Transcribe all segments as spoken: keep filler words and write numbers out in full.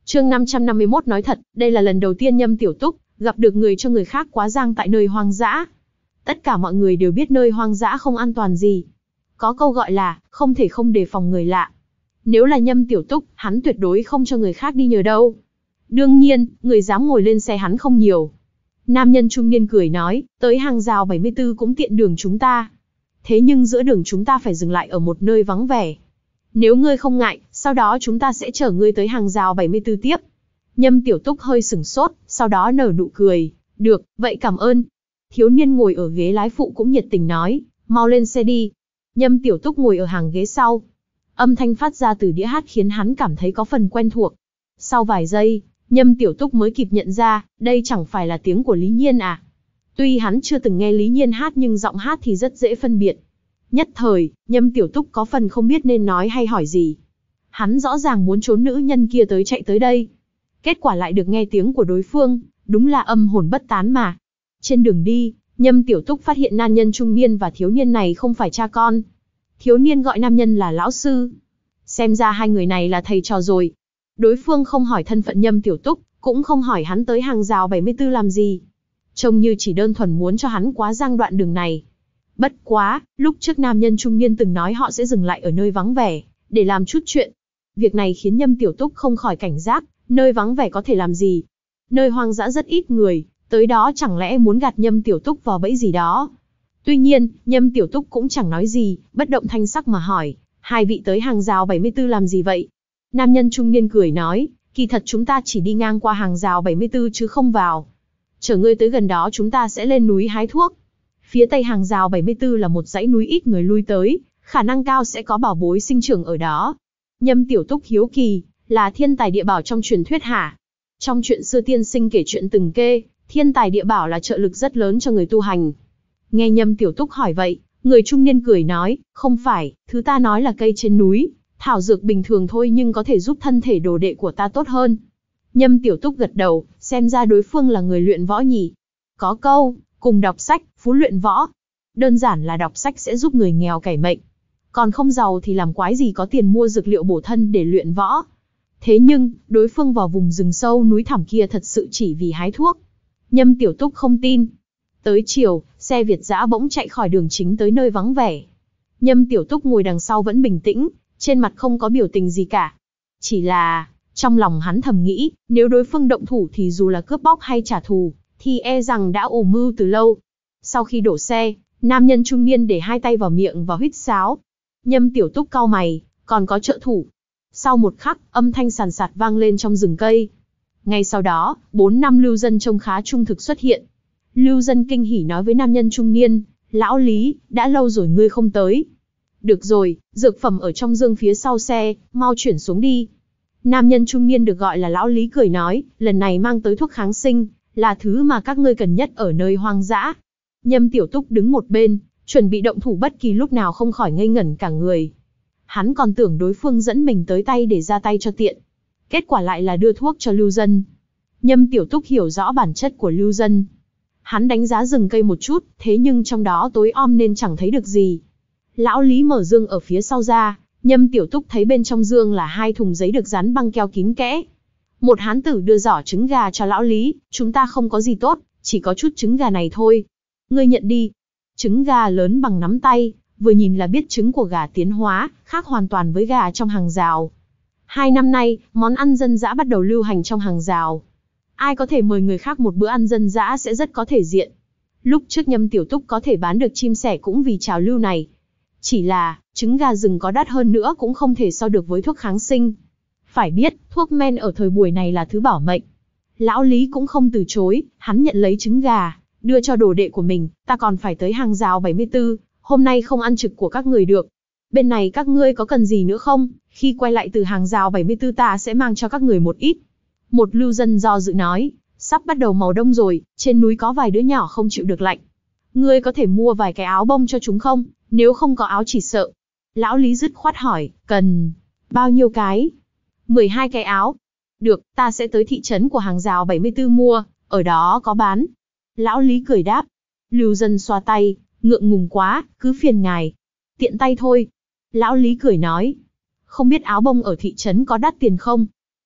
Chương năm trăm năm mươi mốt nói thật, đây là lần đầu tiên Nhâm Tiểu Túc gặp được người cho người khác quá giang tại nơi hoang dã. Tất cả mọi người đều biết nơi hoang dã không an toàn gì. Có câu gọi là, không thể không đề phòng người lạ. Nếu là Nhâm Tiểu Túc, hắn tuyệt đối không cho người khác đi nhờ đâu. Đương nhiên, người dám ngồi lên xe hắn không nhiều. Nam nhân trung niên cười nói, tới hàng rào bảy mươi tư cũng tiện đường chúng ta. Thế nhưng giữa đường chúng ta phải dừng lại ở một nơi vắng vẻ. Nếu ngươi không ngại, sau đó chúng ta sẽ chở ngươi tới hàng rào bảy mươi tư tiếp. Nhâm Tiểu Túc hơi sửng sốt, sau đó nở nụ cười. Được, vậy cảm ơn. Thiếu niên ngồi ở ghế lái phụ cũng nhiệt tình nói, mau lên xe đi. Nhâm Tiểu Túc ngồi ở hàng ghế sau. Âm thanh phát ra từ đĩa hát khiến hắn cảm thấy có phần quen thuộc. Sau vài giây, Nhâm Tiểu Túc mới kịp nhận ra, đây chẳng phải là tiếng của Lý Nhiên à. Tuy hắn chưa từng nghe Lý Nhiên hát nhưng giọng hát thì rất dễ phân biệt. Nhất thời, Nhâm Tiểu Túc có phần không biết nên nói hay hỏi gì. Hắn rõ ràng muốn trốn nữ nhân kia tới chạy tới đây. Kết quả lại được nghe tiếng của đối phương, đúng là âm hồn bất tán mà. Trên đường đi, Nhâm Tiểu Túc phát hiện nam nhân trung niên và thiếu niên này không phải cha con. Thiếu niên gọi nam nhân là lão sư. Xem ra hai người này là thầy trò rồi. Đối phương không hỏi thân phận Nhâm Tiểu Túc, cũng không hỏi hắn tới hàng rào bảy mươi tư làm gì. Trông như chỉ đơn thuần muốn cho hắn quá giang đoạn đường này. Bất quá, lúc trước nam nhân trung niên từng nói họ sẽ dừng lại ở nơi vắng vẻ, để làm chút chuyện. Việc này khiến Nhâm Tiểu Túc không khỏi cảnh giác, nơi vắng vẻ có thể làm gì. Nơi hoang dã rất ít người, tới đó chẳng lẽ muốn gạt Nhâm Tiểu Túc vào bẫy gì đó. Tuy nhiên, Nhâm Tiểu Túc cũng chẳng nói gì, bất động thanh sắc mà hỏi, hai vị tới hàng rào bảy mươi tư làm gì vậy? Nam nhân trung niên cười nói, kỳ thật chúng ta chỉ đi ngang qua hàng rào bảy mươi tư chứ không vào. Chở ngươi tới gần đó chúng ta sẽ lên núi hái thuốc. Phía tây hàng rào bảy mươi tư là một dãy núi ít người lui tới, khả năng cao sẽ có bảo bối sinh trưởng ở đó. Nhâm Tiểu Túc hiếu kỳ, là thiên tài địa bảo trong truyền thuyết hả? Trong chuyện xưa tiên sinh kể chuyện từng kê, thiên tài địa bảo là trợ lực rất lớn cho người tu hành. Nghe Nhâm Tiểu Túc hỏi vậy, người trung niên cười nói, không phải, thứ ta nói là cây trên núi, thảo dược bình thường thôi nhưng có thể giúp thân thể đồ đệ của ta tốt hơn. Nhâm Tiểu Túc gật đầu, xem ra đối phương là người luyện võ nhỉ. Có câu, cùng đọc sách, phú luyện võ. Đơn giản là đọc sách sẽ giúp người nghèo cải mệnh. Còn không giàu thì làm quái gì có tiền mua dược liệu bổ thân để luyện võ. Thế nhưng, đối phương vào vùng rừng sâu núi thẳm kia thật sự chỉ vì hái thuốc. Nhâm Tiểu Túc không tin. Tới chiều, xe Việt dã bỗng chạy khỏi đường chính tới nơi vắng vẻ. Nhâm Tiểu Túc ngồi đằng sau vẫn bình tĩnh, trên mặt không có biểu tình gì cả. Chỉ là, trong lòng hắn thầm nghĩ, nếu đối phương động thủ thì dù là cướp bóc hay trả thù, thì e rằng đã ủ mưu từ lâu. Sau khi đổ xe, nam nhân trung niên để hai tay vào miệng và huýt sáo. Nhâm Tiểu Túc cau mày, còn có trợ thủ. Sau một khắc, âm thanh sàn sạt vang lên trong rừng cây. Ngay sau đó, bốn năm lưu dân trông khá trung thực xuất hiện. Lưu dân kinh hỉ nói với nam nhân trung niên, lão Lý, đã lâu rồi ngươi không tới. Được rồi, dược phẩm ở trong dương phía sau xe, mau chuyển xuống đi. Nam nhân trung niên được gọi là lão Lý cười nói, lần này mang tới thuốc kháng sinh, là thứ mà các ngươi cần nhất ở nơi hoang dã. Nhâm Tiểu Túc đứng một bên, chuẩn bị động thủ bất kỳ lúc nào không khỏi ngây ngẩn cả người. Hắn còn tưởng đối phương dẫn mình tới tay để ra tay cho tiện. Kết quả lại là đưa thuốc cho lưu dân. Nhâm Tiểu Túc hiểu rõ bản chất của lưu dân. Hắn đánh giá rừng cây một chút, thế nhưng trong đó tối om nên chẳng thấy được gì. Lão Lý mở dương ở phía sau ra, Nhâm Tiểu Túc thấy bên trong dương là hai thùng giấy được dán băng keo kín kẽ. Một hán tử đưa giỏ trứng gà cho lão Lý, chúng ta không có gì tốt, chỉ có chút trứng gà này thôi. Ngươi nhận đi. Trứng gà lớn bằng nắm tay, vừa nhìn là biết trứng của gà tiến hóa, khác hoàn toàn với gà trong hàng rào. Hai năm nay, món ăn dân dã bắt đầu lưu hành trong hàng rào. Ai có thể mời người khác một bữa ăn dân dã sẽ rất có thể diện. Lúc trước Nhâm Tiểu Túc có thể bán được chim sẻ cũng vì trào lưu này. Chỉ là, trứng gà rừng có đắt hơn nữa cũng không thể so được với thuốc kháng sinh. Phải biết, thuốc men ở thời buổi này là thứ bảo mệnh. Lão Lý cũng không từ chối, hắn nhận lấy trứng gà, đưa cho đồ đệ của mình, ta còn phải tới hàng rào bảy mươi tư, hôm nay không ăn trực của các người được. Bên này các ngươi có cần gì nữa không? Khi quay lại từ hàng rào bảy mươi tư ta sẽ mang cho các người một ít. Một lưu dân do dự nói, sắp bắt đầu màu đông rồi, trên núi có vài đứa nhỏ không chịu được lạnh. Ngươi có thể mua vài cái áo bông cho chúng không? Nếu không có áo chỉ sợ. Lão Lý dứt khoát hỏi, cần bao nhiêu cái? mười hai cái áo. Được, ta sẽ tới thị trấn của hàng rào bảy mươi tư mua, ở đó có bán. Lão Lý cười đáp. Lưu dân xoa tay, ngượng ngùng quá, cứ phiền ngài. Tiện tay thôi. Lão Lý cười nói. Không biết áo bông ở thị trấn có đắt tiền không?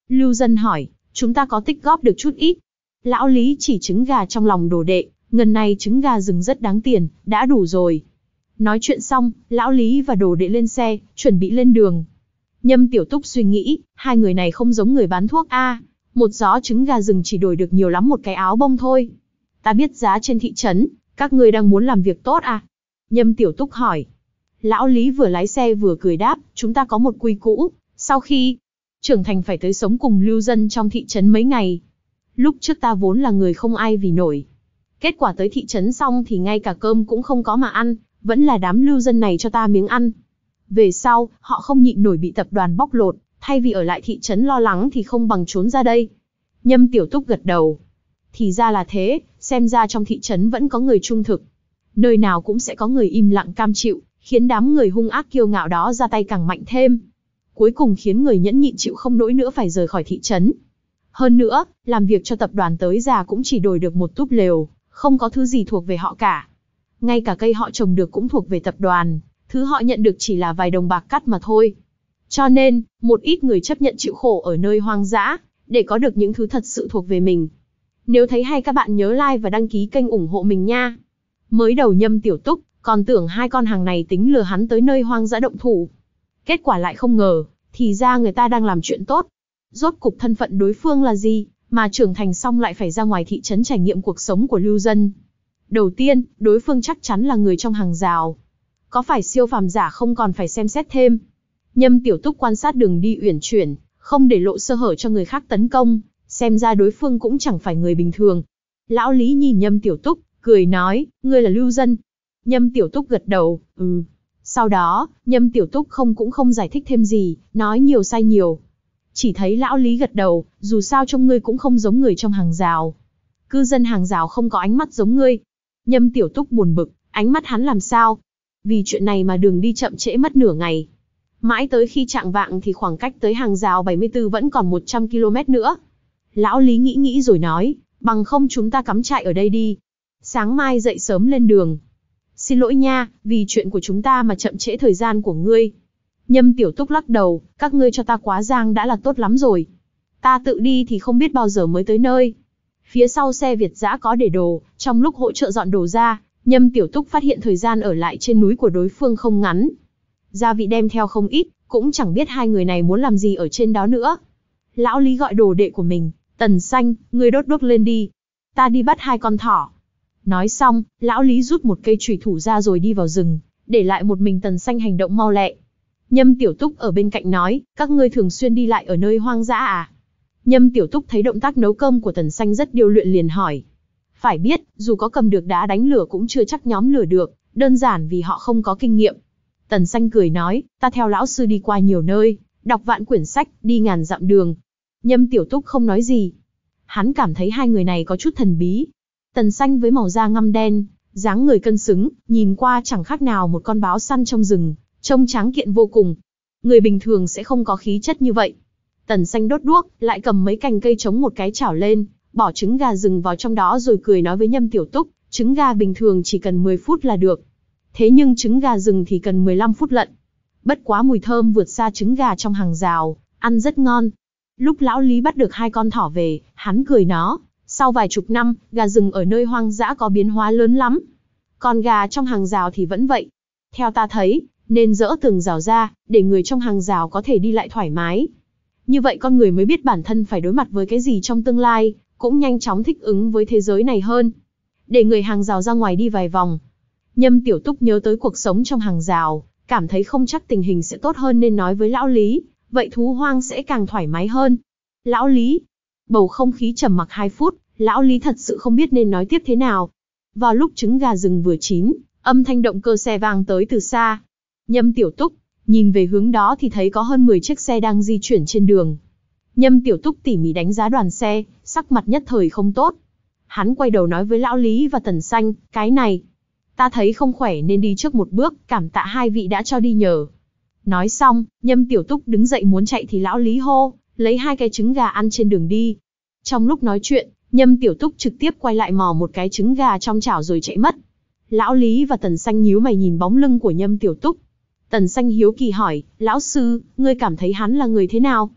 Lưu Dân hỏi, chúng ta có tích góp được chút ít. Lão Lý chỉ trứng gà trong lòng đồ đệ, ngần này trứng gà rừng rất đáng tiền, đã đủ rồi. Nói chuyện xong, Lão Lý và đồ đệ lên xe, chuẩn bị lên đường. Nhâm Tiểu Túc suy nghĩ, hai người này không giống người bán thuốc a, một gió trứng gà rừng chỉ đổi được nhiều lắm một cái áo bông thôi. Ta biết giá trên thị trấn, các ngươi đang muốn làm việc tốt à? Nhâm Tiểu Túc hỏi. Lão Lý vừa lái xe vừa cười đáp, chúng ta có một quy cũ, sau khi trưởng thành phải tới sống cùng Lưu Dân trong thị trấn mấy ngày. Lúc trước ta vốn là người không ai vì nổi. Kết quả tới thị trấn xong thì ngay cả cơm cũng không có mà ăn, vẫn là đám Lưu Dân này cho ta miếng ăn. Về sau, họ không nhịn nổi bị tập đoàn bóc lột, thay vì ở lại thị trấn lo lắng thì không bằng trốn ra đây. Nhâm Tiểu Túc gật đầu. Thì ra là thế, xem ra trong thị trấn vẫn có người trung thực. Nơi nào cũng sẽ có người im lặng cam chịu, khiến đám người hung ác kiêu ngạo đó ra tay càng mạnh thêm. Cuối cùng khiến người nhẫn nhịn chịu không nổi nữa phải rời khỏi thị trấn. Hơn nữa, làm việc cho tập đoàn tới già cũng chỉ đổi được một túp lều, không có thứ gì thuộc về họ cả. Ngay cả cây họ trồng được cũng thuộc về tập đoàn, thứ họ nhận được chỉ là vài đồng bạc cắt mà thôi. Cho nên, một ít người chấp nhận chịu khổ ở nơi hoang dã, để có được những thứ thật sự thuộc về mình. Nếu thấy hay các bạn nhớ like và đăng ký kênh ủng hộ mình nha. Mới đầu Nhâm Tiểu Túc còn tưởng hai con hàng này tính lừa hắn tới nơi hoang dã động thủ. Kết quả lại không ngờ, thì ra người ta đang làm chuyện tốt. Rốt cục thân phận đối phương là gì, mà trưởng thành xong lại phải ra ngoài thị trấn trải nghiệm cuộc sống của Lưu Dân. Đầu tiên, đối phương chắc chắn là người trong hàng rào. Có phải siêu phàm giả không còn phải xem xét thêm. Nhâm Tiểu Túc quan sát đường đi uyển chuyển, không để lộ sơ hở cho người khác tấn công, xem ra đối phương cũng chẳng phải người bình thường. Lão Lý nhìn Nhâm Tiểu Túc, cười nói, ngươi là Lưu Dân. Nhâm Tiểu Túc gật đầu, ừ. Sau đó, Nhâm Tiểu Túc không cũng không giải thích thêm gì, nói nhiều sai nhiều. Chỉ thấy Lão Lý gật đầu, dù sao trông ngươi cũng không giống người trong hàng rào. Cư dân hàng rào không có ánh mắt giống ngươi. Nhâm Tiểu Túc buồn bực, ánh mắt hắn làm sao? Vì chuyện này mà đường đi chậm trễ mất nửa ngày. Mãi tới khi chạng vạng thì khoảng cách tới hàng rào bảy mươi tư vẫn còn một trăm ki lô mét nữa. Lão Lý nghĩ nghĩ rồi nói, bằng không chúng ta cắm trại ở đây đi. Sáng mai dậy sớm lên đường. Xin lỗi nha, vì chuyện của chúng ta mà chậm trễ thời gian của ngươi. Nhâm Tiểu Túc lắc đầu, các ngươi cho ta quá giang đã là tốt lắm rồi. Ta tự đi thì không biết bao giờ mới tới nơi. Phía sau xe Việt dã có để đồ, trong lúc hỗ trợ dọn đồ ra, Nhâm Tiểu Túc phát hiện thời gian ở lại trên núi của đối phương không ngắn. Gia vị đem theo không ít, cũng chẳng biết hai người này muốn làm gì ở trên đó nữa. Lão Lý gọi đồ đệ của mình, Tần Xanh, ngươi đốt đuốc lên đi. Ta đi bắt hai con thỏ. Nói xong, Lão Lý rút một cây chùy thủ ra rồi đi vào rừng, để lại một mình Tần Xanh hành động mau lẹ. Nhâm Tiểu Túc ở bên cạnh nói, các ngươi thường xuyên đi lại ở nơi hoang dã à? Nhâm Tiểu Túc thấy động tác nấu cơm của Tần Xanh rất điêu luyện liền hỏi. Phải biết, dù có cầm được đá đánh lửa cũng chưa chắc nhóm lửa được, đơn giản vì họ không có kinh nghiệm. Tần Xanh cười nói, ta theo lão sư đi qua nhiều nơi, đọc vạn quyển sách, đi ngàn dặm đường. Nhâm Tiểu Túc không nói gì. Hắn cảm thấy hai người này có chút thần bí. Tần Xanh với màu da ngăm đen, dáng người cân xứng, nhìn qua chẳng khác nào một con báo săn trong rừng, trông tráng kiện vô cùng. Người bình thường sẽ không có khí chất như vậy. Tần Xanh đốt đuốc, lại cầm mấy cành cây chống một cái chảo lên, bỏ trứng gà rừng vào trong đó rồi cười nói với Nhâm Tiểu Túc, trứng gà bình thường chỉ cần mười phút là được. Thế nhưng trứng gà rừng thì cần mười lăm phút lận. Bất quá mùi thơm vượt xa trứng gà trong hàng rào, ăn rất ngon. Lúc Lão Lý bắt được hai con thỏ về, hắn cười nó, sau vài chục năm, gà rừng ở nơi hoang dã có biến hóa lớn lắm. Còn gà trong hàng rào thì vẫn vậy. Theo ta thấy, nên dỡ tường rào ra, để người trong hàng rào có thể đi lại thoải mái. Như vậy con người mới biết bản thân phải đối mặt với cái gì trong tương lai, cũng nhanh chóng thích ứng với thế giới này hơn. Để người hàng rào ra ngoài đi vài vòng. Nhâm Tiểu Túc nhớ tới cuộc sống trong hàng rào, cảm thấy không chắc tình hình sẽ tốt hơn nên nói với Lão Lý, vậy thú hoang sẽ càng thoải mái hơn. Lão Lý, bầu không khí trầm mặc hai phút, Lão Lý thật sự không biết nên nói tiếp thế nào. Vào lúc trứng gà rừng vừa chín, âm thanh động cơ xe vang tới từ xa. Nhâm Tiểu Túc nhìn về hướng đó thì thấy có hơn mười chiếc xe đang di chuyển trên đường. Nhâm Tiểu Túc tỉ mỉ đánh giá đoàn xe, sắc mặt nhất thời không tốt. Hắn quay đầu nói với Lão Lý và Tần Xanh, cái này, ta thấy không khỏe nên đi trước một bước, cảm tạ hai vị đã cho đi nhờ. Nói xong, Nhâm Tiểu Túc đứng dậy muốn chạy thì Lão Lý hô, lấy hai cái trứng gà ăn trên đường đi. Trong lúc nói chuyện, Nhâm Tiểu Túc trực tiếp quay lại mò một cái trứng gà trong chảo rồi chạy mất. Lão Lý và Tần Xanh nhíu mày nhìn bóng lưng của Nhâm Tiểu Túc. Tần Xanh hiếu kỳ hỏi, lão sư, ngươi cảm thấy hắn là người thế nào?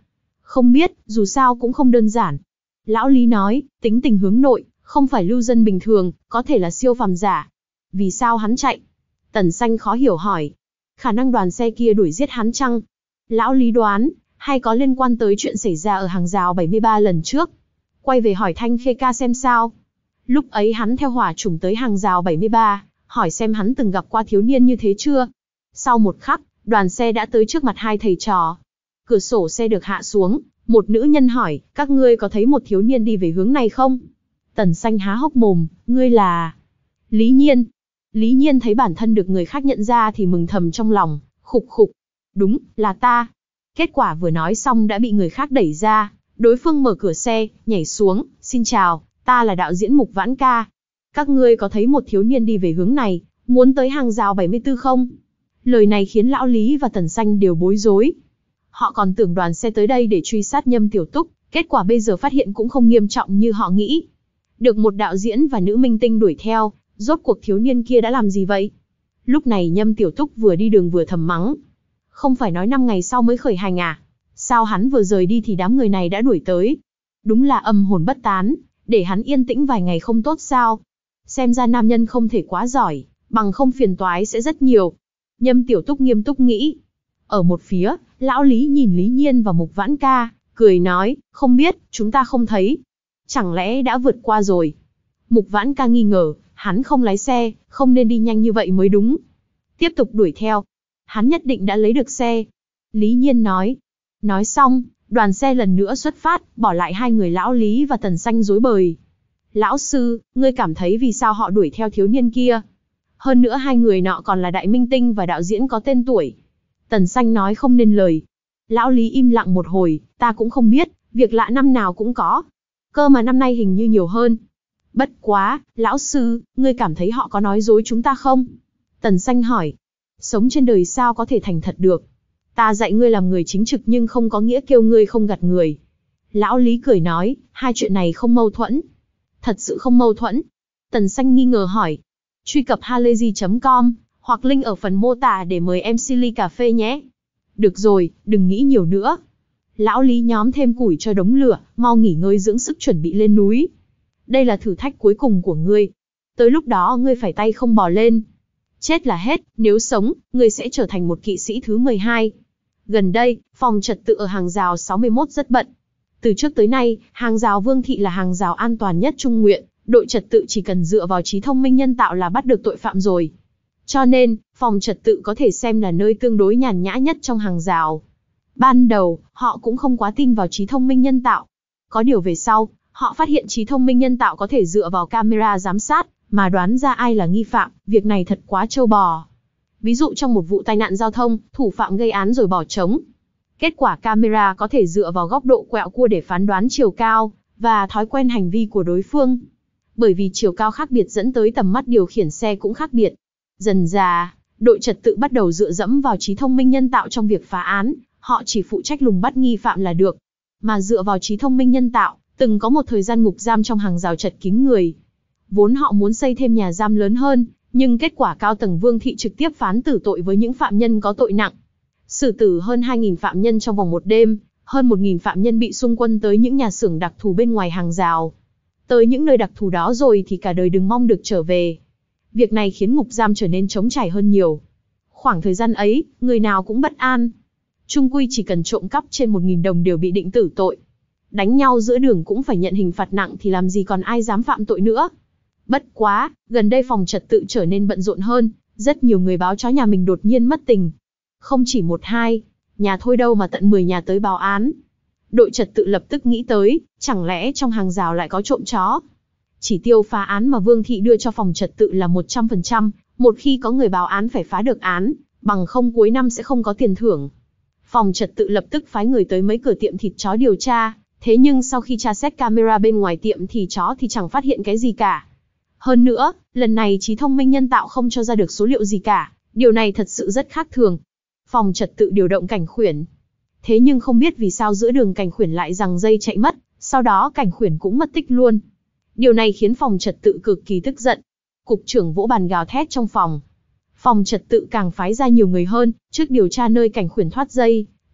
Không biết, dù sao cũng không đơn giản. Lão Lý nói, tính tình hướng nội, không phải lưu dân bình thường, có thể là siêu phàm giả. Vì sao hắn chạy? Tần Xanh khó hiểu hỏi. Khả năng đoàn xe kia đuổi giết hắn chăng? Lão Lý đoán, hay có liên quan tới chuyện xảy ra ở hàng rào bảy mươi ba lần trước. Quay về hỏi Thanh Khê ca xem sao. Lúc ấy hắn theo hỏa chủng tới hàng rào bảy mươi ba, hỏi xem hắn từng gặp qua thiếu niên như thế chưa. Sau một khắc, đoàn xe đã tới trước mặt hai thầy trò. Cửa sổ xe được hạ xuống, một nữ nhân hỏi, các ngươi có thấy một thiếu niên đi về hướng này không? Tần Xanh há hốc mồm, ngươi là... Lý Nhiên. Lý Nhiên thấy bản thân được người khác nhận ra thì mừng thầm trong lòng, khục khục. Đúng, là ta. Kết quả vừa nói xong đã bị người khác đẩy ra, đối phương mở cửa xe, nhảy xuống, xin chào, ta là đạo diễn Mục Vãn Ca. Các ngươi có thấy một thiếu niên đi về hướng này, muốn tới hàng rào bảy mươi tư không? Lời này khiến Lão Lý và Tần Xanh đều bối rối. Họ còn tưởng đoàn xe tới đây để truy sát Nhâm Tiểu Túc, kết quả bây giờ phát hiện cũng không nghiêm trọng như họ nghĩ. Được một đạo diễn và nữ minh tinh đuổi theo, rốt cuộc thiếu niên kia đã làm gì vậy? Lúc này Nhâm Tiểu Túc vừa đi đường vừa thầm mắng. Không phải nói năm ngày sau mới khởi hành à? Sao hắn vừa rời đi thì đám người này đã đuổi tới? Đúng là âm hồn bất tán, để hắn yên tĩnh vài ngày không tốt sao? Xem ra nam nhân không thể quá giỏi, bằng không phiền toái sẽ rất nhiều. Nhâm Tiểu Túc nghiêm túc nghĩ. Ở một phía, Lão Lý nhìn Lý Nhiên và Mục Vãn Ca, cười nói, không biết, chúng ta không thấy. Chẳng lẽ đã vượt qua rồi? Mục Vãn Ca nghi ngờ, hắn không lái xe, không nên đi nhanh như vậy mới đúng. Tiếp tục đuổi theo. Hắn nhất định đã lấy được xe. Lý Nhiên nói. Nói xong, đoàn xe lần nữa xuất phát, bỏ lại hai người Lão Lý và Tần Xanh rối bời. Lão sư, ngươi cảm thấy vì sao họ đuổi theo thiếu niên kia? Hơn nữa hai người nọ còn là đại minh tinh và đạo diễn có tên tuổi. Tần Xanh nói không nên lời. Lão Lý im lặng một hồi, ta cũng không biết, việc lạ năm nào cũng có. Cơ mà năm nay hình như nhiều hơn. Bất quá, lão sư, ngươi cảm thấy họ có nói dối chúng ta không? Tần Xanh hỏi. Sống trên đời sao có thể thành thật được? Ta dạy ngươi làm người chính trực nhưng không có nghĩa kêu ngươi không gạt người. Lão Lý cười nói, hai chuyện này không mâu thuẫn. Thật sự không mâu thuẫn. Tần Xanh nghi ngờ hỏi. Truy cập halayzi chấm com, hoặc link ở phần mô tả để mời em xê ly cà phê nhé. Được rồi, đừng nghĩ nhiều nữa. Lão Lý nhóm thêm củi cho đống lửa, mau nghỉ ngơi dưỡng sức chuẩn bị lên núi. Đây là thử thách cuối cùng của ngươi. Tới lúc đó ngươi phải tay không bò lên. Chết là hết, nếu sống, ngươi sẽ trở thành một kỵ sĩ thứ mười hai. Gần đây, phòng trật tự ở hàng rào sáu mươi mốt rất bận. Từ trước tới nay, hàng rào Vương Thị là hàng rào an toàn nhất Trung Nguyện, đội trật tự chỉ cần dựa vào trí thông minh nhân tạo là bắt được tội phạm rồi. Cho nên, phòng trật tự có thể xem là nơi tương đối nhàn nhã nhất trong hàng rào. Ban đầu, họ cũng không quá tin vào trí thông minh nhân tạo. Có điều về sau, họ phát hiện trí thông minh nhân tạo có thể dựa vào camera giám sát, mà đoán ra ai là nghi phạm, việc này thật quá trâu bò. Ví dụ trong một vụ tai nạn giao thông, thủ phạm gây án rồi bỏ trống. Kết quả camera có thể dựa vào góc độ quẹo cua để phán đoán chiều cao, và thói quen hành vi của đối phương. Bởi vì chiều cao khác biệt dẫn tới tầm mắt điều khiển xe cũng khác biệt. Dần dà, đội trật tự bắt đầu dựa dẫm vào trí thông minh nhân tạo trong việc phá án, họ chỉ phụ trách lùng bắt nghi phạm là được. Mà dựa vào trí thông minh nhân tạo, từng có một thời gian ngục giam trong hàng rào chật kín người. Vốn họ muốn xây thêm nhà giam lớn hơn, nhưng kết quả cao tầng Vương Thị trực tiếp phán tử tội với những phạm nhân có tội nặng. Xử tử hơn hai nghìn phạm nhân trong vòng một đêm, hơn một nghìn phạm nhân bị xung quân tới những nhà xưởng đặc thù bên ngoài hàng rào. Tới những nơi đặc thù đó rồi thì cả đời đừng mong được trở về. Việc này khiến ngục giam trở nên trống trải hơn nhiều. Khoảng thời gian ấy, người nào cũng bất an. Chung quy chỉ cần trộm cắp trên một nghìn đồng đều bị định tử tội. Đánh nhau giữa đường cũng phải nhận hình phạt nặng thì làm gì còn ai dám phạm tội nữa. Bất quá, gần đây phòng trật tự trở nên bận rộn hơn, rất nhiều người báo chó nhà mình đột nhiên mất tình. Không chỉ một hai, nhà thôi đâu mà tận mười nhà tới báo án. Đội trật tự lập tức nghĩ tới, chẳng lẽ trong hàng rào lại có trộm chó? Chỉ tiêu phá án mà Vương Thị đưa cho phòng trật tự là một trăm phần trăm, một khi có người báo án phải phá được án, bằng không cuối năm sẽ không có tiền thưởng. Phòng trật tự lập tức phái người tới mấy cửa tiệm thịt chó điều tra, thế nhưng sau khi tra xét camera bên ngoài tiệm thì chó thì chẳng phát hiện cái gì cả. Hơn nữa, lần này trí thông minh nhân tạo không cho ra được số liệu gì cả, điều này thật sự rất khác thường. Phòng trật tự điều động cảnh khuyển. Thế nhưng không biết vì sao giữa đường cảnh khuyển lại giằng dây chạy mất, sau đó cảnh khuyển cũng mất tích luôn. Điều này khiến phòng trật tự cực kỳ tức giận. Cục trưởng vỗ bàn gào thét trong phòng. Phòng trật tự càng phái ra nhiều người hơn, trước điều tra nơi cảnh khuyển thoát dây,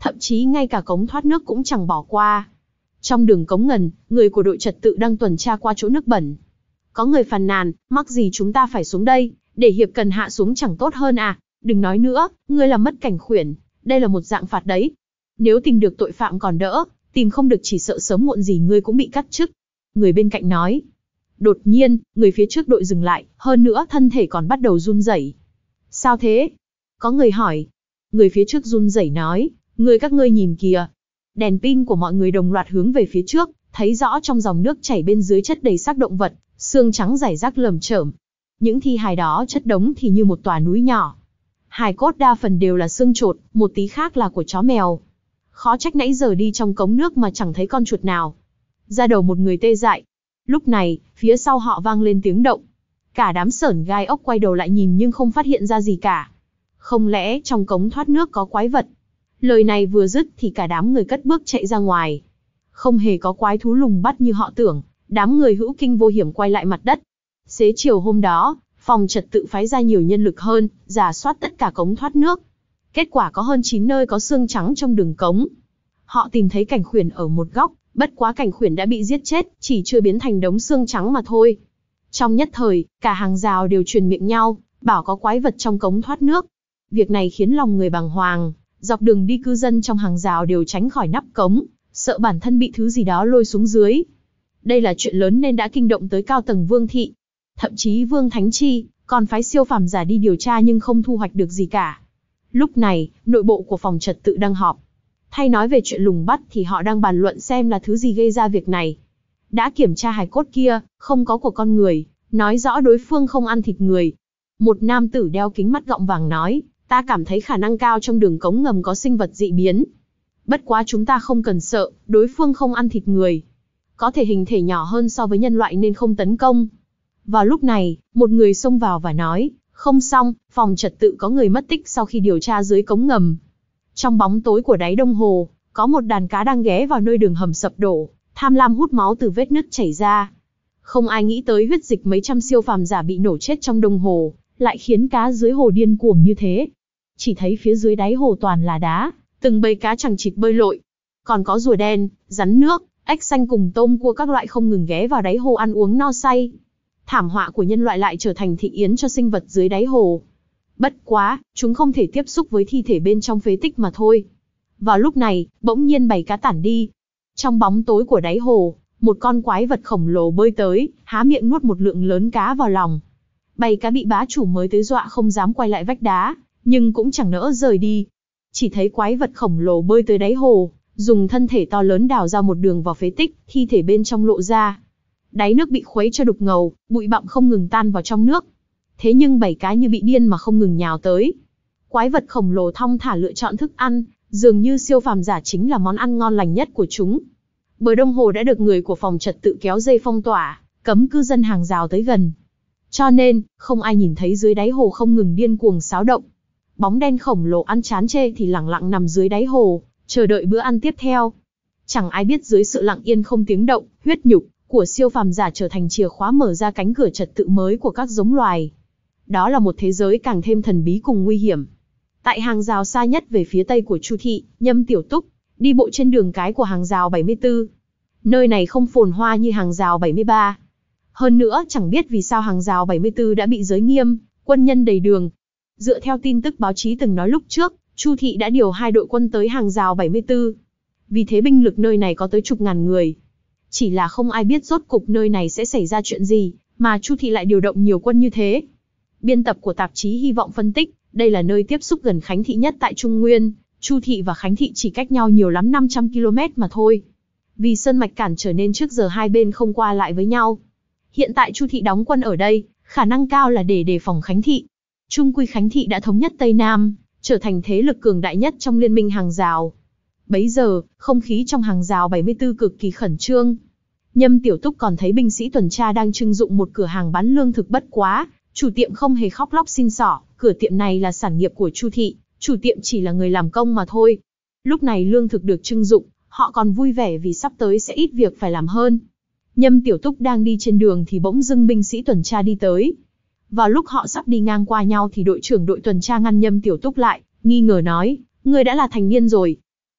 thậm chí ngay cả cống thoát nước cũng chẳng bỏ qua. Trong đường cống ngầm, người của đội trật tự đang tuần tra qua chỗ nước bẩn. Có người phàn nàn, mắc gì chúng ta phải xuống đây, để hiệp cần hạ xuống chẳng tốt hơn à? Đừng nói nữa, ngươi làm mất cảnh khuyển, đây là một dạng phạt đấy. Nếu tìm được tội phạm còn đỡ, tìm không được chỉ sợ sớm muộn gì ngươi cũng bị cắt chức. Người bên cạnh nói. Đột nhiên, người phía trước đội dừng lại, hơn nữa thân thể còn bắt đầu run rẩy. Sao thế? Có người hỏi. Người phía trước run rẩy nói, người các ngươi nhìn kìa. Đèn pin của mọi người đồng loạt hướng về phía trước, thấy rõ trong dòng nước chảy bên dưới chất đầy xác động vật, xương trắng rải rác lởm chởm. Những thi hài đó chất đống thì như một tòa núi nhỏ. Hài cốt đa phần đều là xương chột, một tí khác là của chó mèo. Khó trách nãy giờ đi trong cống nước mà chẳng thấy con chuột nào. Da đầu một người tê dại. Lúc này, phía sau họ vang lên tiếng động. Cả đám sởn gai ốc quay đầu lại nhìn nhưng không phát hiện ra gì cả. Không lẽ trong cống thoát nước có quái vật? Lời này vừa dứt thì cả đám người cất bước chạy ra ngoài. Không hề có quái thú lùng bắt như họ tưởng, đám người hữu kinh vô hiểm quay lại mặt đất. Xế chiều hôm đó, phòng trật tự phái ra nhiều nhân lực hơn, rà soát tất cả cống thoát nước. Kết quả có hơn chín nơi có xương trắng trong đường cống. Họ tìm thấy cảnh khuyển ở một góc, bất quá cảnh khuyển đã bị giết chết, chỉ chưa biến thành đống xương trắng mà thôi. Trong nhất thời, cả hàng rào đều truyền miệng nhau, bảo có quái vật trong cống thoát nước. Việc này khiến lòng người bàng hoàng, dọc đường đi cư dân trong hàng rào đều tránh khỏi nắp cống, sợ bản thân bị thứ gì đó lôi xuống dưới. Đây là chuyện lớn nên đã kinh động tới cao tầng Vương thị. Thậm chí Vương Thánh Chi còn phái siêu phàm giả đi điều tra nhưng không thu hoạch được gì cả. Lúc này, nội bộ của phòng trật tự đang họp. Thay nói về chuyện lùng bắt thì họ đang bàn luận xem là thứ gì gây ra việc này. Đã kiểm tra hài cốt kia, không có của con người, nói rõ đối phương không ăn thịt người. Một nam tử đeo kính mắt gọng vàng nói, ta cảm thấy khả năng cao trong đường cống ngầm có sinh vật dị biến. Bất quá chúng ta không cần sợ, đối phương không ăn thịt người. Có thể hình thể nhỏ hơn so với nhân loại nên không tấn công. Vào lúc này, một người xông vào và nói, không xong, phòng trật tự có người mất tích sau khi điều tra dưới cống ngầm. Trong bóng tối của đáy đông hồ, có một đàn cá đang ghé vào nơi đường hầm sập đổ, tham lam hút máu từ vết nứt chảy ra. Không ai nghĩ tới huyết dịch mấy trăm siêu phàm giả bị nổ chết trong đông hồ, lại khiến cá dưới hồ điên cuồng như thế. Chỉ thấy phía dưới đáy hồ toàn là đá, từng bầy cá chằng chịt bơi lội. Còn có rùa đen, rắn nước, ếch xanh cùng tôm cua các loại không ngừng ghé vào đáy hồ ăn uống no say. Thảm họa của nhân loại lại trở thành thị yến cho sinh vật dưới đáy hồ. Bất quá, chúng không thể tiếp xúc với thi thể bên trong phế tích mà thôi. Vào lúc này, bỗng nhiên bầy cá tản đi. Trong bóng tối của đáy hồ, một con quái vật khổng lồ bơi tới, há miệng nuốt một lượng lớn cá vào lòng. Bầy cá bị bá chủ mới tới dọa không dám quay lại vách đá, nhưng cũng chẳng nỡ rời đi. Chỉ thấy quái vật khổng lồ bơi tới đáy hồ, dùng thân thể to lớn đào ra một đường vào phế tích, thi thể bên trong lộ ra. Đáy nước bị khuấy cho đục ngầu, bụi bặm không ngừng tan vào trong nước. Thế nhưng bầy cá như bị điên mà không ngừng nhào tới. Quái vật khổng lồ thong thả lựa chọn thức ăn, dường như siêu phàm giả chính là món ăn ngon lành nhất của chúng. Bờ đông hồ đã được người của phòng trật tự kéo dây phong tỏa, cấm cư dân hàng rào tới gần. Cho nên, không ai nhìn thấy dưới đáy hồ không ngừng điên cuồng xáo động. Bóng đen khổng lồ ăn chán chê thì lẳng lặng nằm dưới đáy hồ, chờ đợi bữa ăn tiếp theo. Chẳng ai biết dưới sự lặng yên không tiếng động, huyết nhục của siêu phàm giả trở thành chìa khóa mở ra cánh cửa trật tự mới của các giống loài. Đó là một thế giới càng thêm thần bí cùng nguy hiểm. Tại hàng rào xa nhất về phía tây của Chu thị, Nhâm Tiểu Túc đi bộ trên đường cái của hàng rào bảy mươi tư. Nơi này không phồn hoa như hàng rào bảy mươi ba. Hơn nữa, chẳng biết vì sao hàng rào bảy mươi tư đã bị giới nghiêm, quân nhân đầy đường. Dựa theo tin tức báo chí từng nói lúc trước, Chu thị đã điều hai đội quân tới hàng rào bảy mươi tư. Vì thế binh lực nơi này có tới chục ngàn người. Chỉ là không ai biết rốt cục nơi này sẽ xảy ra chuyện gì, mà Chu thị lại điều động nhiều quân như thế. Biên tập của tạp chí hy vọng phân tích, đây là nơi tiếp xúc gần Khánh thị nhất tại Trung Nguyên, Chu thị và Khánh thị chỉ cách nhau nhiều lắm năm trăm ki lô mét mà thôi. Vì sơn mạch cản trở nên trước giờ hai bên không qua lại với nhau. Hiện tại Chu thị đóng quân ở đây, khả năng cao là để đề phòng Khánh thị. Chung quy Khánh thị đã thống nhất Tây Nam, trở thành thế lực cường đại nhất trong liên minh hàng rào. Bấy giờ, không khí trong hàng rào bảy mươi tư cực kỳ khẩn trương. Nhâm Tiểu Túc còn thấy binh sĩ tuần tra đang trưng dụng một cửa hàng bán lương thực bất quá, chủ tiệm không hề khóc lóc xin xỏ, cửa tiệm này là sản nghiệp của Chu thị, chủ tiệm chỉ là người làm công mà thôi. Lúc này lương thực được trưng dụng, họ còn vui vẻ vì sắp tới sẽ ít việc phải làm hơn. Nhâm Tiểu Túc đang đi trên đường thì bỗng dưng binh sĩ tuần tra đi tới. Vào lúc họ sắp đi ngang qua nhau thì đội trưởng đội tuần tra ngăn Nhâm Tiểu Túc lại, nghi ngờ nói, ngươi đã là thành niên rồi.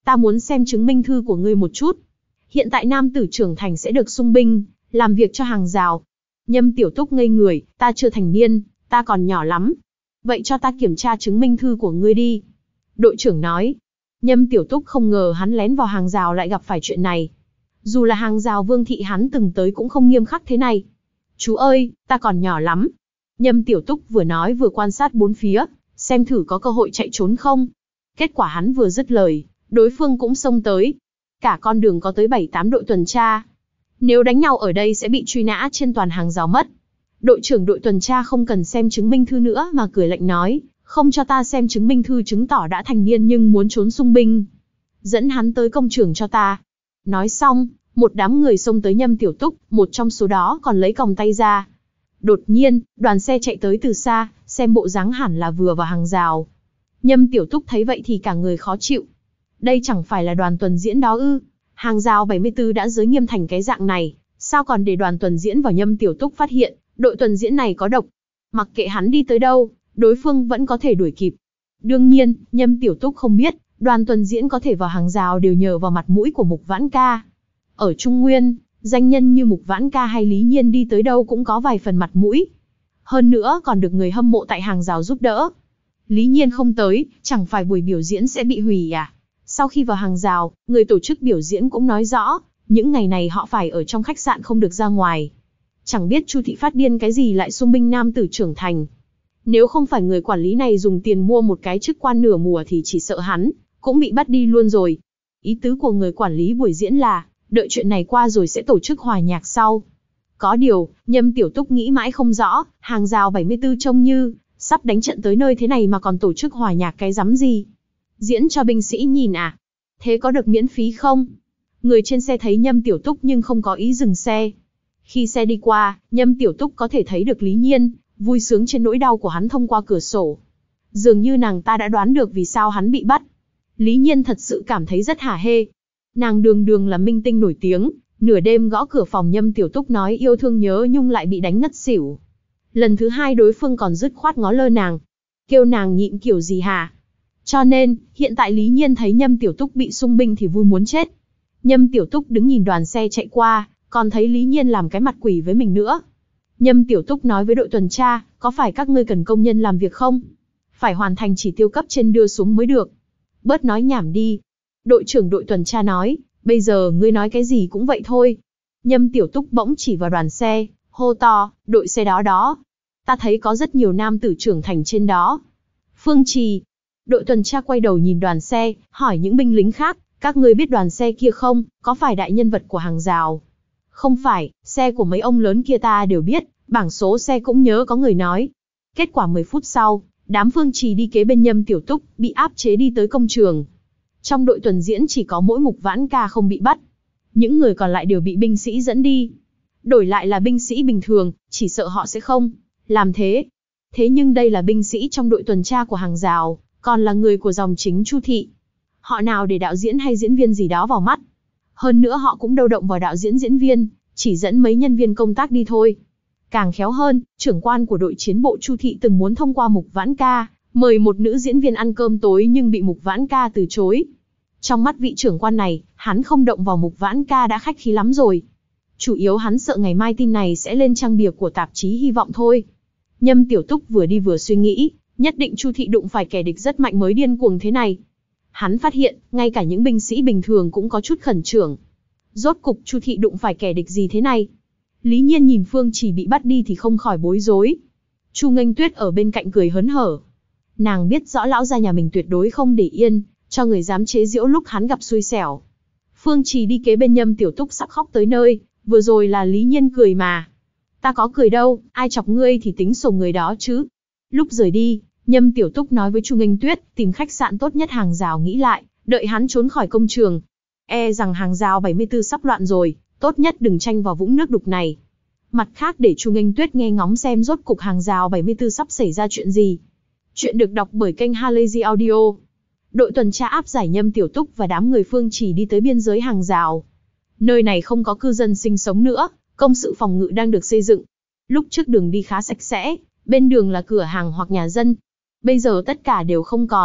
Ta muốn xem chứng minh thư của ngươi một chút. Hiện tại nam tử trưởng thành sẽ được sung binh, làm việc cho hàng rào. Nhâm Tiểu Túc ngây người, ta chưa thành niên, ta còn nhỏ lắm. Vậy cho ta kiểm tra chứng minh thư của ngươi đi. Đội trưởng nói. Nhâm Tiểu Túc không ngờ hắn lén vào hàng rào lại gặp phải chuyện này. Dù là hàng rào Vương thị hắn từng tới cũng không nghiêm khắc thế này. Chú ơi, ta còn nhỏ lắm. Nhâm Tiểu Túc vừa nói vừa quan sát bốn phía, xem thử có cơ hội chạy trốn không. Kết quả hắn vừa dứt lời, đối phương cũng xông tới. Cả con đường có tới bảy tám đội tuần tra. Nếu đánh nhau ở đây sẽ bị truy nã trên toàn hàng rào mất. Đội trưởng đội tuần tra không cần xem chứng minh thư nữa mà cười lạnh nói, không cho ta xem chứng minh thư chứng tỏ đã thành niên nhưng muốn trốn sung binh. Dẫn hắn tới công trường cho ta. Nói xong, một đám người xông tới Nhâm Tiểu Túc, một trong số đó còn lấy còng tay ra. Đột nhiên, đoàn xe chạy tới từ xa, xem bộ dáng hẳn là vừa vào hàng rào. Nhâm Tiểu Túc thấy vậy thì cả người khó chịu. Đây chẳng phải là đoàn tuần diễn đó ư? Hàng rào bảy mươi tư đã giới nghiêm thành cái dạng này, sao còn để đoàn tuần diễn vào? Nhâm Tiểu Túc phát hiện, đội tuần diễn này có độc. Mặc kệ hắn đi tới đâu, đối phương vẫn có thể đuổi kịp. Đương nhiên, Nhâm Tiểu Túc không biết, đoàn tuần diễn có thể vào hàng rào đều nhờ vào mặt mũi của Mục Vãn Ca. Ở Trung Nguyên, danh nhân như Mục Vãn Ca hay Lý Nhiên đi tới đâu cũng có vài phần mặt mũi. Hơn nữa còn được người hâm mộ tại hàng rào giúp đỡ. Lý Nhiên không tới, chẳng phải buổi biểu diễn sẽ bị hủy à? Sau khi vào hàng rào, người tổ chức biểu diễn cũng nói rõ, những ngày này họ phải ở trong khách sạn không được ra ngoài. Chẳng biết Chu thị phát điên cái gì lại xung binh nam tử trưởng thành. Nếu không phải người quản lý này dùng tiền mua một cái chức quan nửa mùa thì chỉ sợ hắn cũng bị bắt đi luôn rồi. Ý tứ của người quản lý buổi diễn là, đợi chuyện này qua rồi sẽ tổ chức hòa nhạc sau. Có điều, Nhâm Tiểu Túc nghĩ mãi không rõ, hàng rào bảy mươi tư trông như sắp đánh trận tới nơi thế này mà còn tổ chức hòa nhạc cái rắm gì. Diễn cho binh sĩ nhìn à? Thế có được miễn phí không? Người trên xe thấy Nhâm Tiểu Túc nhưng không có ý dừng xe. Khi xe đi qua, Nhâm Tiểu Túc có thể thấy được Lý Nhiên, vui sướng trên nỗi đau của hắn thông qua cửa sổ. Dường như nàng ta đã đoán được vì sao hắn bị bắt. Lý Nhiên thật sự cảm thấy rất hả hê. Nàng đường đường là minh tinh nổi tiếng, nửa đêm gõ cửa phòng Nhâm Tiểu Túc nói yêu thương nhớ nhung lại bị đánh ngất xỉu. Lần thứ hai đối phương còn dứt khoát ngó lơ nàng. Kêu nàng nhịn kiểu gì hả? Cho nên, hiện tại Lý Nhiên thấy Nhâm Tiểu Túc bị xung binh thì vui muốn chết. Nhâm Tiểu Túc đứng nhìn đoàn xe chạy qua, còn thấy Lý Nhiên làm cái mặt quỷ với mình nữa. Nhâm Tiểu Túc nói với đội tuần tra, có phải các ngươi cần công nhân làm việc không? Phải hoàn thành chỉ tiêu cấp trên đưa xuống mới được. Bớt nói nhảm đi. Đội trưởng đội tuần tra nói, bây giờ ngươi nói cái gì cũng vậy thôi. Nhâm Tiểu Túc bỗng chỉ vào đoàn xe, hô to, đội xe đó đó. Ta thấy có rất nhiều nam tử trưởng thành trên đó. Phương Trì. Đội tuần tra quay đầu nhìn đoàn xe, hỏi những binh lính khác, các ngươi biết đoàn xe kia không, có phải đại nhân vật của hàng rào? Không phải, xe của mấy ông lớn kia ta đều biết, bảng số xe cũng nhớ có người nói. Kết quả mười phút sau, đám Phương Trì đi kế bên Nhâm Tiểu Túc, bị áp chế đi tới công trường. Trong đội tuần diễn chỉ có mỗi Mục Vãn Ca không bị bắt. Những người còn lại đều bị binh sĩ dẫn đi. Đổi lại là binh sĩ bình thường, chỉ sợ họ sẽ không làm thế. Thế nhưng đây là binh sĩ trong đội tuần tra của hàng rào, còn là người của dòng chính Chu thị. Họ nào để đạo diễn hay diễn viên gì đó vào mắt. Hơn nữa họ cũng đâu động vào đạo diễn diễn viên, chỉ dẫn mấy nhân viên công tác đi thôi. Càng khéo hơn, trưởng quan của đội chiến bộ Chu thị từng muốn thông qua Mục Vãn Ca, mời một nữ diễn viên ăn cơm tối nhưng bị Mục Vãn Ca từ chối. Trong mắt vị trưởng quan này, hắn không động vào Mục Vãn Ca đã khách khí lắm rồi. Chủ yếu hắn sợ ngày mai tin này sẽ lên trang bìa của tạp chí Hy vọng thôi. Nhâm Tiểu Túc vừa đi vừa suy nghĩ, nhất định Chu thị đụng phải kẻ địch rất mạnh mới điên cuồng thế này. Hắn phát hiện, ngay cả những binh sĩ bình thường cũng có chút khẩn trương. Rốt cục Chu thị đụng phải kẻ địch gì thế này? Lý Nhiên nhìn Phương Chỉ bị bắt đi thì không khỏi bối rối. Chu Nghênh Tuyết ở bên cạnh cười hớn hở. Nàng biết rõ lão gia nhà mình tuyệt đối không để yên, cho người dám chế giễu lúc hắn gặp xui xẻo. Phương Chỉ đi kế bên Nhâm Tiểu Túc sắp khóc tới nơi, vừa rồi là Lý Nhiên cười mà. Ta có cười đâu, ai chọc ngươi thì tính sổ người đó chứ. Lúc rời đi, Nhâm Tiểu Túc nói với Chu Nghênh Tuyết, tìm khách sạn tốt nhất hàng rào nghĩ lại, đợi hắn trốn khỏi công trường. E rằng hàng rào bảy mươi tư sắp loạn rồi, tốt nhất đừng tranh vào vũng nước đục này. Mặt khác để Chu Nghênh Tuyết nghe ngóng xem rốt cục hàng rào bảy mươi tư sắp xảy ra chuyện gì. Chuyện được đọc bởi kênh Halazy Audio. Đội tuần tra áp giải Nhâm Tiểu Túc và đám người Phương Chỉ đi tới biên giới hàng rào. Nơi này không có cư dân sinh sống nữa, công sự phòng ngự đang được xây dựng. Lúc trước đường đi khá sạch sẽ, bên đường là cửa hàng hoặc nhà dân. Bây giờ tất cả đều không còn,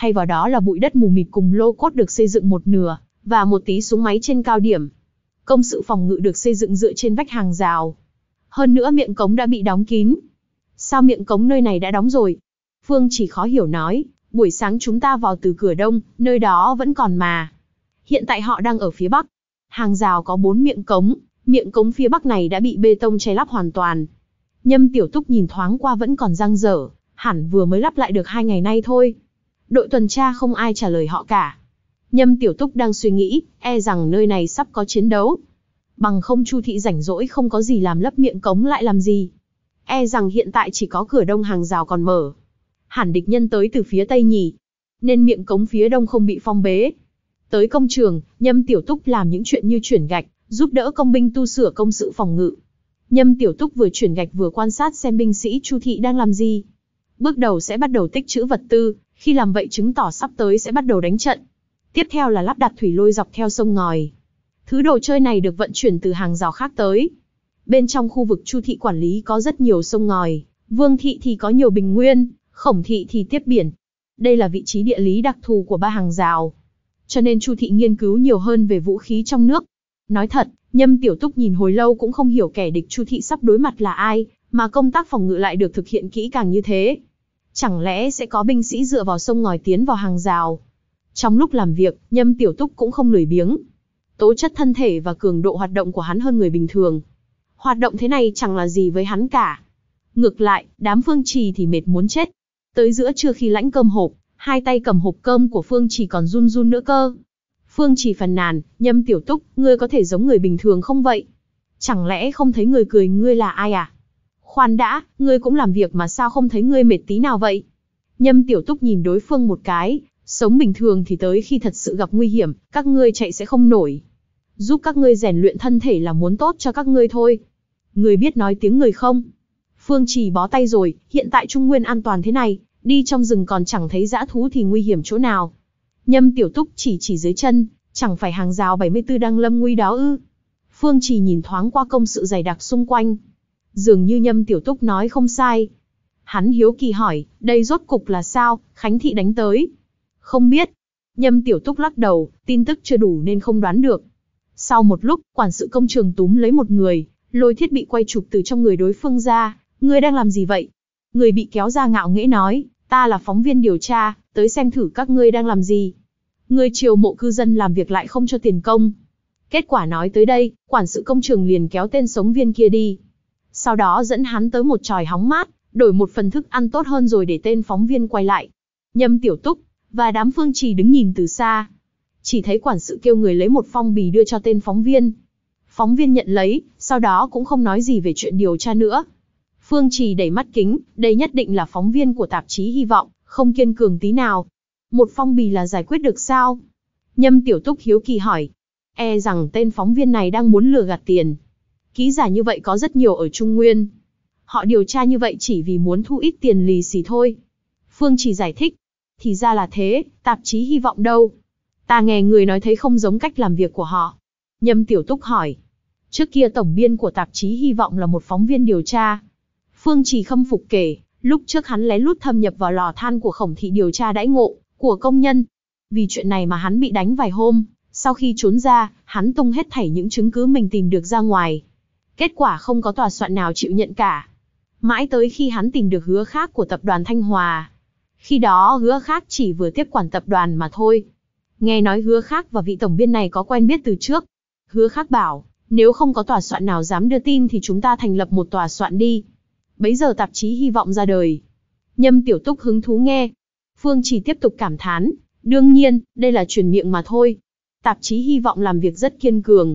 thay vào đó là bụi đất mù mịt cùng lô cốt được xây dựng một nửa, và một tí súng máy trên cao điểm. Công sự phòng ngự được xây dựng dựa trên vách hàng rào. Hơn nữa miệng cống đã bị đóng kín. Sao miệng cống nơi này đã đóng rồi? Phương Chỉ khó hiểu nói, buổi sáng chúng ta vào từ cửa đông, nơi đó vẫn còn mà. Hiện tại họ đang ở phía bắc. Hàng rào có bốn miệng cống, miệng cống phía bắc này đã bị bê tông che lắp hoàn toàn. Nhâm Tiểu Túc nhìn thoáng qua vẫn còn dang dở, hẳn vừa mới lắp lại được hai ngày nay thôi. Đội tuần tra không ai trả lời họ cả. Nhâm Tiểu Túc đang suy nghĩ, e rằng nơi này sắp có chiến đấu. Bằng không Chu thị rảnh rỗi không có gì làm lấp miệng cống lại làm gì. E rằng hiện tại chỉ có cửa đông hàng rào còn mở. Hẳn địch nhân tới từ phía tây nhỉ, nên miệng cống phía đông không bị phong bế. Tới công trường, Nhâm Tiểu Túc làm những chuyện như chuyển gạch, giúp đỡ công binh tu sửa công sự phòng ngự. Nhâm Tiểu Túc vừa chuyển gạch vừa quan sát xem binh sĩ Chu thị đang làm gì. Bước đầu sẽ bắt đầu tích trữ vật tư, khi làm vậy chứng tỏ sắp tới sẽ bắt đầu đánh trận. Tiếp theo là lắp đặt thủy lôi dọc theo sông ngòi. Thứ đồ chơi này được vận chuyển từ hàng rào khác tới. Bên trong khu vực Chu thị quản lý có rất nhiều sông ngòi, Vương thị thì có nhiều bình nguyên, Khổng thị thì tiếp biển. Đây là vị trí địa lý đặc thù của ba hàng rào. Cho nên Chu thị nghiên cứu nhiều hơn về vũ khí trong nước. Nói thật, Nhâm Tiểu Túc nhìn hồi lâu cũng không hiểu kẻ địch Chu thị sắp đối mặt là ai, mà công tác phòng ngự lại được thực hiện kỹ càng như thế. Chẳng lẽ sẽ có binh sĩ dựa vào sông ngòi tiến vào hàng rào? Trong lúc làm việc, Nhâm Tiểu Túc cũng không lười biếng. Tố chất thân thể và cường độ hoạt động của hắn hơn người bình thường. Hoạt động thế này chẳng là gì với hắn cả. Ngược lại, đám Phương Trì thì mệt muốn chết. Tới giữa trưa khi lãnh cơm hộp, hai tay cầm hộp cơm của Phương Trì còn run run nữa cơ. Phương Trì phàn nàn, Nhâm Tiểu Túc, ngươi có thể giống người bình thường không vậy? Chẳng lẽ không thấy người cười ngươi là ai à? Khoan đã, ngươi cũng làm việc mà sao không thấy ngươi mệt tí nào vậy? Nhâm Tiểu Túc nhìn đối phương một cái, sống bình thường thì tới khi thật sự gặp nguy hiểm, các ngươi chạy sẽ không nổi. Giúp các ngươi rèn luyện thân thể là muốn tốt cho các ngươi thôi. Ngươi biết nói tiếng người không? Phương Trì bó tay rồi, hiện tại Trung Nguyên an toàn thế này, đi trong rừng còn chẳng thấy dã thú thì nguy hiểm chỗ nào. Nhâm Tiểu Túc chỉ chỉ dưới chân, chẳng phải hàng rào bảy mươi tư đang lâm nguy đó ư? Phương Trì nhìn thoáng qua công sự dày đặc xung quanh. Dường như Nhâm Tiểu Túc nói không sai. Hắn hiếu kỳ hỏi, đây rốt cục là sao, Khánh thị đánh tới? Không biết. Nhâm Tiểu Túc lắc đầu, tin tức chưa đủ nên không đoán được. Sau một lúc, quản sự công trường túm lấy một người, lôi thiết bị quay chụp từ trong người đối phương ra. Ngươi đang làm gì vậy? Người bị kéo ra ngạo nghễ nói, ta là phóng viên điều tra, tới xem thử các ngươi đang làm gì. Ngươi chiều mộ cư dân làm việc lại không cho tiền công. Kết quả nói tới đây, quản sự công trường liền kéo tên sống viên kia đi. Sau đó dẫn hắn tới một chòi hóng mát, đổi một phần thức ăn tốt hơn rồi để tên phóng viên quay lại. Nhâm Tiểu Túc và đám Phương Trì đứng nhìn từ xa. Chỉ thấy quản sự kêu người lấy một phong bì đưa cho tên phóng viên. Phóng viên nhận lấy, sau đó cũng không nói gì về chuyện điều tra nữa. Phương Trì đẩy mắt kính, đây nhất định là phóng viên của tạp chí Hy vọng, không kiên cường tí nào. Một phong bì là giải quyết được sao? Nhâm Tiểu Túc hiếu kỳ hỏi. E rằng tên phóng viên này đang muốn lừa gạt tiền. Ký giả như vậy có rất nhiều ở Trung Nguyên. Họ điều tra như vậy chỉ vì muốn thu ít tiền lì xì thôi. Phương Trì giải thích. Thì ra là thế, tạp chí Hy vọng đâu? Ta nghe người nói thấy không giống cách làm việc của họ. Nhâm Tiểu Túc hỏi. Trước kia tổng biên của tạp chí Hy vọng là một phóng viên điều tra. Phương Trì khâm phục kể, lúc trước hắn lén lút thâm nhập vào lò than của Khổng thị điều tra đãi ngộ của công nhân. Vì chuyện này mà hắn bị đánh vài hôm, sau khi trốn ra, hắn tung hết thảy những chứng cứ mình tìm được ra ngoài. Kết quả không có tòa soạn nào chịu nhận cả. Mãi tới khi hắn tìm được Hứa Khác của tập đoàn Thanh Hòa. Khi đó Hứa Khác chỉ vừa tiếp quản tập đoàn mà thôi. Nghe nói Hứa Khác và vị tổng biên này có quen biết từ trước. Hứa Khác bảo, nếu không có tòa soạn nào dám đưa tin thì chúng ta thành lập một tòa soạn đi. Bấy giờ tạp chí Hy vọng ra đời. Nhâm Tiểu Túc hứng thú nghe. Phương Trì tiếp tục cảm thán, đương nhiên, đây là truyền miệng mà thôi. Tạp chí Hy vọng làm việc rất kiên cường.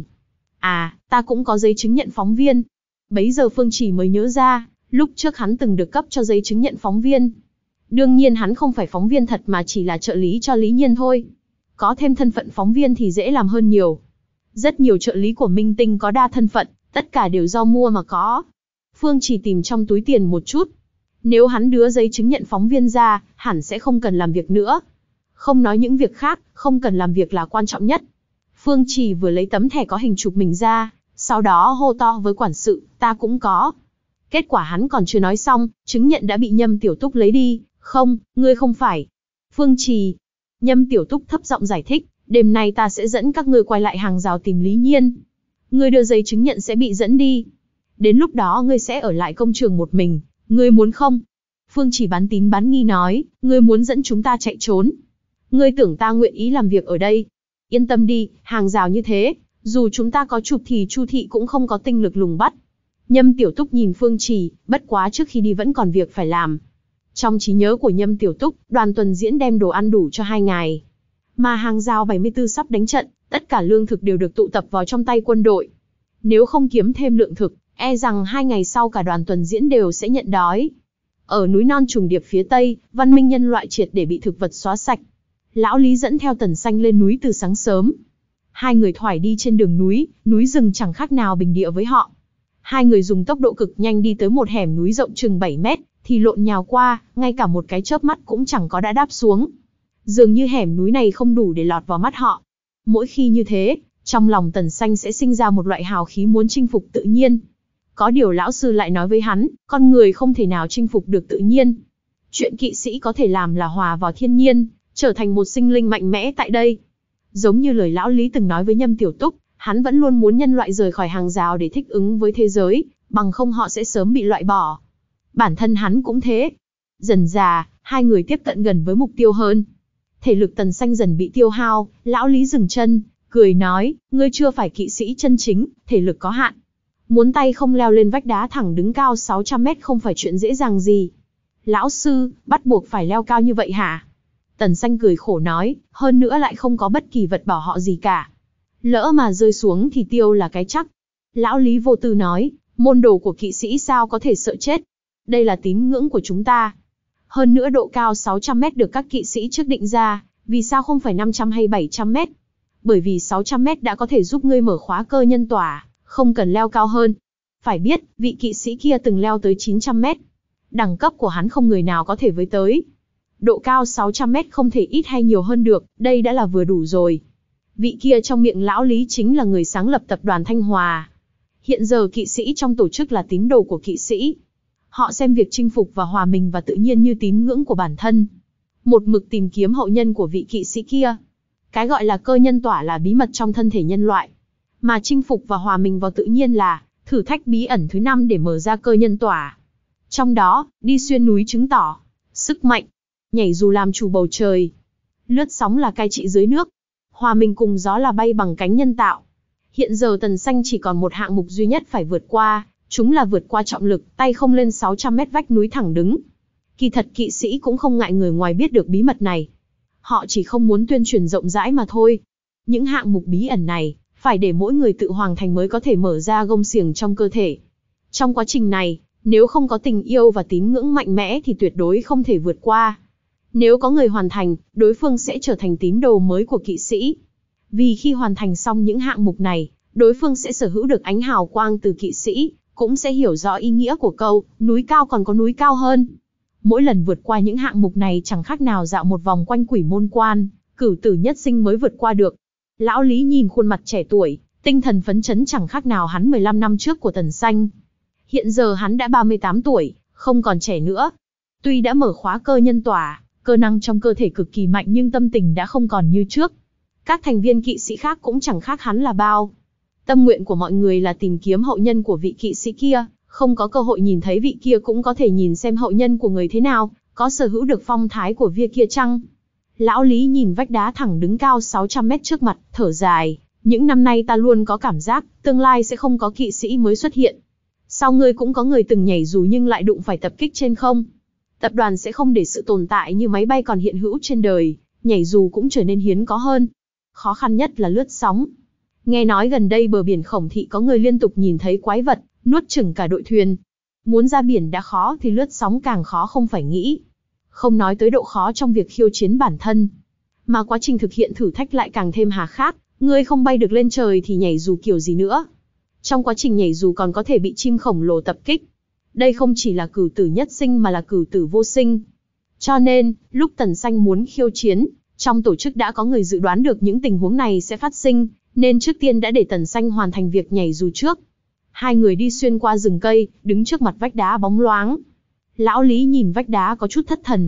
À, ta cũng có giấy chứng nhận phóng viên. Bấy giờ Phương Trì mới nhớ ra, lúc trước hắn từng được cấp cho giấy chứng nhận phóng viên. Đương nhiên hắn không phải phóng viên thật mà chỉ là trợ lý cho Lý Nhiên thôi. Có thêm thân phận phóng viên thì dễ làm hơn nhiều. Rất nhiều trợ lý của Minh Tinh có đa thân phận, tất cả đều do mua mà có. Phương Trì tìm trong túi tiền một chút. Nếu hắn đưa giấy chứng nhận phóng viên ra, hẳn sẽ không cần làm việc nữa. Không nói những việc khác, không cần làm việc là quan trọng nhất. Phương Trì vừa lấy tấm thẻ có hình chụp mình ra, sau đó hô to với quản sự, ta cũng có. Kết quả hắn còn chưa nói xong, chứng nhận đã bị Nhâm Tiểu Túc lấy đi. Không, ngươi không phải. Phương Trì. Nhâm Tiểu Túc thấp giọng giải thích, đêm nay ta sẽ dẫn các ngươi quay lại hàng rào tìm Lý Nhiên. Ngươi đưa giấy chứng nhận sẽ bị dẫn đi. Đến lúc đó ngươi sẽ ở lại công trường một mình, ngươi muốn không? Phương Trì bán tín bán nghi nói, ngươi muốn dẫn chúng ta chạy trốn. Ngươi tưởng ta nguyện ý làm việc ở đây? Yên tâm đi, hàng rào như thế, dù chúng ta có chụp thì Chu thị cũng không có tinh lực lùng bắt. Nhâm Tiểu Túc nhìn Phương Trì, bất quá trước khi đi vẫn còn việc phải làm. Trong trí nhớ của Nhâm Tiểu Túc, đoàn tuần diễn đem đồ ăn đủ cho hai ngày. Mà hàng rào bảy mươi tư sắp đánh trận, tất cả lương thực đều được tụ tập vào trong tay quân đội. Nếu không kiếm thêm lượng thực, e rằng hai ngày sau cả đoàn tuần diễn đều sẽ nhận đói. Ở núi non trùng điệp phía tây, văn minh nhân loại triệt để bị thực vật xóa sạch. Lão Lý dẫn theo Tần Xanh lên núi từ sáng sớm. Hai người thoải đi trên đường núi, núi rừng chẳng khác nào bình địa với họ. Hai người dùng tốc độ cực nhanh đi tới một hẻm núi rộng chừng bảy mét, thì lộn nhào qua, ngay cả một cái chớp mắt cũng chẳng có đã đáp xuống. Dường như hẻm núi này không đủ để lọt vào mắt họ. Mỗi khi như thế, trong lòng Tần Xanh sẽ sinh ra một loại hào khí muốn chinh phục tự nhiên. Có điều lão sư lại nói với hắn, con người không thể nào chinh phục được tự nhiên. Chuyện kỵ sĩ có thể làm là hòa vào thiên nhiên, trở thành một sinh linh mạnh mẽ tại đây. Giống như lời lão Lý từng nói với Nhâm Tiểu Túc, hắn vẫn luôn muốn nhân loại rời khỏi hàng rào để thích ứng với thế giới, bằng không họ sẽ sớm bị loại bỏ. Bản thân hắn cũng thế. Dần dà, hai người tiếp cận gần với mục tiêu hơn. Thể lực Tần Xanh dần bị tiêu hao, lão Lý dừng chân, cười nói, ngươi chưa phải kỵ sĩ chân chính, thể lực có hạn. Muốn tay không leo lên vách đá thẳng đứng cao sáu trăm mét không phải chuyện dễ dàng gì. Lão sư, bắt buộc phải leo cao như vậy hả? Tần Xanh cười khổ nói, hơn nữa lại không có bất kỳ vật bảo họ gì cả. Lỡ mà rơi xuống thì tiêu là cái chắc. Lão Lý vô tư nói, môn đồ của kỵ sĩ sao có thể sợ chết. Đây là tín ngưỡng của chúng ta. Hơn nữa độ cao sáu trăm mét được các kỵ sĩ trước định ra, vì sao không phải năm trăm hay bảy trăm mét? Bởi vì sáu trăm mét đã có thể giúp ngươi mở khóa cơ nhân tỏa, không cần leo cao hơn. Phải biết, vị kỵ sĩ kia từng leo tới chín trăm mét. Đẳng cấp của hắn không người nào có thể với tới. Độ cao sáu trăm mét không thể ít hay nhiều hơn được, đây đã là vừa đủ rồi. Vị kia trong miệng lão Lý chính là người sáng lập tập đoàn Thanh Hòa. Hiện giờ kỵ sĩ trong tổ chức là tín đồ của kỵ sĩ. Họ xem việc chinh phục và hòa mình và tự nhiên như tín ngưỡng của bản thân. Một mực tìm kiếm hậu nhân của vị kỵ sĩ kia. Cái gọi là cơ nhân tỏa là bí mật trong thân thể nhân loại. Mà chinh phục và hòa mình vào tự nhiên là thử thách bí ẩn thứ năm để mở ra cơ nhân tỏa. Trong đó, đi xuyên núi chứng tỏ sức mạnh, nhảy dù làm chủ bầu trời, lướt sóng là cai trị dưới nước, hòa mình cùng gió là bay bằng cánh nhân tạo. Hiện giờ Tần Xanh chỉ còn một hạng mục duy nhất phải vượt qua, chúng là vượt qua trọng lực, tay không lên sáu trăm mét vách núi thẳng đứng. Kỳ thật kỵ sĩ cũng không ngại người ngoài biết được bí mật này. Họ chỉ không muốn tuyên truyền rộng rãi mà thôi. Những hạng mục bí ẩn này, phải để mỗi người tự hoàn thành mới có thể mở ra gông xiềng trong cơ thể. Trong quá trình này, nếu không có tình yêu và tín ngưỡng mạnh mẽ thì tuyệt đối không thể vượt qua. Nếu có người hoàn thành, đối phương sẽ trở thành tín đồ mới của kỵ sĩ. Vì khi hoàn thành xong những hạng mục này, đối phương sẽ sở hữu được ánh hào quang từ kỵ sĩ, cũng sẽ hiểu rõ ý nghĩa của câu, núi cao còn có núi cao hơn. Mỗi lần vượt qua những hạng mục này chẳng khác nào dạo một vòng quanh quỷ môn quan, cửu tử nhất sinh mới vượt qua được. Lão Lý nhìn khuôn mặt trẻ tuổi, tinh thần phấn chấn chẳng khác nào hắn mười lăm năm trước của Tần Xanh. Hiện giờ hắn đã ba mươi tám tuổi, không còn trẻ nữa. Tuy đã mở khóa cơ nhân tỏa, cơ năng trong cơ thể cực kỳ mạnh nhưng tâm tình đã không còn như trước. Các thành viên kỵ sĩ khác cũng chẳng khác hắn là bao. Tâm nguyện của mọi người là tìm kiếm hậu nhân của vị kỵ sĩ kia, không có cơ hội nhìn thấy vị kia cũng có thể nhìn xem hậu nhân của người thế nào, có sở hữu được phong thái của vía kia chăng? Lão Lý nhìn vách đá thẳng đứng cao sáu trăm mét trước mặt, thở dài, những năm nay ta luôn có cảm giác, tương lai sẽ không có kỵ sĩ mới xuất hiện. Sau ngươi cũng có người từng nhảy dù nhưng lại đụng phải tập kích trên không. Tập đoàn sẽ không để sự tồn tại như máy bay còn hiện hữu trên đời, nhảy dù cũng trở nên hiếm có hơn. Khó khăn nhất là lướt sóng. Nghe nói gần đây bờ biển Khổng Thị có người liên tục nhìn thấy quái vật, nuốt chửng cả đội thuyền. Muốn ra biển đã khó thì lướt sóng càng khó không phải nghĩ. Không nói tới độ khó trong việc khiêu chiến bản thân, mà quá trình thực hiện thử thách lại càng thêm hà khắc, ngươi không bay được lên trời thì nhảy dù kiểu gì nữa. Trong quá trình nhảy dù còn có thể bị chim khổng lồ tập kích. Đây không chỉ là cửu tử nhất sinh mà là cửu tử vô sinh. Cho nên, lúc Tần Xanh muốn khiêu chiến, trong tổ chức đã có người dự đoán được những tình huống này sẽ phát sinh, nên trước tiên đã để Tần Xanh hoàn thành việc nhảy dù trước. Hai người đi xuyên qua rừng cây, đứng trước mặt vách đá bóng loáng. Lão Lý nhìn vách đá có chút thất thần.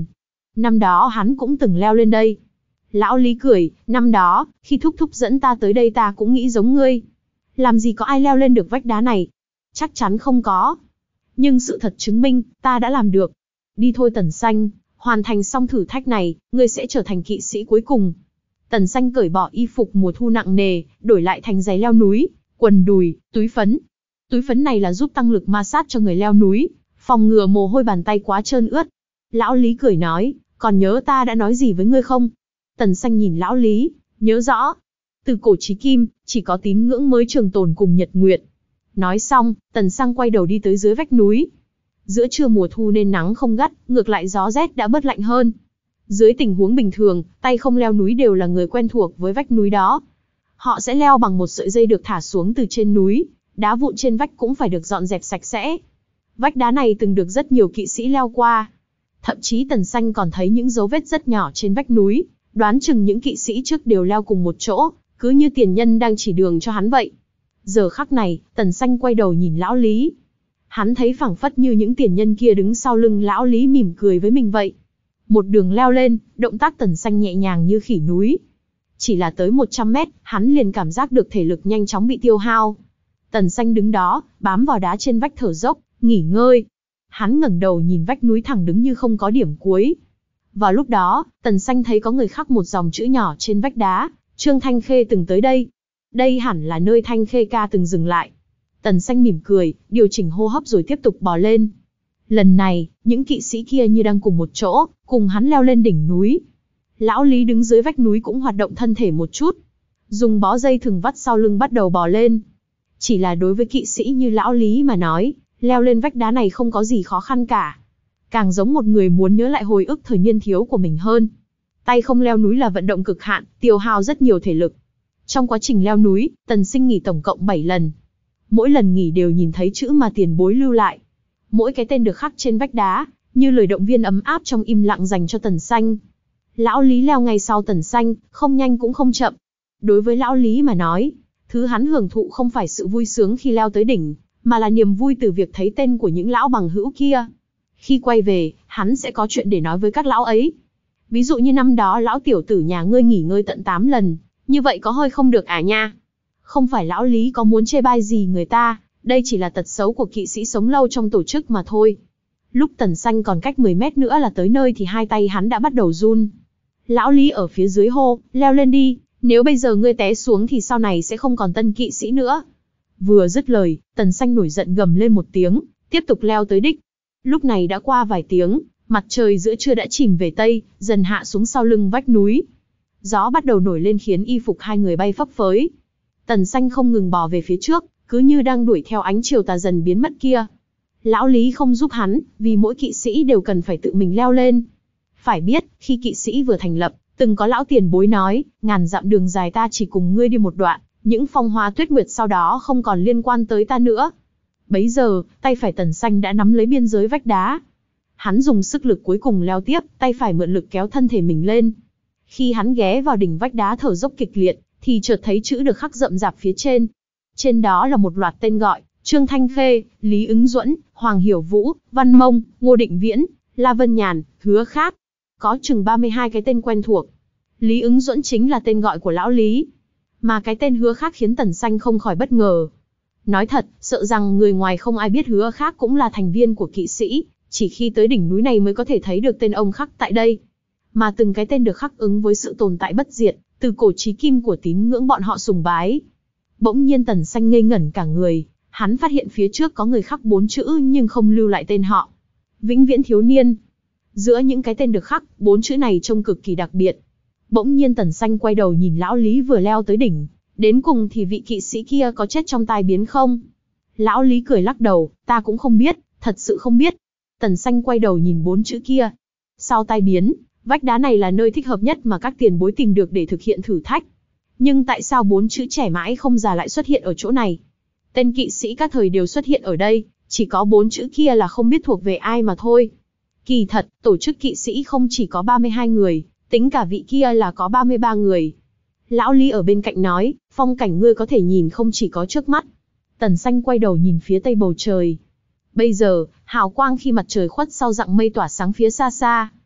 Năm đó hắn cũng từng leo lên đây. Lão Lý cười, năm đó, khi thúc thúc dẫn ta tới đây ta cũng nghĩ giống ngươi. Làm gì có ai leo lên được vách đá này? Chắc chắn không có. Nhưng sự thật chứng minh, ta đã làm được. Đi thôi Tần Xanh, hoàn thành xong thử thách này, ngươi sẽ trở thành kỵ sĩ cuối cùng. Tần Xanh cởi bỏ y phục mùa thu nặng nề, đổi lại thành giày leo núi, quần đùi, túi phấn. Túi phấn này là giúp tăng lực ma sát cho người leo núi, phòng ngừa mồ hôi bàn tay quá trơn ướt. Lão Lý cười nói, còn nhớ ta đã nói gì với ngươi không? Tần Xanh nhìn Lão Lý, nhớ rõ. Từ cổ chí kim, chỉ có tín ngưỡng mới trường tồn cùng nhật nguyệt. Nói xong, Tần Xanh quay đầu đi tới dưới vách núi. Giữa trưa mùa thu nên nắng không gắt, ngược lại gió rét đã bớt lạnh hơn. Dưới tình huống bình thường, tay không leo núi đều là người quen thuộc với vách núi đó. Họ sẽ leo bằng một sợi dây được thả xuống từ trên núi, đá vụn trên vách cũng phải được dọn dẹp sạch sẽ. Vách đá này từng được rất nhiều kỵ sĩ leo qua. Thậm chí Tần Xanh còn thấy những dấu vết rất nhỏ trên vách núi, đoán chừng những kỵ sĩ trước đều leo cùng một chỗ, cứ như tiền nhân đang chỉ đường cho hắn vậy. Giờ khắc này, Tần Xanh quay đầu nhìn Lão Lý. Hắn thấy phảng phất như những tiền nhân kia đứng sau lưng Lão Lý mỉm cười với mình vậy. Một đường leo lên, động tác Tần Xanh nhẹ nhàng như khỉ núi. Chỉ là tới một trăm mét, hắn liền cảm giác được thể lực nhanh chóng bị tiêu hao. Tần Xanh đứng đó, bám vào đá trên vách thở dốc, nghỉ ngơi. Hắn ngẩng đầu nhìn vách núi thẳng đứng như không có điểm cuối. Vào lúc đó, Tần Xanh thấy có người khắc một dòng chữ nhỏ trên vách đá, Trương Thanh Khê từng tới đây. Đây hẳn là nơi Thanh Khê ca từng dừng lại. Tần Xanh mỉm cười, điều chỉnh hô hấp rồi tiếp tục bò lên. Lần này, những kỵ sĩ kia như đang cùng một chỗ, cùng hắn leo lên đỉnh núi. Lão Lý đứng dưới vách núi cũng hoạt động thân thể một chút. Dùng bó dây thừng vắt sau lưng bắt đầu bò lên. Chỉ là đối với kỵ sĩ như Lão Lý mà nói, leo lên vách đá này không có gì khó khăn cả. Càng giống một người muốn nhớ lại hồi ức thời niên thiếu của mình hơn. Tay không leo núi là vận động cực hạn, tiêu hao rất nhiều thể lực. Trong quá trình leo núi, Tần Sinh nghỉ tổng cộng bảy lần. Mỗi lần nghỉ đều nhìn thấy chữ mà tiền bối lưu lại. Mỗi cái tên được khắc trên vách đá, như lời động viên ấm áp trong im lặng dành cho Tần Xanh. Lão Lý leo ngay sau Tần Xanh, không nhanh cũng không chậm. Đối với Lão Lý mà nói, thứ hắn hưởng thụ không phải sự vui sướng khi leo tới đỉnh, mà là niềm vui từ việc thấy tên của những lão bằng hữu kia. Khi quay về, hắn sẽ có chuyện để nói với các lão ấy. Ví dụ như năm đó lão tiểu tử nhà ngươi nghỉ ngơi tận tám lần, như vậy có hơi không được à nha. Không phải Lão Lý có muốn chê bai gì người ta, đây chỉ là tật xấu của kỵ sĩ sống lâu trong tổ chức mà thôi. Lúc Tần Xanh còn cách mười mét nữa là tới nơi thì hai tay hắn đã bắt đầu run. Lão Lý ở phía dưới hô, leo lên đi, nếu bây giờ ngươi té xuống thì sau này sẽ không còn tân kỵ sĩ nữa. Vừa dứt lời, Tần Xanh nổi giận gầm lên một tiếng, tiếp tục leo tới đích. Lúc này đã qua vài tiếng, mặt trời giữa trưa đã chìm về tây, dần hạ xuống sau lưng vách núi. Gió bắt đầu nổi lên khiến y phục hai người bay phấp phới. Tần Xanh không ngừng bò về phía trước, cứ như đang đuổi theo ánh chiều tà dần biến mất kia. Lão Lý không giúp hắn, vì mỗi kỵ sĩ đều cần phải tự mình leo lên. Phải biết, khi kỵ sĩ vừa thành lập, từng có lão tiền bối nói, ngàn dặm đường dài ta chỉ cùng ngươi đi một đoạn, những phong hoa tuyết nguyệt sau đó không còn liên quan tới ta nữa. Bấy giờ, tay phải Tần Xanh đã nắm lấy biên giới vách đá. Hắn dùng sức lực cuối cùng leo tiếp, tay phải mượn lực kéo thân thể mình lên. Khi hắn ghé vào đỉnh vách đá thở dốc kịch liệt, thì chợt thấy chữ được khắc rậm rạp phía trên. Trên đó là một loạt tên gọi, Trương Thanh Khê, Lý Ứng Duẫn, Hoàng Hiểu Vũ, Văn Mông, Ngô Định Viễn, La Vân Nhàn, Hứa Khác. Có chừng ba mươi hai cái tên quen thuộc. Lý Ứng Duẫn chính là tên gọi của Lão Lý. Mà cái tên Hứa Khác khiến Tần Xanh không khỏi bất ngờ. Nói thật, sợ rằng người ngoài không ai biết Hứa Khác cũng là thành viên của kỵ sĩ, chỉ khi tới đỉnh núi này mới có thể thấy được tên ông khắc tại đây. Mà từng cái tên được khắc ứng với sự tồn tại bất diệt, từ cổ chí kim của tín ngưỡng bọn họ sùng bái. Bỗng nhiên Tần Xanh ngây ngẩn cả người, hắn phát hiện phía trước có người khắc bốn chữ nhưng không lưu lại tên họ. Vĩnh viễn thiếu niên. Giữa những cái tên được khắc, bốn chữ này trông cực kỳ đặc biệt. Bỗng nhiên Tần Xanh quay đầu nhìn Lão Lý vừa leo tới đỉnh, đến cùng thì vị kỵ sĩ kia có chết trong tai biến không? Lão Lý cười lắc đầu, ta cũng không biết, thật sự không biết. Tần Xanh quay đầu nhìn bốn chữ kia. Sau tai biến, vách đá này là nơi thích hợp nhất mà các tiền bối tìm được để thực hiện thử thách. Nhưng tại sao bốn chữ trẻ mãi không già lại xuất hiện ở chỗ này? Tên kỵ sĩ các thời đều xuất hiện ở đây, chỉ có bốn chữ kia là không biết thuộc về ai mà thôi. Kỳ thật, tổ chức kỵ sĩ không chỉ có ba mươi hai người, tính cả vị kia là có ba mươi ba người. Lão Lý ở bên cạnh nói, phong cảnh ngươi có thể nhìn không chỉ có trước mắt. Tần Xanh quay đầu nhìn phía tây bầu trời. Bây giờ, hào quang khi mặt trời khuất sau dặng mây tỏa sáng phía xa xa.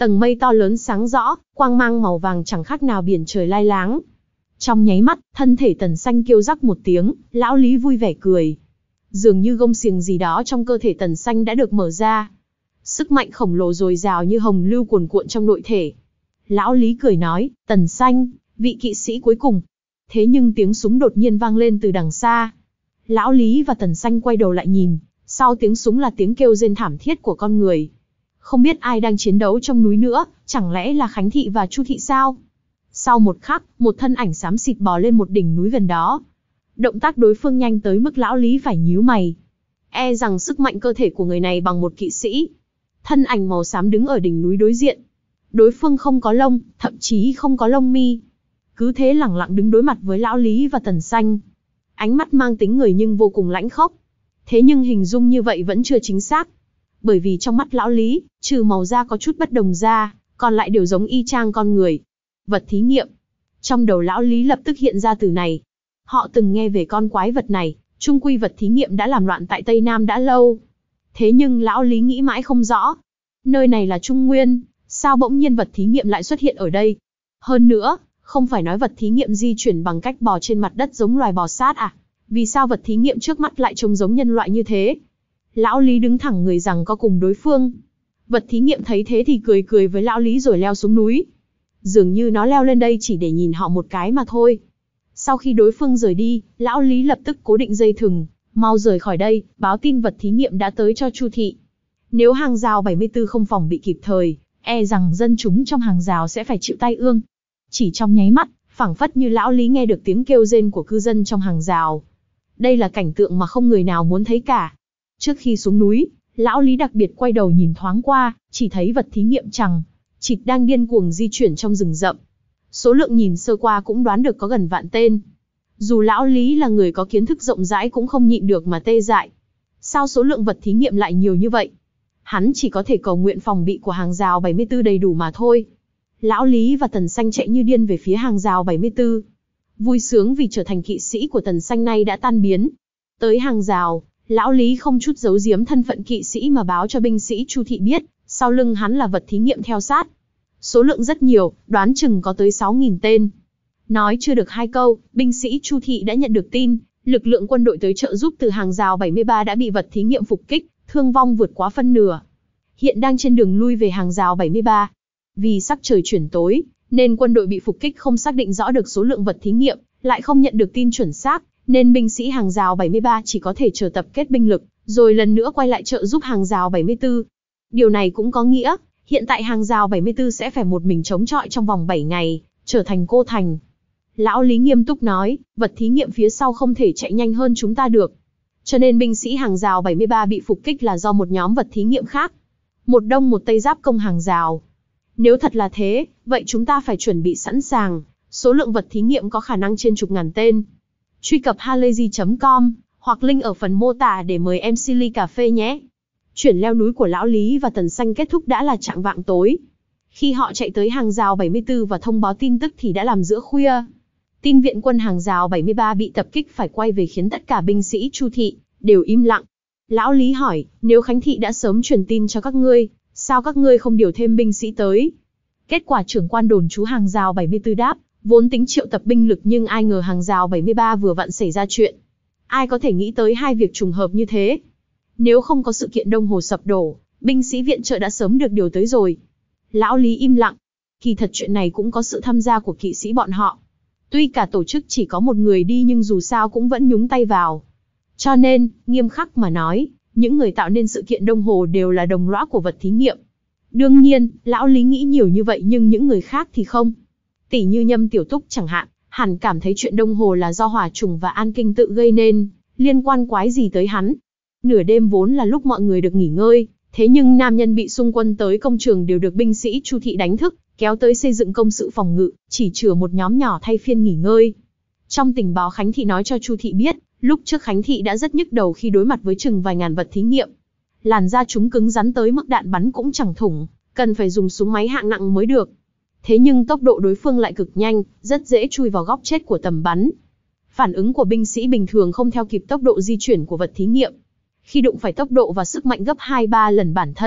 Tầng mây to lớn sáng rõ, quang mang màu vàng chẳng khác nào biển trời lai láng. Trong nháy mắt, thân thể Tần Xanh kêu rắc một tiếng, lão Lý vui vẻ cười. Dường như gông xiềng gì đó trong cơ thể Tần Xanh đã được mở ra. Sức mạnh khổng lồ dồi dào như hồng lưu cuồn cuộn trong nội thể. Lão Lý cười nói, Tần Xanh, vị kỵ sĩ cuối cùng. Thế nhưng tiếng súng đột nhiên vang lên từ đằng xa. Lão Lý và Tần Xanh quay đầu lại nhìn, sau tiếng súng là tiếng kêu rên thảm thiết của con người. Không biết ai đang chiến đấu trong núi nữa, chẳng lẽ là Khánh Thị và Chu Thị sao? Sau một khắc, một thân ảnh xám xịt bò lên một đỉnh núi gần đó. Động tác đối phương nhanh tới mức lão Lý phải nhíu mày. E rằng sức mạnh cơ thể của người này bằng một kỵ sĩ. Thân ảnh màu xám đứng ở đỉnh núi đối diện. Đối phương không có lông, thậm chí không có lông mi. Cứ thế lẳng lặng đứng đối mặt với lão Lý và Tần Xanh. Ánh mắt mang tính người nhưng vô cùng lãnh khốc. Thế nhưng hình dung như vậy vẫn chưa chính xác. Bởi vì trong mắt lão Lý, trừ màu da có chút bất đồng ra, còn lại đều giống y chang con người. Vật thí nghiệm. Trong đầu lão Lý lập tức hiện ra từ này. Họ từng nghe về con quái vật này, chung quy vật thí nghiệm đã làm loạn tại Tây Nam đã lâu. Thế nhưng lão Lý nghĩ mãi không rõ. Nơi này là Trung Nguyên, sao bỗng nhiên vật thí nghiệm lại xuất hiện ở đây? Hơn nữa, không phải nói vật thí nghiệm di chuyển bằng cách bò trên mặt đất giống loài bò sát à? Vì sao vật thí nghiệm trước mắt lại trông giống nhân loại như thế? Lão Lý đứng thẳng người rằng có cùng đối phương. Vật thí nghiệm thấy thế thì cười cười với lão Lý rồi leo xuống núi. Dường như nó leo lên đây chỉ để nhìn họ một cái mà thôi. Sau khi đối phương rời đi, lão Lý lập tức cố định dây thừng, mau rời khỏi đây, báo tin vật thí nghiệm đã tới cho Chu Thị. Nếu hàng rào bảy mươi tư không phòng bị kịp thời, e rằng dân chúng trong hàng rào sẽ phải chịu tai ương. Chỉ trong nháy mắt, phảng phất như lão Lý nghe được tiếng kêu rên của cư dân trong hàng rào. Đây là cảnh tượng mà không người nào muốn thấy cả. Trước khi xuống núi, lão Lý đặc biệt quay đầu nhìn thoáng qua, chỉ thấy vật thí nghiệm chằng chịt đang điên cuồng di chuyển trong rừng rậm. Số lượng nhìn sơ qua cũng đoán được có gần vạn tên. Dù lão Lý là người có kiến thức rộng rãi cũng không nhịn được mà tê dại. Sao số lượng vật thí nghiệm lại nhiều như vậy? Hắn chỉ có thể cầu nguyện phòng bị của hàng rào bảy mươi tư đầy đủ mà thôi. Lão Lý và Tần Xanh chạy như điên về phía hàng rào bảy mươi tư. Vui sướng vì trở thành kỵ sĩ của Tần Xanh nay đã tan biến. Tới hàng rào, lão Lý không chút giấu giếm thân phận kỵ sĩ mà báo cho binh sĩ Chu Thị biết, sau lưng hắn là vật thí nghiệm theo sát. Số lượng rất nhiều, đoán chừng có tới sáu nghìn tên. Nói chưa được hai câu, binh sĩ Chu Thị đã nhận được tin, lực lượng quân đội tới trợ giúp từ hàng rào bảy mươi ba đã bị vật thí nghiệm phục kích, thương vong vượt quá phân nửa. Hiện đang trên đường lui về hàng rào bảy mươi ba. Vì sắc trời chuyển tối, nên quân đội bị phục kích không xác định rõ được số lượng vật thí nghiệm, lại không nhận được tin chuẩn xác, nên binh sĩ hàng rào bảy mươi ba chỉ có thể chờ tập kết binh lực, rồi lần nữa quay lại trợ giúp hàng rào bảy mươi tư. Điều này cũng có nghĩa, hiện tại hàng rào bảy mươi tư sẽ phải một mình chống chọi trong vòng bảy ngày, trở thành cô thành. Lão Lý nghiêm túc nói, vật thí nghiệm phía sau không thể chạy nhanh hơn chúng ta được. Cho nên binh sĩ hàng rào bảy mươi ba bị phục kích là do một nhóm vật thí nghiệm khác. Một đông một tây giáp công hàng rào. Nếu thật là thế, vậy chúng ta phải chuẩn bị sẵn sàng, số lượng vật thí nghiệm có khả năng trên chục ngàn tên. Truy cập halayzi chấm com, hoặc link ở phần mô tả để mời em xê ly cà phê nhé. Chuyển leo núi của lão Lý và Tần Xanh kết thúc đã là chạng vạng tối. Khi họ chạy tới hàng rào bảy mươi tư và thông báo tin tức thì đã làm giữa khuya. Tin viện quân hàng rào bảy mươi ba bị tập kích phải quay về khiến tất cả binh sĩ Chu Thị đều im lặng. Lão Lý hỏi, nếu Khánh Thị đã sớm truyền tin cho các ngươi, sao các ngươi không điều thêm binh sĩ tới? Kết quả trưởng quan đồn trú hàng rào bảy mươi tư đáp, vốn tính triệu tập binh lực nhưng ai ngờ hàng rào bảy mươi ba vừa vặn xảy ra chuyện. Ai có thể nghĩ tới hai việc trùng hợp như thế? Nếu không có sự kiện Đông Hồ sập đổ, binh sĩ viện trợ đã sớm được điều tới rồi. Lão Lý im lặng. Kỳ thật chuyện này cũng có sự tham gia của kỵ sĩ bọn họ. Tuy cả tổ chức chỉ có một người đi nhưng dù sao cũng vẫn nhúng tay vào. Cho nên, nghiêm khắc mà nói, những người tạo nên sự kiện Đông Hồ đều là đồng lõa của vật thí nghiệm. Đương nhiên, lão Lý nghĩ nhiều như vậy nhưng những người khác thì không. Tỷ như Nhâm Tiểu Túc chẳng hạn, hẳn cảm thấy chuyện Đông Hồ là do Hỏa Trùng và An Kinh tự gây nên, liên quan quái gì tới hắn. Nửa đêm vốn là lúc mọi người được nghỉ ngơi, thế nhưng nam nhân bị xung quân tới công trường đều được binh sĩ Chu Thị đánh thức, kéo tới xây dựng công sự phòng ngự, chỉ chừa một nhóm nhỏ thay phiên nghỉ ngơi. Trong tình báo Khánh Thị nói cho Chu Thị biết, lúc trước Khánh Thị đã rất nhức đầu khi đối mặt với chừng vài ngàn vật thí nghiệm. Làn da chúng cứng rắn tới mức đạn bắn cũng chẳng thủng, cần phải dùng súng máy hạng nặng mới được. Thế nhưng tốc độ đối phương lại cực nhanh, rất dễ chui vào góc chết của tầm bắn. Phản ứng của binh sĩ bình thường không theo kịp tốc độ di chuyển của vật thí nghiệm. Khi đụng phải tốc độ và sức mạnh gấp hai ba lần bản thân,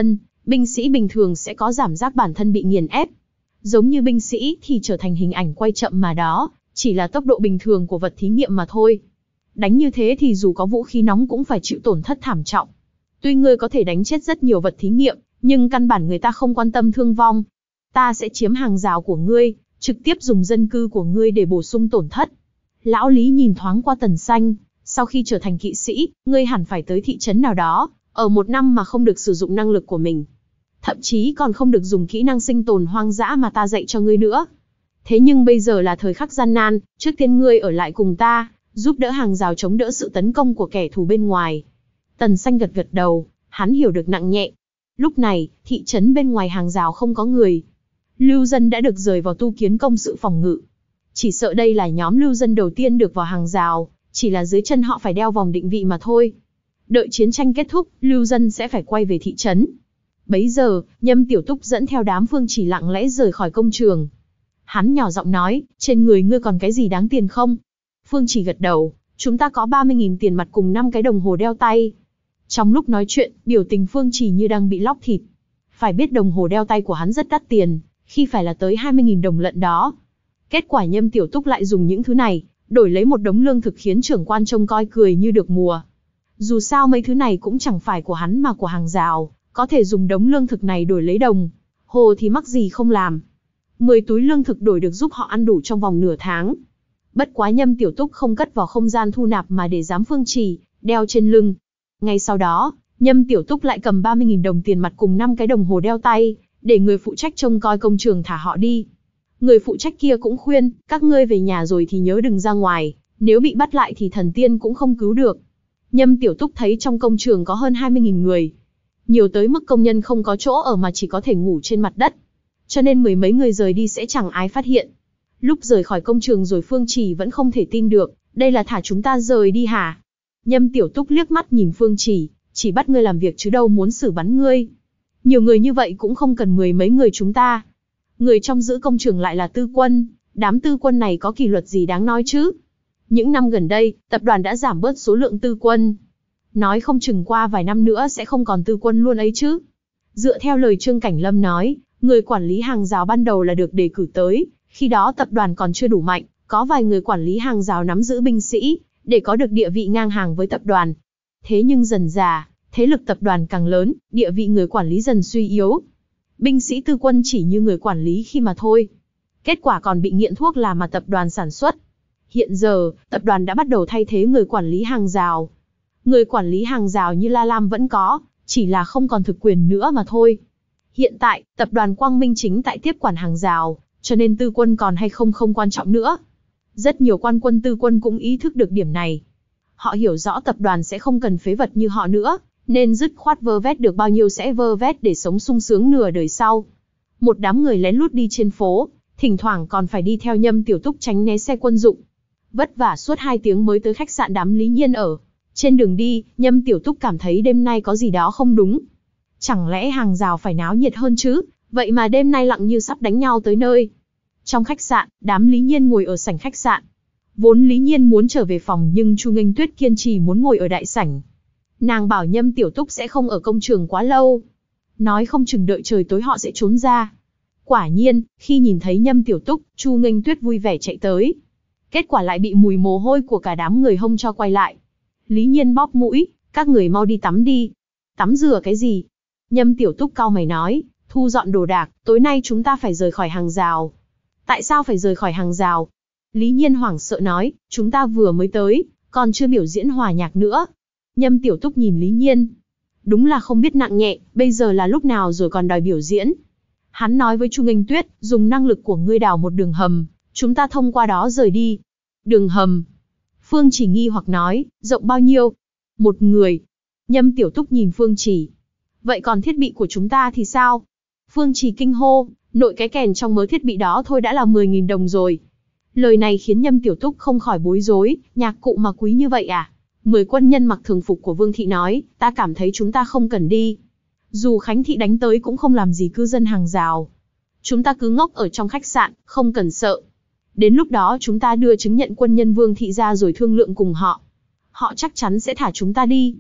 Binh sĩ bình thường sẽ có cảm giác bản thân bị nghiền ép. Giống như binh sĩ thì trở thành hình ảnh quay chậm mà đó, chỉ là tốc độ bình thường của vật thí nghiệm mà thôi. Đánh như thế thì dù có vũ khí nóng cũng phải chịu tổn thất thảm trọng. Tuy ngươi có thể đánh chết rất nhiều vật thí nghiệm, nhưng căn bản người ta không quan tâm thương vong. Ta sẽ chiếm hàng rào của ngươi, trực tiếp dùng dân cư của ngươi để bổ sung tổn thất. Lão Lý nhìn thoáng qua Tần Xanh, sau khi trở thành kỵ sĩ, ngươi hẳn phải tới thị trấn nào đó, ở một năm mà không được sử dụng năng lực của mình. Thậm chí còn không được dùng kỹ năng sinh tồn hoang dã mà ta dạy cho ngươi nữa. Thế nhưng bây giờ là thời khắc gian nan, trước tiên ngươi ở lại cùng ta, giúp đỡ hàng rào chống đỡ sự tấn công của kẻ thù bên ngoài. Tần Xanh gật gật đầu, hắn hiểu được nặng nhẹ. Lúc này, thị trấn bên ngoài hàng rào không có người. Lưu dân đã được rời vào tu kiến công sự phòng ngự. Chỉ sợ đây là nhóm lưu dân đầu tiên được vào hàng rào, chỉ là dưới chân họ phải đeo vòng định vị mà thôi. Đợi chiến tranh kết thúc, lưu dân sẽ phải quay về thị trấn. Bấy giờ, Nhâm Tiểu Túc dẫn theo đám Phương Chỉ lặng lẽ rời khỏi công trường. Hắn nhỏ giọng nói, trên người ngươi còn cái gì đáng tiền không? Phương Chỉ gật đầu, chúng ta có ba mươi nghìn tiền mặt cùng năm cái đồng hồ đeo tay. Trong lúc nói chuyện, biểu tình Phương Chỉ như đang bị lóc thịt. Phải biết đồng hồ đeo tay của hắn rất đắt tiền, khi phải là tới hai mươi nghìn đồng lận đó. Kết quả Nhâm Tiểu Túc lại dùng những thứ này, đổi lấy một đống lương thực khiến trưởng quan trông coi cười như được mùa. Dù sao mấy thứ này cũng chẳng phải của hắn mà của hàng rào, có thể dùng đống lương thực này đổi lấy đồng hồ thì mắc gì không làm. mười túi lương thực đổi được giúp họ ăn đủ trong vòng nửa tháng. Bất quá Nhâm Tiểu Túc không cất vào không gian thu nạp mà để giám Phương Chỉ đeo trên lưng. Ngay sau đó, Nhâm Tiểu Túc lại cầm ba mươi nghìn đồng tiền mặt cùng năm cái đồng hồ đeo tay, để người phụ trách trông coi công trường thả họ đi. Người phụ trách kia cũng khuyên, các ngươi về nhà rồi thì nhớ đừng ra ngoài, nếu bị bắt lại thì thần tiên cũng không cứu được. Nhâm Tiểu Túc thấy trong công trường có hơn hai mươi nghìn người. Nhiều tới mức công nhân không có chỗ ở mà chỉ có thể ngủ trên mặt đất. Cho nên mười mấy người rời đi sẽ chẳng ai phát hiện. Lúc rời khỏi công trường rồi Phương Chỉ vẫn không thể tin được, đây là thả chúng ta rời đi hả? Nhâm Tiểu Túc liếc mắt nhìn Phương Chỉ, chỉ bắt ngươi làm việc chứ đâu muốn xử bắn ngươi. Nhiều người như vậy cũng không cần mười mấy người chúng ta. Người trong giữ công trường lại là tư quân, đám tư quân này có kỷ luật gì đáng nói chứ? Những năm gần đây, tập đoàn đã giảm bớt số lượng tư quân. Nói không chừng qua vài năm nữa sẽ không còn tư quân luôn ấy chứ. Dựa theo lời Trương Cảnh Lâm nói, người quản lý hàng rào ban đầu là được đề cử tới, khi đó tập đoàn còn chưa đủ mạnh, có vài người quản lý hàng rào nắm giữ binh sĩ, để có được địa vị ngang hàng với tập đoàn. Thế nhưng dần dà, thế lực tập đoàn càng lớn, địa vị người quản lý dần suy yếu. Binh sĩ tư quân chỉ như người quản lý khi mà thôi. Kết quả còn bị nghiện thuốc là mà tập đoàn sản xuất. Hiện giờ, tập đoàn đã bắt đầu thay thế người quản lý hàng rào. Người quản lý hàng rào như La Lam vẫn có, chỉ là không còn thực quyền nữa mà thôi. Hiện tại, tập đoàn Quang Minh chính tại tiếp quản hàng rào, cho nên tư quân còn hay không không quan trọng nữa. Rất nhiều quan quân tư quân cũng ý thức được điểm này. Họ hiểu rõ tập đoàn sẽ không cần phế vật như họ nữa, nên dứt khoát vơ vét được bao nhiêu sẽ vơ vét để sống sung sướng nửa đời sau. Một đám người lén lút đi trên phố, thỉnh thoảng còn phải đi theo Nhâm Tiểu Túc tránh né xe quân dụng. Vất vả suốt hai tiếng mới tới khách sạn đám Lý Nhiên ở. Trên đường đi, Nhâm Tiểu Túc cảm thấy đêm nay có gì đó không đúng. Chẳng lẽ hàng rào phải náo nhiệt hơn chứ, vậy mà đêm nay lặng như sắp đánh nhau tới nơi. Trong khách sạn, đám Lý Nhiên ngồi ở sảnh khách sạn. Vốn Lý Nhiên muốn trở về phòng nhưng Chu Nghênh Tuyết kiên trì muốn ngồi ở đại sảnh. Nàng bảo Nhâm Tiểu Túc sẽ không ở công trường quá lâu. Nói không chừng đợi trời tối họ sẽ trốn ra. Quả nhiên, khi nhìn thấy Nhâm Tiểu Túc, Chu Nghênh Tuyết vui vẻ chạy tới. Kết quả lại bị mùi mồ hôi của cả đám người hông cho quay lại. Lý Nhiên bóp mũi, các người mau đi tắm đi. Tắm rửa cái gì? Nhâm Tiểu Túc cau mày nói, thu dọn đồ đạc, tối nay chúng ta phải rời khỏi hàng rào. Tại sao phải rời khỏi hàng rào? Lý Nhiên hoảng sợ nói, chúng ta vừa mới tới, còn chưa biểu diễn hòa nhạc nữa. Nhâm Tiểu Túc nhìn Lý Nhiên. Đúng là không biết nặng nhẹ, bây giờ là lúc nào rồi còn đòi biểu diễn. Hắn nói với Chu Nghênh Tuyết, dùng năng lực của ngươi đào một đường hầm, chúng ta thông qua đó rời đi. Đường hầm. Phương Chỉ nghi hoặc nói, rộng bao nhiêu? Một người. Nhâm Tiểu Túc nhìn Phương Chỉ. Vậy còn thiết bị của chúng ta thì sao? Phương Chỉ kinh hô, nội cái kèn trong mớ thiết bị đó thôi đã là mười nghìn đồng rồi. Lời này khiến Nhâm Tiểu Túc không khỏi bối rối, nhạc cụ mà quý như vậy à? Mười quân nhân mặc thường phục của Vương Thị nói, ta cảm thấy chúng ta không cần đi. Dù Khánh Thị đánh tới cũng không làm gì cư dân hàng rào. Chúng ta cứ ngốc ở trong khách sạn, không cần sợ. Đến lúc đó chúng ta đưa chứng nhận quân nhân Vương Thị ra rồi thương lượng cùng họ. Họ chắc chắn sẽ thả chúng ta đi.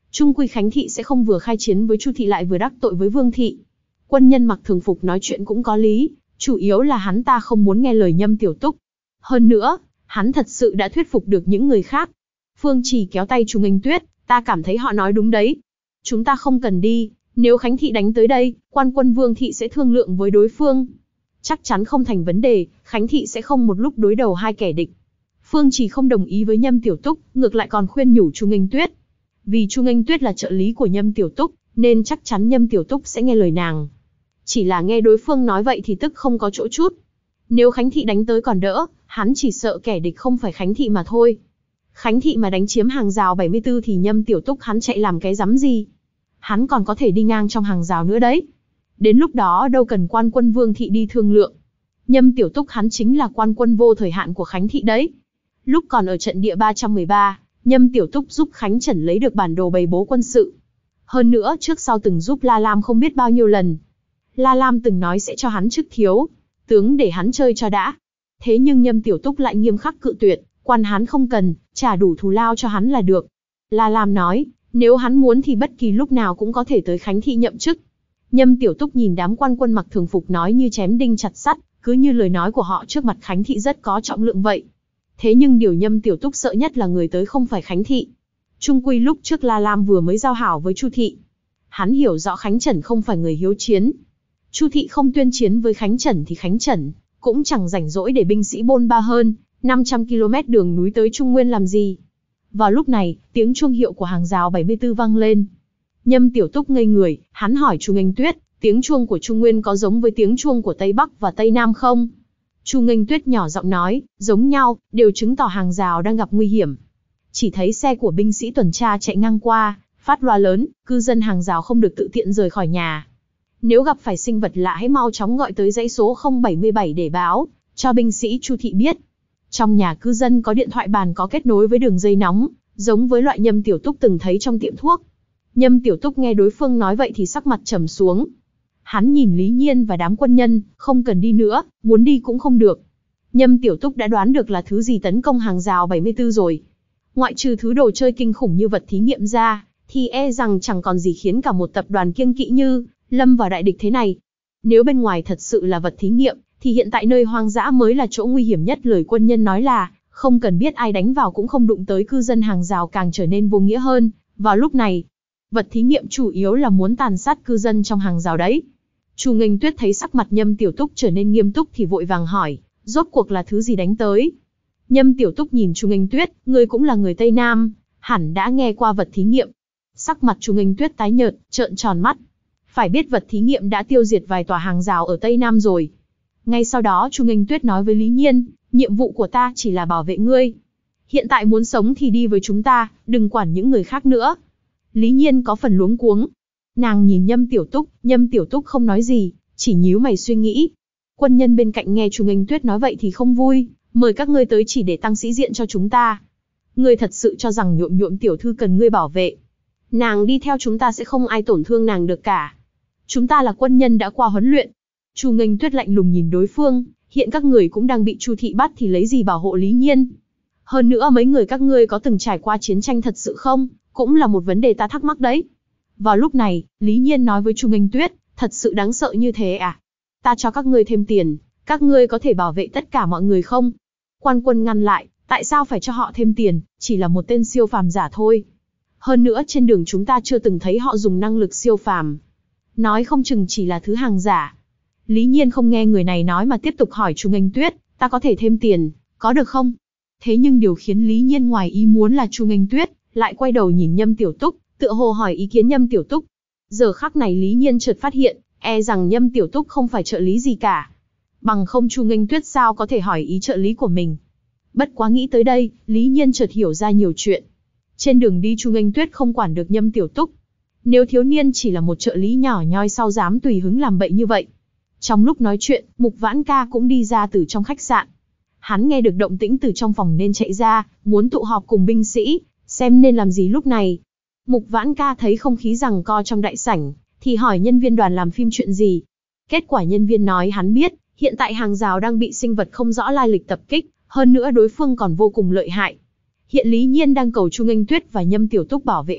Trung quy Khánh thị sẽ không vừa khai chiến với Chu thị lại vừa đắc tội với Vương thị. Quân nhân mặc thường phục nói chuyện cũng có lý, chủ yếu là hắn ta không muốn nghe lời Nhâm Tiểu Túc. Hơn nữa, hắn thật sự đã thuyết phục được những người khác. Phương Trì kéo tay Chu Nghênh Tuyết, ta cảm thấy họ nói đúng đấy. Chúng ta không cần đi, nếu Khánh thị đánh tới đây, quan quân Vương thị sẽ thương lượng với đối phương. Chắc chắn không thành vấn đề, Khánh thị sẽ không một lúc đối đầu hai kẻ địch. Phương Trì không đồng ý với Nhâm Tiểu Túc, ngược lại còn khuyên nhủ Chu Nghênh Tuyết. Vì Chu Nghênh Tuyết là trợ lý của Nhâm Tiểu Túc, nên chắc chắn Nhâm Tiểu Túc sẽ nghe lời nàng. Chỉ là nghe đối phương nói vậy thì tức không có chỗ chút. Nếu Khánh thị đánh tới còn đỡ, hắn chỉ sợ kẻ địch không phải Khánh thị mà thôi. Khánh thị mà đánh chiếm hàng rào bảy mươi tư thì Nhâm Tiểu Túc hắn chạy làm cái rắm gì? Hắn còn có thể đi ngang trong hàng rào nữa đấy. Đến lúc đó đâu cần quan quân Vương thị đi thương lượng. Nhâm Tiểu Túc hắn chính là quan quân vô thời hạn của Khánh thị đấy. Lúc còn ở trận địa ba trăm mười ba, Nhâm Tiểu Túc giúp Khánh Trần lấy được bản đồ bày bố quân sự. Hơn nữa trước sau từng giúp La Lam không biết bao nhiêu lần. La Lam từng nói sẽ cho hắn chức thiếu tướng để hắn chơi cho đã. Thế nhưng Nhâm Tiểu Túc lại nghiêm khắc cự tuyệt, quan hắn không cần, trả đủ thù lao cho hắn là được. La Lam nói, nếu hắn muốn thì bất kỳ lúc nào cũng có thể tới Khánh thị nhậm chức. Nhâm Tiểu Túc nhìn đám quan quân mặc thường phục nói như chém đinh chặt sắt, cứ như lời nói của họ trước mặt Khánh thị rất có trọng lượng vậy. Thế nhưng điều Nhâm Tiểu Túc sợ nhất là người tới không phải Khánh thị. Trung quy lúc trước La Lam vừa mới giao hảo với Chu thị. Hắn hiểu rõ Khánh Trần không phải người hiếu chiến. Chu thị không tuyên chiến với Khánh Trần thì Khánh Trần cũng chẳng rảnh rỗi để binh sĩ bôn ba hơn năm trăm ki lô mét đường núi tới Trung Nguyên làm gì. Vào lúc này, tiếng chuông hiệu của hàng rào bảy mươi tư vang lên. Nhâm Tiểu Túc ngây người, hắn hỏi Chu Nghênh Tuyết, tiếng chuông của Trung Nguyên có giống với tiếng chuông của Tây Bắc và Tây Nam không? Chu Nghênh Tuyết nhỏ giọng nói, giống nhau, đều chứng tỏ hàng rào đang gặp nguy hiểm. Chỉ thấy xe của binh sĩ tuần tra chạy ngang qua, phát loa lớn, cư dân hàng rào không được tự tiện rời khỏi nhà. Nếu gặp phải sinh vật lạ hãy mau chóng gọi tới dãy số không bảy bảy để báo cho binh sĩ Chu thị biết. Trong nhà cư dân có điện thoại bàn có kết nối với đường dây nóng, giống với loại Nhâm Tiểu Túc từng thấy trong tiệm thuốc. Nhâm Tiểu Túc nghe đối phương nói vậy thì sắc mặt trầm xuống. Hắn nhìn Lý Nhiên và đám quân nhân, không cần đi nữa, muốn đi cũng không được. Nhâm Tiểu Túc đã đoán được là thứ gì tấn công hàng rào bảy mươi tư rồi. Ngoại trừ thứ đồ chơi kinh khủng như vật thí nghiệm ra, thì e rằng chẳng còn gì khiến cả một tập đoàn kiêng kỵ như lâm vào đại địch thế này. Nếu bên ngoài thật sự là vật thí nghiệm, thì hiện tại nơi hoang dã mới là chỗ nguy hiểm nhất. Lời quân nhân nói là, không cần biết ai đánh vào cũng không đụng tới cư dân hàng rào càng trở nên vô nghĩa hơn. Vào lúc này, vật thí nghiệm chủ yếu là muốn tàn sát cư dân trong hàng rào đấy. Chu Nghênh Tuyết thấy sắc mặt Nhâm Tiểu Túc trở nên nghiêm túc thì vội vàng hỏi, rốt cuộc là thứ gì đánh tới? Nhâm Tiểu Túc nhìn Chu Nghênh Tuyết, người cũng là người Tây Nam, hẳn đã nghe qua vật thí nghiệm. Sắc mặt Chu Nghênh Tuyết tái nhợt, trợn tròn mắt. Phải biết vật thí nghiệm đã tiêu diệt vài tòa hàng rào ở Tây Nam rồi. Ngay sau đó Chu Nghênh Tuyết nói với Lý Nhiên, nhiệm vụ của ta chỉ là bảo vệ ngươi. Hiện tại muốn sống thì đi với chúng ta, đừng quản những người khác nữa. Lý Nhiên có phần luống cuống. Nàng nhìn Nhâm Tiểu Túc, Nhâm Tiểu Túc không nói gì, chỉ nhíu mày suy nghĩ. Quân nhân bên cạnh nghe Chu Nghênh Tuyết nói vậy thì không vui, mời các ngươi tới chỉ để tăng sĩ diện cho chúng ta. Ngươi thật sự cho rằng Nhuộm Nhuộm tiểu thư cần ngươi bảo vệ? Nàng đi theo chúng ta sẽ không ai tổn thương nàng được cả. Chúng ta là quân nhân đã qua huấn luyện. Chu Nghênh Tuyết lạnh lùng nhìn đối phương, hiện các người cũng đang bị Chu thị bắt thì lấy gì bảo hộ Lý Nhiên? Hơn nữa mấy người các ngươi có từng trải qua chiến tranh thật sự không? Cũng là một vấn đề ta thắc mắc đấy. Vào lúc này, Lý Nhiên nói với Chu Nghênh Tuyết, thật sự đáng sợ như thế à? Ta cho các ngươi thêm tiền, các ngươi có thể bảo vệ tất cả mọi người không? Quan quân ngăn lại, tại sao phải cho họ thêm tiền, chỉ là một tên siêu phàm giả thôi. Hơn nữa trên đường chúng ta chưa từng thấy họ dùng năng lực siêu phàm. Nói không chừng chỉ là thứ hàng giả. Lý Nhiên không nghe người này nói mà tiếp tục hỏi Chu Nghênh Tuyết, ta có thể thêm tiền, có được không? Thế nhưng điều khiến Lý Nhiên ngoài ý muốn là Chu Nghênh Tuyết lại quay đầu nhìn Nhâm Tiểu Túc, tựa hồ hỏi ý kiến Nhâm Tiểu Túc. Giờ khắc này Lý Nhiên chợt phát hiện, e rằng Nhâm Tiểu Túc không phải trợ lý gì cả. Bằng không Chu Nghênh Tuyết sao có thể hỏi ý trợ lý của mình. Bất quá nghĩ tới đây, Lý Nhiên chợt hiểu ra nhiều chuyện. Trên đường đi Chu Nghênh Tuyết không quản được Nhâm Tiểu Túc. Nếu thiếu niên chỉ là một trợ lý nhỏ nhoi sao dám tùy hứng làm bậy như vậy. Trong lúc nói chuyện, Mục Vãn Ca cũng đi ra từ trong khách sạn. Hắn nghe được động tĩnh từ trong phòng nên chạy ra, muốn tụ họp cùng binh sĩ, xem nên làm gì lúc này. Mục Vãn Ca thấy không khí giằng co trong đại sảnh, thì hỏi nhân viên đoàn làm phim chuyện gì. Kết quả nhân viên nói hắn biết, hiện tại hàng rào đang bị sinh vật không rõ lai lịch tập kích, hơn nữa đối phương còn vô cùng lợi hại. Hiện Lý Nhiên đang cầu Chu Nghênh Tuyết và Nhâm Tiểu Túc bảo vệ họ,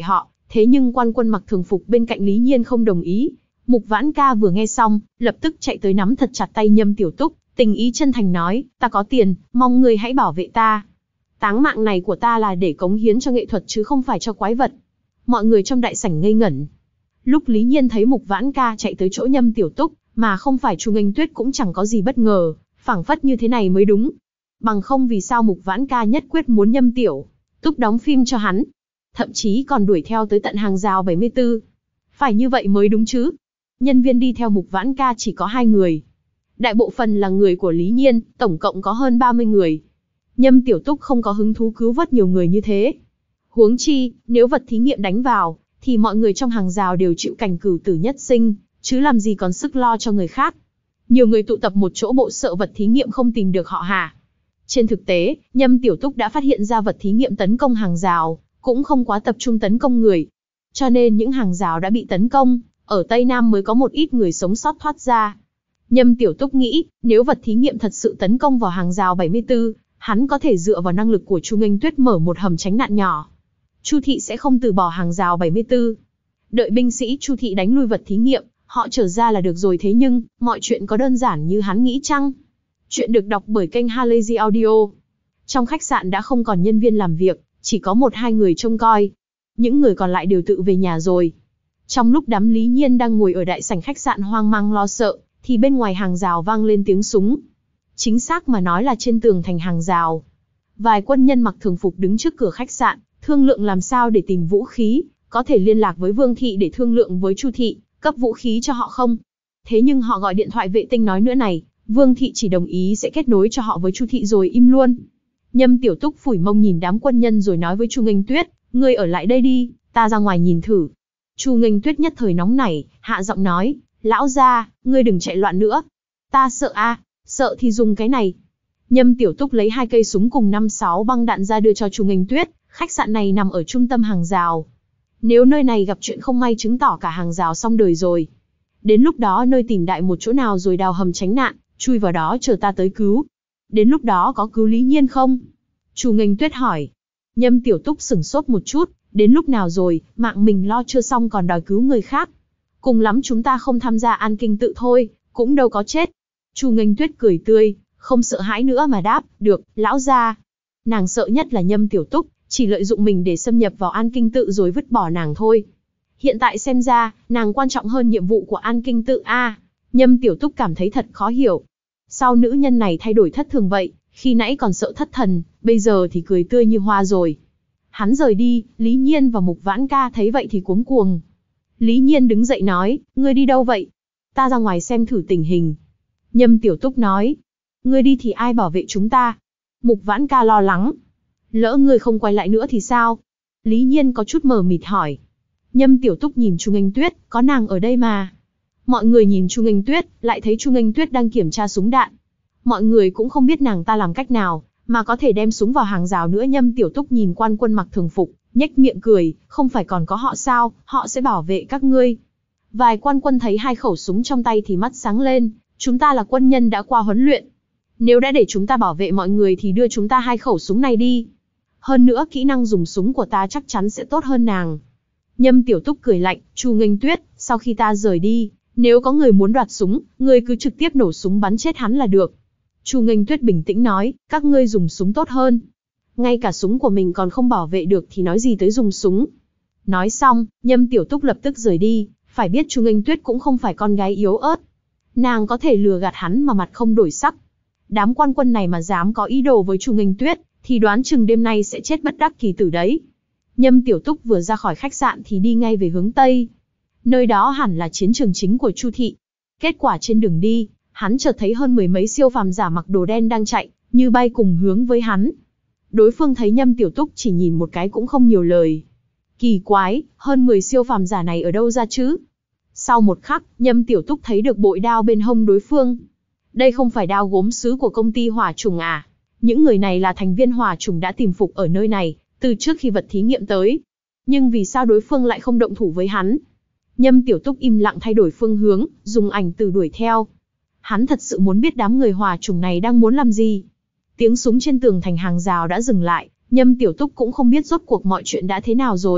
Thế nhưng quan quân mặc thường phục bên cạnh Lý Nhiên không đồng ý. Mục Vãn Ca vừa nghe xong, lập tức chạy tới nắm thật chặt tay Nhâm Tiểu Túc, tình ý chân thành nói, ta có tiền, mong ngươi hãy bảo vệ ta. Táng mạng này của ta là để cống hiến cho nghệ thuật chứ không phải cho quái vật. Mọi người trong đại sảnh ngây ngẩn. Lúc Lý Nhiên thấy Mục Vãn Ca chạy tới chỗ Nhâm Tiểu Túc, mà không phải Chu Nghênh Tuyết cũng chẳng có gì bất ngờ, phảng phất như thế này mới đúng. Bằng không vì sao Mục Vãn Ca nhất quyết muốn Nhâm Tiểu Túc đóng phim cho hắn, thậm chí còn đuổi theo tới tận hàng rào bảy mươi tư. Phải như vậy mới đúng chứ. Nhân viên đi theo Mục Vãn Ca chỉ có hai người. Đại bộ phận là người của Lý Nhiên, tổng cộng có hơn ba mươi người. Nhâm Tiểu Túc không có hứng thú cứu vớt nhiều người như thế. Huống chi, nếu vật thí nghiệm đánh vào, thì mọi người trong hàng rào đều chịu cảnh cửu tử nhất sinh, chứ làm gì còn sức lo cho người khác. Nhiều người tụ tập một chỗ bộ sợ vật thí nghiệm không tìm được họ hả. Trên thực tế, Nhâm Tiểu Túc đã phát hiện ra vật thí nghiệm tấn công hàng rào, cũng không quá tập trung tấn công người. Cho nên những hàng rào đã bị tấn công, ở Tây Nam mới có một ít người sống sót thoát ra. Nhâm Tiểu Túc nghĩ, nếu vật thí nghiệm thật sự tấn công vào hàng rào bảy mươi tư, hắn có thể dựa vào năng lực của Chu Nghênh Tuyết mở một hầm tránh nạn nhỏ. Chu thị sẽ không từ bỏ hàng rào bảy mươi tư. Đợi binh sĩ Chu thị đánh lui vật thí nghiệm, họ trở ra là được rồi. Thế nhưng, mọi chuyện có đơn giản như hắn nghĩ chăng? Chuyện được đọc bởi kênh Halazy Audio. Trong khách sạn đã không còn nhân viên làm việc, chỉ có một hai người trông coi. Những người còn lại đều tự về nhà rồi. Trong lúc đám Lý Nhiên đang ngồi ở đại sảnh khách sạn hoang mang lo sợ, thì bên ngoài hàng rào vang lên tiếng súng. Chính xác mà nói là trên tường thành hàng rào. Vài quân nhân mặc thường phục đứng trước cửa khách sạn, thương lượng làm sao để tìm vũ khí, có thể liên lạc với Vương thị để thương lượng với Chu thị, cấp vũ khí cho họ không. Thế nhưng họ gọi điện thoại vệ tinh nói nữa này, Vương thị chỉ đồng ý sẽ kết nối cho họ với Chu thị rồi im luôn. Nhâm Tiểu Túc phủi mông nhìn đám quân nhân rồi nói với Chu Nghênh Tuyết, ngươi ở lại đây đi, ta ra ngoài nhìn thử. Chu Nghênh Tuyết nhất thời nóng nảy, hạ giọng nói, lão gia, ngươi đừng chạy loạn nữa. Ta sợ a, à, sợ thì dùng cái này. Nhâm Tiểu Túc lấy hai cây súng cùng năm sáu băng đạn ra đưa cho Chu Nghênh Tuyết, khách sạn này nằm ở trung tâm hàng rào. Nếu nơi này gặp chuyện không may chứng tỏ cả hàng rào xong đời rồi. Đến lúc đó nơi tìm đại một chỗ nào rồi đào hầm tránh nạn, chui vào đó chờ ta tới cứu. Đến lúc đó có cứu Lý Nhiên không? Chu Nghênh Tuyết hỏi. Nhâm Tiểu Túc sửng sốt một chút, đến lúc nào rồi, mạng mình lo chưa xong còn đòi cứu người khác. Cùng lắm chúng ta không tham gia an kinh tự thôi, cũng đâu có chết. Chu Nghênh Tuyết cười tươi, không sợ hãi nữa mà đáp, được, lão gia. Nàng sợ nhất là Nhâm Tiểu Túc, chỉ lợi dụng mình để xâm nhập vào an kinh tự rồi vứt bỏ nàng thôi. Hiện tại xem ra, nàng quan trọng hơn nhiệm vụ của an kinh tự a. À, Nhâm Tiểu Túc cảm thấy thật khó hiểu. Sao nữ nhân này thay đổi thất thường vậy, khi nãy còn sợ thất thần, bây giờ thì cười tươi như hoa rồi. Hắn rời đi, Lý Nhiên và Mục Vãn Ca thấy vậy thì cuống cuồng. Lý Nhiên đứng dậy nói, ngươi đi đâu vậy? Ta ra ngoài xem thử tình hình. Nhâm Tiểu Túc nói, ngươi đi thì ai bảo vệ chúng ta? Mục Vãn Ca lo lắng. Lỡ ngươi không quay lại nữa thì sao? Lý Nhiên có chút mờ mịt hỏi. Nhâm Tiểu Túc nhìn Chu Nghênh Tuyết, có nàng ở đây mà. Mọi người nhìn Chu Nghênh Tuyết, lại thấy Chu Nghênh Tuyết đang kiểm tra súng đạn. Mọi người cũng không biết nàng ta làm cách nào, mà có thể đem súng vào hàng rào nữa. Nhâm Tiểu Túc nhìn quan quân mặc thường phục, nhếch miệng cười, không phải còn có họ sao, họ sẽ bảo vệ các ngươi. Vài quan quân thấy hai khẩu súng trong tay thì mắt sáng lên, chúng ta là quân nhân đã qua huấn luyện. Nếu đã để chúng ta bảo vệ mọi người thì đưa chúng ta hai khẩu súng này đi. Hơn nữa kỹ năng dùng súng của ta chắc chắn sẽ tốt hơn nàng. Nhâm Tiểu Túc cười lạnh, Chu Nghênh Tuyết, sau khi ta rời đi, nếu có người muốn đoạt súng, ngươi cứ trực tiếp nổ súng bắn chết hắn là được. Chu Nghênh Tuyết bình tĩnh nói, các ngươi dùng súng tốt hơn. Ngay cả súng của mình còn không bảo vệ được thì nói gì tới dùng súng. Nói xong, Nhâm Tiểu Túc lập tức rời đi, phải biết Chu Nghênh Tuyết cũng không phải con gái yếu ớt. Nàng có thể lừa gạt hắn mà mặt không đổi sắc. Đám quan quân này mà dám có ý đồ với Chu Nghênh Tuyết, thì đoán chừng đêm nay sẽ chết bất đắc kỳ tử đấy. Nhâm Tiểu Túc vừa ra khỏi khách sạn thì đi ngay về hướng Tây. Nơi đó hẳn là chiến trường chính của Chu thị. Kết quả trên đường đi, hắn chợt thấy hơn mười mấy siêu phàm giả mặc đồ đen đang chạy, như bay cùng hướng với hắn. Đối phương thấy Nhâm Tiểu Túc chỉ nhìn một cái cũng không nhiều lời. Kỳ quái, hơn mười siêu phàm giả này ở đâu ra chứ? Sau một khắc, Nhâm Tiểu Túc thấy được bội đao bên hông đối phương. Đây không phải đao gốm sứ của công ty Hỏa Trùng à? Những người này là thành viên Hỏa Trùng đã tìm phục ở nơi này, từ trước khi vật thí nghiệm tới. Nhưng vì sao đối phương lại không động thủ với hắn? Nhâm Tiểu Túc im lặng thay đổi phương hướng, dùng ảnh từ đuổi theo. Hắn thật sự muốn biết đám người Hỏa Trùng này đang muốn làm gì. Tiếng súng trên tường thành hàng rào đã dừng lại, Nhâm Tiểu Túc cũng không biết rốt cuộc mọi chuyện đã thế nào rồi.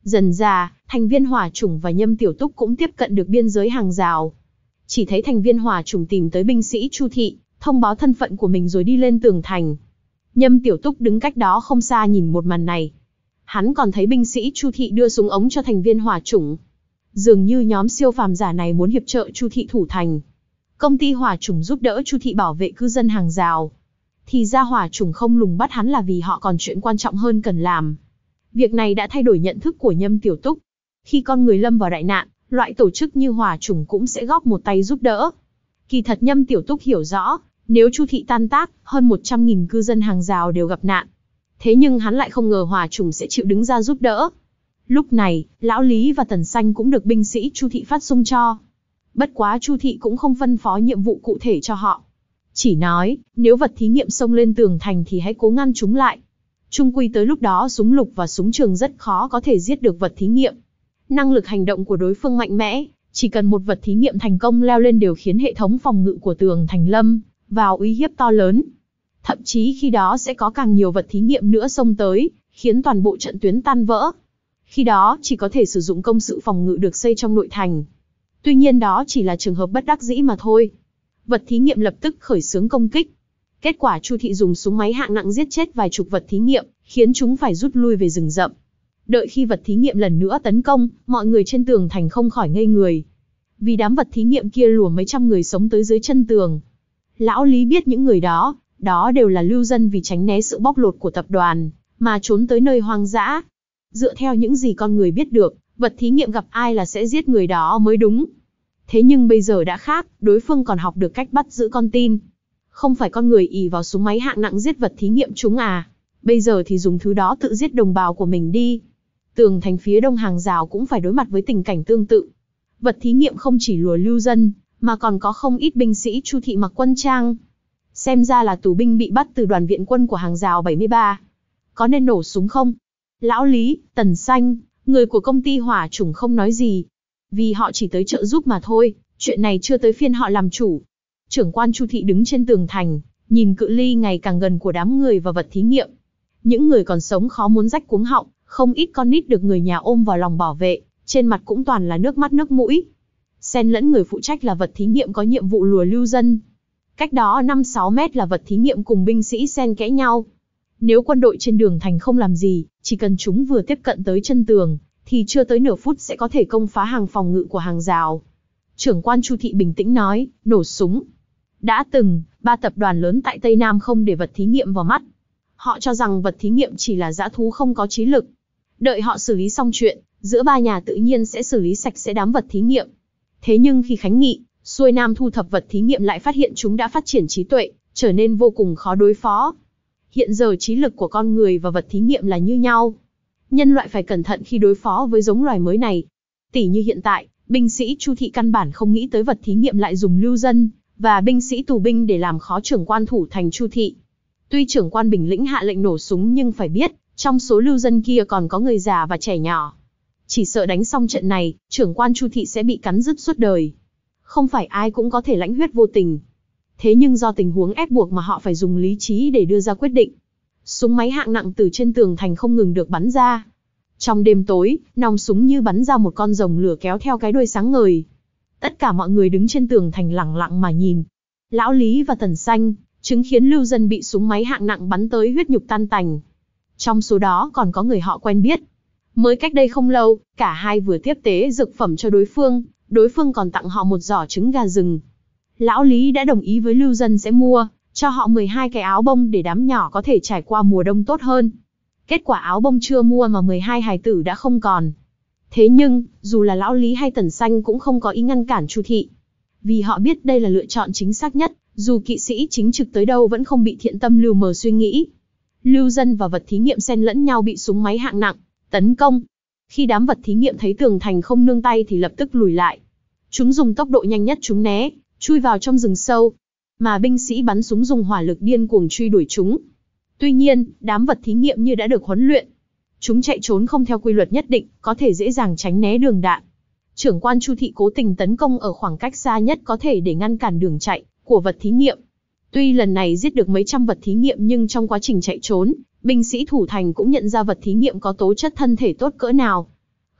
Dần dà, thành viên hỏa chủng và Nhâm Tiểu Túc cũng tiếp cận được biên giới hàng rào. Chỉ thấy thành viên hỏa chủng tìm tới binh sĩ Chu Thị, thông báo thân phận của mình rồi đi lên tường thành. Nhâm Tiểu Túc đứng cách đó không xa nhìn một màn này. Hắn còn thấy binh sĩ Chu Thị đưa súng ống cho thành viên hỏa chủng. Dường như nhóm siêu phàm giả này muốn hiệp trợ Chu Thị thủ thành. Công ty hỏa chủng giúp đỡ Chu Thị bảo vệ cư dân hàng rào. Thì ra hỏa chủng không lùng bắt hắn là vì họ còn chuyện quan trọng hơn cần làm. Việc này đã thay đổi nhận thức của Nhâm Tiểu Túc. Khi con người lâm vào đại nạn, loại tổ chức như hỏa chủng cũng sẽ góp một tay giúp đỡ. Kỳ thật Nhâm Tiểu Túc hiểu rõ, nếu Chu Thị tan tác, hơn một trăm nghìn cư dân hàng rào đều gặp nạn. Thế nhưng hắn lại không ngờ hỏa chủng sẽ chịu đứng ra giúp đỡ. Lúc này, Lão Lý và Tần Xanh cũng được binh sĩ Chu Thị phát xung cho. Bất quá Chu Thị cũng không phân phó nhiệm vụ cụ thể cho họ. Chỉ nói, nếu vật thí nghiệm xông lên tường thành thì hãy cố ngăn chúng lại. Chung quy tới lúc đó súng lục và súng trường rất khó có thể giết được vật thí nghiệm. Năng lực hành động của đối phương mạnh mẽ, chỉ cần một vật thí nghiệm thành công leo lên đều khiến hệ thống phòng ngự của tường thành lâm vào uy hiếp to lớn. Thậm chí khi đó sẽ có càng nhiều vật thí nghiệm nữa xông tới, khiến toàn bộ trận tuyến tan vỡ. Khi đó chỉ có thể sử dụng công sự phòng ngự được xây trong nội thành. Tuy nhiên đó chỉ là trường hợp bất đắc dĩ mà thôi. Vật thí nghiệm lập tức khởi xướng công kích. Kết quả Chu Thị dùng súng máy hạng nặng giết chết vài chục vật thí nghiệm, khiến chúng phải rút lui về rừng rậm. Đợi khi vật thí nghiệm lần nữa tấn công, mọi người trên tường thành không khỏi ngây người. Vì đám vật thí nghiệm kia lùa mấy trăm người sống tới dưới chân tường. Lão Lý biết những người đó, đó đều là lưu dân vì tránh né sự bóc lột của tập đoàn, mà trốn tới nơi hoang dã. Dựa theo những gì con người biết được, vật thí nghiệm gặp ai là sẽ giết người đó mới đúng. Thế nhưng bây giờ đã khác, đối phương còn học được cách bắt giữ con tin. Không phải con người ỷ vào súng máy hạng nặng giết vật thí nghiệm chúng à. Bây giờ thì dùng thứ đó tự giết đồng bào của mình đi. Tường thành phía đông hàng rào cũng phải đối mặt với tình cảnh tương tự. Vật thí nghiệm không chỉ lùa lưu dân, mà còn có không ít binh sĩ Chu Thị mặc quân trang. Xem ra là tù binh bị bắt từ đoàn viện quân của hàng rào bảy mươi ba. Có nên nổ súng không? Lão Lý, Tần Xanh, người của công ty hỏa chủng không nói gì. Vì họ chỉ tới trợ giúp mà thôi, chuyện này chưa tới phiên họ làm chủ. Trưởng quan Chu Thị đứng trên tường thành, nhìn cự ly ngày càng gần của đám người và vật thí nghiệm. Những người còn sống khó muốn rách cuống họng, không ít con nít được người nhà ôm vào lòng bảo vệ, trên mặt cũng toàn là nước mắt nước mũi. Xen lẫn người phụ trách là vật thí nghiệm có nhiệm vụ lùa lưu dân. Cách đó năm sáu mét là vật thí nghiệm cùng binh sĩ xen kẽ nhau. Nếu quân đội trên đường thành không làm gì, chỉ cần chúng vừa tiếp cận tới chân tường, thì chưa tới nửa phút sẽ có thể công phá hàng phòng ngự của hàng rào. Trưởng quan Chu Thị bình tĩnh nói, nổ súng. Đã từng, ba tập đoàn lớn tại Tây Nam không để vật thí nghiệm vào mắt. Họ cho rằng vật thí nghiệm chỉ là dã thú không có trí lực. Đợi họ xử lý xong chuyện, giữa ba nhà tự nhiên sẽ xử lý sạch sẽ đám vật thí nghiệm. Thế nhưng khi Khánh Nghị, xuôi Nam thu thập vật thí nghiệm lại phát hiện chúng đã phát triển trí tuệ, trở nên vô cùng khó đối phó. Hiện giờ trí lực của con người và vật thí nghiệm là như nhau. Nhân loại phải cẩn thận khi đối phó với giống loài mới này. Tỉ như hiện tại, binh sĩ Chu Thị căn bản không nghĩ tới vật thí nghiệm lại dùng lưu dân và binh sĩ tù binh để làm khó trưởng quan thủ thành Chu Thị. Tuy trưởng quan Bình Lĩnh hạ lệnh nổ súng nhưng phải biết, trong số lưu dân kia còn có người già và trẻ nhỏ. Chỉ sợ đánh xong trận này, trưởng quan Chu Thị sẽ bị cắn rứt suốt đời. Không phải ai cũng có thể lãnh huyết vô tình. Thế nhưng do tình huống ép buộc mà họ phải dùng lý trí để đưa ra quyết định. Súng máy hạng nặng từ trên tường thành không ngừng được bắn ra. Trong đêm tối, nòng súng như bắn ra một con rồng lửa kéo theo cái đuôi sáng ngời. Tất cả mọi người đứng trên tường thành lẳng lặng mà nhìn. Lão Lý và Tần Xanh chứng kiến lưu dân bị súng máy hạng nặng bắn tới huyết nhục tan tành. Trong số đó còn có người họ quen biết. Mới cách đây không lâu, cả hai vừa tiếp tế dược phẩm cho đối phương, đối phương còn tặng họ một giỏ trứng gà rừng. Lão Lý đã đồng ý với lưu dân sẽ mua cho họ mười hai cái áo bông để đám nhỏ có thể trải qua mùa đông tốt hơn. Kết quả áo bông chưa mua mà mười hai hài tử đã không còn. Thế nhưng, dù là Lão Lý hay Tần Xanh cũng không có ý ngăn cản Chu Thị. Vì họ biết đây là lựa chọn chính xác nhất, dù kỵ sĩ chính trực tới đâu vẫn không bị thiện tâm lưu mờ suy nghĩ. Lưu dân và vật thí nghiệm xen lẫn nhau bị súng máy hạng nặng tấn công. Khi đám vật thí nghiệm thấy tường thành không nương tay thì lập tức lùi lại. Chúng dùng tốc độ nhanh nhất trúng né, chui vào trong rừng sâu. Mà binh sĩ bắn súng dùng hỏa lực điên cuồng truy đuổi chúng. Tuy nhiên, đám vật thí nghiệm như đã được huấn luyện. Chúng chạy trốn không theo quy luật nhất định, có thể dễ dàng tránh né đường đạn. Trưởng quan Chu Thị cố tình tấn công ở khoảng cách xa nhất có thể để ngăn cản đường chạy của vật thí nghiệm. Tuy lần này giết được mấy trăm vật thí nghiệm nhưng trong quá trình chạy trốn, binh sĩ thủ thành cũng nhận ra vật thí nghiệm có tố chất thân thể tốt cỡ nào.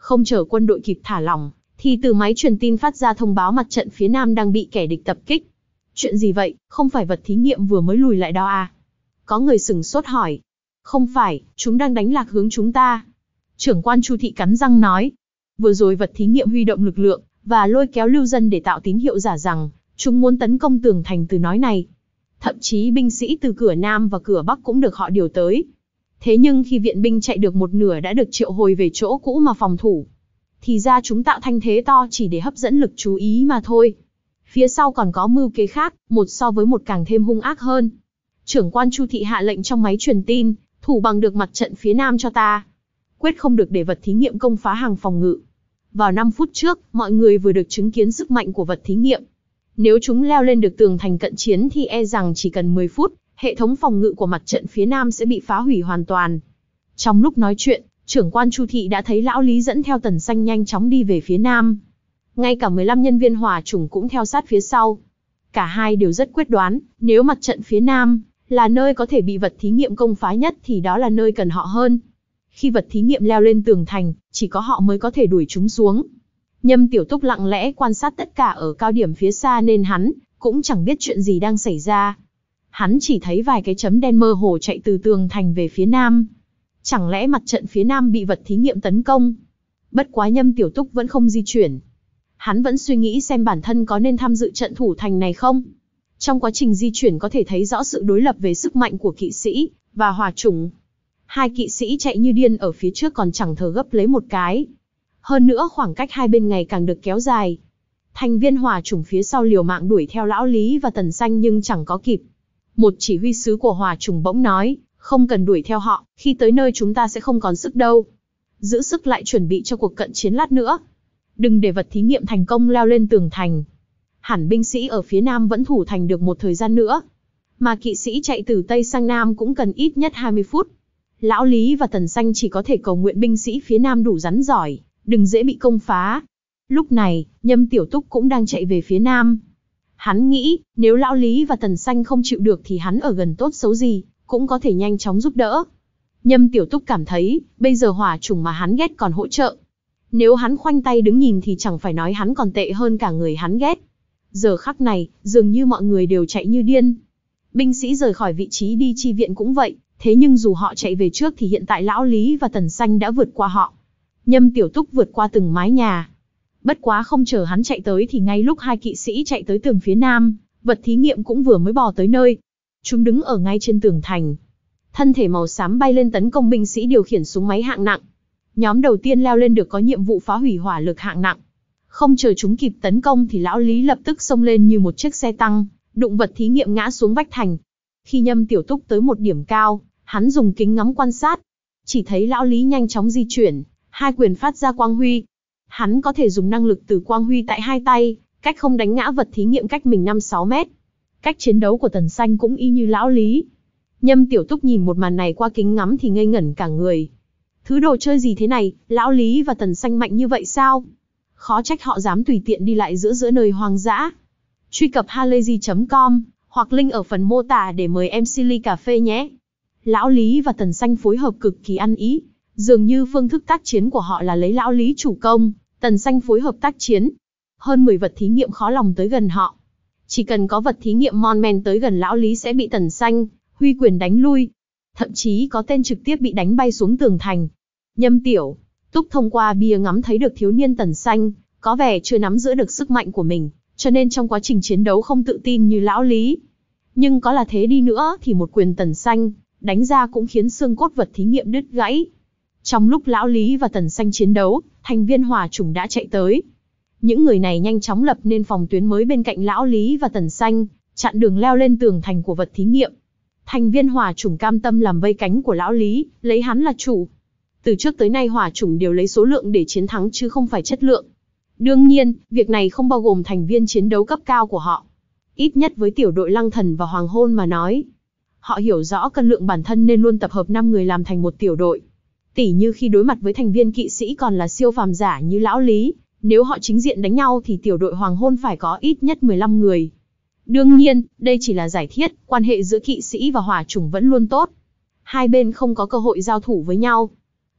Không chờ quân đội kịp thả lỏng, thì từ máy truyền tin phát ra thông báo mặt trận phía Nam đang bị kẻ địch tập kích. Chuyện gì vậy, không phải vật thí nghiệm vừa mới lùi lại đó à? Có người sửng sốt hỏi. Không phải, chúng đang đánh lạc hướng chúng ta. Trưởng quan Chu Thị cắn răng nói. Vừa rồi vật thí nghiệm huy động lực lượng, và lôi kéo lưu dân để tạo tín hiệu giả rằng, chúng muốn tấn công tường thành từ nói này. Thậm chí binh sĩ từ cửa Nam và cửa Bắc cũng được họ điều tới. Thế nhưng khi viện binh chạy được một nửa đã được triệu hồi về chỗ cũ mà phòng thủ. Thì ra chúng tạo thanh thế to chỉ để hấp dẫn lực chú ý mà thôi. Phía sau còn có mưu kế khác, một so với một càng thêm hung ác hơn. Trưởng quan Chu Thị hạ lệnh trong máy truyền tin, thủ bằng được mặt trận phía Nam cho ta. Quyết không được để vật thí nghiệm công phá hàng phòng ngự. Vào năm phút trước, mọi người vừa được chứng kiến sức mạnh của vật thí nghiệm. Nếu chúng leo lên được tường thành cận chiến thì e rằng chỉ cần mười phút, hệ thống phòng ngự của mặt trận phía Nam sẽ bị phá hủy hoàn toàn. Trong lúc nói chuyện, trưởng quan Chu Thị đã thấy lão Lý dẫn theo Tần Xanh nhanh chóng đi về phía Nam. Ngay cả mười lăm nhân viên hỏa chủng cũng theo sát phía sau. Cả hai đều rất quyết đoán, nếu mặt trận phía Nam là nơi có thể bị vật thí nghiệm công phá nhất thì đó là nơi cần họ hơn. Khi vật thí nghiệm leo lên tường thành, chỉ có họ mới có thể đuổi chúng xuống. Nhâm Tiểu Túc lặng lẽ quan sát tất cả ở cao điểm phía xa nên hắn cũng chẳng biết chuyện gì đang xảy ra. Hắn chỉ thấy vài cái chấm đen mơ hồ chạy từ tường thành về phía Nam. Chẳng lẽ mặt trận phía Nam bị vật thí nghiệm tấn công? Bất quá Nhâm Tiểu Túc vẫn không di chuyển. Hắn vẫn suy nghĩ xem bản thân có nên tham dự trận thủ thành này không. Trong quá trình di chuyển có thể thấy rõ sự đối lập về sức mạnh của kỵ sĩ và hỏa chủng. Hai kỵ sĩ chạy như điên ở phía trước còn chẳng thở gấp lấy một cái. Hơn nữa khoảng cách hai bên ngày càng được kéo dài. Thành viên hỏa chủng phía sau liều mạng đuổi theo lão Lý và Tần Xanh nhưng chẳng có kịp. Một chỉ huy sứ của hỏa chủng bỗng nói, không cần đuổi theo họ, khi tới nơi chúng ta sẽ không còn sức đâu. Giữ sức lại chuẩn bị cho cuộc cận chiến lát nữa. Đừng để vật thí nghiệm thành công leo lên tường thành. Hẳn binh sĩ ở phía Nam vẫn thủ thành được một thời gian nữa. Mà kỵ sĩ chạy từ Tây sang Nam cũng cần ít nhất hai mươi phút. Lão Lý và Tần Xanh chỉ có thể cầu nguyện binh sĩ phía Nam đủ rắn giỏi, đừng dễ bị công phá. Lúc này, Nhâm Tiểu Túc cũng đang chạy về phía Nam. Hắn nghĩ, nếu Lão Lý và Tần Xanh không chịu được thì hắn ở gần tốt xấu gì, cũng có thể nhanh chóng giúp đỡ. Nhâm Tiểu Túc cảm thấy, bây giờ hỏa chủng mà hắn ghét còn hỗ trợ. Nếu hắn khoanh tay đứng nhìn thì chẳng phải nói hắn còn tệ hơn cả người hắn ghét. Giờ khắc này, dường như mọi người đều chạy như điên. Binh sĩ rời khỏi vị trí đi chi viện cũng vậy, thế nhưng dù họ chạy về trước thì hiện tại Lão Lý và Tần Xanh đã vượt qua họ. Nhâm Tiểu Túc vượt qua từng mái nhà. Bất quá không chờ hắn chạy tới thì ngay lúc hai kỵ sĩ chạy tới tường phía Nam, vật thí nghiệm cũng vừa mới bò tới nơi. Chúng đứng ở ngay trên tường thành. Thân thể màu xám bay lên tấn công binh sĩ điều khiển súng máy hạng nặng. Nhóm đầu tiên leo lên được có nhiệm vụ phá hủy hỏa lực hạng nặng. Không chờ chúng kịp tấn công thì Lão Lý lập tức xông lên như một chiếc xe tăng, đụng vật thí nghiệm ngã xuống vách thành. Khi Nhâm Tiểu Túc tới một điểm cao, hắn dùng kính ngắm quan sát. Chỉ thấy Lão Lý nhanh chóng di chuyển, hai quyền phát ra quang huy. Hắn có thể dùng năng lực từ quang huy tại hai tay, cách không đánh ngã vật thí nghiệm cách mình năm sáu mét. Cách chiến đấu của Tần Xanh cũng y như Lão Lý. Nhâm Tiểu Túc nhìn một màn này qua kính ngắm thì ngây ngẩn cả người. Thứ đồ chơi gì thế này, Lão Lý và Tần Xanh mạnh như vậy sao? Khó trách họ dám tùy tiện đi lại giữa giữa nơi hoang dã. Truy cập halayzi chấm com hoặc link ở phần mô tả để mời em xê ly cà phê nhé. Lão Lý và Tần Xanh phối hợp cực kỳ ăn ý. Dường như phương thức tác chiến của họ là lấy Lão Lý chủ công, Tần Xanh phối hợp tác chiến. Hơn mười vật thí nghiệm khó lòng tới gần họ. Chỉ cần có vật thí nghiệm mon men tới gần Lão Lý sẽ bị Tần Xanh huy quyền đánh lui. Thậm chí có tên trực tiếp bị đánh bay xuống tường thành. Nhâm Tiểu Túc thông qua bia ngắm thấy được thiếu niên Tần Xanh có vẻ chưa nắm giữ được sức mạnh của mình, cho nên trong quá trình chiến đấu không tự tin như Lão Lý. Nhưng có là thế đi nữa thì một quyền Tần Xanh đánh ra cũng khiến xương cốt vật thí nghiệm đứt gãy. Trong lúc Lão Lý và Tần Xanh chiến đấu, thành viên hỏa chủng đã chạy tới. Những người này nhanh chóng lập nên phòng tuyến mới bên cạnh Lão Lý và Tần Xanh, chặn đường leo lên tường thành của vật thí nghiệm. Thành viên hỏa chủng cam tâm làm vây cánh của Lão Lý, lấy hắn là chủ. Từ trước tới nay hỏa chủng đều lấy số lượng để chiến thắng chứ không phải chất lượng. Đương nhiên, việc này không bao gồm thành viên chiến đấu cấp cao của họ. Ít nhất với tiểu đội Lăng Thần và Hoàng Hôn mà nói. Họ hiểu rõ cân lượng bản thân nên luôn tập hợp năm người làm thành một tiểu đội. Tỉ như khi đối mặt với thành viên kỵ sĩ còn là siêu phàm giả như Lão Lý, nếu họ chính diện đánh nhau thì tiểu đội Hoàng Hôn phải có ít nhất mười lăm người. Đương nhiên, đây chỉ là giải thiết, quan hệ giữa kỵ sĩ và hỏa chủng vẫn luôn tốt. Hai bên không có cơ hội giao thủ với nhau.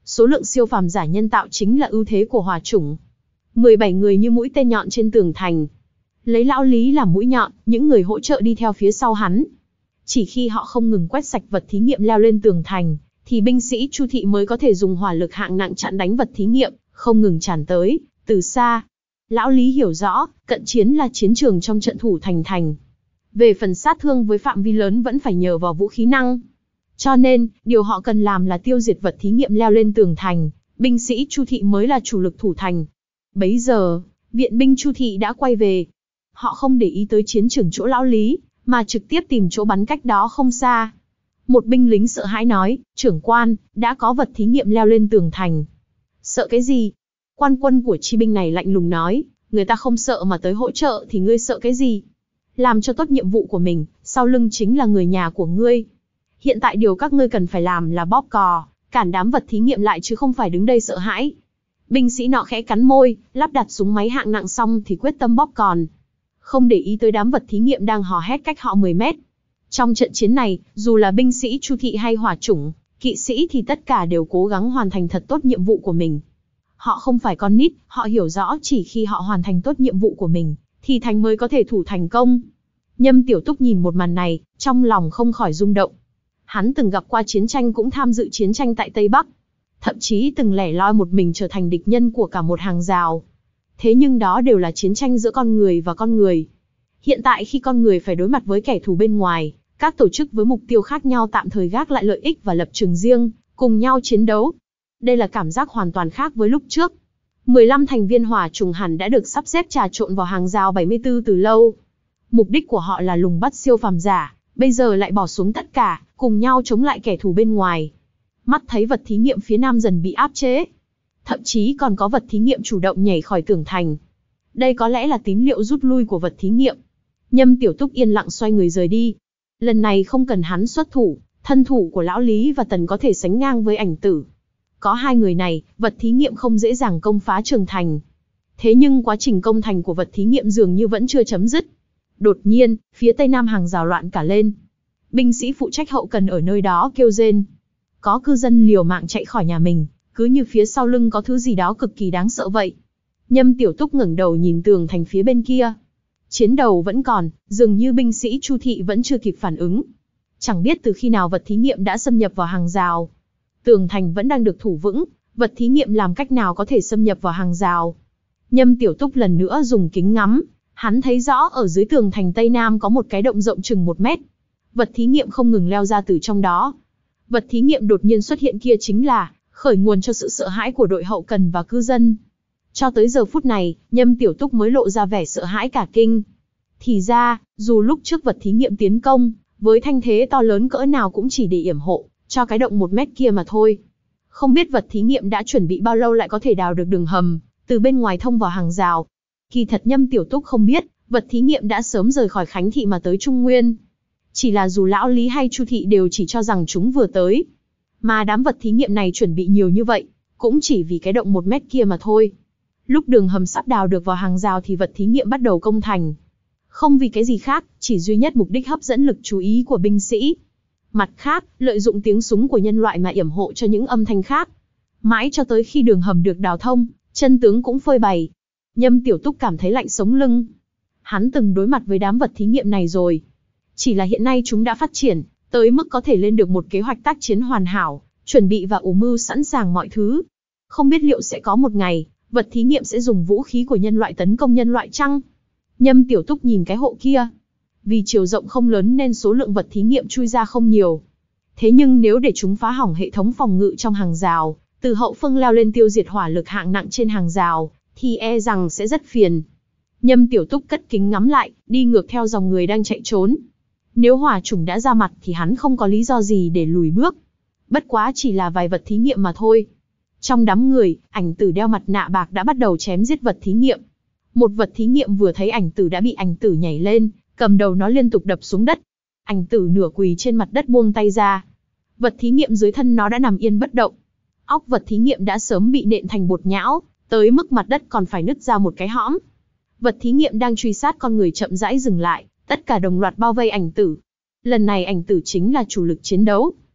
Số lượng siêu phàm giả nhân tạo chính là ưu thế của hỏa chủng. mười bảy người như mũi tên nhọn trên tường thành. Lấy lão Lý làm mũi nhọn, những người hỗ trợ đi theo phía sau hắn. Chỉ khi họ không ngừng quét sạch vật thí nghiệm leo lên tường thành, thì binh sĩ Chu Thị mới có thể dùng hỏa lực hạng nặng chặn đánh vật thí nghiệm, không ngừng tràn tới, từ xa. Lão Lý hiểu rõ, cận chiến là chiến trường trong trận thủ thành thành. Về phần sát thương với phạm vi lớn vẫn phải nhờ vào vũ khí năng. Cho nên, điều họ cần làm là tiêu diệt vật thí nghiệm leo lên tường thành, binh sĩ Chu Thị mới là chủ lực thủ thành. Bấy giờ, viện binh Chu Thị đã quay về. Họ không để ý tới chiến trường chỗ lão Lý, mà trực tiếp tìm chỗ bắn cách đó không xa. Một binh lính sợ hãi nói, trưởng quan, đã có vật thí nghiệm leo lên tường thành. Sợ cái gì? Quan quân của chi binh này lạnh lùng nói, người ta không sợ mà tới hỗ trợ thì ngươi sợ cái gì? Làm cho tốt nhiệm vụ của mình, sau lưng chính là người nhà của ngươi. Hiện tại điều các ngươi cần phải làm là bóp cò, cản đám vật thí nghiệm lại chứ không phải đứng đây sợ hãi. Binh sĩ nọ khẽ cắn môi, lắp đặt súng máy hạng nặng xong thì quyết tâm bóp còn. Không để ý tới đám vật thí nghiệm đang hò hét cách họ mười mét. Trong trận chiến này, dù là binh sĩ Chu Thị hay hỏa chủng, kỵ sĩ thì tất cả đều cố gắng hoàn thành thật tốt nhiệm vụ của mình. Họ không phải con nít, họ hiểu rõ chỉ khi họ hoàn thành tốt nhiệm vụ của mình, thì thành mới có thể thủ thành công. Nhâm Tiểu Túc nhìn một màn này, trong lòng không khỏi rung động. Hắn từng gặp qua chiến tranh cũng tham dự chiến tranh tại Tây Bắc. Thậm chí từng lẻ loi một mình trở thành địch nhân của cả một hàng rào. Thế nhưng đó đều là chiến tranh giữa con người và con người. Hiện tại khi con người phải đối mặt với kẻ thù bên ngoài, các tổ chức với mục tiêu khác nhau tạm thời gác lại lợi ích và lập trường riêng, cùng nhau chiến đấu. Đây là cảm giác hoàn toàn khác với lúc trước. mười lăm thành viên hỏa trùng hẳn đã được sắp xếp trà trộn vào hàng rào bảy mươi tư từ lâu. Mục đích của họ là lùng bắt siêu phàm giả, bây giờ lại bỏ xuống tất cả, cùng nhau chống lại kẻ thù bên ngoài. Mắt thấy vật thí nghiệm phía nam dần bị áp chế. Thậm chí còn có vật thí nghiệm chủ động nhảy khỏi tường thành. Đây có lẽ là tín hiệu rút lui của vật thí nghiệm. Nhâm Tiểu Túc yên lặng xoay người rời đi. Lần này không cần hắn xuất thủ, thân thủ của lão Lý và Tần có thể sánh ngang với Ảnh Tử. Có hai người này, vật thí nghiệm không dễ dàng công phá trường thành. Thế nhưng quá trình công thành của vật thí nghiệm dường như vẫn chưa chấm dứt. Đột nhiên, phía tây nam hàng rào loạn cả lên. Binh sĩ phụ trách hậu cần ở nơi đó kêu rên. Có cư dân liều mạng chạy khỏi nhà mình, cứ như phía sau lưng có thứ gì đó cực kỳ đáng sợ vậy. Nhâm Tiểu Túc ngẩng đầu nhìn tường thành phía bên kia. Chiến đầu vẫn còn, dường như binh sĩ Chu Thị vẫn chưa kịp phản ứng. Chẳng biết từ khi nào vật thí nghiệm đã xâm nhập vào hàng rào. Tường thành vẫn đang được thủ vững, vật thí nghiệm làm cách nào có thể xâm nhập vào hàng rào. Nhâm Tiểu Túc lần nữa dùng kính ngắm, hắn thấy rõ ở dưới tường thành Tây Nam có một cái động rộng chừng một mét. Vật thí nghiệm không ngừng leo ra từ trong đó. Vật thí nghiệm đột nhiên xuất hiện kia chính là khởi nguồn cho sự sợ hãi của đội hậu cần và cư dân. Cho tới giờ phút này, Nhâm Tiểu Túc mới lộ ra vẻ sợ hãi cả kinh. Thì ra, dù lúc trước vật thí nghiệm tiến công, với thanh thế to lớn cỡ nào cũng chỉ để yểm hộ cho cái động một mét kia mà thôi. Không biết vật thí nghiệm đã chuẩn bị bao lâu lại có thể đào được đường hầm từ bên ngoài thông vào hàng rào. Kỳ thật Nhâm Tiểu Túc không biết, vật thí nghiệm đã sớm rời khỏi Khánh Thị mà tới Trung Nguyên. Chỉ là dù lão Lý hay Chu Thị đều chỉ cho rằng chúng vừa tới. Mà đám vật thí nghiệm này chuẩn bị nhiều như vậy, cũng chỉ vì cái động một mét kia mà thôi. Lúc đường hầm sắp đào được vào hàng rào thì vật thí nghiệm bắt đầu công thành. Không vì cái gì khác, chỉ duy nhất mục đích hấp dẫn lực chú ý của binh sĩ. Mặt khác, lợi dụng tiếng súng của nhân loại mà yểm hộ cho những âm thanh khác. Mãi cho tới khi đường hầm được đào thông, chân tướng cũng phơi bày. Nhâm Tiểu Túc cảm thấy lạnh sống lưng. Hắn từng đối mặt với đám vật thí nghiệm này rồi. Chỉ là hiện nay chúng đã phát triển, tới mức có thể lên được một kế hoạch tác chiến hoàn hảo, chuẩn bị và ủ mưu sẵn sàng mọi thứ. Không biết liệu sẽ có một ngày, vật thí nghiệm sẽ dùng vũ khí của nhân loại tấn công nhân loại chăng? Nhâm Tiểu Túc nhìn cái hộ kia. Vì chiều rộng không lớn nên số lượng vật thí nghiệm chui ra không nhiều. Thế nhưng nếu để chúng phá hỏng hệ thống phòng ngự trong hàng rào, từ hậu phương leo lên tiêu diệt hỏa lực hạng nặng trên hàng rào, thì e rằng sẽ rất phiền. Nhâm Tiểu Túc cất kính ngắm lại, đi ngược theo dòng người đang chạy trốn. Nếu hỏa chủng đã ra mặt thì hắn không có lý do gì để lùi bước. Bất quá chỉ là vài vật thí nghiệm mà thôi. Trong đám người, Ảnh Tử đeo mặt nạ bạc đã bắt đầu chém giết vật thí nghiệm. Một vật thí nghiệm vừa thấy Ảnh Tử đã bị Ảnh Tử nhảy lên, cầm đầu nó liên tục đập xuống đất. Ảnh Tử nửa quỳ trên mặt đất buông tay ra. Vật thí nghiệm dưới thân nó đã nằm yên bất động. Óc vật thí nghiệm đã sớm bị nện thành bột nhão, tới mức mặt đất còn phải nứt ra một cái hõm. Vật thí nghiệm đang truy sát con người chậm rãi dừng lại, tất cả đồng loạt bao vây Ảnh Tử. Lần này Ảnh Tử chính là chủ lực chiến đấu.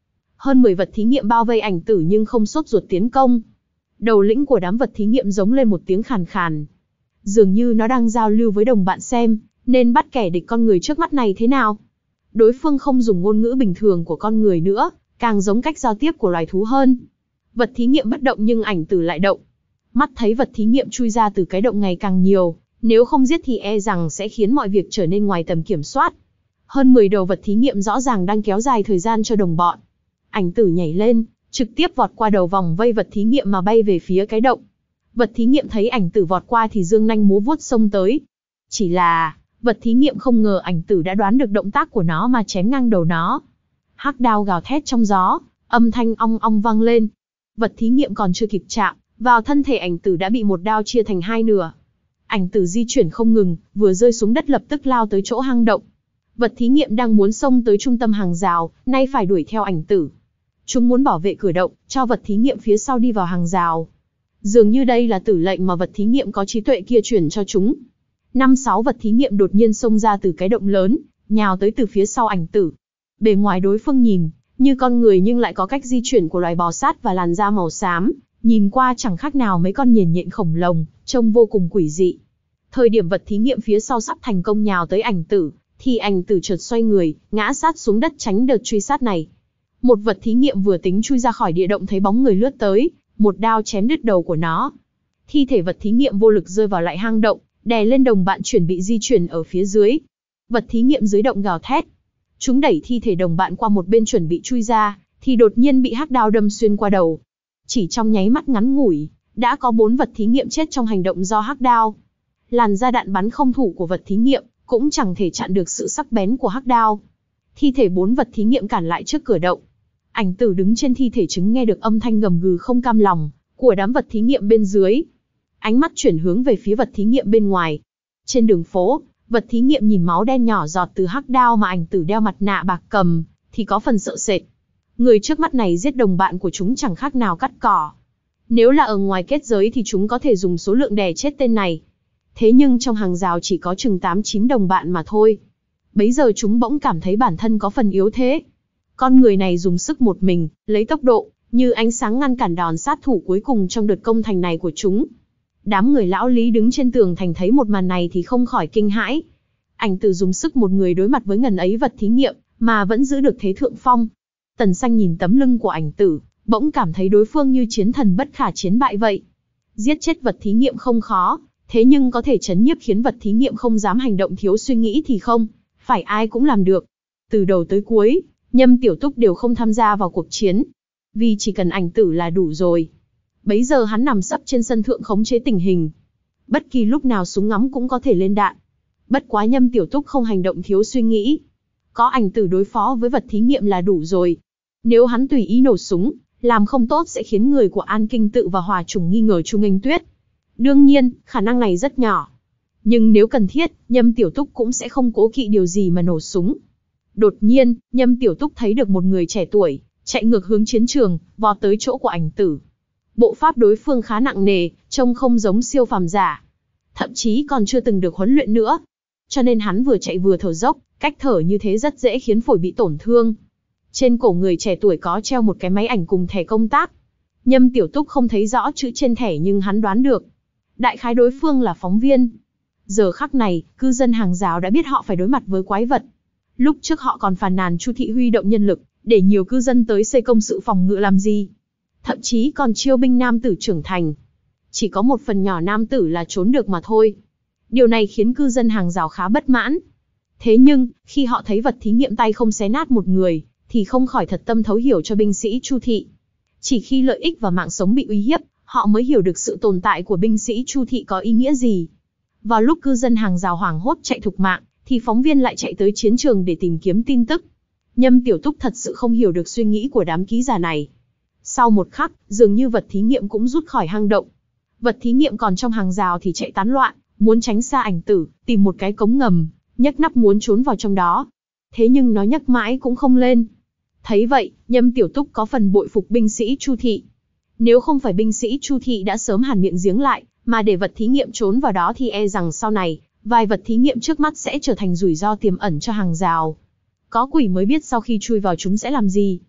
Hơn mười vật thí nghiệm bao vây ảnh tử nhưng không sốt ruột tiến công. Đầu lĩnh của đám vật thí nghiệm giống lên một tiếng khàn khàn. Dường như nó đang giao lưu với đồng bạn xem, nên bắt kẻ địch con người trước mắt này thế nào. Đối phương không dùng ngôn ngữ bình thường của con người nữa, càng giống cách giao tiếp của loài thú hơn. Vật thí nghiệm bất động nhưng ảnh tử lại động. Mắt thấy vật thí nghiệm chui ra từ cái động ngày càng nhiều, nếu không giết thì e rằng sẽ khiến mọi việc trở nên ngoài tầm kiểm soát. Hơn mười đầu vật thí nghiệm rõ ràng đang kéo dài thời gian cho đồng bọn. Ảnh tử nhảy lên, trực tiếp vọt qua đầu vòng vây vật thí nghiệm mà bay về phía cái động. Vật thí nghiệm thấy ảnh tử vọt qua thì giương nanh múa vuốt xông tới. Chỉ là, vật thí nghiệm không ngờ ảnh tử đã đoán được động tác của nó mà chém ngang đầu nó. Hắc đao gào thét trong gió, âm thanh ong ong vang lên. Vật thí nghiệm còn chưa kịp chạm vào thân thể ảnh tử đã bị một đao chia thành hai nửa. Ảnh tử di chuyển không ngừng, vừa rơi xuống đất lập tức lao tới chỗ hang động. Vật thí nghiệm đang muốn xông tới trung tâm hàng rào, nay phải đuổi theo ảnh tử. Chúng muốn bảo vệ cửa động, cho vật thí nghiệm phía sau đi vào hàng rào. Dường như đây là tử lệnh mà vật thí nghiệm có trí tuệ kia truyền cho chúng. Năm sáu vật thí nghiệm đột nhiên xông ra từ cái động lớn, nhào tới từ phía sau ảnh tử. Bề ngoài đối phương nhìn như con người nhưng lại có cách di chuyển của loài bò sát và làn da màu xám, nhìn qua chẳng khác nào mấy con nhện nhện khổng lồ, trông vô cùng quỷ dị. Thời điểm vật thí nghiệm phía sau sắp thành công nhào tới ảnh tử, thì ảnh tử chợt xoay người, ngã sát xuống đất tránh đợt truy sát này. Một vật thí nghiệm vừa tính chui ra khỏi địa động thấy bóng người lướt tới, một đao chém đứt đầu của nó. Thi thể vật thí nghiệm vô lực rơi vào lại hang động, đè lên đồng bạn chuẩn bị di chuyển ở phía dưới. Vật thí nghiệm dưới động gào thét. Chúng đẩy thi thể đồng bạn qua một bên chuẩn bị chui ra, thì đột nhiên bị hắc đao đâm xuyên qua đầu. Chỉ trong nháy mắt ngắn ngủi, đã có bốn vật thí nghiệm chết trong hành động do hắc đao. Làn da đạn bắn không thủ của vật thí nghiệm cũng chẳng thể chặn được sự sắc bén của hắc đao. Thi thể bốn vật thí nghiệm cản lại trước cửa động. Ảnh tử đứng trên thi thể chứng nghe được âm thanh gầm gừ không cam lòng của đám vật thí nghiệm bên dưới. Ánh mắt chuyển hướng về phía vật thí nghiệm bên ngoài. Trên đường phố, vật thí nghiệm nhìn máu đen nhỏ giọt từ hắc đao mà ảnh tử đeo mặt nạ bạc cầm, thì có phần sợ sệt. Người trước mắt này giết đồng bạn của chúng chẳng khác nào cắt cỏ. Nếu là ở ngoài kết giới thì chúng có thể dùng số lượng đè chết tên này. Thế nhưng trong hàng rào chỉ có chừng tám chín đồng bạn mà thôi. Bấy giờ chúng bỗng cảm thấy bản thân có phần yếu thế. Con người này dùng sức một mình, lấy tốc độ như ánh sáng ngăn cản đòn sát thủ cuối cùng trong đợt công thành này của chúng. Đám người lão Lý đứng trên tường thành thấy một màn này thì không khỏi kinh hãi. Ảnh tử dùng sức một người đối mặt với ngần ấy vật thí nghiệm, mà vẫn giữ được thế thượng phong. Tần Xanh nhìn tấm lưng của ảnh tử, bỗng cảm thấy đối phương như chiến thần bất khả chiến bại vậy. Giết chết vật thí nghiệm không khó, thế nhưng có thể trấn nhiếp khiến vật thí nghiệm không dám hành động thiếu suy nghĩ thì không, phải ai cũng làm được. Từ đầu tới cuối, Nhâm Tiểu Túc đều không tham gia vào cuộc chiến, vì chỉ cần ảnh tử là đủ rồi. Bấy giờ hắn nằm sấp trên sân thượng khống chế tình hình. Bất kỳ lúc nào súng ngắm cũng có thể lên đạn. Bất quá Nhâm Tiểu Túc không hành động thiếu suy nghĩ. Có ảnh tử đối phó với vật thí nghiệm là đủ rồi. Nếu hắn tùy ý nổ súng, làm không tốt sẽ khiến người của An Kinh Tự và Hòa Trùng nghi ngờ Chu Nghênh Tuyết. Đương nhiên, khả năng này rất nhỏ. Nhưng nếu cần thiết, Nhâm Tiểu Túc cũng sẽ không cố kỵ điều gì mà nổ súng. Đột nhiên, Nhâm Tiểu Túc thấy được một người trẻ tuổi, chạy ngược hướng chiến trường, vọt tới chỗ của ảnh tử. Bộ pháp đối phương khá nặng nề, trông không giống siêu phàm giả. Thậm chí còn chưa từng được huấn luyện nữa. Cho nên hắn vừa chạy vừa thở dốc, cách thở như thế rất dễ khiến phổi bị tổn thương. Trên cổ người trẻ tuổi có treo một cái máy ảnh cùng thẻ công tác. Nhâm Tiểu Túc không thấy rõ chữ trên thẻ nhưng hắn đoán được. Đại khái đối phương là phóng viên. Giờ khắc này, cư dân hàng rào đã biết họ phải đối mặt với quái vật. Lúc trước họ còn phàn nàn Chu thị huy động nhân lực, để nhiều cư dân tới xây công sự phòng ngự làm gì. Thậm chí còn chiêu binh nam tử trưởng thành. Chỉ có một phần nhỏ nam tử là trốn được mà thôi. Điều này khiến cư dân hàng rào khá bất mãn. Thế nhưng, khi họ thấy vật thí nghiệm tay không xé nát một người, thì không khỏi thật tâm thấu hiểu cho binh sĩ Chu thị. Chỉ khi lợi ích và mạng sống bị uy hiếp, họ mới hiểu được sự tồn tại của binh sĩ Chu thị có ý nghĩa gì. Vào lúc cư dân hàng rào hoảng hốt chạy thục mạng, thì phóng viên lại chạy tới chiến trường để tìm kiếm tin tức. Nhâm Tiểu Túc thật sự không hiểu được suy nghĩ của đám ký giả này. Sau một khắc, dường như vật thí nghiệm cũng rút khỏi hang động. Vật thí nghiệm còn trong hàng rào thì chạy tán loạn, muốn tránh xa ảnh tử, tìm một cái cống ngầm, nhấc nắp muốn trốn vào trong đó. Thế nhưng nó nhấc mãi cũng không lên. Thấy vậy, Nhâm Tiểu Túc có phần bội phục binh sĩ Chu thị. Nếu không phải binh sĩ Chu thị đã sớm hàn miệng giếng lại, mà để vật thí nghiệm trốn vào đó thì e rằng sau này, vài vật thí nghiệm trước mắt sẽ trở thành rủi ro tiềm ẩn cho hàng rào. Có quỷ mới biết sau khi chui vào chúng sẽ làm gì.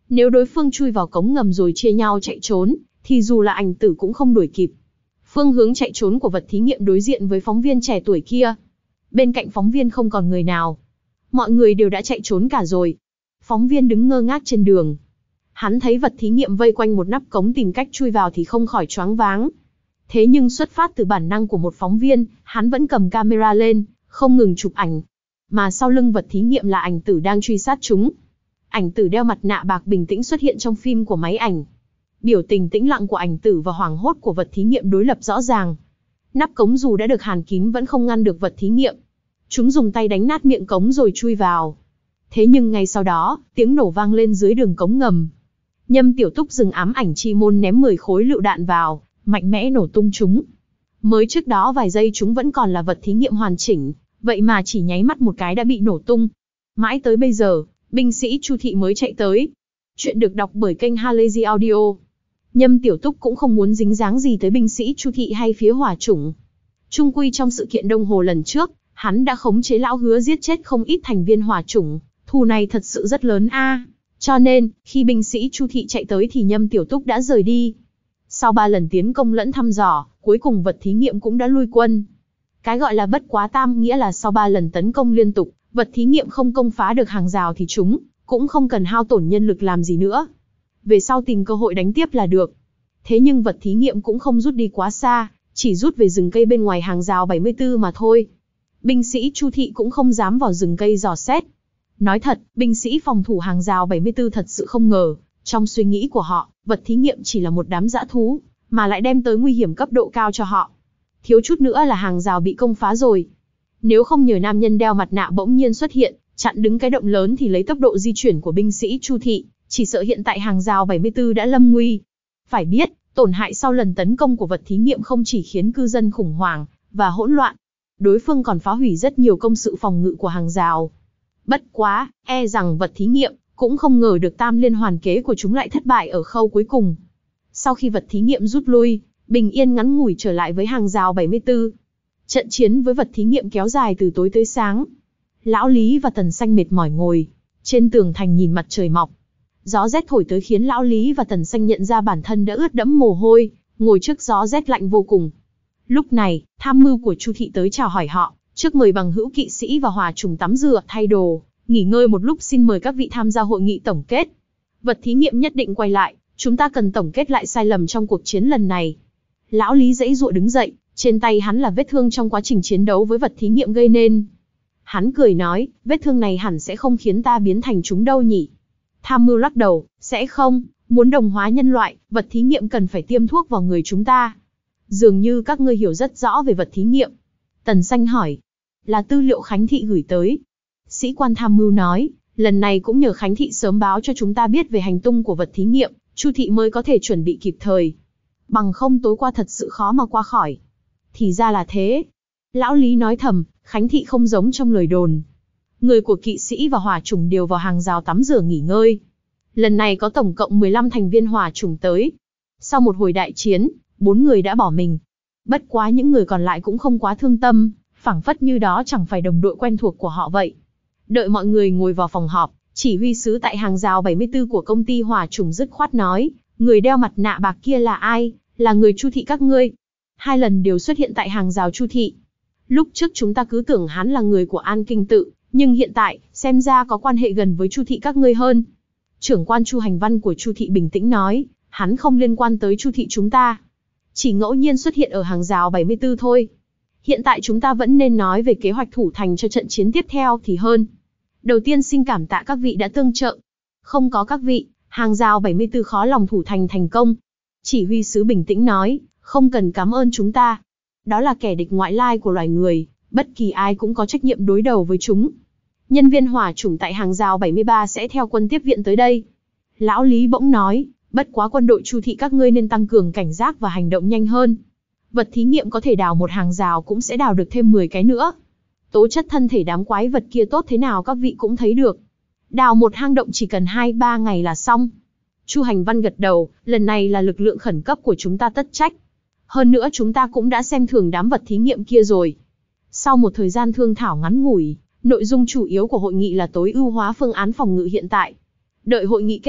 Nếu đối phương chui vào cống ngầm rồi chia nhau chạy trốn, thì dù là ảnh tử cũng không đuổi kịp. Phương hướng chạy trốn của vật thí nghiệm đối diện với phóng viên trẻ tuổi kia. Bên cạnh phóng viên không còn người nào. Mọi người đều đã chạy trốn cả rồi. Phóng viên đứng ngơ ngác trên đường. Hắn thấy vật thí nghiệm vây quanh một nắp cống tìm cách chui vào thì không khỏi choáng váng. Thế nhưng xuất phát từ bản năng của một phóng viên, hắn vẫn cầm camera lên, không ngừng chụp ảnh. Mà sau lưng vật thí nghiệm là ảnh tử đang truy sát chúng. Ảnh tử đeo mặt nạ bạc bình tĩnh xuất hiện trong phim của máy ảnh. Biểu tình tĩnh lặng của ảnh tử và hoảng hốt của vật thí nghiệm đối lập rõ ràng. Nắp cống dù đã được hàn kín vẫn không ngăn được vật thí nghiệm. Chúng dùng tay đánh nát miệng cống rồi chui vào. Thế nhưng ngay sau đó, tiếng nổ vang lên dưới đường cống ngầm. Nhâm Tiểu Túc dừng ám ảnh chi môn ném mười khối lựu đạn vào, mạnh mẽ nổ tung chúng. Mới trước đó vài giây chúng vẫn còn là vật thí nghiệm hoàn chỉnh, vậy mà chỉ nháy mắt một cái đã bị nổ tung. Mãi tới bây giờ, binh sĩ Chu Thị mới chạy tới. Chuyện được đọc bởi kênh Halazy Audio. Nhâm Tiểu Túc cũng không muốn dính dáng gì tới binh sĩ Chu Thị hay phía hỏa chủng. Chung quy trong sự kiện Đông Hồ lần trước, hắn đã khống chế lão Hứa giết chết không ít thành viên hỏa chủng, thù này thật sự rất lớn a. À. Cho nên, khi binh sĩ Chu Thị chạy tới thì Nhâm Tiểu Túc đã rời đi. Sau ba lần tiến công lẫn thăm dò, cuối cùng vật thí nghiệm cũng đã lui quân. Cái gọi là bất quá tam nghĩa là sau ba lần tấn công liên tục, vật thí nghiệm không công phá được hàng rào thì chúng cũng không cần hao tổn nhân lực làm gì nữa. Về sau tìm cơ hội đánh tiếp là được. Thế nhưng vật thí nghiệm cũng không rút đi quá xa, chỉ rút về rừng cây bên ngoài hàng rào bảy mươi tư mà thôi. Binh sĩ Chu Thị cũng không dám vào rừng cây dò xét. Nói thật, binh sĩ phòng thủ hàng rào bảy mươi tư thật sự không ngờ, trong suy nghĩ của họ, vật thí nghiệm chỉ là một đám dã thú, mà lại đem tới nguy hiểm cấp độ cao cho họ. Thiếu chút nữa là hàng rào bị công phá rồi. Nếu không nhờ nam nhân đeo mặt nạ bỗng nhiên xuất hiện, chặn đứng cái động lớn thì lấy tốc độ di chuyển của binh sĩ Chu Thị, chỉ sợ hiện tại hàng rào bảy mươi tư đã lâm nguy. Phải biết, tổn hại sau lần tấn công của vật thí nghiệm không chỉ khiến cư dân khủng hoảng và hỗn loạn, đối phương còn phá hủy rất nhiều công sự phòng ngự của hàng rào. Bất quá, e rằng vật thí nghiệm cũng không ngờ được tam liên hoàn kế của chúng lại thất bại ở khâu cuối cùng. Sau khi vật thí nghiệm rút lui, bình yên ngắn ngủi trở lại với hàng rào bảy mươi tư. Trận chiến với vật thí nghiệm kéo dài từ tối tới sáng. Lão Lý và Tần Xanh mệt mỏi ngồi trên tường thành nhìn mặt trời mọc. Gió rét thổi tới khiến Lão Lý và Tần Xanh nhận ra bản thân đã ướt đẫm mồ hôi, ngồi trước gió rét lạnh vô cùng. Lúc này, tham mưu của Chu Thị tới chào hỏi họ, trước mời bằng hữu kỵ sĩ và hỏa trùng tắm rửa, thay đồ, nghỉ ngơi một lúc, xin mời các vị tham gia hội nghị tổng kết. Vật thí nghiệm nhất định quay lại, chúng ta cần tổng kết lại sai lầm trong cuộc chiến lần này. Lão Lý giãy giụa đứng dậy, trên tay hắn là vết thương trong quá trình chiến đấu với vật thí nghiệm gây nên. Hắn cười nói, vết thương này hẳn sẽ không khiến ta biến thành chúng đâu nhỉ. Tham mưu lắc đầu, sẽ không, muốn đồng hóa nhân loại, vật thí nghiệm cần phải tiêm thuốc vào người chúng ta. Dường như các ngươi hiểu rất rõ về vật thí nghiệm. Tần Xanh hỏi, là tư liệu Khánh Thị gửi tới. Sĩ quan tham mưu nói, lần này cũng nhờ Khánh Thị sớm báo cho chúng ta biết về hành tung của vật thí nghiệm, Chu Thị mới có thể chuẩn bị kịp thời. Bằng không tối qua thật sự khó mà qua khỏi. Thì ra là thế. Lão Lý nói thầm, Khánh Thị không giống trong lời đồn. Người của kỵ sĩ và hỏa chủng đều vào hàng rào tắm rửa nghỉ ngơi. Lần này có tổng cộng mười lăm thành viên hỏa chủng tới. Sau một hồi đại chiến, bốn người đã bỏ mình. Bất quá những người còn lại cũng không quá thương tâm, phảng phất như đó chẳng phải đồng đội quen thuộc của họ vậy. Đợi mọi người ngồi vào phòng họp, chỉ huy sứ tại hàng rào bảy mươi tư của công ty hỏa chủng dứt khoát nói, người đeo mặt nạ bạc kia là ai? Là người Chu Thị các ngươi. Hai lần đều xuất hiện tại hàng rào Chu Thị. Lúc trước chúng ta cứ tưởng hắn là người của An Kinh Tự, nhưng hiện tại, xem ra có quan hệ gần với Chu Thị các ngươi hơn. Trưởng quan Chu Hành Văn của Chu Thị bình tĩnh nói, hắn không liên quan tới Chu Thị chúng ta. Chỉ ngẫu nhiên xuất hiện ở hàng rào bảy mươi tư thôi. Hiện tại chúng ta vẫn nên nói về kế hoạch thủ thành cho trận chiến tiếp theo thì hơn. Đầu tiên xin cảm tạ các vị đã tương trợ. Không có các vị, hàng rào bảy mươi tư khó lòng thủ thành thành công. Chỉ huy sứ bình tĩnh nói, không cần cảm ơn chúng ta. Đó là kẻ địch ngoại lai của loài người, bất kỳ ai cũng có trách nhiệm đối đầu với chúng. Nhân viên hỏa chủng tại hàng rào bảy mươi ba sẽ theo quân tiếp viện tới đây. Lão Lý bỗng nói, bất quá quân đội Chu Thị các ngươi nên tăng cường cảnh giác và hành động nhanh hơn. Vật thí nghiệm có thể đào một hàng rào cũng sẽ đào được thêm mười cái nữa. Tố chất thân thể đám quái vật kia tốt thế nào các vị cũng thấy được. Đào một hang động chỉ cần hai ba ngày là xong. Chu Hành Văn gật đầu, lần này là lực lượng khẩn cấp của chúng ta tất trách. Hơn nữa chúng ta cũng đã xem thường đám vật thí nghiệm kia rồi. Sau một thời gian thương thảo ngắn ngủi, nội dung chủ yếu của hội nghị là tối ưu hóa phương án phòng ngự hiện tại. Đợi hội nghị kết thúc,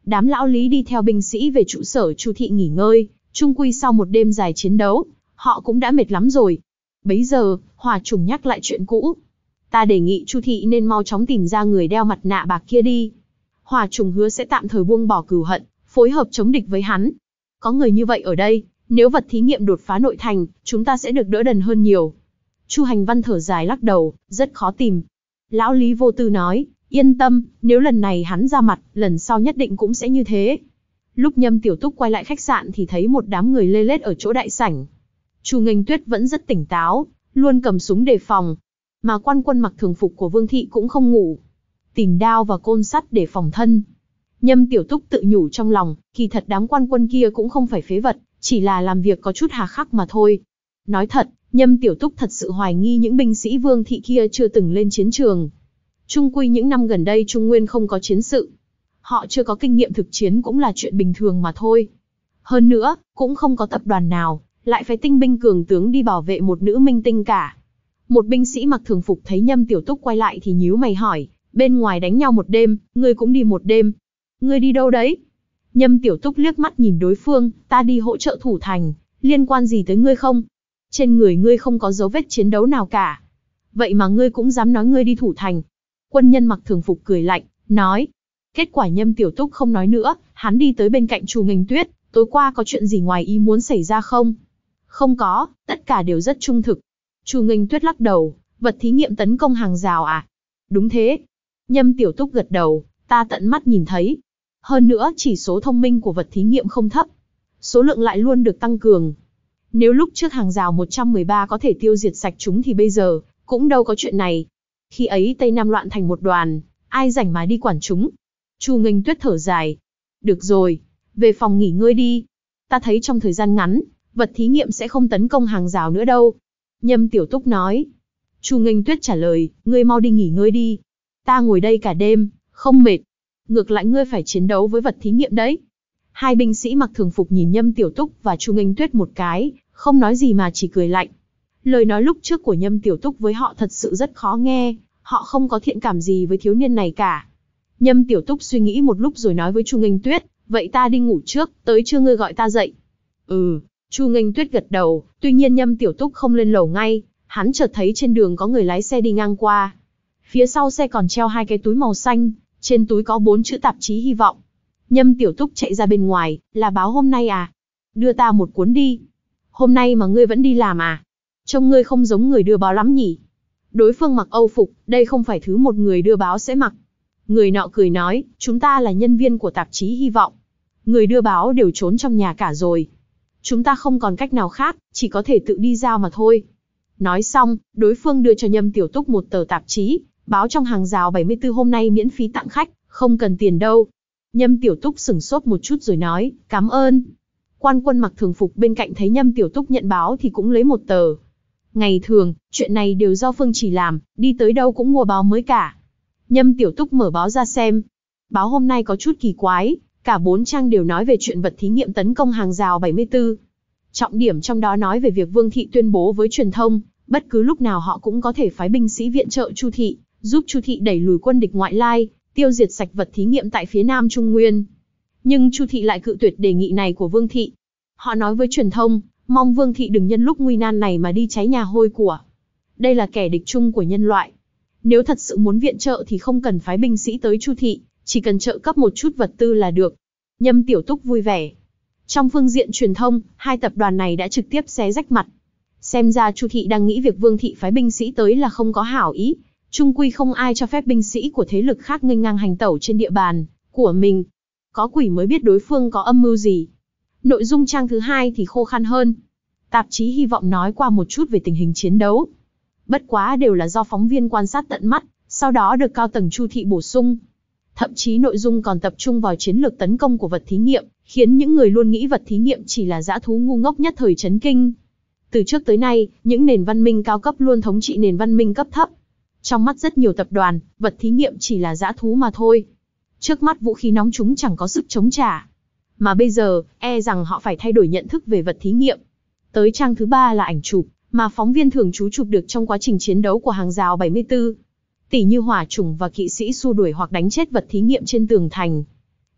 đám lão lý đi theo binh sĩ về trụ sở Chu thị nghỉ ngơi, chung quy sau một đêm dài chiến đấu, họ cũng đã mệt lắm rồi. Bấy giờ, Hỏa Trùng nhắc lại chuyện cũ. Ta đề nghị Chu thị nên mau chóng tìm ra người đeo mặt nạ bạc kia đi. Hỏa Trùng hứa sẽ tạm thời buông bỏ cừu hận, phối hợp chống địch với hắn. Có người như vậy ở đây, nếu vật thí nghiệm đột phá nội thành, chúng ta sẽ được đỡ đần hơn nhiều. Chu Hành Văn thở dài lắc đầu, rất khó tìm. Lão Lý vô tư nói, yên tâm, nếu lần này hắn ra mặt, lần sau nhất định cũng sẽ như thế. Lúc Nhâm Tiểu Túc quay lại khách sạn thì thấy một đám người lê lết ở chỗ đại sảnh. Chu Nghênh Tuyết vẫn rất tỉnh táo, luôn cầm súng đề phòng. Mà quan quân mặc thường phục của Vương thị cũng không ngủ, tìm đao và côn sắt để phòng thân. Nhâm Tiểu Túc tự nhủ trong lòng, kỳ thật đám quan quân kia cũng không phải phế vật, chỉ là làm việc có chút hà khắc mà thôi. Nói thật, Nhâm Tiểu Túc thật sự hoài nghi những binh sĩ Vương thị kia chưa từng lên chiến trường. Chung quy những năm gần đây Trung Nguyên không có chiến sự. Họ chưa có kinh nghiệm thực chiến cũng là chuyện bình thường mà thôi. Hơn nữa, cũng không có tập đoàn nào, lại phải tinh binh cường tướng đi bảo vệ một nữ minh tinh cả. Một binh sĩ mặc thường phục thấy Nhâm Tiểu Túc quay lại thì nhíu mày hỏi, bên ngoài đánh nhau một đêm, ngươi cũng đi một đêm. Ngươi đi đâu đấy? Nhâm Tiểu Túc liếc mắt nhìn đối phương, ta đi hỗ trợ thủ thành, liên quan gì tới ngươi không? Trên người ngươi không có dấu vết chiến đấu nào cả. Vậy mà ngươi cũng dám nói ngươi đi thủ thành. Quân nhân mặc thường phục cười lạnh, nói. Kết quả Nhâm Tiểu Túc không nói nữa, hắn đi tới bên cạnh Chu Nghênh Tuyết, tối qua có chuyện gì ngoài ý muốn xảy ra không? Không có, tất cả đều rất trung thực. Chu Nghênh Tuyết lắc đầu, vật thí nghiệm tấn công hàng rào à? Đúng thế. Nhâm Tiểu Túc gật đầu, ta tận mắt nhìn thấy. Hơn nữa chỉ số thông minh của vật thí nghiệm không thấp. Số lượng lại luôn được tăng cường. Nếu lúc trước hàng rào một trăm mười ba có thể tiêu diệt sạch chúng thì bây giờ, cũng đâu có chuyện này. Khi ấy Tây Nam loạn thành một đoàn, ai rảnh mà đi quản chúng. Chu Nghênh Tuyết thở dài. Được rồi, về phòng nghỉ ngơi đi. Ta thấy trong thời gian ngắn, vật thí nghiệm sẽ không tấn công hàng rào nữa đâu. Nhâm Tiểu Túc nói. Chu Nghênh Tuyết trả lời, ngươi mau đi nghỉ ngơi đi. Ta ngồi đây cả đêm, không mệt. Ngược lại ngươi phải chiến đấu với vật thí nghiệm đấy. Hai binh sĩ mặc thường phục nhìn Nhâm Tiểu Túc và Chu Nghênh Tuyết một cái, không nói gì mà chỉ cười lạnh. Lời nói lúc trước của Nhâm Tiểu Túc với họ thật sự rất khó nghe, họ không có thiện cảm gì với thiếu niên này cả. Nhâm Tiểu Túc suy nghĩ một lúc rồi nói với Chu Nghênh Tuyết, vậy ta đi ngủ trước, tới trưa ngươi gọi ta dậy. Ừ, Chu Nghênh Tuyết gật đầu, tuy nhiên Nhâm Tiểu Túc không lên lầu ngay, hắn chợt thấy trên đường có người lái xe đi ngang qua. Phía sau xe còn treo hai cái túi màu xanh, trên túi có bốn chữ tạp chí Hy vọng. Nhâm Tiểu Túc chạy ra bên ngoài, là báo hôm nay à? Đưa ta một cuốn đi. Hôm nay mà ngươi vẫn đi làm à? Trông ngươi không giống người đưa báo lắm nhỉ? Đối phương mặc Âu phục, đây không phải thứ một người đưa báo sẽ mặc. Người nọ cười nói, chúng ta là nhân viên của tạp chí Hy vọng. Người đưa báo đều trốn trong nhà cả rồi. Chúng ta không còn cách nào khác, chỉ có thể tự đi giao mà thôi. Nói xong, đối phương đưa cho Nhâm Tiểu Túc một tờ tạp chí, báo trong hàng rào bảy mươi tư hôm nay miễn phí tặng khách, không cần tiền đâu. Nhâm Tiểu Túc sửng sốt một chút rồi nói, cảm ơn. Quan quân mặc thường phục bên cạnh thấy Nhâm Tiểu Túc nhận báo thì cũng lấy một tờ. Ngày thường, chuyện này đều do Phương Chỉ làm, đi tới đâu cũng mua báo mới cả. Nhâm Tiểu Túc mở báo ra xem. Báo hôm nay có chút kỳ quái, cả bốn trang đều nói về chuyện vật thí nghiệm tấn công hàng rào bảy mươi tư. Trọng điểm trong đó nói về việc Vương thị tuyên bố với truyền thông, bất cứ lúc nào họ cũng có thể phái binh sĩ viện trợ Chu thị, giúp Chu thị đẩy lùi quân địch ngoại lai, tiêu diệt sạch vật thí nghiệm tại phía Nam Trung Nguyên. Nhưng Chu thị lại cự tuyệt đề nghị này của Vương thị. Họ nói với truyền thông, mong Vương thị đừng nhân lúc nguy nan này mà đi cháy nhà hôi của. Đây là kẻ địch chung của nhân loại. Nếu thật sự muốn viện trợ thì không cần phái binh sĩ tới Chu thị, chỉ cần trợ cấp một chút vật tư là được. Nhâm Tiểu Túc vui vẻ. Trong phương diện truyền thông, hai tập đoàn này đã trực tiếp xé rách mặt. Xem ra Chu thị đang nghĩ việc Vương thị phái binh sĩ tới là không có hảo ý. Chung quy không ai cho phép binh sĩ của thế lực khác nghênh ngang hành tẩu trên địa bàn của mình. Có quỷ mới biết đối phương có âm mưu gì. Nội dung trang thứ hai thì khô khan hơn. Tạp chí Hy vọng nói qua một chút về tình hình chiến đấu. Bất quá đều là do phóng viên quan sát tận mắt, sau đó được cao tầng Chu thị bổ sung. Thậm chí nội dung còn tập trung vào chiến lược tấn công của vật thí nghiệm, khiến những người luôn nghĩ vật thí nghiệm chỉ là dã thú ngu ngốc nhất thời chấn kinh. Từ trước tới nay, những nền văn minh cao cấp luôn thống trị nền văn minh cấp thấp. Trong mắt rất nhiều tập đoàn, vật thí nghiệm chỉ là dã thú mà thôi. Trước mắt vũ khí nóng chúng chẳng có sức chống trả. Mà bây giờ, e rằng họ phải thay đổi nhận thức về vật thí nghiệm. Tới trang thứ ba là ảnh chụp, mà phóng viên thường trú chụp được trong quá trình chiến đấu của hàng rào bảy mươi tư. Tỉ như hỏa chủng và kỵ sĩ xua đuổi hoặc đánh chết vật thí nghiệm trên tường thành.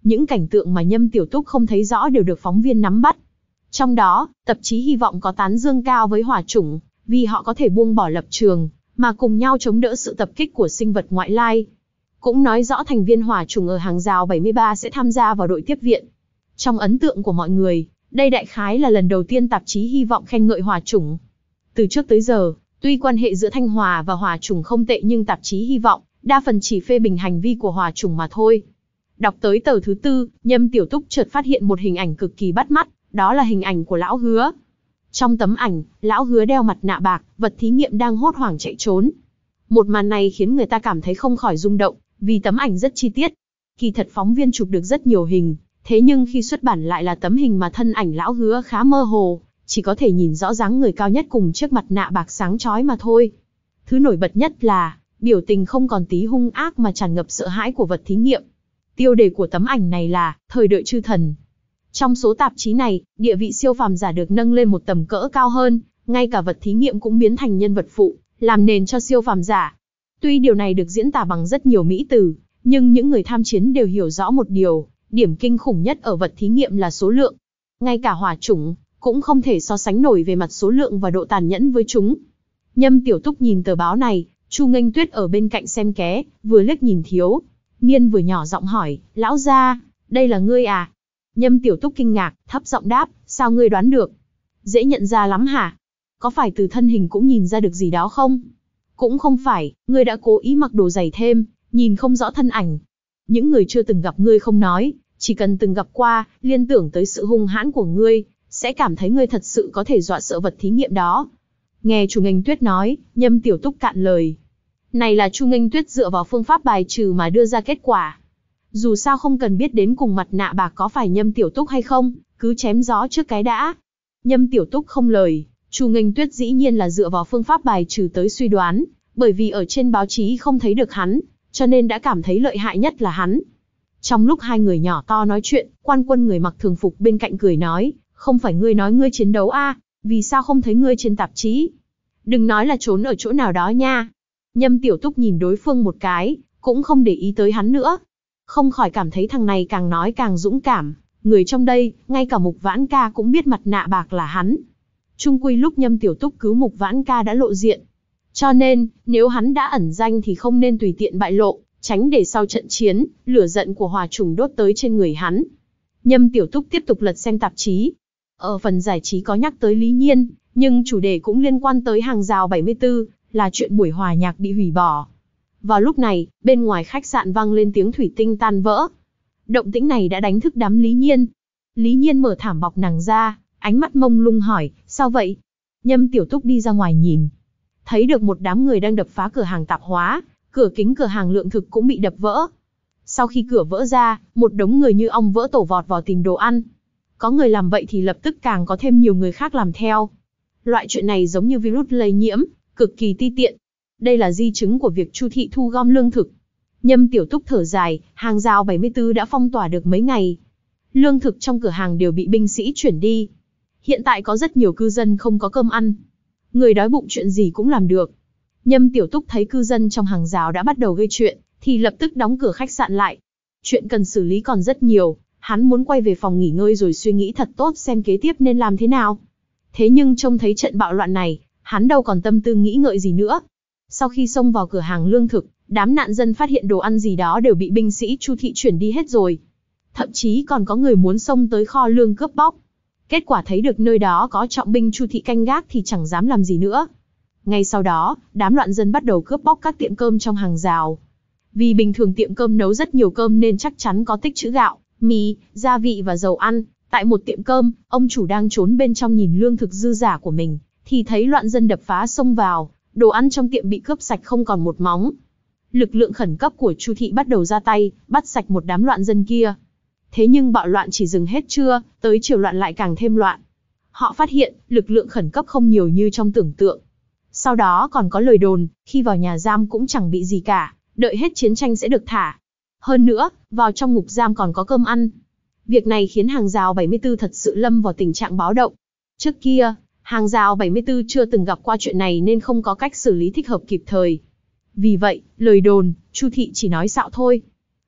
Những cảnh tượng mà Nhâm Tiểu Túc không thấy rõ đều được phóng viên nắm bắt. Trong đó, tạp chí Hy vọng có tán dương cao với Hỏa Chủng, vì họ có thể buông bỏ lập trường, mà cùng nhau chống đỡ sự tập kích của sinh vật ngoại lai. Cũng nói rõ thành viên Hỏa Chủng ở hàng rào bảy mươi ba sẽ tham gia vào đội tiếp viện. Trong ấn tượng của mọi người, đây đại khái là lần đầu tiên tạp chí Hy vọng khen ngợi Hỏa Chủng. Từ trước tới giờ, tuy quan hệ giữa Thanh Hòa và Hỏa Chủng không tệ nhưng tạp chí Hy vọng đa phần chỉ phê bình hành vi của Hỏa Chủng mà thôi. Đọc tới tờ thứ tư, Nhâm Tiểu Túc chợt phát hiện một hình ảnh cực kỳ bắt mắt, đó là hình ảnh của Lão Hứa. Trong tấm ảnh, Lão Hứa đeo mặt nạ bạc, vật thí nghiệm đang hốt hoảng chạy trốn. Một màn này khiến người ta cảm thấy không khỏi rung động, vì tấm ảnh rất chi tiết. Kỳ thật phóng viên chụp được rất nhiều hình, thế nhưng khi xuất bản lại là tấm hình mà thân ảnh Lão Hứa khá mơ hồ, chỉ có thể nhìn rõ dáng người cao nhất cùng chiếc mặt nạ bạc sáng chói mà thôi. Thứ nổi bật nhất là, biểu tình không còn tí hung ác mà tràn ngập sợ hãi của vật thí nghiệm. Tiêu đề của tấm ảnh này là Thời đợi chư thần. Trong số tạp chí này, địa vị siêu phàm giả được nâng lên một tầm cỡ cao hơn, ngay cả vật thí nghiệm cũng biến thành nhân vật phụ, làm nền cho siêu phàm giả. Tuy điều này được diễn tả bằng rất nhiều mỹ từ, nhưng những người tham chiến đều hiểu rõ một điều, điểm kinh khủng nhất ở vật thí nghiệm là số lượng. Ngay cả Hỏa Chủng cũng không thể so sánh nổi về mặt số lượng và độ tàn nhẫn với chúng. Nhâm Tiểu Túc nhìn tờ báo này, Chu Nghênh Tuyết ở bên cạnh xem ké, vừa liếc nhìn Thiếu Niên vừa nhỏ giọng hỏi, lão gia, đây là ngươi à? Nhâm Tiểu Túc kinh ngạc, thấp giọng đáp, sao ngươi đoán được? Dễ nhận ra lắm hả? Có phải từ thân hình cũng nhìn ra được gì đó không? Cũng không phải, ngươi đã cố ý mặc đồ dày thêm, nhìn không rõ thân ảnh. Những người chưa từng gặp ngươi không nói, chỉ cần từng gặp qua, liên tưởng tới sự hung hãn của ngươi, sẽ cảm thấy ngươi thật sự có thể dọa sợ vật thí nghiệm đó. Nghe Chu Nghênh Tuyết nói, Nhâm Tiểu Túc cạn lời. Này là Chu Nghênh Tuyết dựa vào phương pháp bài trừ mà đưa ra kết quả. Dù sao không cần biết đến cùng mặt nạ bạc có phải Nhâm Tiểu Túc hay không, cứ chém gió trước cái đã. Nhâm Tiểu Túc không lời, Chu Nghênh Tuyết dĩ nhiên là dựa vào phương pháp bài trừ tới suy đoán, bởi vì ở trên báo chí không thấy được hắn, cho nên đã cảm thấy lợi hại nhất là hắn. Trong lúc hai người nhỏ to nói chuyện, Quan Quân người mặc thường phục bên cạnh cười nói, không phải ngươi nói ngươi chiến đấu à, vì sao không thấy ngươi trên tạp chí? Đừng nói là trốn ở chỗ nào đó nha. Nhâm Tiểu Túc nhìn đối phương một cái, cũng không để ý tới hắn nữa. Không khỏi cảm thấy thằng này càng nói càng dũng cảm, người trong đây, ngay cả Mục Vãn Ca cũng biết mặt nạ bạc là hắn. Chung quy lúc Nhâm Tiểu Túc cứu Mục Vãn Ca đã lộ diện. Cho nên, nếu hắn đã ẩn danh thì không nên tùy tiện bại lộ, tránh để sau trận chiến, lửa giận của Hỏa Chủng đốt tới trên người hắn. Nhâm Tiểu Túc tiếp tục lật xem tạp chí. Ở phần giải trí có nhắc tới Lý Nhiên, nhưng chủ đề cũng liên quan tới hàng rào bảy mươi tư, là chuyện buổi hòa nhạc bị hủy bỏ. Vào lúc này, bên ngoài khách sạn vang lên tiếng thủy tinh tan vỡ. Động tĩnh này đã đánh thức đám Lý Nhiên. Lý Nhiên mở thảm bọc nàng ra, ánh mắt mông lung hỏi, sao vậy? Nhâm Tiểu Túc đi ra ngoài nhìn. Thấy được một đám người đang đập phá cửa hàng tạp hóa, cửa kính cửa hàng Lượng Thực cũng bị đập vỡ. Sau khi cửa vỡ ra, một đống người như ong vỡ tổ vọt vào tìm đồ ăn. Có người làm vậy thì lập tức càng có thêm nhiều người khác làm theo. Loại chuyện này giống như virus lây nhiễm, cực kỳ ti tiện. Đây là di chứng của việc Chu thị thu gom lương thực. Nhâm Tiểu Túc thở dài, hàng rào bảy mươi tư đã phong tỏa được mấy ngày. Lương thực trong cửa hàng đều bị binh sĩ chuyển đi. Hiện tại có rất nhiều cư dân không có cơm ăn. Người đói bụng chuyện gì cũng làm được. Nhâm Tiểu Túc thấy cư dân trong hàng rào đã bắt đầu gây chuyện, thì lập tức đóng cửa khách sạn lại. Chuyện cần xử lý còn rất nhiều, hắn muốn quay về phòng nghỉ ngơi rồi suy nghĩ thật tốt xem kế tiếp nên làm thế nào. Thế nhưng trông thấy trận bạo loạn này, hắn đâu còn tâm tư nghĩ ngợi gì nữa. Sau khi xông vào cửa hàng lương thực, đám nạn dân phát hiện đồ ăn gì đó đều bị binh sĩ Chu thị chuyển đi hết rồi. Thậm chí còn có người muốn xông tới kho lương cướp bóc. Kết quả thấy được nơi đó có trọng binh Chu thị canh gác thì chẳng dám làm gì nữa. Ngay sau đó, đám loạn dân bắt đầu cướp bóc các tiệm cơm trong hàng rào. Vì bình thường tiệm cơm nấu rất nhiều cơm nên chắc chắn có tích trữ gạo, mì, gia vị và dầu ăn. Tại một tiệm cơm, ông chủ đang trốn bên trong nhìn lương thực dư giả của mình, thì thấy loạn dân đập phá xông vào, đồ ăn trong tiệm bị cướp sạch không còn một móng. Lực lượng khẩn cấp của Chu thị bắt đầu ra tay, bắt sạch một đám loạn dân kia. Thế nhưng bạo loạn chỉ dừng hết chưa, tới chiều loạn lại càng thêm loạn. Họ phát hiện, lực lượng khẩn cấp không nhiều như trong tưởng tượng. Sau đó còn có lời đồn, khi vào nhà giam cũng chẳng bị gì cả, đợi hết chiến tranh sẽ được thả. Hơn nữa, vào trong ngục giam còn có cơm ăn. Việc này khiến hàng rào bảy mươi tư thật sự lâm vào tình trạng báo động. Trước kia, hàng rào bảy mươi tư chưa từng gặp qua chuyện này nên không có cách xử lý thích hợp kịp thời. Vì vậy, lời đồn, Chu thị chỉ nói xạo thôi.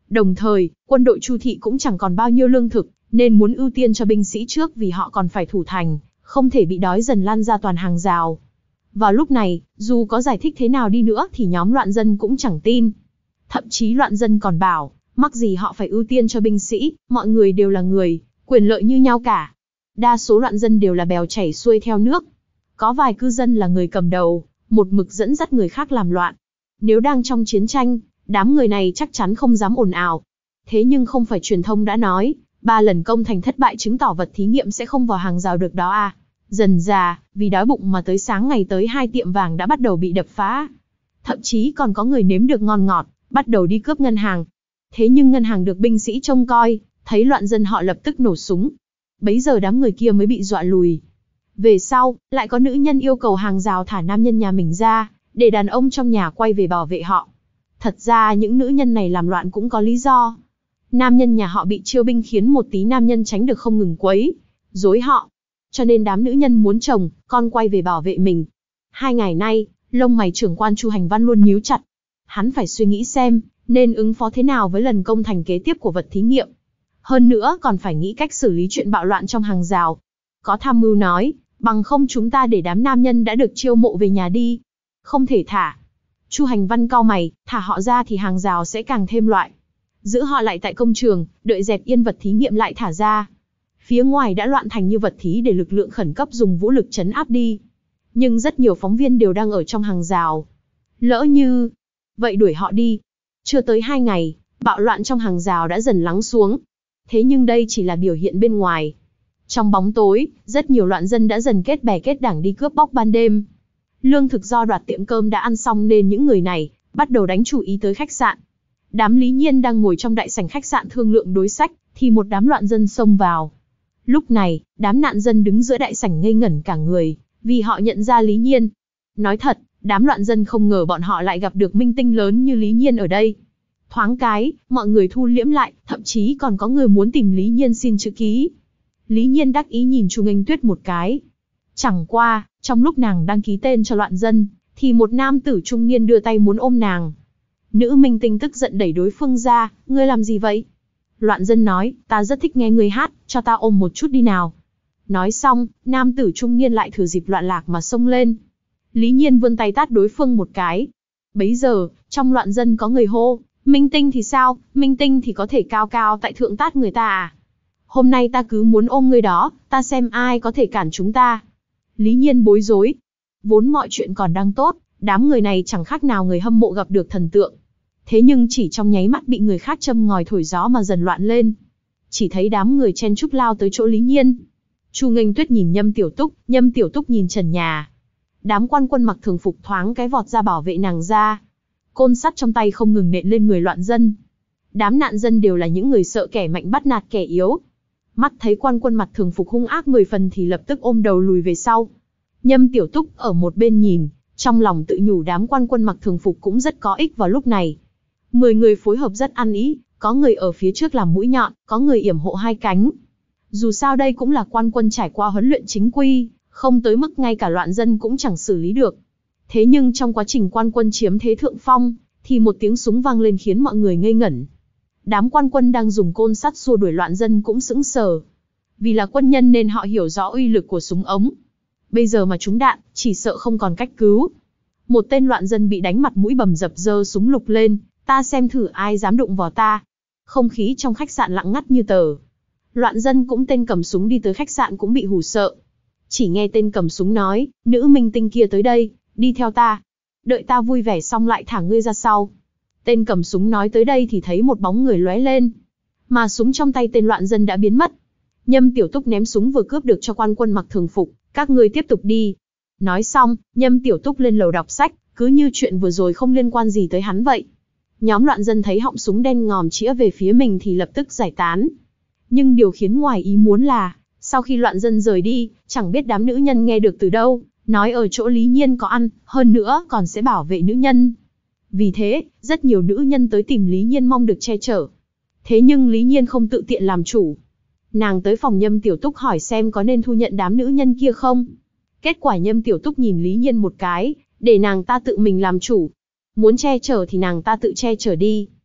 Đồng thời, quân đội Chu thị cũng chẳng còn bao nhiêu lương thực, nên muốn ưu tiên cho binh sĩ trước vì họ còn phải thủ thành, không thể bị đói dần lan ra toàn hàng rào. Vào lúc này, dù có giải thích thế nào đi nữa thì nhóm loạn dân cũng chẳng tin. Thậm chí loạn dân còn bảo, mắc gì họ phải ưu tiên cho binh sĩ, mọi người đều là người, quyền lợi như nhau cả. Đa số loạn dân đều là bèo chảy xuôi theo nước. Có vài cư dân là người cầm đầu, một mực dẫn dắt người khác làm loạn. Nếu đang trong chiến tranh, đám người này chắc chắn không dám ồn ào. Thế nhưng không phải truyền thông đã nói, ba lần công thành thất bại chứng tỏ vật thí nghiệm sẽ không vào hàng rào được đó à. Dần dà, vì đói bụng mà tới sáng ngày tới hai tiệm vàng đã bắt đầu bị đập phá. Thậm chí còn có người nếm được ngon ngọt, bắt đầu đi cướp ngân hàng. Thế nhưng ngân hàng được binh sĩ trông coi, thấy loạn dân họ lập tức nổ súng. Bấy giờ đám người kia mới bị dọa lùi. Về sau, lại có nữ nhân yêu cầu hàng rào thả nam nhân nhà mình ra, để đàn ông trong nhà quay về bảo vệ họ. Thật ra những nữ nhân này làm loạn cũng có lý do. Nam nhân nhà họ bị chiêu binh khiến một tí nam nhân tránh được không ngừng quấy, dối họ. Cho nên đám nữ nhân muốn chồng, con quay về bảo vệ mình. Hai ngày nay, lông mày trưởng quan Chu Hành Văn luôn nhíu chặt. Hắn phải suy nghĩ xem, nên ứng phó thế nào với lần công thành kế tiếp của vật thí nghiệm. Hơn nữa còn phải nghĩ cách xử lý chuyện bạo loạn trong hàng rào. Có tham mưu nói, bằng không chúng ta để đám nam nhân đã được chiêu mộ về nhà đi. Không thể thả. Chu Hành Văn cau mày, thả họ ra thì hàng rào sẽ càng thêm loại. Giữ họ lại tại công trường, đợi dẹp yên vật thí nghiệm lại thả ra. Phía ngoài đã loạn thành như vật thí để lực lượng khẩn cấp dùng vũ lực trấn áp đi. Nhưng rất nhiều phóng viên đều đang ở trong hàng rào. Lỡ như... Vậy đuổi họ đi. Chưa tới hai ngày, bạo loạn trong hàng rào đã dần lắng xuống. Thế nhưng đây chỉ là biểu hiện bên ngoài. Trong bóng tối, rất nhiều loạn dân đã dần kết bè kết đảng đi cướp bóc ban đêm. Lương thực do đoạt tiệm cơm đã ăn xong nên những người này bắt đầu đánh chủ ý tới khách sạn. Đám Lý Nhiên đang ngồi trong đại sảnh khách sạn thương lượng đối sách, thì một đám loạn dân xông vào. Lúc này, đám nạn dân đứng giữa đại sảnh ngây ngẩn cả người, vì họ nhận ra Lý Nhiên. Nói thật, đám loạn dân không ngờ bọn họ lại gặp được minh tinh lớn như Lý Nhiên ở đây. Thoáng cái, mọi người thu liễm lại, thậm chí còn có người muốn tìm Lý Nhiên xin chữ ký. Lý Nhiên đắc ý nhìn Chu Nghênh Tuyết một cái. Chẳng qua, trong lúc nàng đăng ký tên cho loạn dân, thì một nam tử trung niên đưa tay muốn ôm nàng. Nữ minh tinh tức giận đẩy đối phương ra, ngươi làm gì vậy? Loạn dân nói, ta rất thích nghe ngươi hát, cho ta ôm một chút đi nào. Nói xong, nam tử trung niên lại thừa dịp loạn lạc mà xông lên. Lý Nhiên vươn tay tát đối phương một cái. Bấy giờ, trong loạn dân có người hô, minh tinh thì sao, minh tinh thì có thể cao cao tại thượng tát người ta à? Hôm nay ta cứ muốn ôm ngươi đó, ta xem ai có thể cản chúng ta. Lý Nhiên bối rối. Vốn mọi chuyện còn đang tốt, đám người này chẳng khác nào người hâm mộ gặp được thần tượng. Thế nhưng chỉ trong nháy mắt bị người khác châm ngòi thổi gió mà dần loạn lên. Chỉ thấy đám người chen chúc lao tới chỗ Lý Nhiên. Chu Nghênh Tuyết nhìn Nhâm Tiểu Túc, Nhâm Tiểu Túc nhìn trần nhà. Đám quan quân mặc thường phục thoáng cái vọt ra bảo vệ nàng ra. Côn sắt trong tay không ngừng nện lên người loạn dân. Đám nạn dân đều là những người sợ kẻ mạnh bắt nạt kẻ yếu. Mắt thấy quan quân mặc thường phục hung ác mười phần thì lập tức ôm đầu lùi về sau. Nhâm Tiểu Túc ở một bên nhìn, trong lòng tự nhủ đám quan quân mặc thường phục cũng rất có ích vào lúc này. Mười người phối hợp rất ăn ý, có người ở phía trước làm mũi nhọn, có người yểm hộ hai cánh. Dù sao đây cũng là quan quân trải qua huấn luyện chính quy, không tới mức ngay cả loạn dân cũng chẳng xử lý được. Thế nhưng trong quá trình quan quân chiếm thế thượng phong, thì một tiếng súng vang lên khiến mọi người ngây ngẩn. Đám quan quân đang dùng côn sắt xua đuổi loạn dân cũng sững sờ. Vì là quân nhân nên họ hiểu rõ uy lực của súng ống. Bây giờ mà trúng đạn, chỉ sợ không còn cách cứu. Một tên loạn dân bị đánh mặt mũi bầm dập giơ súng lục lên, ta xem thử ai dám đụng vào ta. Không khí trong khách sạn lặng ngắt như tờ. Loạn dân cũng tên cầm súng đi tới khách sạn cũng bị hù sợ. Chỉ nghe tên cầm súng nói, nữ minh tinh kia tới đây, đi theo ta. Đợi ta vui vẻ xong lại thả ngươi ra sau. Tên cầm súng nói tới đây thì thấy một bóng người lóe lên. Mà súng trong tay tên loạn dân đã biến mất. Nhâm Tiểu Túc ném súng vừa cướp được cho quan quân mặc thường phục, các ngươi tiếp tục đi. Nói xong, Nhâm Tiểu Túc lên lầu đọc sách, cứ như chuyện vừa rồi không liên quan gì tới hắn vậy. Nhóm loạn dân thấy họng súng đen ngòm chĩa về phía mình thì lập tức giải tán. Nhưng điều khiến ngoài ý muốn là, sau khi loạn dân rời đi, chẳng biết đám nữ nhân nghe được từ đâu, nói ở chỗ Lý Nhiên có ăn, hơn nữa còn sẽ bảo vệ nữ nhân. Vì thế, rất nhiều nữ nhân tới tìm Lý Nhiên mong được che chở. Thế nhưng Lý Nhiên không tự tiện làm chủ. Nàng tới phòng Nhâm Tiểu Túc hỏi xem có nên thu nhận đám nữ nhân kia không. Kết quả Nhâm Tiểu Túc nhìn Lý Nhiên một cái, để nàng ta tự mình làm chủ. Muốn che chở thì nàng ta tự che chở đi.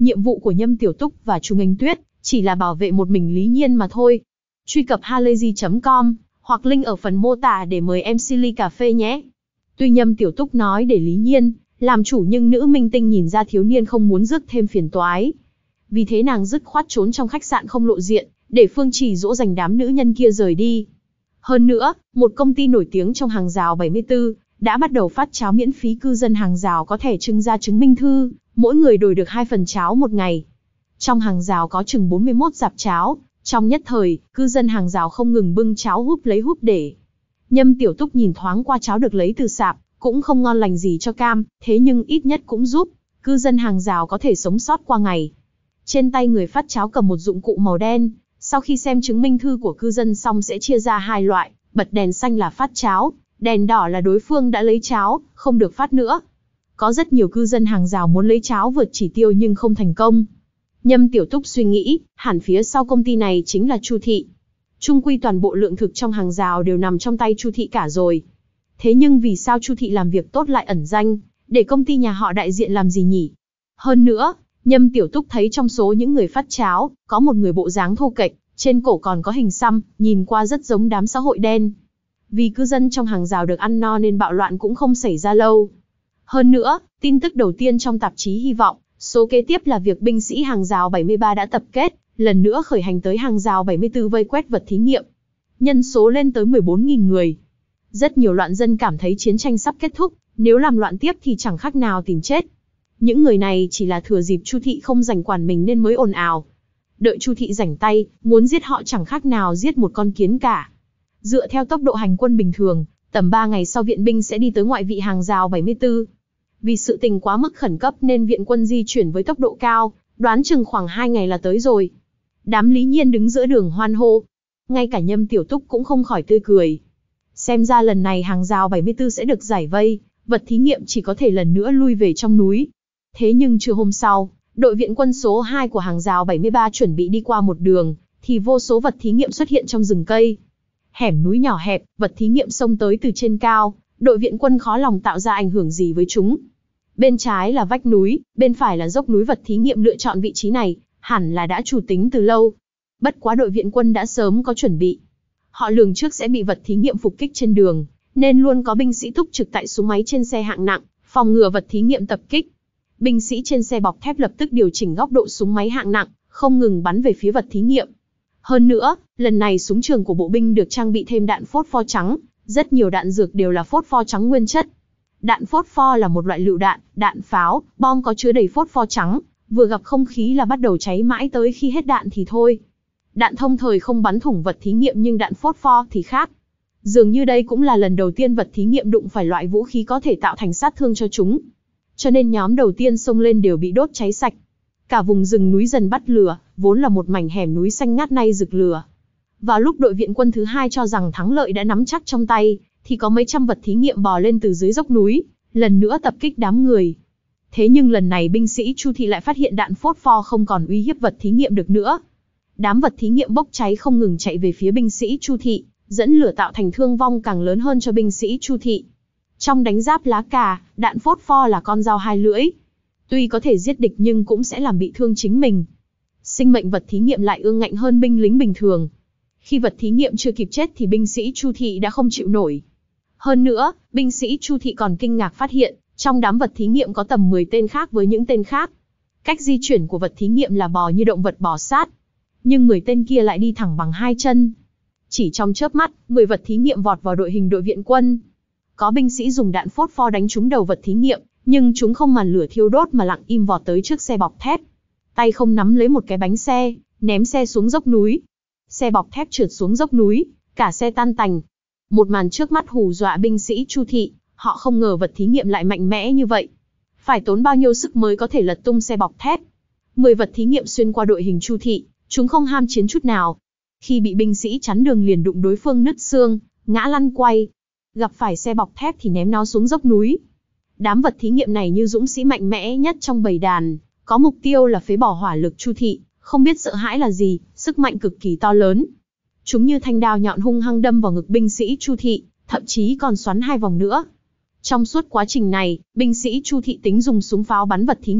Nhiệm vụ của Nhâm Tiểu Túc và Chu Nghênh Tuyết chỉ là bảo vệ một mình Lý Nhiên mà thôi. Truy cập halayzi chấm com hoặc link ở phần mô tả để mời em xê ly cà phê nhé. Tuy Nhâm Tiểu Túc nói để Lý Nhiên làm chủ, nhưng nữ minh tinh nhìn ra thiếu niên không muốn rước thêm phiền toái. Vì thế nàng dứt khoát trốn trong khách sạn không lộ diện, để Phương Trì dỗ dành đám nữ nhân kia rời đi. Hơn nữa, một công ty nổi tiếng trong hàng rào bảy mươi tư đã bắt đầu phát cháo miễn phí, cư dân hàng rào có thể trưng ra chứng minh thư, mỗi người đổi được hai phần cháo một ngày. Trong hàng rào có chừng bốn mươi mốt dạp cháo, trong nhất thời, cư dân hàng rào không ngừng bưng cháo húp lấy húp để. Nhâm Tiểu Túc nhìn thoáng qua cháo được lấy từ sạp, cũng không ngon lành gì cho cam, thế nhưng ít nhất cũng giúp cư dân hàng rào có thể sống sót qua ngày. Trên tay người phát cháo cầm một dụng cụ màu đen, sau khi xem chứng minh thư của cư dân xong sẽ chia ra hai loại, bật đèn xanh là phát cháo, đèn đỏ là đối phương đã lấy cháo, không được phát nữa. Có rất nhiều cư dân hàng rào muốn lấy cháo vượt chỉ tiêu nhưng không thành công. Nhâm Tiểu Túc suy nghĩ, hẳn phía sau công ty này chính là Chu thị. Chung quy toàn bộ lượng thực trong hàng rào đều nằm trong tay Chu thị cả rồi. Thế nhưng vì sao Chu thị làm việc tốt lại ẩn danh, để công ty nhà họ đại diện làm gì nhỉ? Hơn nữa, Nhâm Tiểu Túc thấy trong số những người phát cháo, có một người bộ dáng thô kệch, trên cổ còn có hình xăm, nhìn qua rất giống đám xã hội đen. Vì cư dân trong hàng rào được ăn no nên bạo loạn cũng không xảy ra lâu. Hơn nữa, tin tức đầu tiên trong tạp chí hy vọng, số kế tiếp là việc binh sĩ hàng rào bảy mươi ba đã tập kết, lần nữa khởi hành tới hàng rào bảy mươi tư vây quét vật thí nghiệm. Nhân số lên tới mười bốn nghìn người. Rất nhiều loạn dân cảm thấy chiến tranh sắp kết thúc, nếu làm loạn tiếp thì chẳng khác nào tìm chết. Những người này chỉ là thừa dịp Chu thị không rảnh quản mình nên mới ồn ào. Đợi Chu thị rảnh tay, muốn giết họ chẳng khác nào giết một con kiến cả. Dựa theo tốc độ hành quân bình thường, tầm ba ngày sau viện binh sẽ đi tới ngoại vị hàng rào bảy mươi tư. Vì sự tình quá mức khẩn cấp nên viện quân di chuyển với tốc độ cao, đoán chừng khoảng hai ngày là tới rồi. Đám Lý Nhiên đứng giữa đường hoan hô. Ngay cả Nhâm Tiểu Túc cũng không khỏi tươi cười. Xem ra lần này hàng rào bảy mươi tư sẽ được giải vây, vật thí nghiệm chỉ có thể lần nữa lui về trong núi. Thế nhưng trưa hôm sau, đội viện quân số hai của hàng rào bảy mươi ba chuẩn bị đi qua một đường, thì vô số vật thí nghiệm xuất hiện trong rừng cây. Hẻm núi nhỏ hẹp, vật thí nghiệm xông tới từ trên cao, đội viện quân khó lòng tạo ra ảnh hưởng gì với chúng. Bên trái là vách núi, bên phải là dốc núi, vật thí nghiệm lựa chọn vị trí này, hẳn là đã chủ tính từ lâu. Bất quá đội viện quân đã sớm có chuẩn bị. Họ lường trước sẽ bị vật thí nghiệm phục kích trên đường, nên luôn có binh sĩ túc trực tại súng máy trên xe hạng nặng, phòng ngừa vật thí nghiệm tập kích. Binh sĩ trên xe bọc thép lập tức điều chỉnh góc độ súng máy hạng nặng, không ngừng bắn về phía vật thí nghiệm. Hơn nữa, lần này súng trường của bộ binh được trang bị thêm đạn phốt pho trắng, rất nhiều đạn dược đều là phốt pho trắng nguyên chất. Đạn phốt pho là một loại lựu đạn, đạn pháo, bom có chứa đầy phốt pho trắng, vừa gặp không khí là bắt đầu cháy mãi tới khi hết đạn thì thôi. Đạn thông thời không bắn thủng vật thí nghiệm nhưng đạn phốt pho thì khác. Dường như đây cũng là lần đầu tiên vật thí nghiệm đụng phải loại vũ khí có thể tạo thành sát thương cho chúng. Cho nên nhóm đầu tiên xông lên đều bị đốt cháy sạch. Cả vùng rừng núi dần bắt lửa, vốn là một mảnh hẻm núi xanh ngát nay rực lửa. Vào lúc đội viện quân thứ hai cho rằng thắng lợi đã nắm chắc trong tay, thì có mấy trăm vật thí nghiệm bò lên từ dưới dốc núi, lần nữa tập kích đám người. Thế nhưng lần này binh sĩ Chu thị lại phát hiện đạn phốt pho không còn uy hiếp vật thí nghiệm được nữa. Đám vật thí nghiệm bốc cháy không ngừng chạy về phía binh sĩ Chu thị, dẫn lửa tạo thành thương vong càng lớn hơn cho binh sĩ Chu thị. Trong đánh giáp lá cà, đạn phốt pho là con dao hai lưỡi. Tuy có thể giết địch nhưng cũng sẽ làm bị thương chính mình. Sinh mệnh vật thí nghiệm lại ương ngạnh hơn binh lính bình thường. Khi vật thí nghiệm chưa kịp chết thì binh sĩ Chu thị đã không chịu nổi. Hơn nữa, binh sĩ Chu thị còn kinh ngạc phát hiện, trong đám vật thí nghiệm có tầm mười tên khác với những tên khác. Cách di chuyển của vật thí nghiệm là bò như động vật bò sát. Nhưng mười tên kia lại đi thẳng bằng hai chân. Chỉ trong chớp mắt, mười vật thí nghiệm vọt vào đội hình đội viện quân. Có binh sĩ dùng đạn phốt pho đánh trúng đầu vật thí nghiệm, nhưng chúng không màn lửa thiêu đốt mà lặng im vọt tới trước xe bọc thép. Tay không nắm lấy một cái bánh xe, ném xe xuống dốc núi. Xe bọc thép trượt xuống dốc núi, cả xe tan tành. Một màn trước mắt hù dọa binh sĩ Chu thị, họ không ngờ vật thí nghiệm lại mạnh mẽ như vậy. Phải tốn bao nhiêu sức mới có thể lật tung xe bọc thép. Mười vật thí nghiệm xuyên qua đội hình Chu thị, chúng không ham chiến chút nào. Khi bị binh sĩ chắn đường liền đụng đối phương nứt xương, ngã lăn quay. Gặp phải xe bọc thép thì ném nó xuống dốc núi. Đám vật thí nghiệm này như dũng sĩ mạnh mẽ nhất trong bầy đàn, có mục tiêu là phế bỏ hỏa lực Chu thị, không biết sợ hãi là gì, sức mạnh cực kỳ to lớn. Chúng như thanh đao nhọn hung hăng đâm vào ngực binh sĩ Chu thị, thậm chí còn xoắn hai vòng nữa. Trong suốt quá trình này, binh sĩ Chu thị tính dùng súng pháo bắn vật thí nghiệm,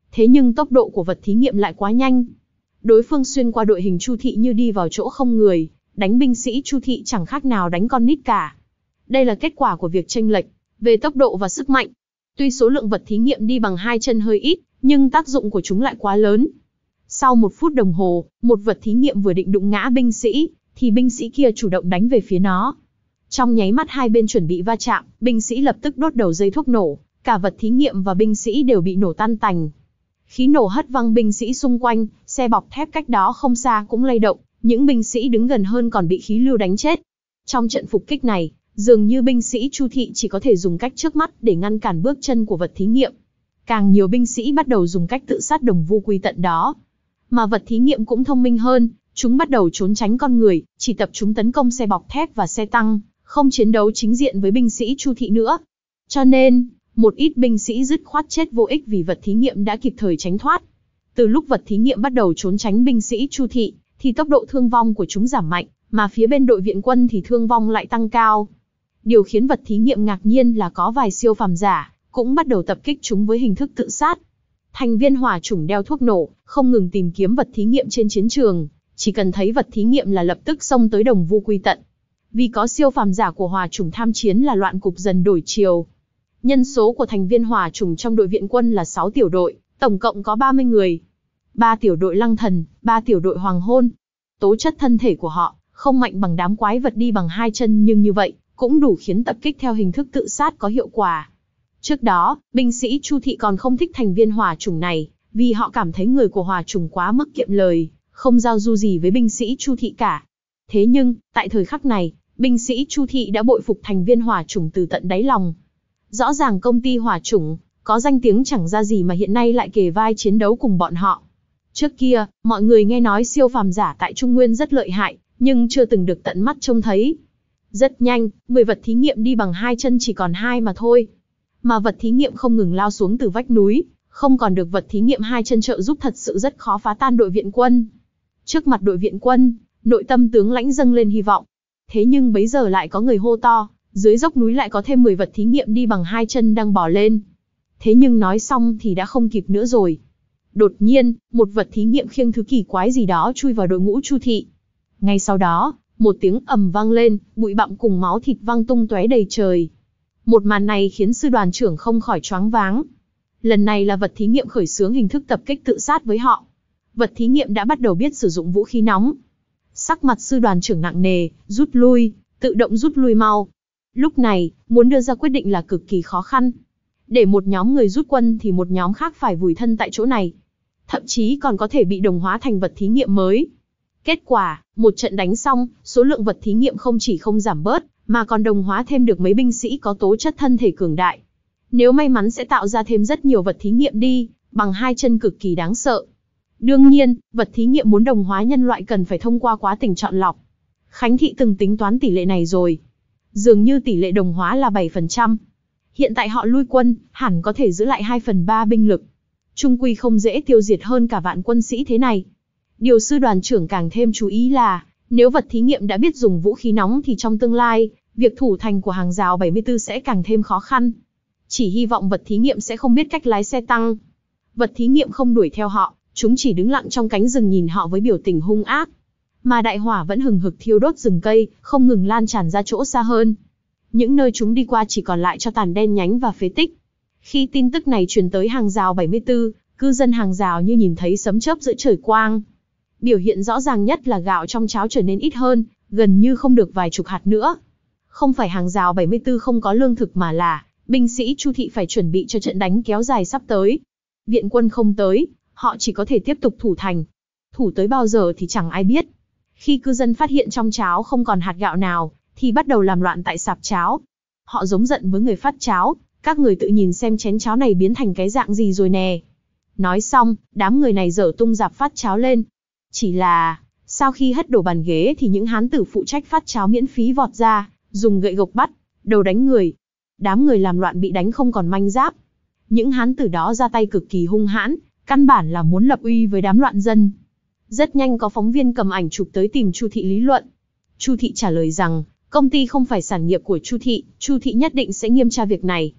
Thế nhưng tốc độ của vật thí nghiệm lại quá nhanh. Đối phương xuyên qua đội hình Chu Thị như đi vào chỗ không người, đánh binh sĩ Chu Thị chẳng khác nào đánh con nít cả. Đây là kết quả của việc chênh lệch về tốc độ và sức mạnh. Tuy số lượng vật thí nghiệm đi bằng hai chân hơi ít, nhưng tác dụng của chúng lại quá lớn. Sau một phút đồng hồ, một vật thí nghiệm vừa định đụng ngã binh sĩ, thì binh sĩ kia chủ động đánh về phía nó. Trong nháy mắt hai bên chuẩn bị va chạm, binh sĩ lập tức đốt đầu dây thuốc nổ, cả vật thí nghiệm và binh sĩ đều bị nổ tan tành. Khí nổ hất văng binh sĩ xung quanh, xe bọc thép cách đó không xa cũng lay động, những binh sĩ đứng gần hơn còn bị khí lưu đánh chết. Trong trận phục kích này, dường như binh sĩ Chu Thị chỉ có thể dùng cách trước mắt để ngăn cản bước chân của vật thí nghiệm. Càng nhiều binh sĩ bắt đầu dùng cách tự sát đồng vu quy tận đó. Mà vật thí nghiệm cũng thông minh hơn, chúng bắt đầu trốn tránh con người, chỉ tập trung tấn công xe bọc thép và xe tăng, không chiến đấu chính diện với binh sĩ Chu Thị nữa. Cho nên, một ít binh sĩ dứt khoát chết vô ích vì vật thí nghiệm đã kịp thời tránh thoát. Từ lúc vật thí nghiệm bắt đầu trốn tránh binh sĩ Chu Thị, thì tốc độ thương vong của chúng giảm mạnh, mà phía bên đội viện quân thì thương vong lại tăng cao. Điều khiến vật thí nghiệm ngạc nhiên là có vài siêu phàm giả cũng bắt đầu tập kích chúng với hình thức tự sát. Thành viên hỏa chủng đeo thuốc nổ, không ngừng tìm kiếm vật thí nghiệm trên chiến trường, chỉ cần thấy vật thí nghiệm là lập tức xông tới đồng vu quy tận. Vì có siêu phàm giả của hỏa chủng tham chiến là loạn cục dần đổi chiều. Nhân số của thành viên hỏa chủng trong đội viện quân là sáu tiểu đội, tổng cộng có ba mươi người. ba tiểu đội lăng thần, ba tiểu đội hoàng hôn. Tố chất thân thể của họ không mạnh bằng đám quái vật đi bằng hai chân, nhưng như vậy cũng đủ khiến tập kích theo hình thức tự sát có hiệu quả. Trước đó, binh sĩ Chu Thị còn không thích thành viên hỏa chủng này, vì họ cảm thấy người của hỏa chủng quá mức kiệm lời, không giao du gì với binh sĩ Chu Thị cả. Thế nhưng, tại thời khắc này, binh sĩ Chu Thị đã bội phục thành viên hỏa chủng từ tận đáy lòng. Rõ ràng công ty hỏa chủng có danh tiếng chẳng ra gì mà hiện nay lại kề vai chiến đấu cùng bọn họ. Trước kia, mọi người nghe nói siêu phàm giả tại Trung Nguyên rất lợi hại, nhưng chưa từng được tận mắt trông thấy. Rất nhanh, mười vật thí nghiệm đi bằng hai chân chỉ còn hai mà thôi. Mà vật thí nghiệm không ngừng lao xuống từ vách núi, không còn được vật thí nghiệm hai chân trợ giúp thật sự rất khó phá tan đội viện quân. Trước mặt đội viện quân, nội tâm tướng lãnh dâng lên hy vọng. Thế nhưng bấy giờ lại có người hô to, dưới dốc núi lại có thêm mười vật thí nghiệm đi bằng hai chân đang bò lên. Thế nhưng nói xong thì đã không kịp nữa rồi. Đột nhiên, một vật thí nghiệm khiêng thứ kỳ quái gì đó chui vào đội ngũ Chu Thị. Ngay sau đó, một tiếng ầm vang lên, bụi bặm cùng máu thịt văng tung tóe đầy trời. Một màn này khiến sư đoàn trưởng không khỏi choáng váng. Lần này là vật thí nghiệm khởi xướng hình thức tập kích tự sát với họ. Vật thí nghiệm đã bắt đầu biết sử dụng vũ khí nóng. Sắc mặt sư đoàn trưởng nặng nề, rút lui, tự động rút lui mau. Lúc này, muốn đưa ra quyết định là cực kỳ khó khăn. Để một nhóm người rút quân thì một nhóm khác phải vùi thân tại chỗ này. Thậm chí còn có thể bị đồng hóa thành vật thí nghiệm mới. Kết quả, một trận đánh xong, số lượng vật thí nghiệm không chỉ không giảm bớt, mà còn đồng hóa thêm được mấy binh sĩ có tố chất thân thể cường đại. Nếu may mắn sẽ tạo ra thêm rất nhiều vật thí nghiệm đi, bằng hai chân cực kỳ đáng sợ. Đương nhiên, vật thí nghiệm muốn đồng hóa nhân loại cần phải thông qua quá trình chọn lọc. Khánh Thị từng tính toán tỷ lệ này rồi. Dường như tỷ lệ đồng hóa là bảy phần trăm. Hiện tại họ lui quân, hẳn có thể giữ lại hai phần ba binh lực. Trung quy không dễ tiêu diệt hơn cả vạn quân sĩ thế này. Điều sư đoàn trưởng càng thêm chú ý là, nếu vật thí nghiệm đã biết dùng vũ khí nóng thì trong tương lai, việc thủ thành của hàng rào bảy mươi tư sẽ càng thêm khó khăn. Chỉ hy vọng vật thí nghiệm sẽ không biết cách lái xe tăng. Vật thí nghiệm không đuổi theo họ, chúng chỉ đứng lặng trong cánh rừng nhìn họ với biểu tình hung ác. Mà đại hỏa vẫn hừng hực thiêu đốt rừng cây, không ngừng lan tràn ra chỗ xa hơn. Những nơi chúng đi qua chỉ còn lại cho tàn đen nhánh và phế tích. Khi tin tức này truyền tới hàng rào bảy mươi tư, cư dân hàng rào như nhìn thấy sấm chớp giữa trời quang. Biểu hiện rõ ràng nhất là gạo trong cháo trở nên ít hơn, gần như không được vài chục hạt nữa. Không phải hàng rào bảy mươi tư không có lương thực mà là, binh sĩ Chu Thị phải chuẩn bị cho trận đánh kéo dài sắp tới. Viện quân không tới, họ chỉ có thể tiếp tục thủ thành. Thủ tới bao giờ thì chẳng ai biết. Khi cư dân phát hiện trong cháo không còn hạt gạo nào, thì bắt đầu làm loạn tại sạp cháo. Họ giống giận với người phát cháo, các người tự nhìn xem chén cháo này biến thành cái dạng gì rồi nè. Nói xong, đám người này dở tung rạp phát cháo lên. Chỉ là, sau khi hất đổ bàn ghế thì những hán tử phụ trách phát cháo miễn phí vọt ra, dùng gậy gộc bắt, đầu đánh người. Đám người làm loạn bị đánh không còn manh giáp. Những hán tử đó ra tay cực kỳ hung hãn, căn bản là muốn lập uy với đám loạn dân. Rất nhanh có phóng viên cầm ảnh chụp tới tìm Chu Thị lý luận. Chu Thị trả lời rằng, công ty không phải sản nghiệp của Chu Thị, Chu Thị nhất định sẽ nghiêm tra việc này.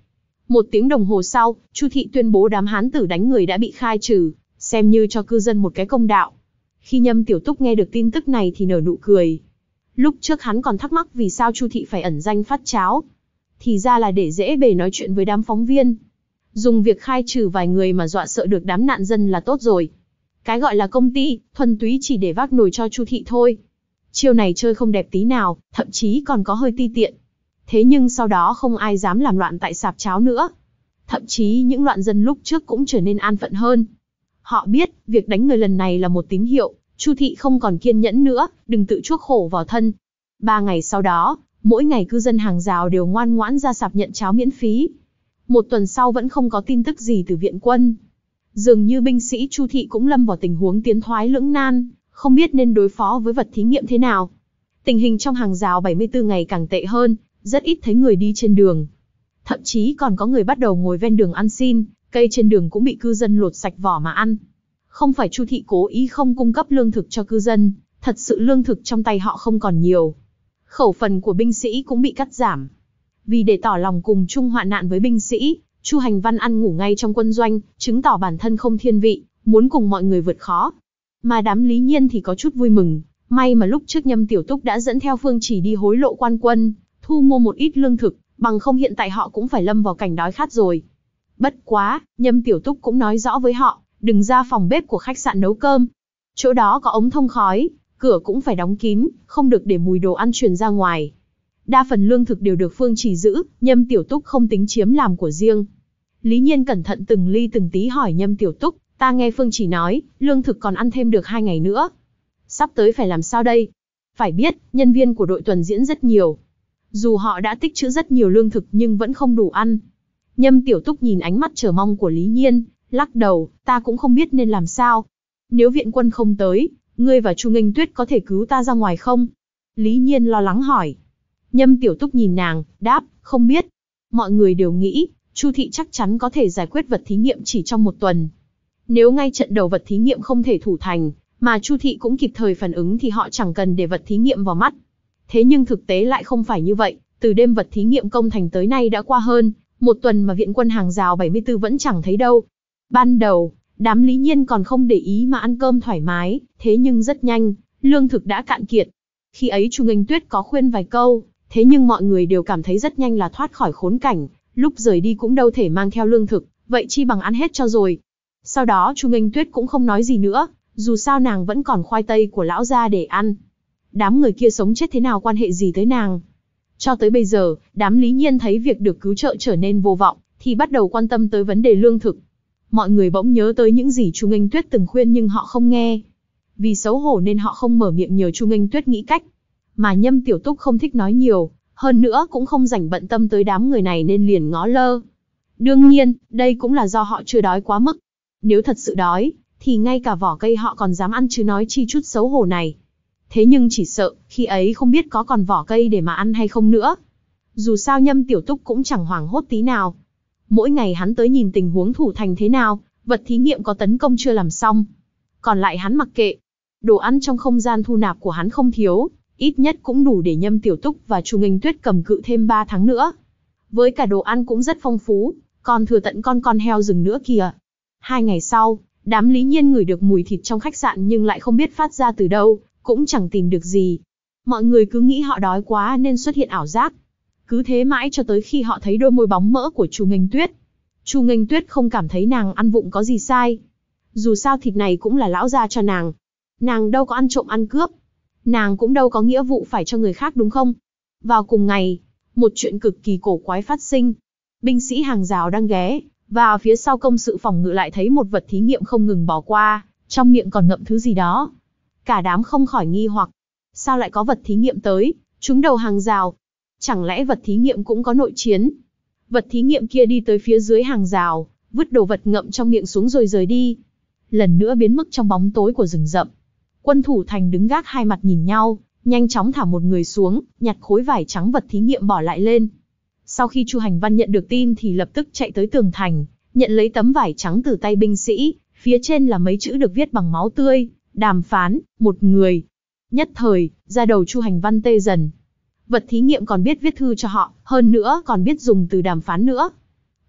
Một tiếng đồng hồ sau, Chu Thị tuyên bố đám hán tử đánh người đã bị khai trừ, xem như cho cư dân một cái công đạo. Khi Nhâm Tiểu Túc nghe được tin tức này thì nở nụ cười. Lúc trước hắn còn thắc mắc vì sao Chu Thị phải ẩn danh phát cháo. Thì ra là để dễ bề nói chuyện với đám phóng viên. Dùng việc khai trừ vài người mà dọa sợ được đám nạn dân là tốt rồi. Cái gọi là công ty, thuần túy chỉ để vác nồi cho Chu Thị thôi. Chiêu này chơi không đẹp tí nào, thậm chí còn có hơi ti tiện. Thế nhưng sau đó không ai dám làm loạn tại sạp cháo nữa. Thậm chí những loạn dân lúc trước cũng trở nên an phận hơn. Họ biết, việc đánh người lần này là một tín hiệu, Chu Thị không còn kiên nhẫn nữa, đừng tự chuốc khổ vào thân. Ba ngày sau đó, mỗi ngày cư dân hàng rào đều ngoan ngoãn ra sạp nhận cháo miễn phí. Một tuần sau vẫn không có tin tức gì từ viện quân. Dường như binh sĩ Chu Thị cũng lâm vào tình huống tiến thoái lưỡng nan, không biết nên đối phó với vật thí nghiệm thế nào. Tình hình trong hàng rào bảy mươi tư ngày càng tệ hơn, rất ít thấy người đi trên đường. Thậm chí còn có người bắt đầu ngồi ven đường ăn xin, cây trên đường cũng bị cư dân lột sạch vỏ mà ăn. Không phải Chu Thị cố ý không cung cấp lương thực cho cư dân, thật sự lương thực trong tay họ không còn nhiều. Khẩu phần của binh sĩ cũng bị cắt giảm. Vì để tỏ lòng cùng chung hoạn nạn với binh sĩ, Chu Hành Văn ăn ngủ ngay trong quân doanh, chứng tỏ bản thân không thiên vị, muốn cùng mọi người vượt khó. Mà đám Lý Nhiên thì có chút vui mừng, may mà lúc trước Nhâm Tiểu Túc đã dẫn theo Phương Chỉ đi hối lộ quan quân, thu mua một ít lương thực, bằng không hiện tại họ cũng phải lâm vào cảnh đói khát rồi. Bất quá, Nhâm Tiểu Túc cũng nói rõ với họ, đừng ra phòng bếp của khách sạn nấu cơm. Chỗ đó có ống thông khói, cửa cũng phải đóng kín, không được để mùi đồ ăn truyền ra ngoài. Đa phần lương thực đều được Phương Chỉ giữ, Nhâm Tiểu Túc không tính chiếm làm của riêng. Lý Nhiên cẩn thận từng ly từng tí hỏi Nhâm Tiểu Túc, ta nghe Phương Chỉ nói, lương thực còn ăn thêm được hai ngày nữa. Sắp tới phải làm sao đây? Phải biết, nhân viên của đội tuần diễn rất nhiều. Dù họ đã tích trữ rất nhiều lương thực nhưng vẫn không đủ ăn. Nhâm Tiểu Túc nhìn ánh mắt chờ mong của Lý Nhiên, lắc đầu, ta cũng không biết nên làm sao. Nếu viện quân không tới, ngươi và Chu Nghênh Tuyết có thể cứu ta ra ngoài không? Lý Nhiên lo lắng hỏi. Nhâm Tiểu Túc nhìn nàng, đáp, không biết. Mọi người đều nghĩ, Chu Thị chắc chắn có thể giải quyết vật thí nghiệm chỉ trong một tuần. Nếu ngay trận đầu vật thí nghiệm không thể thủ thành, mà Chu Thị cũng kịp thời phản ứng thì họ chẳng cần để vật thí nghiệm vào mắt. Thế nhưng thực tế lại không phải như vậy, từ đêm vật thí nghiệm công thành tới nay đã qua hơn một tuần mà viện quân hàng rào bảy mươi tư vẫn chẳng thấy đâu. Ban đầu, đám Lý Nhiên còn không để ý mà ăn cơm thoải mái, thế nhưng rất nhanh, lương thực đã cạn kiệt. Khi ấy Chu Nghênh Tuyết có khuyên vài câu, thế nhưng mọi người đều cảm thấy rất nhanh là thoát khỏi khốn cảnh, lúc rời đi cũng đâu thể mang theo lương thực, vậy chi bằng ăn hết cho rồi. Sau đó Chu Nghênh Tuyết cũng không nói gì nữa, dù sao nàng vẫn còn khoai tây của lão gia để ăn. Đám người kia sống chết thế nào quan hệ gì tới nàng? Cho tới bây giờ, đám Lý Nhiên thấy việc được cứu trợ trở nên vô vọng, thì bắt đầu quan tâm tới vấn đề lương thực. Mọi người bỗng nhớ tới những gì Chu Nghênh Tuyết từng khuyên nhưng họ không nghe. Vì xấu hổ nên họ không mở miệng nhờ Chu Nghênh Tuyết nghĩ cách. Mà Nhâm Tiểu Túc không thích nói nhiều, hơn nữa cũng không rảnh bận tâm tới đám người này nên liền ngó lơ. Đương nhiên, đây cũng là do họ chưa đói quá mức. Nếu thật sự đói, thì ngay cả vỏ cây họ còn dám ăn chứ nói chi chút xấu hổ này. Thế nhưng chỉ sợ, khi ấy không biết có còn vỏ cây để mà ăn hay không nữa. Dù sao Nhâm Tiểu Túc cũng chẳng hoảng hốt tí nào. Mỗi ngày hắn tới nhìn tình huống thủ thành thế nào, vật thí nghiệm có tấn công chưa làm xong. Còn lại hắn mặc kệ. Đồ ăn trong không gian thu nạp của hắn không thiếu, ít nhất cũng đủ để Nhâm Tiểu Túc và Chu Nghênh Tuyết cầm cự thêm ba tháng nữa. Với cả đồ ăn cũng rất phong phú, còn thừa tận con con heo rừng nữa kìa. Hai ngày sau, đám Lý Nhiên ngửi được mùi thịt trong khách sạn nhưng lại không biết phát ra từ đâu, cũng chẳng tìm được gì. Mọi người cứ nghĩ họ đói quá nên xuất hiện ảo giác. Cứ thế mãi cho tới khi họ thấy đôi môi bóng mỡ của Chu Nghênh Tuyết. Chu Nghênh Tuyết không cảm thấy nàng ăn vụng có gì sai. Dù sao thịt này cũng là lão gia cho nàng. Nàng đâu có ăn trộm ăn cướp. Nàng cũng đâu có nghĩa vụ phải cho người khác đúng không? Vào cùng ngày, một chuyện cực kỳ cổ quái phát sinh. Binh sĩ hàng rào đang ghé vào phía sau công sự phòng ngự lại thấy một vật thí nghiệm không ngừng bỏ qua, trong miệng còn ngậm thứ gì đó. Cả đám không khỏi nghi hoặc. Sao lại có vật thí nghiệm tới, trúng đầu hàng rào? Chẳng lẽ vật thí nghiệm cũng có nội chiến? Vật thí nghiệm kia đi tới phía dưới hàng rào, vứt đồ vật ngậm trong miệng xuống rồi rời đi. Lần nữa biến mất trong bóng tối của rừng rậm. Quân thủ thành đứng gác hai mặt nhìn nhau, nhanh chóng thả một người xuống, nhặt khối vải trắng vật thí nghiệm bỏ lại lên. Sau khi Chu Hành Văn nhận được tin thì lập tức chạy tới tường thành, nhận lấy tấm vải trắng từ tay binh sĩ, phía trên là mấy chữ được viết bằng máu tươi, đàm phán, một người. Nhất thời, da đầu Chu Hành Văn tê dần. Vật thí nghiệm còn biết viết thư cho họ, hơn nữa còn biết dùng từ đàm phán nữa.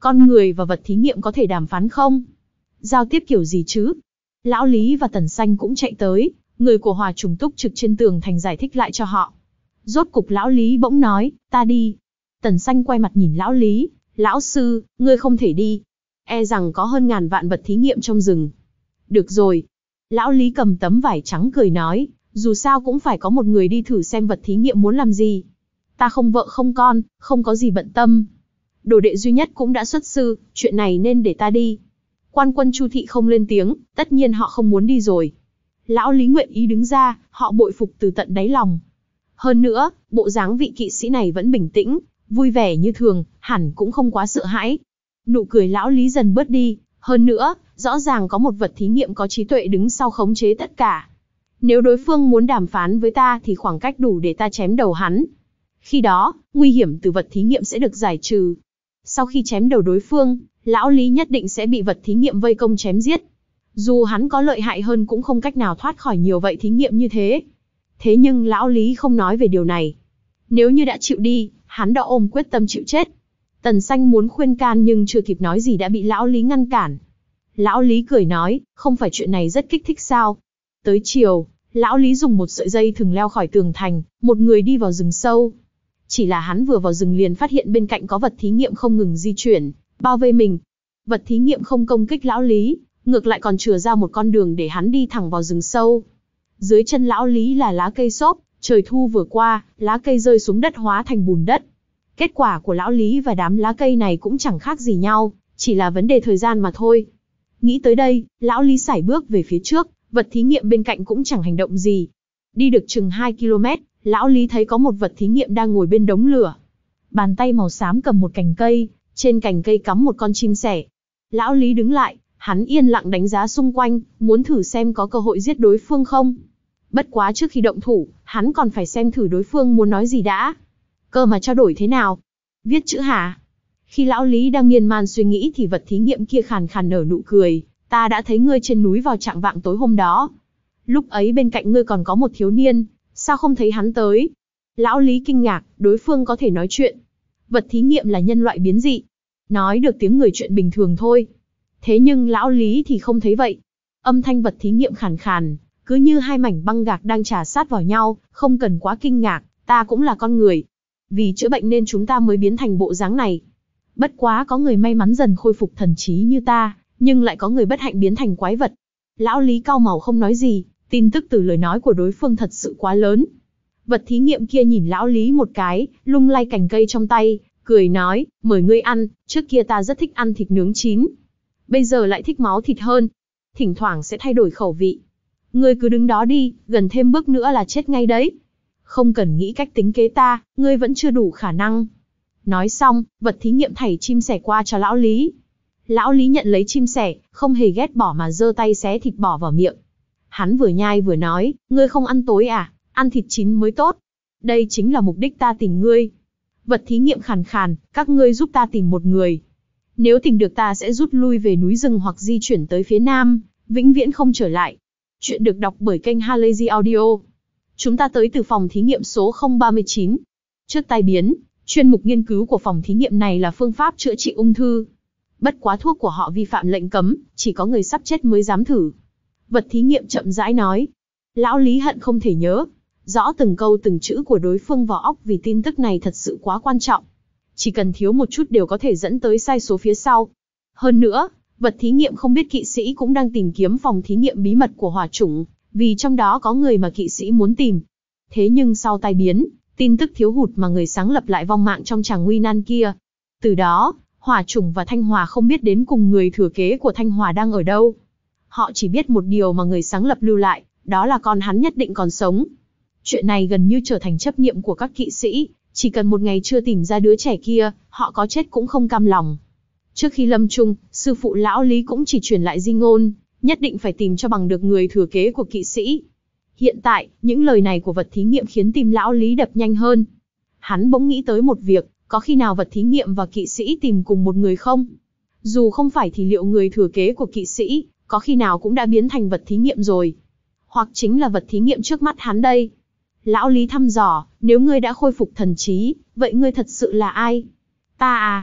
Con người và vật thí nghiệm có thể đàm phán không? Giao tiếp kiểu gì chứ? Lão Lý và Tần Xanh cũng chạy tới, người của Hỏa Trùng túc trực trên tường thành giải thích lại cho họ. Rốt cục Lão Lý bỗng nói, ta đi. Tần Xanh quay mặt nhìn Lão Lý, lão sư, ngươi không thể đi. E rằng có hơn ngàn vạn vật thí nghiệm trong rừng. Được rồi. Lão Lý cầm tấm vải trắng cười nói, dù sao cũng phải có một người đi thử xem vật thí nghiệm muốn làm gì. Ta không vợ không con, không có gì bận tâm. Đồ đệ duy nhất cũng đã xuất sư, chuyện này nên để ta đi. Quan quân Chu Thị không lên tiếng, tất nhiên họ không muốn đi rồi. Lão Lý nguyện ý đứng ra, họ bội phục từ tận đáy lòng. Hơn nữa, bộ dáng vị kỵ sĩ này vẫn bình tĩnh, vui vẻ như thường, hẳn cũng không quá sợ hãi. Nụ cười Lão Lý dần bớt đi, hơn nữa, rõ ràng có một vật thí nghiệm có trí tuệ đứng sau khống chế tất cả. Nếu đối phương muốn đàm phán với ta thì khoảng cách đủ để ta chém đầu hắn. Khi đó, nguy hiểm từ vật thí nghiệm sẽ được giải trừ. Sau khi chém đầu đối phương, Lão Lý nhất định sẽ bị vật thí nghiệm vây công chém giết. Dù hắn có lợi hại hơn cũng không cách nào thoát khỏi nhiều vậy thí nghiệm như thế. Thế nhưng Lão Lý không nói về điều này. Nếu như đã chịu đi, hắn đã ôm quyết tâm chịu chết. Tần Xanh muốn khuyên can nhưng chưa kịp nói gì đã bị Lão Lý ngăn cản. Lão Lý cười nói, không phải chuyện này rất kích thích sao? Tới chiều, Lão Lý dùng một sợi dây thừng leo khỏi tường thành, một người đi vào rừng sâu. Chỉ là hắn vừa vào rừng liền phát hiện bên cạnh có vật thí nghiệm không ngừng di chuyển, bao vây mình. Vật thí nghiệm không công kích Lão Lý, ngược lại còn chừa ra một con đường để hắn đi thẳng vào rừng sâu. Dưới chân Lão Lý là lá cây xốp, trời thu vừa qua, lá cây rơi xuống đất hóa thành bùn đất. Kết quả của Lão Lý và đám lá cây này cũng chẳng khác gì nhau, chỉ là vấn đề thời gian mà thôi. Nghĩ tới đây, Lão Lý sải bước về phía trước, vật thí nghiệm bên cạnh cũng chẳng hành động gì. Đi được chừng hai ki lô mét, Lão Lý thấy có một vật thí nghiệm đang ngồi bên đống lửa. Bàn tay màu xám cầm một cành cây, trên cành cây cắm một con chim sẻ. Lão Lý đứng lại, hắn yên lặng đánh giá xung quanh, muốn thử xem có cơ hội giết đối phương không. Bất quá trước khi động thủ, hắn còn phải xem thử đối phương muốn nói gì đã. Cơ mà trao đổi thế nào? Viết chữ hả? Khi Lão Lý đang miên man suy nghĩ thì vật thí nghiệm kia khàn khàn nở nụ cười. Ta đã thấy ngươi trên núi vào trạng vạng tối hôm đó. Lúc ấy bên cạnh ngươi còn có một thiếu niên, sao không thấy hắn tới? Lão Lý kinh ngạc, đối phương có thể nói chuyện. Vật thí nghiệm là nhân loại biến dị. Nói được tiếng người chuyện bình thường thôi. Thế nhưng Lão Lý thì không thấy vậy. Âm thanh vật thí nghiệm khàn khàn, cứ như hai mảnh băng gạc đang chà sát vào nhau, không cần quá kinh ngạc, ta cũng là con người. Vì chữa bệnh nên chúng ta mới biến thành bộ dáng này. Bất quá có người may mắn dần khôi phục thần trí như ta, nhưng lại có người bất hạnh biến thành quái vật. Lão Lý cau mày không nói gì, tin tức từ lời nói của đối phương thật sự quá lớn. Vật thí nghiệm kia nhìn Lão Lý một cái, lung lay cành cây trong tay, cười nói, mời ngươi ăn, trước kia ta rất thích ăn thịt nướng chín. Bây giờ lại thích máu thịt hơn. Thỉnh thoảng sẽ thay đổi khẩu vị. Ngươi cứ đứng đó đi, gần thêm bước nữa là chết ngay đấy. Không cần nghĩ cách tính kế ta, ngươi vẫn chưa đủ khả năng. Nói xong, vật thí nghiệm thảy chim sẻ qua cho Lão Lý. Lão Lý nhận lấy chim sẻ, không hề ghét bỏ mà giơ tay xé thịt bỏ vào miệng. Hắn vừa nhai vừa nói, ngươi không ăn tối à, ăn thịt chín mới tốt. Đây chính là mục đích ta tìm ngươi. Vật thí nghiệm khàn khàn, các ngươi giúp ta tìm một người. Nếu tìm được ta sẽ rút lui về núi rừng hoặc di chuyển tới phía nam, vĩnh viễn không trở lại. Chuyện được đọc bởi kênh Halazy Audio. Chúng ta tới từ phòng thí nghiệm số không ba chín. Trước tai biến, chuyên mục nghiên cứu của phòng thí nghiệm này là phương pháp chữa trị ung thư. Bất quá thuốc của họ vi phạm lệnh cấm, chỉ có người sắp chết mới dám thử. Vật thí nghiệm chậm rãi nói. Lão Lý hận không thể nhớ rõ từng câu từng chữ của đối phương vào óc vì tin tức này thật sự quá quan trọng. Chỉ cần thiếu một chút đều có thể dẫn tới sai số phía sau. Hơn nữa, vật thí nghiệm không biết kỵ sĩ cũng đang tìm kiếm phòng thí nghiệm bí mật của hỏa chủng, vì trong đó có người mà kỵ sĩ muốn tìm. Thế nhưng sau tai biến, tin tức thiếu hụt mà người sáng lập lại vong mạng trong tràng nguy nan kia. Từ đó, Hỏa Chủng và Thanh Hòa không biết đến cùng người thừa kế của Thanh Hòa đang ở đâu. Họ chỉ biết một điều mà người sáng lập lưu lại, đó là con hắn nhất định còn sống. Chuyện này gần như trở thành chấp niệm của các kỵ sĩ, chỉ cần một ngày chưa tìm ra đứa trẻ kia, họ có chết cũng không cam lòng. Trước khi lâm chung, sư phụ Lão Lý cũng chỉ truyền lại di ngôn, nhất định phải tìm cho bằng được người thừa kế của kỵ sĩ. Hiện tại, những lời này của vật thí nghiệm khiến tim Lão Lý đập nhanh hơn. Hắn bỗng nghĩ tới một việc, có khi nào vật thí nghiệm và kỵ sĩ tìm cùng một người không? Dù không phải thì liệu người thừa kế của kỵ sĩ, có khi nào cũng đã biến thành vật thí nghiệm rồi? Hoặc chính là vật thí nghiệm trước mắt hắn đây? Lão Lý thăm dò, nếu ngươi đã khôi phục thần trí, vậy ngươi thật sự là ai? Ta à?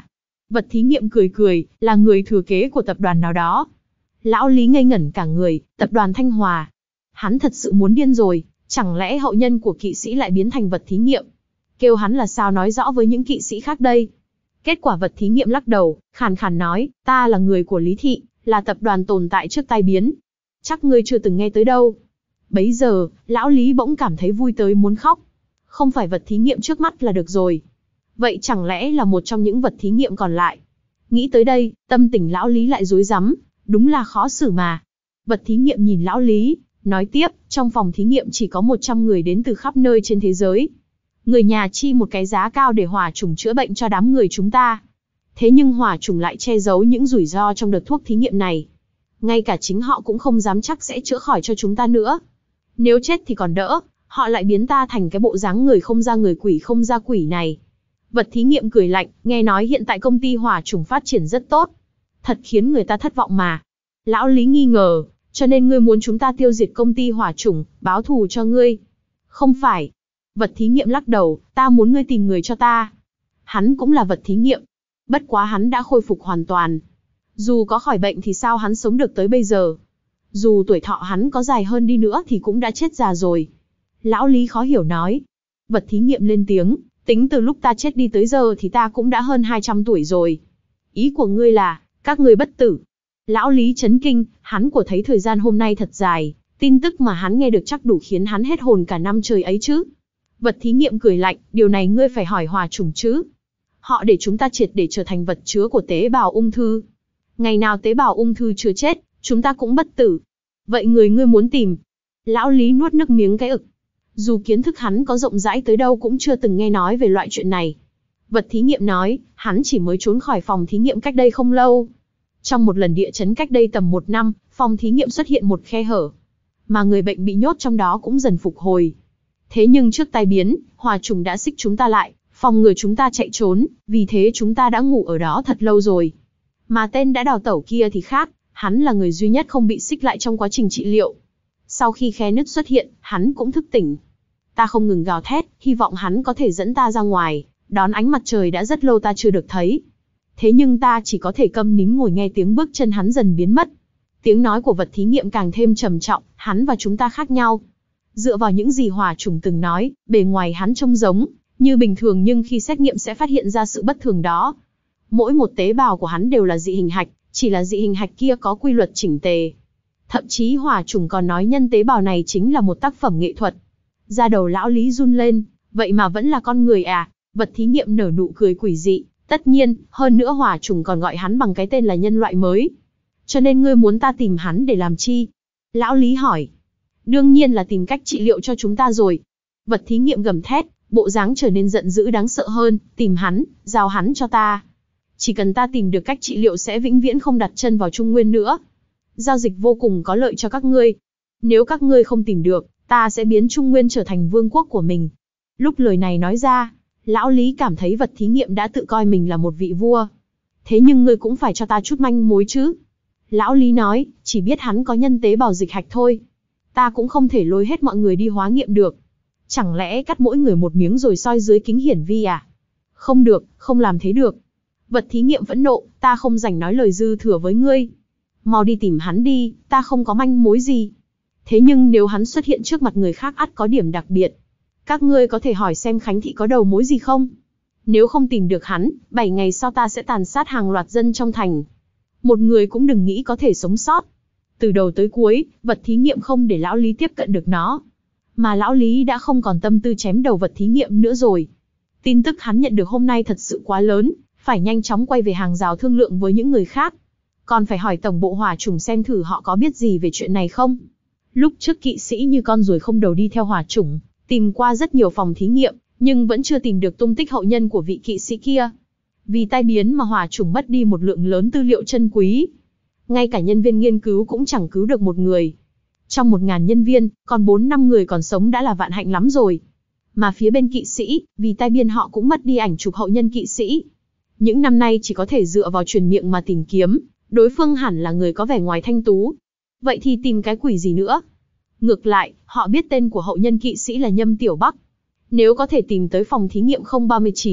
Vật thí nghiệm cười cười, là người thừa kế của tập đoàn nào đó. Lão Lý ngây ngẩn cả người, tập đoàn Thanh Hòa. Hắn thật sự muốn điên rồi, chẳng lẽ hậu nhân của kỵ sĩ lại biến thành vật thí nghiệm? Kêu hắn là sao nói rõ với những kỵ sĩ khác đây? Kết quả vật thí nghiệm lắc đầu, khàn khàn nói, ta là người của Lý Thị, là tập đoàn tồn tại trước tai biến. Chắc ngươi chưa từng nghe tới đâu. Bấy giờ, lão Lý bỗng cảm thấy vui tới muốn khóc. Không phải vật thí nghiệm trước mắt là được rồi. Vậy chẳng lẽ là một trong những vật thí nghiệm còn lại? Nghĩ tới đây, tâm tình lão Lý lại rối rắm, đúng là khó xử mà. Vật thí nghiệm nhìn lão Lý, nói tiếp, trong phòng thí nghiệm chỉ có một trăm người đến từ khắp nơi trên thế giới. Người nhà chi một cái giá cao để hỏa trùng chữa bệnh cho đám người chúng ta. Thế nhưng hỏa trùng lại che giấu những rủi ro trong đợt thuốc thí nghiệm này. Ngay cả chính họ cũng không dám chắc sẽ chữa khỏi cho chúng ta nữa. Nếu chết thì còn đỡ, họ lại biến ta thành cái bộ dáng người không ra người quỷ không ra quỷ này. Vật thí nghiệm cười lạnh, nghe nói hiện tại công ty hỏa trùng phát triển rất tốt. Thật khiến người ta thất vọng mà. Lão Lý nghi ngờ, cho nên ngươi muốn chúng ta tiêu diệt công ty hỏa trùng, báo thù cho ngươi. Không phải. Vật thí nghiệm lắc đầu, ta muốn ngươi tìm người cho ta. Hắn cũng là vật thí nghiệm. Bất quá hắn đã khôi phục hoàn toàn. Dù có khỏi bệnh thì sao hắn sống được tới bây giờ? Dù tuổi thọ hắn có dài hơn đi nữa thì cũng đã chết già rồi. Lão Lý khó hiểu nói. Vật thí nghiệm lên tiếng, tính từ lúc ta chết đi tới giờ thì ta cũng đã hơn hai trăm tuổi rồi. Ý của ngươi là, các ngươi bất tử. Lão Lý chấn kinh, hắn của thấy thời gian hôm nay thật dài, tin tức mà hắn nghe được chắc đủ khiến hắn hết hồn cả năm trời ấy chứ. Vật thí nghiệm cười lạnh, điều này ngươi phải hỏi hỏa trùng chứ. Họ để chúng ta triệt để trở thành vật chứa của tế bào ung thư. Ngày nào tế bào ung thư chưa chết, chúng ta cũng bất tử. Vậy người ngươi muốn tìm? Lão Lý nuốt nước miếng cái ực. Dù kiến thức hắn có rộng rãi tới đâu cũng chưa từng nghe nói về loại chuyện này. Vật thí nghiệm nói, hắn chỉ mới trốn khỏi phòng thí nghiệm cách đây không lâu. Trong một lần địa chấn cách đây tầm một năm, phòng thí nghiệm xuất hiện một khe hở. Mà người bệnh bị nhốt trong đó cũng dần phục hồi. Thế nhưng trước tai biến, hỏa trùng đã xích chúng ta lại, phòng ngừa chúng ta chạy trốn, vì thế chúng ta đã ngủ ở đó thật lâu rồi. Mà tên đã đào tẩu kia thì khác, hắn là người duy nhất không bị xích lại trong quá trình trị liệu. Sau khi khe nứt xuất hiện, hắn cũng thức tỉnh. Ta không ngừng gào thét, hy vọng hắn có thể dẫn ta ra ngoài, đón ánh mặt trời đã rất lâu ta chưa được thấy. Thế nhưng ta chỉ có thể câm nín ngồi nghe tiếng bước chân hắn dần biến mất. Tiếng nói của vật thí nghiệm càng thêm trầm trọng, hắn và chúng ta khác nhau. Dựa vào những gì hỏa trùng từng nói, bề ngoài hắn trông giống như bình thường nhưng khi xét nghiệm sẽ phát hiện ra sự bất thường đó. Mỗi một tế bào của hắn đều là dị hình hạch, chỉ là dị hình hạch kia có quy luật chỉnh tề. Thậm chí hỏa trùng còn nói nhân tế bào này chính là một tác phẩm nghệ thuật. Da đầu lão Lý run lên, vậy mà vẫn là con người à? Vật thí nghiệm nở nụ cười quỷ dị, tất nhiên, hơn nữa hỏa trùng còn gọi hắn bằng cái tên là nhân loại mới. Cho nên ngươi muốn ta tìm hắn để làm chi? Lão Lý hỏi. Đương nhiên là tìm cách trị liệu cho chúng ta rồi. Vật thí nghiệm gầm thét, bộ dáng trở nên giận dữ đáng sợ hơn, tìm hắn, giao hắn cho ta. Chỉ cần ta tìm được cách trị liệu sẽ vĩnh viễn không đặt chân vào Trung Nguyên nữa. Giao dịch vô cùng có lợi cho các ngươi. Nếu các ngươi không tìm được, ta sẽ biến Trung Nguyên trở thành vương quốc của mình. Lúc lời này nói ra, lão Lý cảm thấy vật thí nghiệm đã tự coi mình là một vị vua. Thế nhưng ngươi cũng phải cho ta chút manh mối chứ. Lão Lý nói, chỉ biết hắn có nhân tế bào dịch hạch thôi. Ta cũng không thể lôi hết mọi người đi hóa nghiệm được. Chẳng lẽ cắt mỗi người một miếng rồi soi dưới kính hiển vi à? Không được, không làm thế được. Vật thí nghiệm phẫn nộ, ta không rảnh nói lời dư thừa với ngươi. Mau đi tìm hắn đi, ta không có manh mối gì. Thế nhưng nếu hắn xuất hiện trước mặt người khác ắt có điểm đặc biệt. Các ngươi có thể hỏi xem Khánh Thị có đầu mối gì không? Nếu không tìm được hắn, bảy ngày sau ta sẽ tàn sát hàng loạt dân trong thành. Một người cũng đừng nghĩ có thể sống sót. Từ đầu tới cuối, vật thí nghiệm không để lão Lý tiếp cận được nó. Mà lão Lý đã không còn tâm tư chém đầu vật thí nghiệm nữa rồi. Tin tức hắn nhận được hôm nay thật sự quá lớn, phải nhanh chóng quay về hàng rào thương lượng với những người khác. Còn phải hỏi tổng bộ hỏa trùng xem thử họ có biết gì về chuyện này không. Lúc trước kỵ sĩ như con ruồi không đầu đi theo hỏa trùng, tìm qua rất nhiều phòng thí nghiệm, nhưng vẫn chưa tìm được tung tích hậu nhân của vị kỵ sĩ kia. Vì tai biến mà hỏa trùng mất đi một lượng lớn tư liệu chân quý. Ngay cả nhân viên nghiên cứu cũng chẳng cứu được một người. Trong một ngàn nhân viên, còn bốn năm người còn sống đã là vạn hạnh lắm rồi. Mà phía bên kỵ sĩ, vì tai biến họ cũng mất đi ảnh chụp hậu nhân kỵ sĩ. Những năm nay chỉ có thể dựa vào truyền miệng mà tìm kiếm, đối phương hẳn là người có vẻ ngoài thanh tú. Vậy thì tìm cái quỷ gì nữa? Ngược lại, họ biết tên của hậu nhân kỵ sĩ là Nhâm Tiểu Bắc. Nếu có thể tìm tới phòng thí nghiệm không ba chín,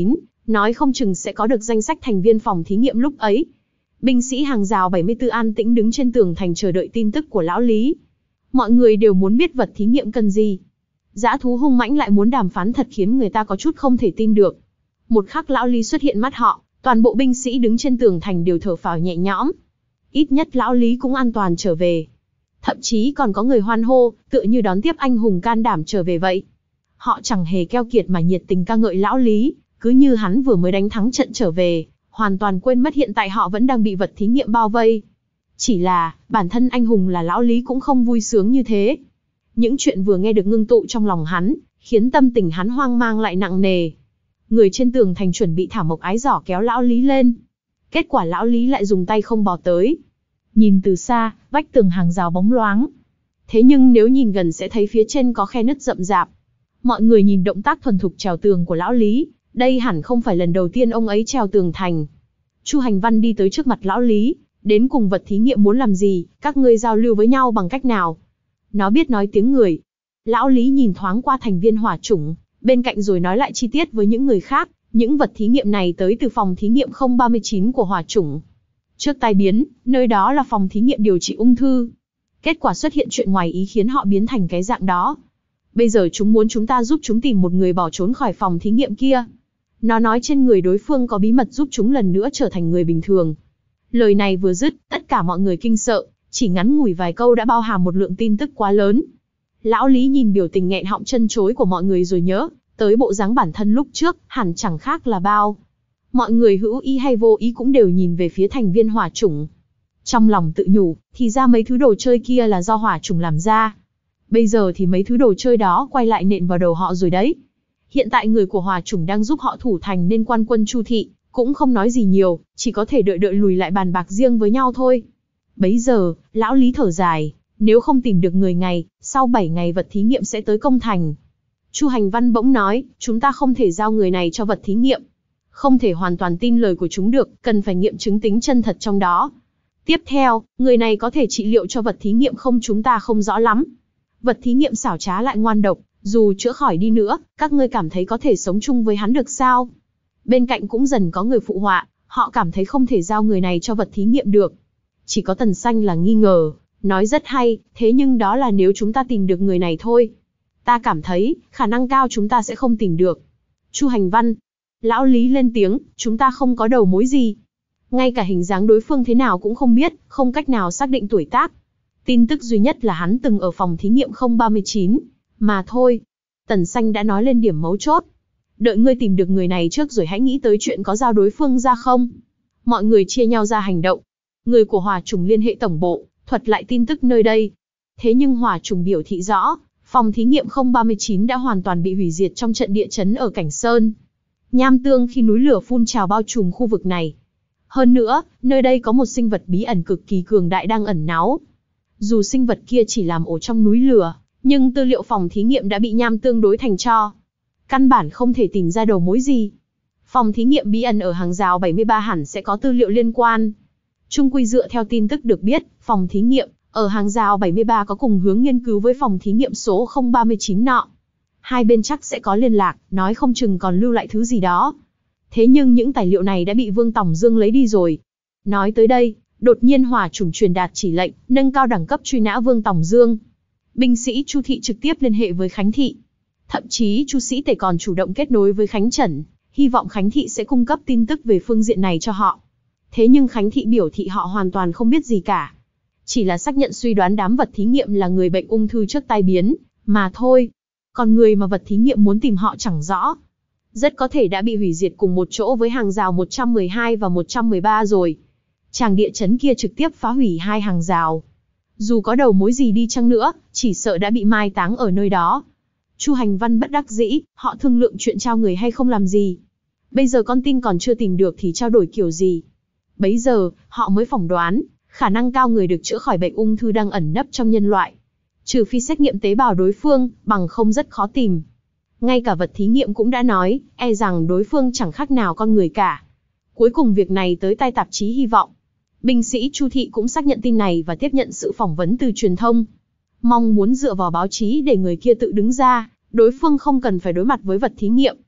Nói không chừng sẽ có được danh sách thành viên phòng thí nghiệm lúc ấy. Binh sĩ hàng rào bảy mươi tư an tĩnh đứng trên tường thành chờ đợi tin tức của lão Lý. Mọi người đều muốn biết vật thí nghiệm cần gì. Dã thú hung mãnh lại muốn đàm phán thật khiến người ta có chút không thể tin được. Một khắc lão Lý xuất hiện mắt họ, toàn bộ binh sĩ đứng trên tường thành đều thở phào nhẹ nhõm. Ít nhất lão Lý cũng an toàn trở về. Thậm chí còn có người hoan hô, tựa như đón tiếp anh hùng can đảm trở về vậy. Họ chẳng hề keo kiệt mà nhiệt tình ca ngợi lão Lý, cứ như hắn vừa mới đánh thắng trận trở về, hoàn toàn quên mất hiện tại họ vẫn đang bị vật thí nghiệm bao vây. Chỉ là, bản thân anh hùng là lão Lý cũng không vui sướng như thế. Những chuyện vừa nghe được ngưng tụ trong lòng hắn, khiến tâm tình hắn hoang mang lại nặng nề. Người trên tường thành chuẩn bị thả mộc ái giỏ kéo lão Lý lên. Kết quả lão Lý lại dùng tay không bò tới. Nhìn từ xa, vách tường hàng rào bóng loáng. Thế nhưng nếu nhìn gần sẽ thấy phía trên có khe nứt rậm rạp. Mọi người nhìn động tác thuần thục trèo tường của lão Lý, đây hẳn không phải lần đầu tiên ông ấy trèo tường thành. Chu Hành Văn đi tới trước mặt lão Lý, đến cùng vật thí nghiệm muốn làm gì, các ngươi giao lưu với nhau bằng cách nào? Nó biết nói tiếng người. Lão Lý nhìn thoáng qua thành viên hỏa chủng, bên cạnh rồi nói lại chi tiết với những người khác, những vật thí nghiệm này tới từ phòng thí nghiệm không ba chín của hỏa chủng. Trước tai biến, nơi đó là phòng thí nghiệm điều trị ung thư. Kết quả xuất hiện chuyện ngoài ý khiến họ biến thành cái dạng đó. Bây giờ chúng muốn chúng ta giúp chúng tìm một người bỏ trốn khỏi phòng thí nghiệm kia. Nó nói trên người đối phương có bí mật giúp chúng lần nữa trở thành người bình thường. Lời này vừa dứt, tất cả mọi người kinh sợ, chỉ ngắn ngủi vài câu đã bao hàm một lượng tin tức quá lớn. Lão Lý nhìn biểu tình nghẹn họng chân chối của mọi người rồi nhớ tới bộ dáng bản thân lúc trước, hẳn chẳng khác là bao. Mọi người hữu ý hay vô ý cũng đều nhìn về phía thành viên hỏa chủng. Trong lòng tự nhủ, thì ra mấy thứ đồ chơi kia là do hỏa chủng làm ra. Bây giờ thì mấy thứ đồ chơi đó quay lại nện vào đầu họ rồi đấy. Hiện tại người của hỏa chủng đang giúp họ thủ thành nên quan quân Chu Thị cũng không nói gì nhiều, chỉ có thể đợi đợi lùi lại bàn bạc riêng với nhau thôi. Bấy giờ, lão Lý thở dài, nếu không tìm được người ngày, sau bảy ngày vật thí nghiệm sẽ tới công thành. Chu Hành Văn bỗng nói, chúng ta không thể giao người này cho vật thí nghiệm. Không thể hoàn toàn tin lời của chúng được, cần phải nghiệm chứng tính chân thật trong đó. Tiếp theo, người này có thể trị liệu cho vật thí nghiệm không chúng ta không rõ lắm. Vật thí nghiệm xảo trá lại ngoan độc, dù chữa khỏi đi nữa, các ngươi cảm thấy có thể sống chung với hắn được sao? Bên cạnh cũng dần có người phụ họa, họ cảm thấy không thể giao người này cho vật thí nghiệm được. Chỉ có Tần Xanh là nghi ngờ, nói rất hay, thế nhưng đó là nếu chúng ta tìm được người này thôi. Ta cảm thấy, khả năng cao chúng ta sẽ không tìm được. Chu Hành Văn. Lão Lý lên tiếng, chúng ta không có đầu mối gì. Ngay cả hình dáng đối phương thế nào cũng không biết, không cách nào xác định tuổi tác. Tin tức duy nhất là hắn từng ở phòng thí nghiệm không ba chín, mà thôi. Tần Xanh đã nói lên điểm mấu chốt. Đợi ngươi tìm được người này trước rồi hãy nghĩ tới chuyện có giao đối phương ra không. Mọi người chia nhau ra hành động. Người của hỏa chủng liên hệ tổng bộ, thuật lại tin tức nơi đây. Thế nhưng hỏa chủng biểu thị rõ, phòng thí nghiệm không ba chín đã hoàn toàn bị hủy diệt trong trận địa chấn ở Cảnh Sơn. Nham tương khi núi lửa phun trào bao trùm khu vực này. Hơn nữa, nơi đây có một sinh vật bí ẩn cực kỳ cường đại đang ẩn náu. Dù sinh vật kia chỉ làm ổ trong núi lửa, nhưng tư liệu phòng thí nghiệm đã bị nham tương đối thành tro. Căn bản không thể tìm ra đầu mối gì. Phòng thí nghiệm bí ẩn ở hàng rào bảy mươi ba hẳn sẽ có tư liệu liên quan. Chung quy dựa theo tin tức được biết, phòng thí nghiệm ở hàng rào bảy mươi ba có cùng hướng nghiên cứu với phòng thí nghiệm số không ba chín nọ. Hai bên chắc sẽ có liên lạc, nói không chừng còn lưu lại thứ gì đó. Thế nhưng những tài liệu này đã bị Vương Tòng Dương lấy đi rồi. Nói tới đây, đột nhiên hỏa chủng truyền đạt chỉ lệnh, nâng cao đẳng cấp truy nã Vương Tòng Dương. Binh sĩ Chu Thị trực tiếp liên hệ với Khánh Thị. Thậm chí Chu Sĩ Tể còn chủ động kết nối với Khánh Trần, hy vọng Khánh Thị sẽ cung cấp tin tức về phương diện này cho họ. Thế nhưng Khánh Thị biểu thị họ hoàn toàn không biết gì cả. Chỉ là xác nhận suy đoán đám vật thí nghiệm là người bệnh ung thư trước tai biến, mà thôi. Còn người mà vật thí nghiệm muốn tìm họ chẳng rõ. Rất có thể đã bị hủy diệt cùng một chỗ với hàng rào một trăm mười hai và một trăm mười ba rồi. Tràng địa chấn kia trực tiếp phá hủy hai hàng rào. Dù có đầu mối gì đi chăng nữa, chỉ sợ đã bị mai táng ở nơi đó. Chu Hành Văn bất đắc dĩ, họ thương lượng chuyện trao người hay không làm gì. Bây giờ con tin còn chưa tìm được thì trao đổi kiểu gì. Bấy giờ, họ mới phỏng đoán, khả năng cao người được chữa khỏi bệnh ung thư đang ẩn nấp trong nhân loại. Trừ phi xét nghiệm tế bào đối phương, bằng không rất khó tìm. Ngay cả vật thí nghiệm cũng đã nói, e rằng đối phương chẳng khác nào con người cả. Cuối cùng việc này tới tai tạp chí Hy vọng. Binh sĩ Chu Thị cũng xác nhận tin này và tiếp nhận sự phỏng vấn từ truyền thông. Mong muốn dựa vào báo chí để người kia tự đứng ra, đối phương không cần phải đối mặt với vật thí nghiệm.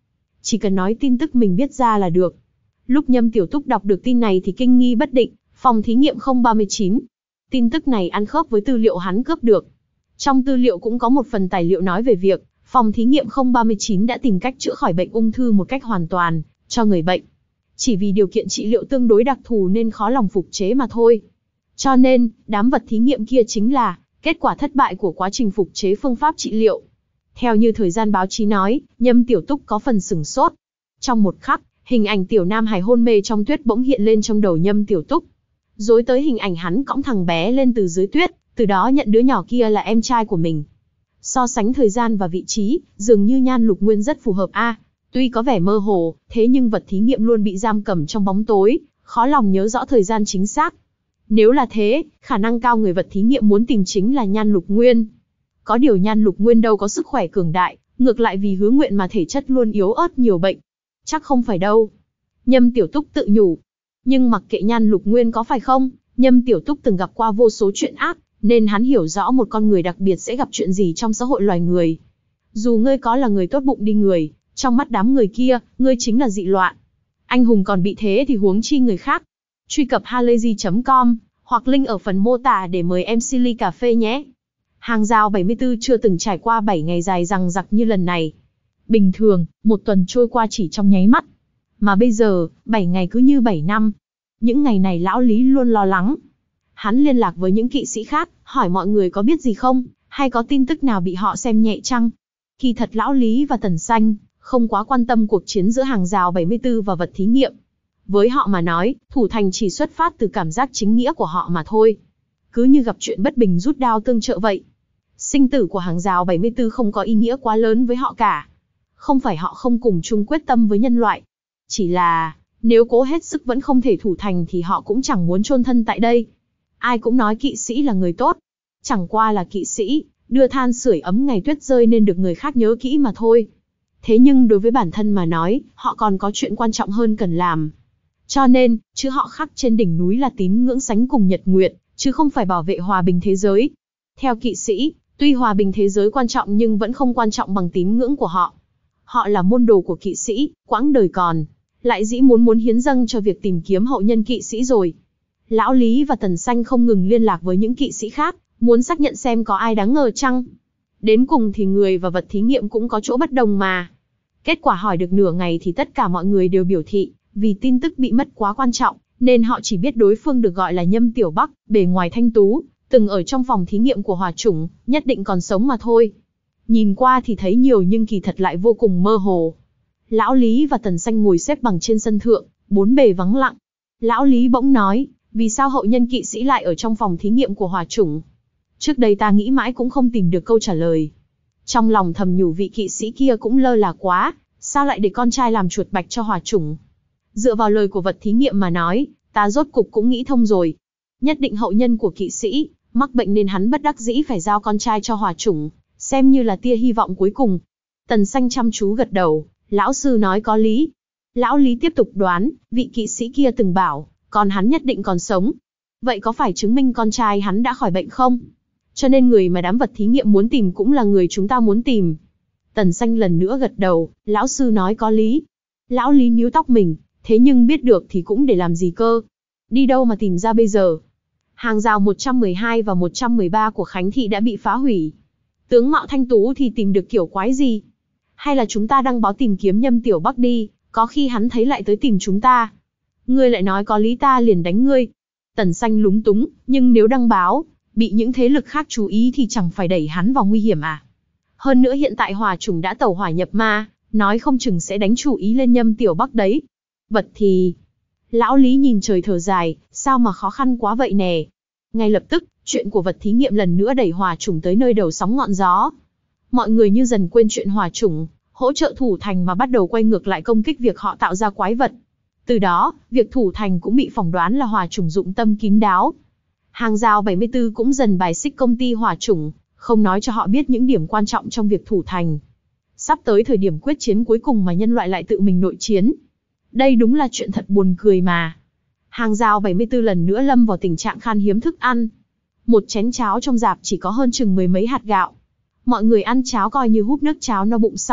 chỉ cần nói tin tức mình biết ra là được. Lúc Nhâm Tiểu Túc đọc được tin này thì kinh nghi bất định, phòng thí nghiệm không ba chín. Tin tức này ăn khớp với tư liệu hắn cướp được. Trong tư liệu cũng có một phần tài liệu nói về việc, phòng thí nghiệm không ba chín đã tìm cách chữa khỏi bệnh ung thư một cách hoàn toàn, cho người bệnh. Chỉ vì điều kiện trị liệu tương đối đặc thù nên khó lòng phục chế mà thôi. Cho nên, đám vật thí nghiệm kia chính là kết quả thất bại của quá trình phục chế phương pháp trị liệu. Theo như thời gian báo chí nói, Nhâm Tiểu Túc có phần sửng sốt. Trong một khắc, hình ảnh tiểu nam hài hôn mê trong tuyết bỗng hiện lên trong đầu Nhâm Tiểu Túc. Rối tới hình ảnh hắn cõng thằng bé lên từ dưới tuyết, từ đó nhận đứa nhỏ kia là em trai của mình. So sánh thời gian và vị trí, dường như Nhan Lục Nguyên rất phù hợp a. À, tuy có vẻ mơ hồ, thế nhưng vật thí nghiệm luôn bị giam cầm trong bóng tối, khó lòng nhớ rõ thời gian chính xác. Nếu là thế, khả năng cao người vật thí nghiệm muốn tìm chính là Nhan Lục Nguyên. Có điều Nhan Lục Nguyên đâu có sức khỏe cường đại, ngược lại vì hứa nguyện mà thể chất luôn yếu ớt nhiều bệnh. Chắc không phải đâu. Nhâm Tiểu Túc tự nhủ. Nhưng mặc kệ Nhan Lục Nguyên có phải không, Nhâm Tiểu Túc từng gặp qua vô số chuyện ác, nên hắn hiểu rõ một con người đặc biệt sẽ gặp chuyện gì trong xã hội loài người. Dù ngươi có là người tốt bụng đi người, trong mắt đám người kia, ngươi chính là dị loạn. Anh hùng còn bị thế thì huống chi người khác. Truy cập halayzi chấm com, hoặc link ở phần mô tả để mời em xê ly cà phê nhé. Hàng rào bảy mươi tư chưa từng trải qua bảy ngày dài dằng dặc như lần này. Bình thường, một tuần trôi qua chỉ trong nháy mắt. Mà bây giờ, bảy ngày cứ như bảy năm. Những ngày này lão Lý luôn lo lắng. Hắn liên lạc với những kỵ sĩ khác, hỏi mọi người có biết gì không, hay có tin tức nào bị họ xem nhẹ chăng. Kỳ thật lão Lý và Tần Xanh không quá quan tâm cuộc chiến giữa hàng rào bảy mươi tư và vật thí nghiệm. Với họ mà nói, thủ thành chỉ xuất phát từ cảm giác chính nghĩa của họ mà thôi. Cứ như gặp chuyện bất bình rút đao tương trợ vậy. Sinh tử của hàng rào bảy mươi tư không có ý nghĩa quá lớn với họ cả. Không phải họ không cùng chung quyết tâm với nhân loại. Chỉ là, nếu cố hết sức vẫn không thể thủ thành thì họ cũng chẳng muốn chôn thân tại đây. Ai cũng nói kỵ sĩ là người tốt. Chẳng qua là kỵ sĩ, đưa than sưởi ấm ngày tuyết rơi nên được người khác nhớ kỹ mà thôi. Thế nhưng đối với bản thân mà nói, họ còn có chuyện quan trọng hơn cần làm. Cho nên, chữ họ khắc trên đỉnh núi là tín ngưỡng sánh cùng nhật nguyệt, chứ không phải bảo vệ hòa bình thế giới. Theo kỵ sĩ, tuy hòa bình thế giới quan trọng nhưng vẫn không quan trọng bằng tín ngưỡng của họ. Họ là môn đồ của kỵ sĩ, quãng đời còn, lại dĩ muốn muốn hiến dâng cho việc tìm kiếm hậu nhân kỵ sĩ rồi. Lão Lý và Tần Xanh không ngừng liên lạc với những kỵ sĩ khác, muốn xác nhận xem có ai đáng ngờ chăng. Đến cùng thì người và vật thí nghiệm cũng có chỗ bất đồng mà. Kết quả hỏi được nửa ngày thì tất cả mọi người đều biểu thị, vì tin tức bị mất quá quan trọng, nên họ chỉ biết đối phương được gọi là Nhâm Tiểu Bắc, bề ngoài thanh tú, từng ở trong phòng thí nghiệm của Hỏa Chủng, nhất định còn sống mà thôi. Nhìn qua thì thấy nhiều nhưng kỳ thật lại vô cùng mơ hồ. Lão Lý và Tần Xanh ngồi xếp bằng trên sân thượng, bốn bề vắng lặng. Lão Lý bỗng nói, vì sao hậu nhân kỵ sĩ lại ở trong phòng thí nghiệm của Hỏa Chủng? Trước đây ta nghĩ mãi cũng không tìm được câu trả lời. Trong lòng thầm nhủ vị kỵ sĩ kia cũng lơ là quá, sao lại để con trai làm chuột bạch cho Hỏa Chủng? Dựa vào lời của vật thí nghiệm mà nói, ta rốt cục cũng nghĩ thông rồi. Nhất định hậu nhân của kỵ sĩ, mắc bệnh nên hắn bất đắc dĩ phải giao con trai cho Hỏa Chủng, xem như là tia hy vọng cuối cùng. Tần Xanh chăm chú gật đầu, lão sư nói có lý. Lão Lý tiếp tục đoán, vị kỵ sĩ kia từng bảo, con hắn nhất định còn sống. Vậy có phải chứng minh con trai hắn đã khỏi bệnh không? Cho nên người mà đám vật thí nghiệm muốn tìm cũng là người chúng ta muốn tìm. Tần Xanh lần nữa gật đầu, lão sư nói có lý. Lão Lý níu tóc mình, thế nhưng biết được thì cũng để làm gì cơ? Đi đâu mà tìm ra bây giờ? Hàng rào một trăm mười hai và một trăm mười ba của Khánh Thị đã bị phá hủy. Tướng mạo thanh tú thì tìm được kiểu quái gì? Hay là chúng ta đăng báo tìm kiếm Nhâm Tiểu Bắc đi, có khi hắn thấy lại tới tìm chúng ta. Ngươi lại nói có lý ta liền đánh ngươi. Tần Xanh lúng túng, nhưng nếu đăng báo, bị những thế lực khác chú ý thì chẳng phải đẩy hắn vào nguy hiểm à? Hơn nữa hiện tại Hỏa Chủng đã tẩu hỏa nhập ma, nói không chừng sẽ đánh chủ ý lên Nhâm Tiểu Bắc đấy. Vật thì... Lão Lý nhìn trời thở dài, sao mà khó khăn quá vậy nè. Ngay lập tức, chuyện của vật thí nghiệm lần nữa đẩy Hỏa Chủng tới nơi đầu sóng ngọn gió. Mọi người như dần quên chuyện Hỏa Chủng, hỗ trợ thủ thành mà bắt đầu quay ngược lại công kích việc họ tạo ra quái vật. Từ đó, việc thủ thành cũng bị phỏng đoán là Hỏa Chủng dụng tâm kín đáo. Hàng rào bảy mươi tư cũng dần bài xích công ty Hỏa Chủng, không nói cho họ biết những điểm quan trọng trong việc thủ thành. Sắp tới thời điểm quyết chiến cuối cùng mà nhân loại lại tự mình nội chiến. Đây đúng là chuyện thật buồn cười mà. Hàng rào bảy mươi tư lần nữa lâm vào tình trạng khan hiếm thức ăn. Một chén cháo trong rạp chỉ có hơn chừng mười mấy hạt gạo. Mọi người ăn cháo coi như húp nước cháo no bụng xong,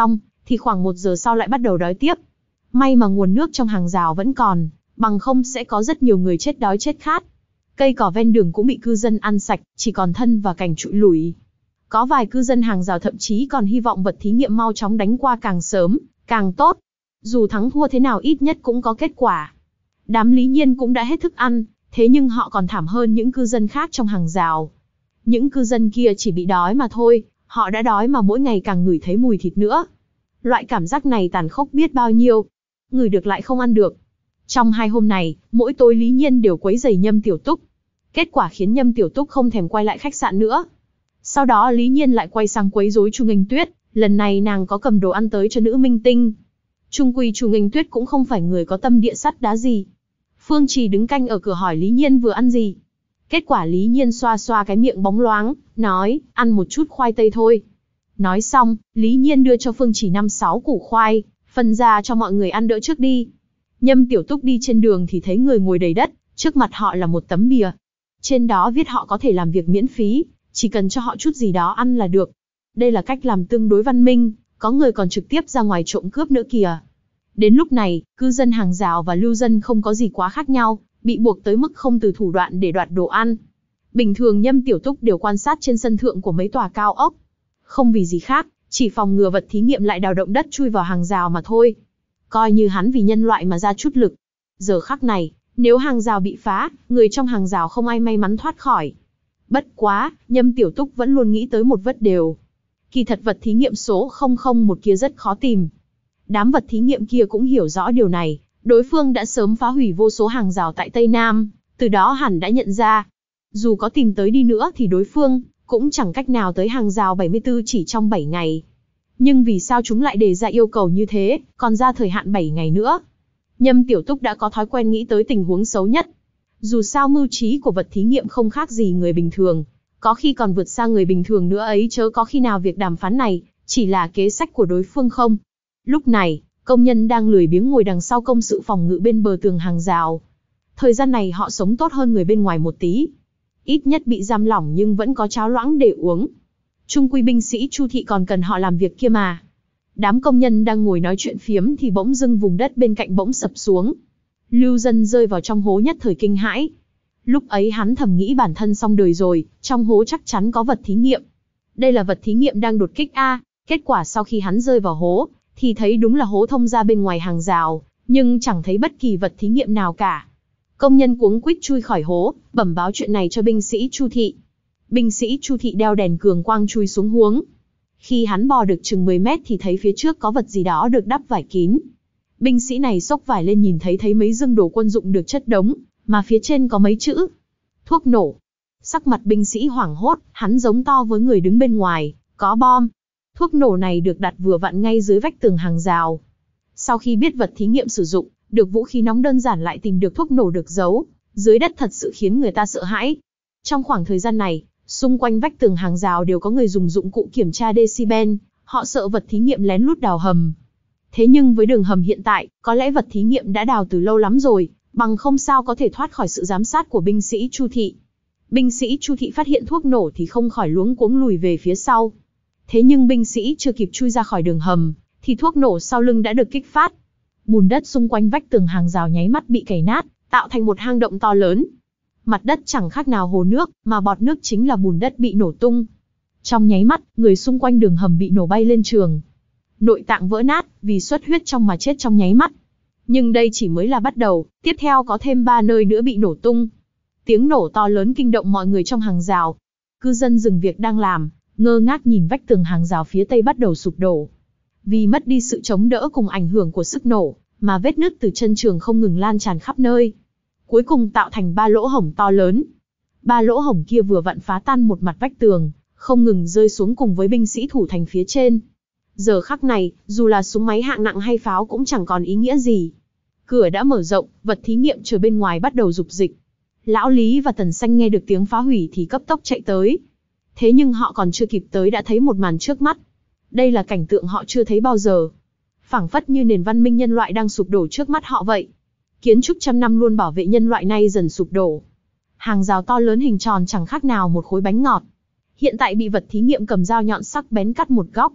thì khoảng một giờ sau lại bắt đầu đói tiếp. May mà nguồn nước trong hàng rào vẫn còn, bằng không sẽ có rất nhiều người chết đói chết khát. Cây cỏ ven đường cũng bị cư dân ăn sạch, chỉ còn thân và cành trụi lủi. Có vài cư dân hàng rào thậm chí còn hy vọng vật thí nghiệm mau chóng đánh qua càng sớm, càng tốt. Dù thắng thua thế nào ít nhất cũng có kết quả. Đám Lý Nhiên cũng đã hết thức ăn, thế nhưng họ còn thảm hơn những cư dân khác trong hàng rào. Những cư dân kia chỉ bị đói mà thôi, họ đã đói mà mỗi ngày càng ngửi thấy mùi thịt nữa. Loại cảm giác này tàn khốc biết bao nhiêu. Ngửi được lại không ăn được. Trong hai hôm này, mỗi tối Lý Nhiên đều quấy rầy Nhâm Tiểu Túc. Kết quả khiến Nhâm Tiểu Túc không thèm quay lại khách sạn nữa. Sau đó Lý Nhiên lại quay sang quấy rối Chu Nghênh Tuyết, lần này nàng có cầm đồ ăn tới cho nữ minh tinh. Chung quy Chu Nghênh Tuyết cũng không phải người có tâm địa sắt đá gì. Phương Trì đứng canh ở cửa hỏi Lý Nhiên vừa ăn gì. Kết quả Lý Nhiên xoa xoa cái miệng bóng loáng, nói, ăn một chút khoai tây thôi. Nói xong, Lý Nhiên đưa cho Phương Trì năm sáu củ khoai, phân ra cho mọi người ăn đỡ trước đi. Nhâm Tiểu Túc đi trên đường thì thấy người ngồi đầy đất, trước mặt họ là một tấm bìa. Trên đó viết họ có thể làm việc miễn phí, chỉ cần cho họ chút gì đó ăn là được. Đây là cách làm tương đối văn minh, có người còn trực tiếp ra ngoài trộm cướp nữa kìa. Đến lúc này, cư dân hàng rào và lưu dân không có gì quá khác nhau, bị buộc tới mức không từ thủ đoạn để đoạt đồ ăn. Bình thường Nhâm Tiểu Túc đều quan sát trên sân thượng của mấy tòa cao ốc. Không vì gì khác, chỉ phòng ngừa vật thí nghiệm lại đào động đất chui vào hàng rào mà thôi. Coi như hắn vì nhân loại mà ra chút lực. Giờ khắc này, nếu hàng rào bị phá, người trong hàng rào không ai may mắn thoát khỏi. Bất quá, Nhâm Tiểu Túc vẫn luôn nghĩ tới một vất đều. Kỳ thật vật thí nghiệm số không không một kia rất khó tìm. Đám vật thí nghiệm kia cũng hiểu rõ điều này, đối phương đã sớm phá hủy vô số hàng rào tại Tây Nam, từ đó hẳn đã nhận ra. Dù có tìm tới đi nữa thì đối phương cũng chẳng cách nào tới hàng rào bảy mươi tư chỉ trong bảy ngày. Nhưng vì sao chúng lại đề ra yêu cầu như thế, còn ra thời hạn bảy ngày nữa? Nhâm Tiểu Túc đã có thói quen nghĩ tới tình huống xấu nhất. Dù sao mưu trí của vật thí nghiệm không khác gì người bình thường, có khi còn vượt xa người bình thường nữa ấy, chớ có khi nào việc đàm phán này chỉ là kế sách của đối phương không. Lúc này, công nhân đang lười biếng ngồi đằng sau công sự phòng ngự bên bờ tường hàng rào. Thời gian này họ sống tốt hơn người bên ngoài một tí. Ít nhất bị giam lỏng nhưng vẫn có cháo loãng để uống. Trung quy binh sĩ Chu Thị còn cần họ làm việc kia mà. Đám công nhân đang ngồi nói chuyện phiếm thì bỗng dưng vùng đất bên cạnh bỗng sập xuống. Lưu Dân rơi vào trong hố nhất thời kinh hãi. Lúc ấy hắn thầm nghĩ bản thân xong đời rồi, trong hố chắc chắn có vật thí nghiệm. Đây là vật thí nghiệm đang đột kích a. Kết quả sau khi hắn rơi vào hố, thì thấy đúng là hố thông ra bên ngoài hàng rào, nhưng chẳng thấy bất kỳ vật thí nghiệm nào cả. Công nhân cuống quýt chui khỏi hố, bẩm báo chuyện này cho binh sĩ Chu Thị. Binh sĩ Chu Thị đeo đèn cường quang chui xuống huống. Khi hắn bò được chừng mười mét thì thấy phía trước có vật gì đó được đắp vải kín. Binh sĩ này xốc vải lên nhìn thấy thấy mấy dương đồ quân dụng được chất đống, mà phía trên có mấy chữ: thuốc nổ. Sắc mặt binh sĩ hoảng hốt, hắn giống to với người đứng bên ngoài: có bom. Thuốc nổ này được đặt vừa vặn ngay dưới vách tường hàng rào. Sau khi biết vật thí nghiệm sử dụng được vũ khí nóng đơn giản lại tìm được thuốc nổ được giấu dưới đất thật sự khiến người ta sợ hãi. Trong khoảng thời gian này, xung quanh vách tường hàng rào đều có người dùng dụng cụ kiểm tra decibel, họ sợ vật thí nghiệm lén lút đào hầm. Thế nhưng với đường hầm hiện tại, có lẽ vật thí nghiệm đã đào từ lâu lắm rồi, bằng không sao có thể thoát khỏi sự giám sát của binh sĩ Chu Thị. Binh sĩ Chu Thị phát hiện thuốc nổ thì không khỏi luống cuống lùi về phía sau. Thế nhưng binh sĩ chưa kịp chui ra khỏi đường hầm, thì thuốc nổ sau lưng đã được kích phát. Bùn đất xung quanh vách tường hàng rào nháy mắt bị cày nát, tạo thành một hang động to lớn. Mặt đất chẳng khác nào hồ nước, mà bọt nước chính là bùn đất bị nổ tung. Trong nháy mắt, người xung quanh đường hầm bị nổ bay lên trường. Nội tạng vỡ nát, vì xuất huyết trong mà chết trong nháy mắt. Nhưng đây chỉ mới là bắt đầu, tiếp theo có thêm ba nơi nữa bị nổ tung. Tiếng nổ to lớn kinh động mọi người trong hàng rào. Cư dân dừng việc đang làm, ngơ ngác nhìn vách tường hàng rào phía tây bắt đầu sụp đổ. Vì mất đi sự chống đỡ cùng ảnh hưởng của sức nổ, mà vết nứt từ chân trường không ngừng lan tràn khắp nơi. Cuối cùng tạo thành ba lỗ hổng to lớn. Ba lỗ hổng kia vừa vặn phá tan một mặt vách tường, không ngừng rơi xuống cùng với binh sĩ thủ thành phía trên. Giờ khắc này, dù là súng máy hạng nặng hay pháo cũng chẳng còn ý nghĩa gì. Cửa đã mở rộng, vật thí nghiệm chờ bên ngoài bắt đầu rục dịch. Lão Lý và Tần Xanh nghe được tiếng phá hủy thì cấp tốc chạy tới. Thế nhưng họ còn chưa kịp tới đã thấy một màn trước mắt. Đây là cảnh tượng họ chưa thấy bao giờ. Phảng phất như nền văn minh nhân loại đang sụp đổ trước mắt họ vậy. Kiến trúc trăm năm luôn bảo vệ nhân loại nay dần sụp đổ. Hàng rào to lớn hình tròn chẳng khác nào một khối bánh ngọt. Hiện tại bị vật thí nghiệm cầm dao nhọn sắc bén cắt một góc.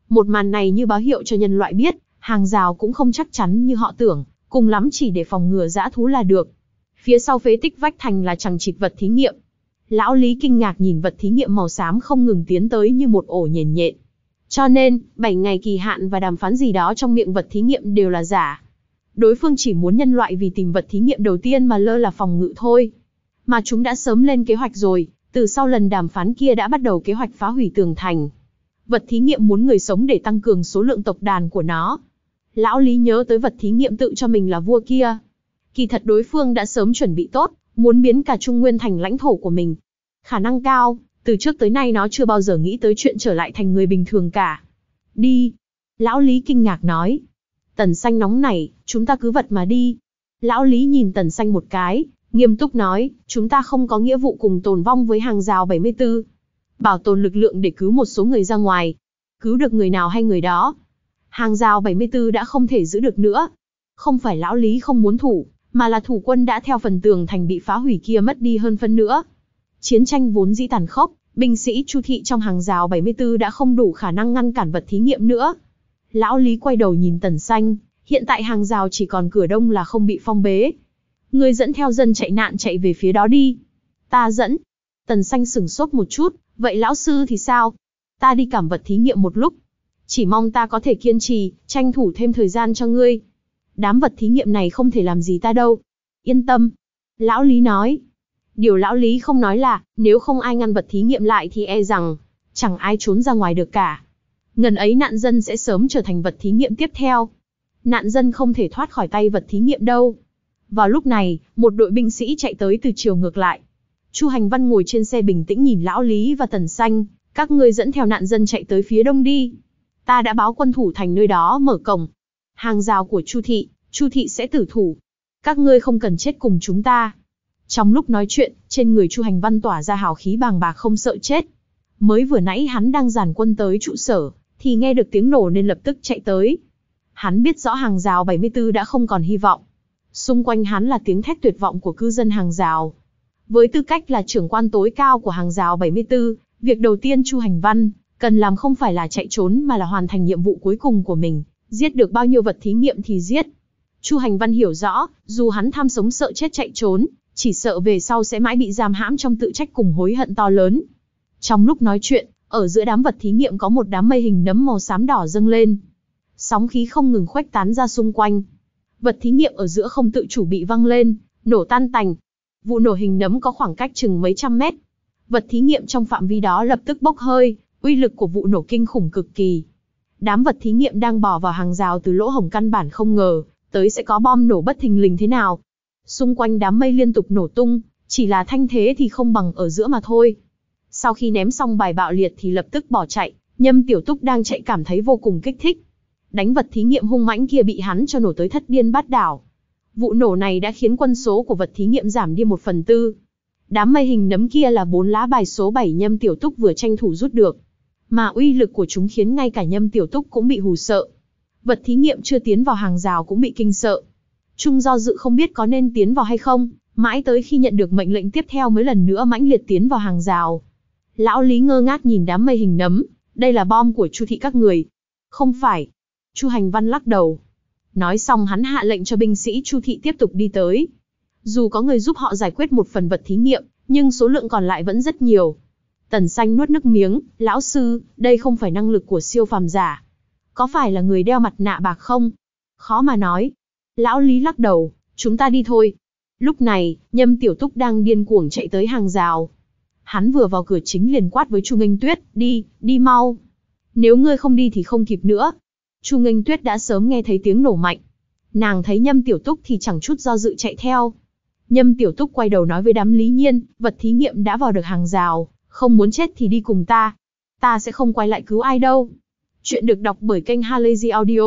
Một màn này như báo hiệu cho nhân loại biết, hàng rào cũng không chắc chắn như họ tưởng, cùng lắm chỉ để phòng ngừa dã thú là được. Phía sau phế tích vách thành là chằng chịt vật thí nghiệm. Lão Lý kinh ngạc nhìn vật thí nghiệm màu xám không ngừng tiến tới như một ổ nhện nhện. Cho nên, bảy ngày kỳ hạn và đàm phán gì đó trong miệng vật thí nghiệm đều là giả. Đối phương chỉ muốn nhân loại vì tìm vật thí nghiệm đầu tiên mà lơ là phòng ngự thôi. Mà chúng đã sớm lên kế hoạch rồi, từ sau lần đàm phán kia đã bắt đầu kế hoạch phá hủy tường thành. Vật thí nghiệm muốn người sống để tăng cường số lượng tộc đàn của nó. Lão Lý nhớ tới vật thí nghiệm tự cho mình là vua kia. Kỳ thật đối phương đã sớm chuẩn bị tốt, muốn biến cả Trung Nguyên thành lãnh thổ của mình. Khả năng cao, từ trước tới nay nó chưa bao giờ nghĩ tới chuyện trở lại thành người bình thường cả. Đi. Lão Lý kinh ngạc nói. Tần Xanh nóng nảy, chúng ta cứ vật mà đi. Lão Lý nhìn Tần Xanh một cái, nghiêm túc nói, chúng ta không có nghĩa vụ cùng tồn vong với hàng rào bảy mươi tư. Bảo tồn lực lượng để cứu một số người ra ngoài. Cứu được người nào hay người đó. Hàng rào bảy mươi tư đã không thể giữ được nữa. Không phải Lão Lý không muốn thủ, mà là thủ quân đã theo phần tường thành bị phá hủy kia mất đi hơn phân nữa. Chiến tranh vốn dĩ tàn khốc, binh sĩ Chu thị trong hàng rào bảy mươi tư đã không đủ khả năng ngăn cản vật thí nghiệm nữa. Lão Lý quay đầu nhìn Tần Xanh, hiện tại hàng rào chỉ còn cửa đông là không bị phong bế. Ngươi dẫn theo dân chạy nạn chạy về phía đó đi. Ta dẫn. Tần Xanh sửng sốt một chút, vậy lão sư thì sao? Ta đi cảm vật thí nghiệm một lúc. Chỉ mong ta có thể kiên trì, tranh thủ thêm thời gian cho ngươi. Đám vật thí nghiệm này không thể làm gì ta đâu. Yên tâm. Lão Lý nói. Điều Lão Lý không nói là, nếu không ai ngăn vật thí nghiệm lại thì e rằng, chẳng ai trốn ra ngoài được cả. Ngần ấy nạn dân sẽ sớm trở thành vật thí nghiệm tiếp theo. Nạn dân không thể thoát khỏi tay vật thí nghiệm đâu. Vào lúc này, một đội binh sĩ chạy tới từ chiều ngược lại. Chu Hành Văn ngồi trên xe bình tĩnh nhìn Lão Lý và Tần Xanh, các ngươi dẫn theo nạn dân chạy tới phía đông đi. Ta đã báo quân thủ thành nơi đó mở cổng. Hàng rào của Chu thị, Chu thị sẽ tử thủ. Các ngươi không cần chết cùng chúng ta. Trong lúc nói chuyện, trên người Chu Hành Văn tỏa ra hào khí bàng bạc không sợ chết. Mới vừa nãy hắn đang dàn quân tới trụ sở, thì nghe được tiếng nổ nên lập tức chạy tới. Hắn biết rõ hàng rào bảy mươi tư đã không còn hy vọng. Xung quanh hắn là tiếng thét tuyệt vọng của cư dân hàng rào. Với tư cách là trưởng quan tối cao của hàng rào bảy mươi tư, việc đầu tiên Chu Hành Văn cần làm không phải là chạy trốn mà là hoàn thành nhiệm vụ cuối cùng của mình, giết được bao nhiêu vật thí nghiệm thì giết. Chu Hành Văn hiểu rõ, dù hắn tham sống sợ chết chạy trốn, chỉ sợ về sau sẽ mãi bị giam hãm trong tự trách cùng hối hận to lớn. Trong lúc nói chuyện, ở giữa đám vật thí nghiệm có một đám mây hình nấm màu xám đỏ dâng lên. Sóng khí không ngừng khuếch tán ra xung quanh. Vật thí nghiệm ở giữa không tự chủ bị văng lên, nổ tan tành. Vụ nổ hình nấm có khoảng cách chừng mấy trăm mét. Vật thí nghiệm trong phạm vi đó lập tức bốc hơi, uy lực của vụ nổ kinh khủng cực kỳ. Đám vật thí nghiệm đang bò vào hàng rào từ lỗ hổng căn bản không ngờ, tới sẽ có bom nổ bất thình lình thế nào. Xung quanh đám mây liên tục nổ tung, chỉ là thanh thế thì không bằng ở giữa mà thôi. Sau khi ném xong bài bạo liệt thì lập tức bỏ chạy, Nhâm Tiểu Túc đang chạy cảm thấy vô cùng kích thích. Đánh vật thí nghiệm hung mãnh kia bị hắn cho nổ tới thất điên bát đảo. Vụ nổ này đã khiến quân số của vật thí nghiệm giảm đi một phần tư. Đám mây hình nấm kia là bốn lá bài số bảy Nhâm Tiểu Túc vừa tranh thủ rút được. Mà uy lực của chúng khiến ngay cả Nhâm Tiểu Túc cũng bị hù sợ. Vật thí nghiệm chưa tiến vào hàng rào cũng bị kinh sợ. Trung do dự không biết có nên tiến vào hay không, mãi tới khi nhận được mệnh lệnh tiếp theo mới lần nữa mãnh liệt tiến vào hàng rào. Lão Lý ngơ ngác nhìn đám mây hình nấm, đây là bom của Chu thị các người. Không phải. Chu Hành Văn lắc đầu. Nói xong hắn hạ lệnh cho binh sĩ Chu thị tiếp tục đi tới. Dù có người giúp họ giải quyết một phần vật thí nghiệm, nhưng số lượng còn lại vẫn rất nhiều. Tần Xanh nuốt nước miếng, lão sư, đây không phải năng lực của siêu phàm giả. Có phải là người đeo mặt nạ bạc không? Khó mà nói. Lão Lý lắc đầu, chúng ta đi thôi. Lúc này, Nhâm Tiểu Túc đang điên cuồng chạy tới hàng rào. Hắn vừa vào cửa chính liền quát với Chu Nghênh Tuyết, đi, đi mau. Nếu ngươi không đi thì không kịp nữa. Chu Nghênh Tuyết đã sớm nghe thấy tiếng nổ mạnh. Nàng thấy Nhâm Tiểu Túc thì chẳng chút do dự chạy theo. Nhâm Tiểu Túc quay đầu nói với đám Lý Nhiên, vật thí nghiệm đã vào được hàng rào, không muốn chết thì đi cùng ta. Ta sẽ không quay lại cứu ai đâu. Chuyện được đọc bởi kênh Halazy Audio.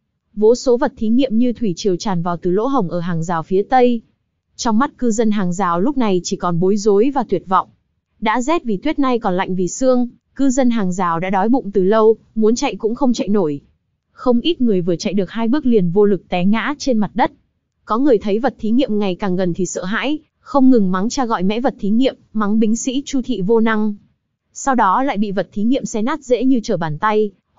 Vô số vật thí nghiệm như thủy triều tràn vào từ lỗ hổng ở hàng rào phía tây. Trong mắt cư dân hàng rào lúc này chỉ còn bối rối và tuyệt vọng. Đã rét vì tuyết nay còn lạnh vì sương, cư dân hàng rào đã đói bụng từ lâu, muốn chạy cũng không chạy nổi. Không ít người vừa chạy được hai bước liền vô lực té ngã trên mặt đất. Có người thấy vật thí nghiệm ngày càng gần thì sợ hãi, không ngừng mắng cha gọi mẽ vật thí nghiệm, mắng binh sĩ Chu thị vô năng. Sau đó lại bị vật thí nghiệm xé nát dễ như trở bàn tay,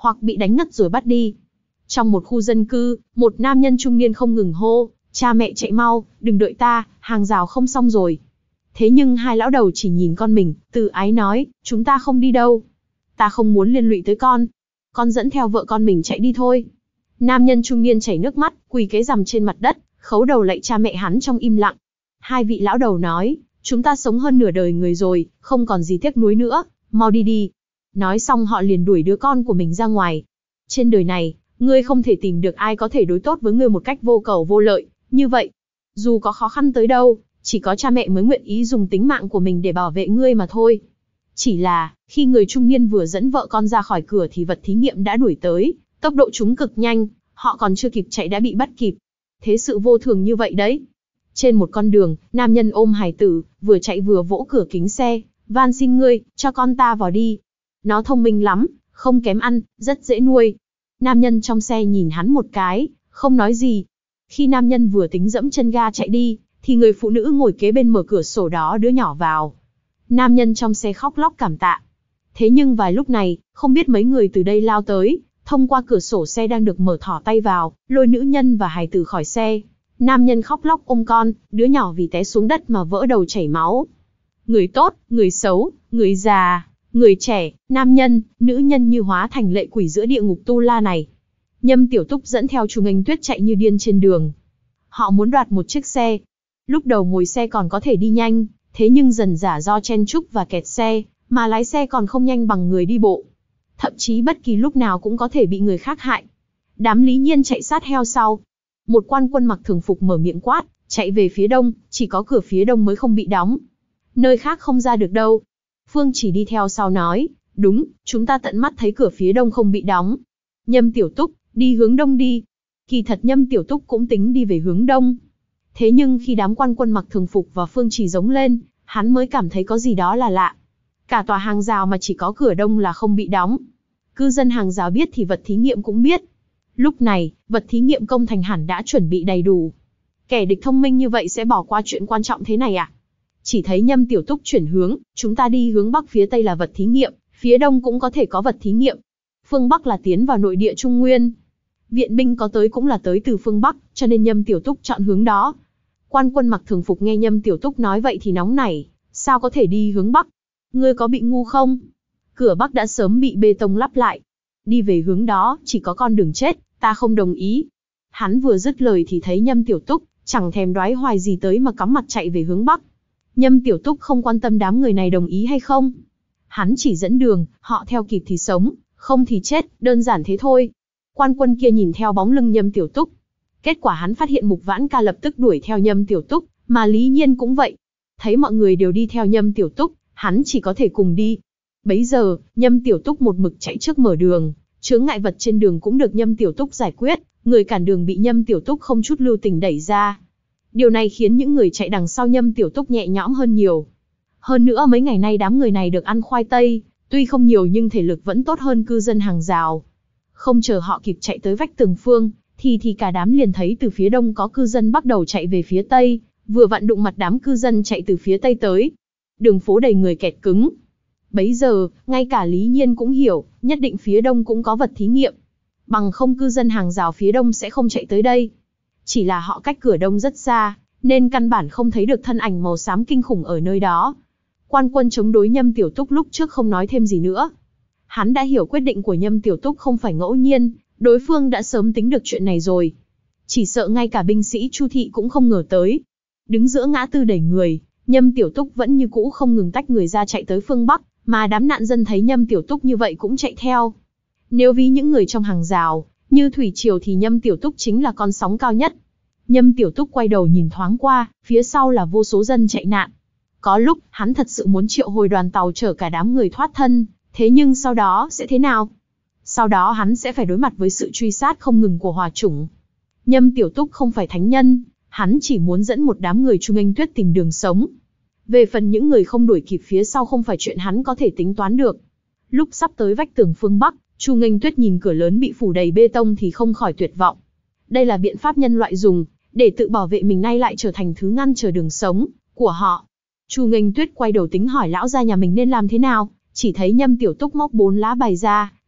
hoặc bị đánh ngất rồi bắt đi. Trong một khu dân cư, một nam nhân trung niên không ngừng hô, cha mẹ chạy mau, đừng đợi ta, hàng rào không xong rồi. Thế nhưng hai lão đầu chỉ nhìn con mình, từ ái nói, chúng ta không đi đâu. Ta không muốn liên lụy tới con. Con dẫn theo vợ con mình chạy đi thôi. Nam nhân trung niên chảy nước mắt, quỳ cái rằm trên mặt đất, khấu đầu lạy cha mẹ hắn trong im lặng. Hai vị lão đầu nói, chúng ta sống hơn nửa đời người rồi, không còn gì tiếc nuối nữa, mau đi đi. Nói xong họ liền đuổi đứa con của mình ra ngoài. Trên đời này, ngươi không thể tìm được ai có thể đối tốt với ngươi một cách vô cầu vô lợi, như vậy. Dù có khó khăn tới đâu, chỉ có cha mẹ mới nguyện ý dùng tính mạng của mình để bảo vệ ngươi mà thôi. Chỉ là, khi người trung niên vừa dẫn vợ con ra khỏi cửa thì vật thí nghiệm đã đuổi tới, tốc độ chúng cực nhanh, họ còn chưa kịp chạy đã bị bắt kịp. Thế sự vô thường như vậy đấy. Trên một con đường, nam nhân ôm hài tử, vừa chạy vừa vỗ cửa kính xe, van xin ngươi, cho con ta vào đi. Nó thông minh lắm, không kém ăn, rất dễ nuôi. Nam nhân trong xe nhìn hắn một cái, không nói gì. Khi nam nhân vừa tính dẫm chân ga chạy đi, thì người phụ nữ ngồi kế bên mở cửa sổ đó đứa nhỏ vào. Nam nhân trong xe khóc lóc cảm tạ. Thế nhưng vài lúc này, không biết mấy người từ đây lao tới, thông qua cửa sổ xe đang được mở thỏ tay vào, lôi nữ nhân và hài tử khỏi xe. Nam nhân khóc lóc ôm con, đứa nhỏ vì té xuống đất mà vỡ đầu chảy máu. Người tốt, người xấu, người già, người trẻ, nam nhân, nữ nhân như hóa thành lệ quỷ giữa địa ngục tu la này. Nhâm Tiểu Túc dẫn theo Chu Nghênh Tuyết chạy như điên trên đường. Họ muốn đoạt một chiếc xe. Lúc đầu ngồi xe còn có thể đi nhanh, thế nhưng dần dả do chen chúc và kẹt xe, mà lái xe còn không nhanh bằng người đi bộ. Thậm chí bất kỳ lúc nào cũng có thể bị người khác hại. Đám Lý Nhiên chạy sát theo sau. Một quan quân mặc thường phục mở miệng quát, chạy về phía đông, chỉ có cửa phía đông mới không bị đóng. Nơi khác không ra được đâu. Phương Chỉ đi theo sau nói, đúng, chúng ta tận mắt thấy cửa phía đông không bị đóng. Nhâm Tiểu Túc, đi hướng đông đi. Kỳ thật Nhâm Tiểu Túc cũng tính đi về hướng đông. Thế nhưng khi đám quan quân mặc thường phục và Phương Chỉ giống lên, hắn mới cảm thấy có gì đó là lạ. Cả tòa hàng rào mà chỉ có cửa đông là không bị đóng. Cư dân hàng rào biết thì vật thí nghiệm cũng biết. Lúc này, vật thí nghiệm công thành hẳn đã chuẩn bị đầy đủ. Kẻ địch thông minh như vậy sẽ bỏ qua chuyện quan trọng thế này à? Chỉ thấy Nhâm Tiểu Túc chuyển hướng, chúng ta đi hướng bắc phía tây là vật thí nghiệm, phía đông cũng có thể có vật thí nghiệm. Phương Bắc là tiến vào nội địa Trung Nguyên. Viện binh có tới cũng là tới từ phương Bắc, cho nên Nhâm Tiểu Túc chọn hướng đó. Quan quân mặc thường phục nghe Nhâm Tiểu Túc nói vậy thì nóng nảy, sao có thể đi hướng bắc? Ngươi có bị ngu không? Cửa bắc đã sớm bị bê tông lắp lại. Đi về hướng đó, chỉ có con đường chết, ta không đồng ý. Hắn vừa dứt lời thì thấy Nhâm Tiểu Túc, chẳng thèm đoái hoài gì tới mà cắm mặt chạy về hướng bắc. Nhâm Tiểu Túc không quan tâm đám người này đồng ý hay không. Hắn chỉ dẫn đường, họ theo kịp thì sống, không thì chết, đơn giản thế thôi. Quan quân kia nhìn theo bóng lưng Nhâm Tiểu Túc. Kết quả hắn phát hiện Mục Vãn Ca lập tức đuổi theo Nhâm Tiểu Túc, mà Lý Nhiên cũng vậy. Thấy mọi người đều đi theo Nhâm Tiểu Túc, hắn chỉ có thể cùng đi. Bấy giờ, Nhâm Tiểu Túc một mực chạy trước mở đường, chướng ngại vật trên đường cũng được Nhâm Tiểu Túc giải quyết, người cản đường bị Nhâm Tiểu Túc không chút lưu tình đẩy ra. Điều này khiến những người chạy đằng sau Nhâm Tiểu Túc nhẹ nhõm hơn nhiều. Hơn nữa mấy ngày nay đám người này được ăn khoai tây, tuy không nhiều nhưng thể lực vẫn tốt hơn cư dân hàng rào. Không chờ họ kịp chạy tới vách tường phương, thì thì cả đám liền thấy từ phía đông có cư dân bắt đầu chạy về phía tây, vừa vặn đụng mặt đám cư dân chạy từ phía tây tới. Đường phố đầy người kẹt cứng. Bấy giờ, ngay cả Lý Nhiên cũng hiểu, nhất định phía đông cũng có vật thí nghiệm. Bằng không cư dân hàng rào phía đông sẽ không chạy tới đây. Chỉ là họ cách cửa đông rất xa, nên căn bản không thấy được thân ảnh màu xám kinh khủng ở nơi đó. Quan quân chống đối Nhâm Tiểu Túc lúc trước không nói thêm gì nữa. Hắn đã hiểu quyết định của Nhâm Tiểu Túc không phải ngẫu nhiên, đối phương đã sớm tính được chuyện này rồi. Chỉ sợ ngay cả binh sĩ Chu Thị cũng không ngờ tới. Đứng giữa ngã tư đầy người, Nhâm Tiểu Túc vẫn như cũ không ngừng tách người ra chạy tới phương Bắc, mà đám nạn dân thấy Nhâm Tiểu Túc như vậy cũng chạy theo. Nếu ví những người trong hàng rào, như thủy triều thì Nhâm Tiểu Túc chính là con sóng cao nhất. Nhâm Tiểu Túc quay đầu nhìn thoáng qua, phía sau là vô số dân chạy nạn. Có lúc, hắn thật sự muốn triệu hồi đoàn tàu chở cả đám người thoát thân, thế nhưng sau đó sẽ thế nào? Sau đó hắn sẽ phải đối mặt với sự truy sát không ngừng của hòa chủng. Nhâm Tiểu Túc không phải thánh nhân, hắn chỉ muốn dẫn một đám người Chu Nghênh Tuyết tìm đường sống. Về phần những người không đuổi kịp phía sau không phải chuyện hắn có thể tính toán được. Lúc sắp tới vách tường phương Bắc, Chu Nghênh Tuyết nhìn cửa lớn bị phủ đầy bê tông thì không khỏi tuyệt vọng. Đây là biện pháp nhân loại dùng, để tự bảo vệ mình nay lại trở thành thứ ngăn trở đường sống của họ. Chu Nghênh Tuyết quay đầu tính hỏi lão gia nhà mình nên làm thế nào, chỉ thấy Nhâm Tiểu Túc móc bốn lá bài ra,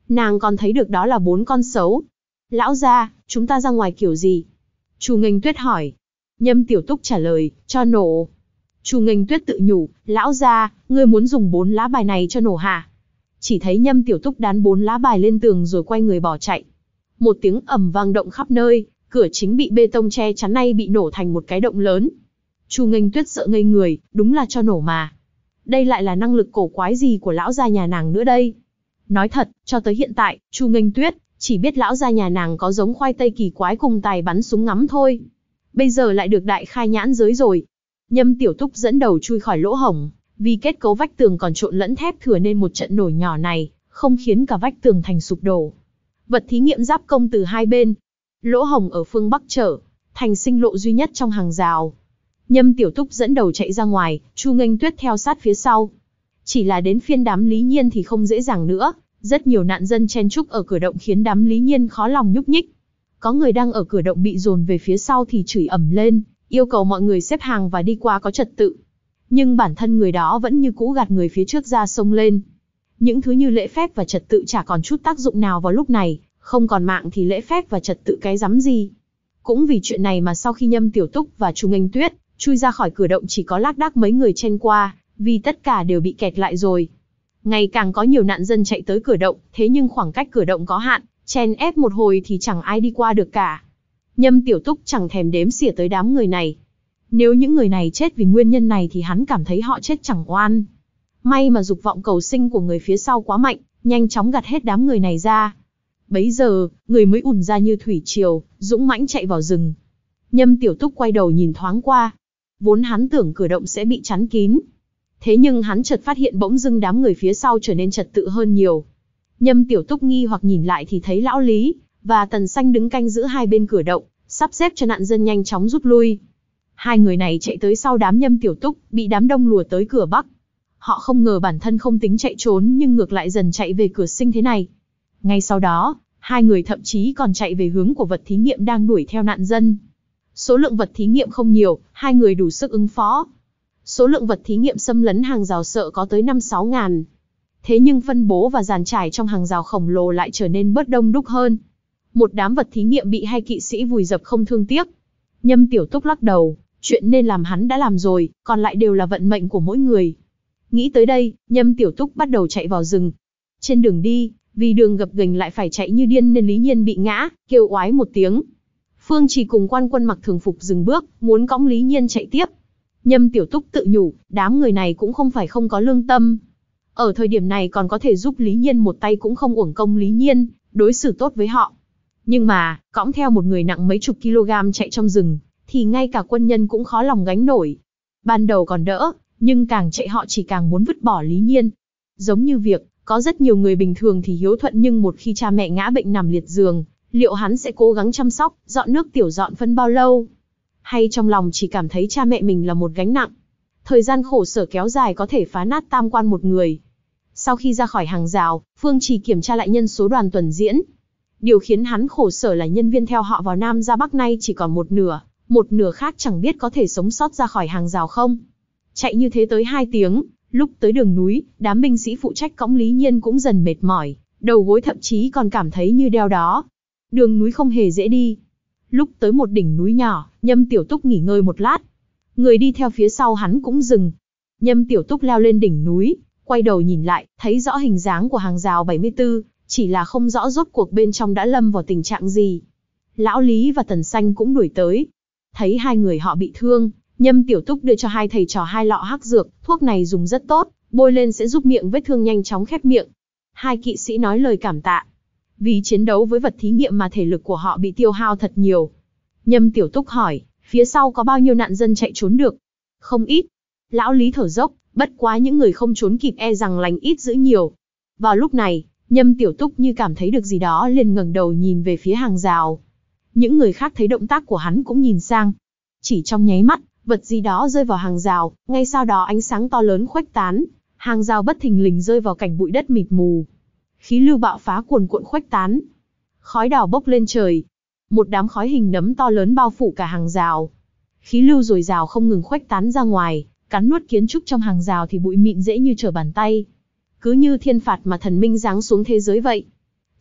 Nàng còn thấy được đó là bốn con sấu. Lão gia, chúng ta ra ngoài kiểu gì? Chu Nghênh Tuyết hỏi. Nhâm Tiểu Túc trả lời, cho nổ. Chu Nghênh Tuyết tự nhủ, lão gia, ngươi muốn dùng bốn lá bài này cho nổ hả? Chỉ thấy Nhâm Tiểu Túc đán bốn lá bài lên tường rồi quay người bỏ chạy. Một tiếng ầm vang động khắp nơi, cửa chính bị bê tông che chắn nay bị nổ thành một cái động lớn. Chu Nghênh Tuyết sợ ngây người, đúng là cho nổ mà. Đây lại là năng lực cổ quái gì của lão gia nhà nàng nữa đây? Nói thật, cho tới hiện tại, Chu Nghênh Tuyết chỉ biết lão gia nhà nàng có giống khoai tây kỳ quái cùng tài bắn súng ngắm thôi. Bây giờ lại được đại khai nhãn giới rồi. Nhâm Tiểu Túc dẫn đầu chui khỏi lỗ hổng, vì kết cấu vách tường còn trộn lẫn thép thừa nên một trận nổ nhỏ này không khiến cả vách tường thành sụp đổ. Vật thí nghiệm giáp công từ hai bên. Lỗ hổng ở phương bắc trở thành sinh lộ duy nhất trong hàng rào. Nhâm Tiểu Túc dẫn đầu chạy ra ngoài, Chu Nghênh Tuyết theo sát phía sau. Chỉ là đến phiên đám Lý Nhiên thì không dễ dàng nữa, rất nhiều nạn dân chen chúc ở cửa động khiến đám Lý Nhiên khó lòng nhúc nhích. Có người đang ở cửa động bị dồn về phía sau thì chửi ầm lên, yêu cầu mọi người xếp hàng và đi qua có trật tự. Nhưng bản thân người đó vẫn như cũ gạt người phía trước ra xông lên. Những thứ như lễ phép và trật tự chả còn chút tác dụng nào vào lúc này, không còn mạng thì lễ phép và trật tự cái rắm gì. Cũng vì chuyện này mà sau khi Nhâm Tiểu Túc và Chu Nghênh Tuyết chui ra khỏi cửa động chỉ có lác đác mấy người chen qua, vì tất cả đều bị kẹt lại rồi. Ngày càng có nhiều nạn dân chạy tới cửa động, thế nhưng khoảng cách cửa động có hạn, chen ép một hồi thì chẳng ai đi qua được cả. Nhâm Tiểu Túc chẳng thèm đếm xỉa tới đám người này. Nếu những người này chết vì nguyên nhân này thì hắn cảm thấy họ chết chẳng oan. May mà dục vọng cầu sinh của người phía sau quá mạnh, nhanh chóng gạt hết đám người này ra. Bấy giờ, người mới ùn ra như thủy triều, dũng mãnh chạy vào rừng. Nhâm Tiểu Túc quay đầu nhìn thoáng qua. Vốn hắn tưởng cửa động sẽ bị chắn kín. Thế nhưng hắn chợt phát hiện bỗng dưng đám người phía sau trở nên trật tự hơn nhiều. Nhâm Tiểu Túc nghi hoặc nhìn lại thì thấy Lão Lý và Tần Xanh đứng canh giữ hai bên cửa động, sắp xếp cho nạn dân nhanh chóng rút lui. Hai người này chạy tới sau đám Nhâm Tiểu Túc, bị đám đông lùa tới cửa bắc. Họ không ngờ bản thân không tính chạy trốn nhưng ngược lại dần chạy về cửa sinh thế này. Ngay sau đó, hai người thậm chí còn chạy về hướng của vật thí nghiệm đang đuổi theo nạn dân. Số lượng vật thí nghiệm không nhiều, hai người đủ sức ứng phó. Số lượng vật thí nghiệm xâm lấn hàng rào sợ có tới năm sáu ngàn. Thế nhưng phân bố và dàn trải trong hàng rào khổng lồ lại trở nên bớt đông đúc hơn. Một đám vật thí nghiệm bị hai kỵ sĩ vùi dập không thương tiếc. Nhâm Tiểu Túc lắc đầu, chuyện nên làm hắn đã làm rồi, còn lại đều là vận mệnh của mỗi người. Nghĩ tới đây, Nhâm Tiểu Túc bắt đầu chạy vào rừng. Trên đường đi, vì đường gập ghềnh lại phải chạy như điên nên Lý Nhiên bị ngã, kêu oái một tiếng. Phương Trì cùng Quan Quân mặc thường phục dừng bước, muốn cõng Lý Nhiên chạy tiếp. Nhâm Tiểu Túc tự nhủ, đám người này cũng không phải không có lương tâm. Ở thời điểm này còn có thể giúp Lý Nhiên một tay cũng không uổng công Lý Nhiên, đối xử tốt với họ. Nhưng mà, cõng theo một người nặng mấy chục kg chạy trong rừng, thì ngay cả quân nhân cũng khó lòng gánh nổi. Ban đầu còn đỡ, nhưng càng chạy họ chỉ càng muốn vứt bỏ Lý Nhiên. Giống như việc, có rất nhiều người bình thường thì hiếu thuận nhưng một khi cha mẹ ngã bệnh nằm liệt giường, liệu hắn sẽ cố gắng chăm sóc, dọn nước tiểu dọn phân bao lâu? Hay trong lòng chỉ cảm thấy cha mẹ mình là một gánh nặng? Thời gian khổ sở kéo dài có thể phá nát tam quan một người. Sau khi ra khỏi hàng rào, Phương Trì kiểm tra lại nhân số đoàn tuần diễn. Điều khiến hắn khổ sở là nhân viên theo họ vào Nam ra Bắc nay chỉ còn một nửa, một nửa khác chẳng biết có thể sống sót ra khỏi hàng rào không. Chạy như thế tới hai tiếng, lúc tới đường núi, đám binh sĩ phụ trách cõng Lý Nhiên cũng dần mệt mỏi, đầu gối thậm chí còn cảm thấy như đeo đó. Đường núi không hề dễ đi. Lúc tới một đỉnh núi nhỏ, Nhâm Tiểu Túc nghỉ ngơi một lát. Người đi theo phía sau hắn cũng dừng. Nhâm Tiểu Túc leo lên đỉnh núi, quay đầu nhìn lại, thấy rõ hình dáng của hàng rào bảy mươi tư, chỉ là không rõ rốt cuộc bên trong đã lâm vào tình trạng gì. Lão Lý và Tần Xanh cũng đuổi tới. Thấy hai người họ bị thương, Nhâm Tiểu Túc đưa cho hai thầy trò hai lọ hắc dược, thuốc này dùng rất tốt, bôi lên sẽ giúp miệng vết thương nhanh chóng khép miệng. Hai kỵ sĩ nói lời cảm tạ. Vì chiến đấu với vật thí nghiệm mà thể lực của họ bị tiêu hao thật nhiều. Nhâm Tiểu Túc hỏi, phía sau có bao nhiêu nạn dân chạy trốn được? Không ít. Lão Lý thở dốc, bất quá những người không trốn kịp e rằng lành ít dữ nhiều. Vào lúc này, Nhâm Tiểu Túc như cảm thấy được gì đó liền ngẩng đầu nhìn về phía hàng rào. Những người khác thấy động tác của hắn cũng nhìn sang. Chỉ trong nháy mắt, vật gì đó rơi vào hàng rào, ngay sau đó ánh sáng to lớn khuếch tán, hàng rào bất thình lình rơi vào cảnh bụi đất mịt mù. Khí lưu bạo phá cuồn cuộn khuếch tán. Khói đỏ bốc lên trời. Một đám khói hình nấm to lớn bao phủ cả hàng rào. Khí lưu dồi dào không ngừng khuếch tán ra ngoài, cắn nuốt kiến trúc trong hàng rào thì bụi mịn dễ như trở bàn tay. Cứ như thiên phạt mà thần minh giáng xuống thế giới vậy.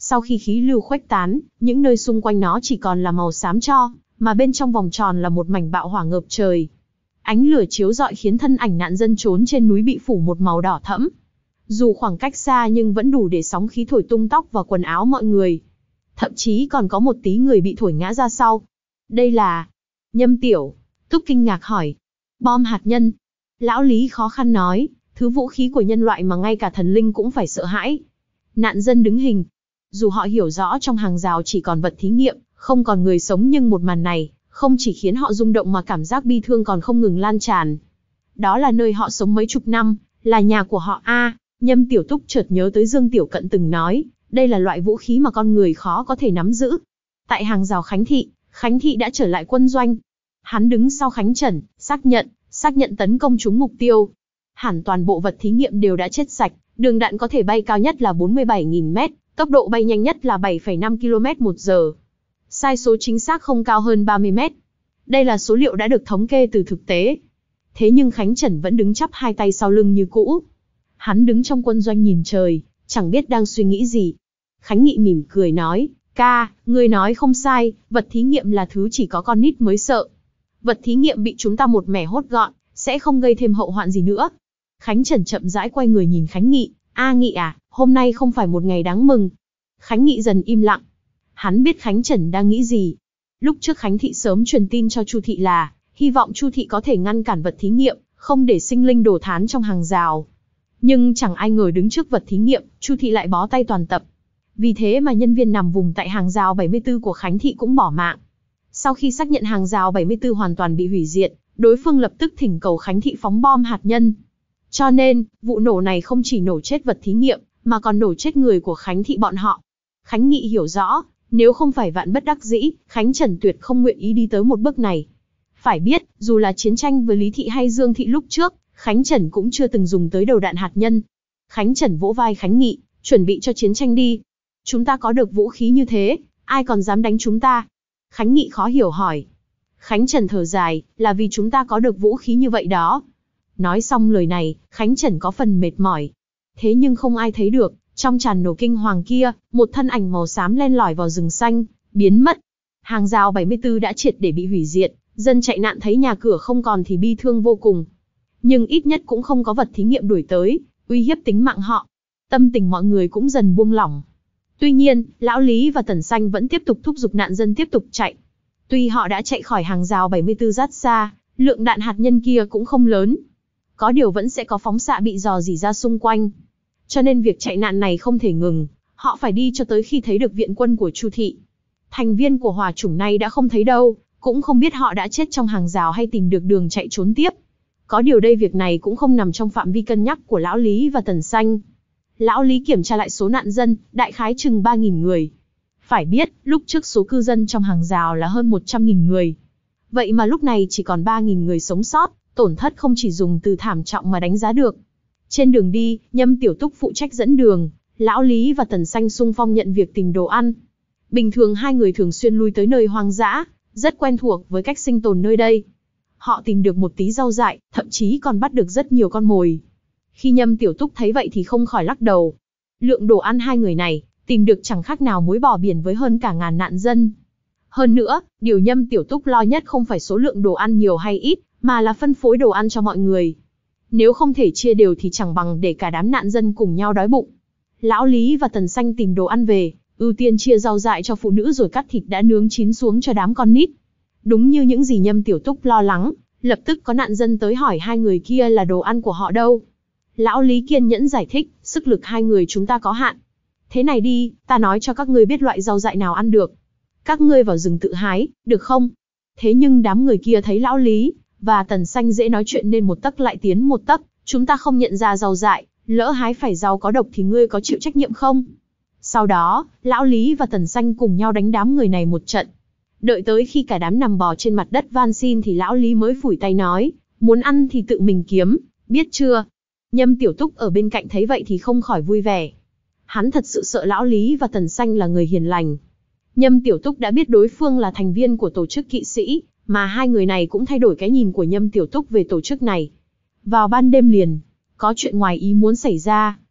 Sau khi khí lưu khuếch tán, những nơi xung quanh nó chỉ còn là màu xám tro, mà bên trong vòng tròn là một mảnh bạo hỏa ngập trời. Ánh lửa chiếu rọi khiến thân ảnh nạn dân trốn trên núi bị phủ một màu đỏ thẫm. Dù khoảng cách xa nhưng vẫn đủ để sóng khí thổi tung tóc và quần áo mọi người. Thậm chí còn có một tí người bị thổi ngã ra sau. Đây là... Nhâm Tiểu Túc kinh ngạc hỏi. Bom hạt nhân. Lão Lý khó khăn nói, thứ vũ khí của nhân loại mà ngay cả thần linh cũng phải sợ hãi. Nạn dân đứng hình. Dù họ hiểu rõ trong hàng rào chỉ còn vật thí nghiệm, không còn người sống, nhưng một màn này, không chỉ khiến họ rung động mà cảm giác bi thương còn không ngừng lan tràn. Đó là nơi họ sống mấy chục năm, là nhà của họ a. À, Nhâm Tiểu Túc chợt nhớ tới Dương Tiểu Cận từng nói, đây là loại vũ khí mà con người khó có thể nắm giữ. Tại hàng rào Khánh Thị, Khánh Thị đã trở lại quân doanh. Hắn đứng sau Khánh Trần, xác nhận, xác nhận tấn công trúng mục tiêu. Hẳn toàn bộ vật thí nghiệm đều đã chết sạch, đường đạn có thể bay cao nhất là bốn mươi bảy nghìn mét, tốc độ bay nhanh nhất là bảy phẩy năm ki lô mét một giờ. Sai số chính xác không cao hơn ba mươi mét. Đây là số liệu đã được thống kê từ thực tế. Thế nhưng Khánh Trần vẫn đứng chắp hai tay sau lưng như cũ. Hắn đứng trong quân doanh nhìn trời, chẳng biết đang suy nghĩ gì. Khánh Nghị mỉm cười nói, ca, ngươi nói không sai, vật thí nghiệm là thứ chỉ có con nít mới sợ. Vật thí nghiệm bị chúng ta một mẻ hốt gọn, sẽ không gây thêm hậu hoạn gì nữa. Khánh Trần chậm rãi quay người nhìn Khánh Nghị, a Nghị à, hôm nay không phải một ngày đáng mừng. Khánh Nghị dần im lặng. Hắn biết Khánh Trần đang nghĩ gì. Lúc trước Khánh Thị sớm truyền tin cho Chu Thị là, hy vọng Chu Thị có thể ngăn cản vật thí nghiệm, không để sinh linh đổ thán trong hàng rào. Nhưng chẳng ai ngờ đứng trước vật thí nghiệm, Chu Thị lại bó tay toàn tập. Vì thế mà nhân viên nằm vùng tại hàng rào bảy mươi tư của Khánh Thị cũng bỏ mạng. Sau khi xác nhận hàng rào bảy mươi tư hoàn toàn bị hủy diệt, đối phương lập tức thỉnh cầu Khánh Thị phóng bom hạt nhân. Cho nên, vụ nổ này không chỉ nổ chết vật thí nghiệm, mà còn nổ chết người của Khánh Thị bọn họ. Khánh Nghị hiểu rõ, nếu không phải vạn bất đắc dĩ, Khánh Trần tuyệt không nguyện ý đi tới một bước này. Phải biết, dù là chiến tranh với Lý Thị hay Dương Thị lúc trước, Khánh Trần cũng chưa từng dùng tới đầu đạn hạt nhân. Khánh Trần vỗ vai Khánh Nghị, chuẩn bị cho chiến tranh đi. Chúng ta có được vũ khí như thế, ai còn dám đánh chúng ta? Khánh Nghị khó hiểu hỏi. Khánh Trần thở dài, là vì chúng ta có được vũ khí như vậy đó. Nói xong lời này, Khánh Trần có phần mệt mỏi. Thế nhưng không ai thấy được, trong tràn nổ kinh hoàng kia, một thân ảnh màu xám len lỏi vào rừng xanh, biến mất. Hàng rào bảy mươi tư đã triệt để bị hủy diệt, dân chạy nạn thấy nhà cửa không còn thì bi thương vô cùng. Nhưng ít nhất cũng không có vật thí nghiệm đuổi tới, uy hiếp tính mạng họ. Tâm tình mọi người cũng dần buông lỏng. Tuy nhiên, Lão Lý và Tần Xanh vẫn tiếp tục thúc giục nạn dân tiếp tục chạy. Tuy họ đã chạy khỏi hàng rào bảy mươi tư rất xa, lượng đạn hạt nhân kia cũng không lớn. Có điều vẫn sẽ có phóng xạ bị dò dỉ ra xung quanh. Cho nên việc chạy nạn này không thể ngừng, họ phải đi cho tới khi thấy được viện quân của Chu Thị. Thành viên của Hỏa Chủng này đã không thấy đâu, cũng không biết họ đã chết trong hàng rào hay tìm được đường chạy trốn tiếp. Có điều đây việc này cũng không nằm trong phạm vi cân nhắc của Lão Lý và Tần Xanh. Lão Lý kiểm tra lại số nạn dân, đại khái chừng ba nghìn người. Phải biết, lúc trước số cư dân trong hàng rào là hơn một trăm nghìn người. Vậy mà lúc này chỉ còn ba nghìn người sống sót, tổn thất không chỉ dùng từ thảm trọng mà đánh giá được. Trên đường đi, Nhâm Tiểu Túc phụ trách dẫn đường, Lão Lý và Tần Xanh xung phong nhận việc tìm đồ ăn. Bình thường hai người thường xuyên lui tới nơi hoang dã, rất quen thuộc với cách sinh tồn nơi đây. Họ tìm được một tí rau dại, thậm chí còn bắt được rất nhiều con mồi. Khi Nhâm Tiểu Túc thấy vậy thì không khỏi lắc đầu. Lượng đồ ăn hai người này tìm được chẳng khác nào muối bỏ biển với hơn cả ngàn nạn dân. Hơn nữa, điều Nhâm Tiểu Túc lo nhất không phải số lượng đồ ăn nhiều hay ít, mà là phân phối đồ ăn cho mọi người. Nếu không thể chia đều thì chẳng bằng để cả đám nạn dân cùng nhau đói bụng. Lão Lý và Tần Xanh tìm đồ ăn về, ưu tiên chia rau dại cho phụ nữ rồi cắt thịt đã nướng chín xuống cho đám con nít. Đúng như những gì Nhâm Tiểu Túc lo lắng, lập tức có nạn dân tới hỏi hai người kia là đồ ăn của họ đâu. Lão Lý kiên nhẫn giải thích, sức lực hai người chúng ta có hạn. Thế này đi, ta nói cho các ngươi biết loại rau dại nào ăn được. Các ngươi vào rừng tự hái, được không? Thế nhưng đám người kia thấy Lão Lý và Tần Xanh dễ nói chuyện nên một tấc lại tiến một tấc. Chúng ta không nhận ra rau dại, lỡ hái phải rau có độc thì ngươi có chịu trách nhiệm không? Sau đó, Lão Lý và Tần Xanh cùng nhau đánh đám người này một trận. Đợi tới khi cả đám nằm bò trên mặt đất van xin thì Lão Lý mới phủi tay nói, muốn ăn thì tự mình kiếm, biết chưa? Nhâm Tiểu Túc ở bên cạnh thấy vậy thì không khỏi vui vẻ. Hắn thật sự sợ Lão Lý và Tần Xanh là người hiền lành. Nhâm Tiểu Túc đã biết đối phương là thành viên của tổ chức kỵ sĩ, mà hai người này cũng thay đổi cái nhìn của Nhâm Tiểu Túc về tổ chức này. Vào ban đêm liền, có chuyện ngoài ý muốn xảy ra.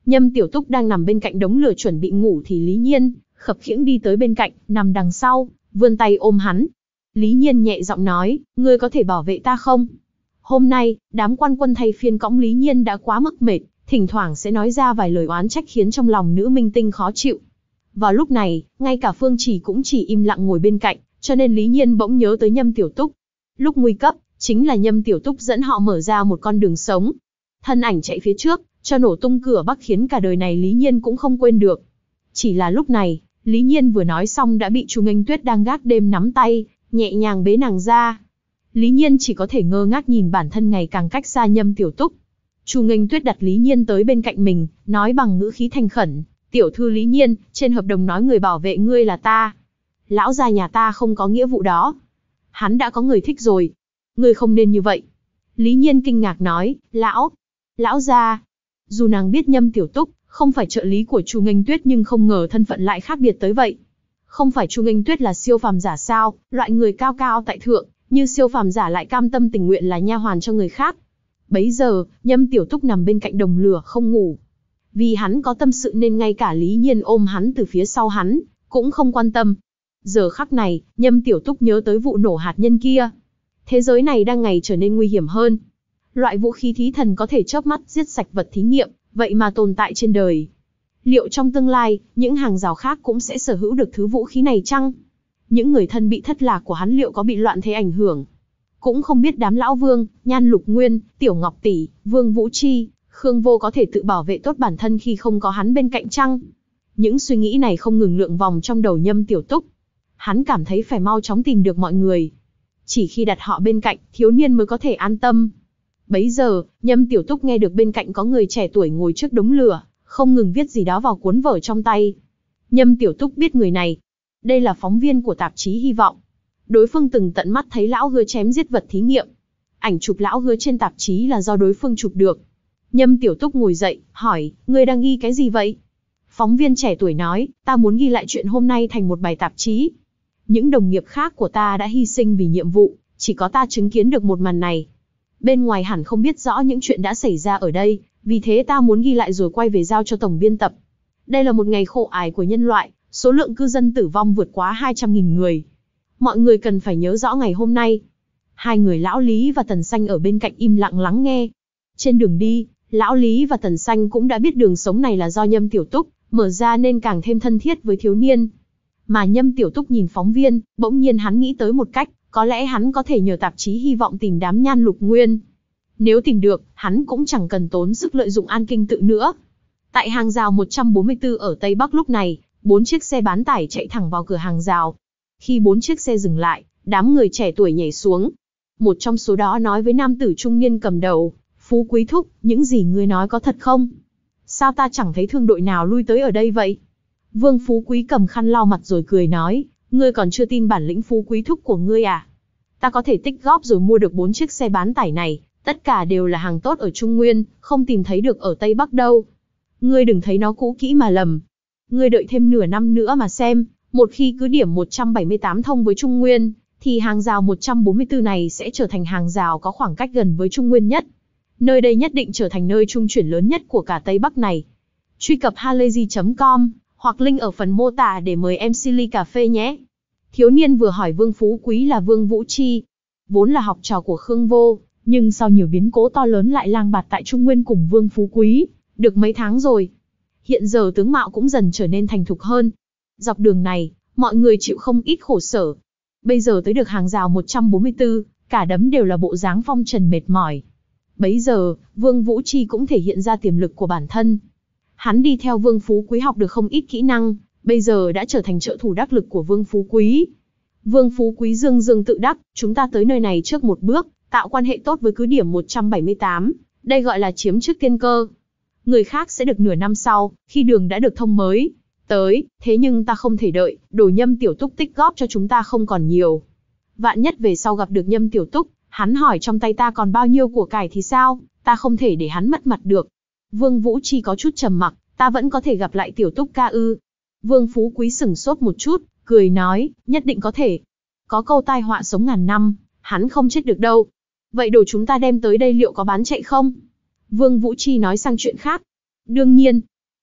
Nhâm Tiểu Túc đang nằm bên cạnh đống lửa chuẩn bị ngủ thì Lý Nhiên khập khiễng đi tới bên cạnh, nằm đằng sau, vươn tay ôm hắn. Lý Nhiên nhẹ giọng nói, ngươi có thể bảo vệ ta không? Hôm nay, đám quan quân thay phiên cõng Lý Nhiên đã quá mức mệt, thỉnh thoảng sẽ nói ra vài lời oán trách khiến trong lòng nữ minh tinh khó chịu. Vào lúc này, ngay cả Phương Chỉ cũng chỉ im lặng ngồi bên cạnh, cho nên Lý Nhiên bỗng nhớ tới Nhâm Tiểu Túc. Lúc nguy cấp, chính là Nhâm Tiểu Túc dẫn họ mở ra một con đường sống. Thân ảnh chạy phía trước, cho nổ tung cửa Bắc khiến cả đời này Lý Nhiên cũng không quên được. Chỉ là lúc này, Lý Nhiên vừa nói xong đã bị Chu Nghênh Tuyết đang gác đêm nắm tay, nhẹ nhàng bế nàng ra. Lý Nhiên chỉ có thể ngơ ngác nhìn bản thân ngày càng cách xa Nhâm Tiểu Túc. Chu Nghênh Tuyết đặt Lý Nhiên tới bên cạnh mình, nói bằng ngữ khí thành khẩn, tiểu thư Lý Nhiên, trên hợp đồng nói người bảo vệ ngươi là ta. Lão gia nhà ta không có nghĩa vụ đó. Hắn đã có người thích rồi. Ngươi không nên như vậy. Lý Nhiên kinh ngạc nói, lão, lão gia. Dù nàng biết Nhâm Tiểu Túc không phải trợ lý của Chu Nghênh Tuyết nhưng không ngờ thân phận lại khác biệt tới vậy. Không phải Chu Nghênh Tuyết là siêu phàm giả sao, loại người cao cao tại thượng, như siêu phàm giả lại cam tâm tình nguyện là nha hoàn cho người khác. Bấy giờ, Nhâm Tiểu Túc nằm bên cạnh đồng lửa không ngủ. Vì hắn có tâm sự nên ngay cả Lý Nhiên ôm hắn từ phía sau hắn, cũng không quan tâm. Giờ khắc này, Nhâm Tiểu Túc nhớ tới vụ nổ hạt nhân kia. Thế giới này đang ngày trở nên nguy hiểm hơn. Loại vũ khí thí thần có thể chớp mắt giết sạch vật thí nghiệm, vậy mà tồn tại trên đời. Liệu trong tương lai, những hàng rào khác cũng sẽ sở hữu được thứ vũ khí này chăng? Những người thân bị thất lạc của hắn liệu có bị loạn thế ảnh hưởng? Cũng không biết đám lão Vương, Nhan Lục Nguyên, Tiểu Ngọc Tỷ, Vương Vũ Chi, Khương Vô có thể tự bảo vệ tốt bản thân khi không có hắn bên cạnh chăng? Những suy nghĩ này không ngừng lượn vòng trong đầu Nhâm Tiểu Túc. Hắn cảm thấy phải mau chóng tìm được mọi người. Chỉ khi đặt họ bên cạnh, thiếu niên mới có thể an tâm. Bấy giờ, Nhâm Tiểu Túc nghe được bên cạnh có người trẻ tuổi ngồi trước đống lửa, không ngừng viết gì đó vào cuốn vở trong tay. Nhâm Tiểu Túc biết người này. Đây là phóng viên của tạp chí Hy vọng. Đối phương từng tận mắt thấy lão Hứa chém giết vật thí nghiệm. Ảnh chụp lão Hứa trên tạp chí là do đối phương chụp được. Nhâm Tiểu Túc ngồi dậy, hỏi, ngươi đang ghi cái gì vậy? Phóng viên trẻ tuổi nói, ta muốn ghi lại chuyện hôm nay thành một bài tạp chí. Những đồng nghiệp khác của ta đã hy sinh vì nhiệm vụ, chỉ có ta chứng kiến được một màn này. Bên ngoài hẳn không biết rõ những chuyện đã xảy ra ở đây, vì thế ta muốn ghi lại rồi quay về giao cho tổng biên tập. Đây là một ngày khổ ải của nhân loại, số lượng cư dân tử vong vượt quá hai trăm nghìn người. Mọi người cần phải nhớ rõ ngày hôm nay. Hai người lão Lý và Tần Xanh ở bên cạnh im lặng lắng nghe. Trên đường đi, lão Lý và Tần Xanh cũng đã biết đường sống này là do Nhâm Tiểu Túc mở ra nên càng thêm thân thiết với thiếu niên. Mà Nhâm Tiểu Túc nhìn phóng viên, bỗng nhiên hắn nghĩ tới một cách, có lẽ hắn có thể nhờ tạp chí Hy vọng tìm đám Nhan Lục Nguyên. Nếu tìm được, hắn cũng chẳng cần tốn sức lợi dụng An Kinh Tự nữa. Tại hàng rào một trăm bốn mươi tư ở Tây Bắc lúc này, bốn chiếc xe bán tải chạy thẳng vào cửa hàng rào. Khi bốn chiếc xe dừng lại, đám người trẻ tuổi nhảy xuống. Một trong số đó nói với nam tử trung niên cầm đầu, Phú Quý thúc, những gì ngươi nói có thật không? Sao ta chẳng thấy thương đội nào lui tới ở đây vậy? Vương Phú Quý cầm khăn lau mặt rồi cười nói, ngươi còn chưa tin bản lĩnh Phú Quý thúc của ngươi à? Ta có thể tích góp rồi mua được bốn chiếc xe bán tải này, tất cả đều là hàng tốt ở Trung Nguyên, không tìm thấy được ở Tây Bắc đâu. Ngươi đừng thấy nó cũ kỹ mà lầm. Ngươi đợi thêm nửa năm nữa mà xem, một khi cứ điểm một trăm bảy mươi tám thông với Trung Nguyên, thì hàng rào một trăm bốn mươi tư này sẽ trở thành hàng rào có khoảng cách gần với Trung Nguyên nhất. Nơi đây nhất định trở thành nơi trung chuyển lớn nhất của cả Tây Bắc này. Truy cập halayzi chấm com, hoặc link ở phần mô tả để mời em xê ly cà phê nhé. Thiếu niên vừa hỏi Vương Phú Quý là Vương Vũ Chi, vốn là học trò của Khương Vô, nhưng sau nhiều biến cố to lớn lại lang bạt tại Trung Nguyên cùng Vương Phú Quý, được mấy tháng rồi. Hiện giờ tướng mạo cũng dần trở nên thành thục hơn. Dọc đường này, mọi người chịu không ít khổ sở. Bây giờ tới được hàng rào một trăm bốn mươi tư, cả đấm đều là bộ dáng phong trần mệt mỏi. Bấy giờ, Vương Vũ Chi cũng thể hiện ra tiềm lực của bản thân. Hắn đi theo Vương Phú Quý học được không ít kỹ năng, bây giờ đã trở thành trợ thủ đắc lực của Vương Phú Quý. Vương Phú Quý dương dương tự đắc, chúng ta tới nơi này trước một bước, tạo quan hệ tốt với cứ điểm một trăm bảy mươi tám, đây gọi là chiếm trước tiên cơ. Người khác sẽ được nửa năm sau, khi đường đã được thông mới. Tới, thế nhưng ta không thể đợi, đồ Nhâm Tiểu Túc tích góp cho chúng ta không còn nhiều. Vạn nhất về sau gặp được Nhâm Tiểu Túc, hắn hỏi trong tay ta còn bao nhiêu của cải thì sao, ta không thể để hắn mất mặt được. Vương Vũ Chi có chút trầm mặc, ta vẫn có thể gặp lại Tiểu Túc ca ư. Vương Phú Quý sửng sốt một chút, cười nói, nhất định có thể. Có câu tai họa sống ngàn năm, hắn không chết được đâu. Vậy đồ chúng ta đem tới đây liệu có bán chạy không? Vương Vũ Chi nói sang chuyện khác. Đương nhiên,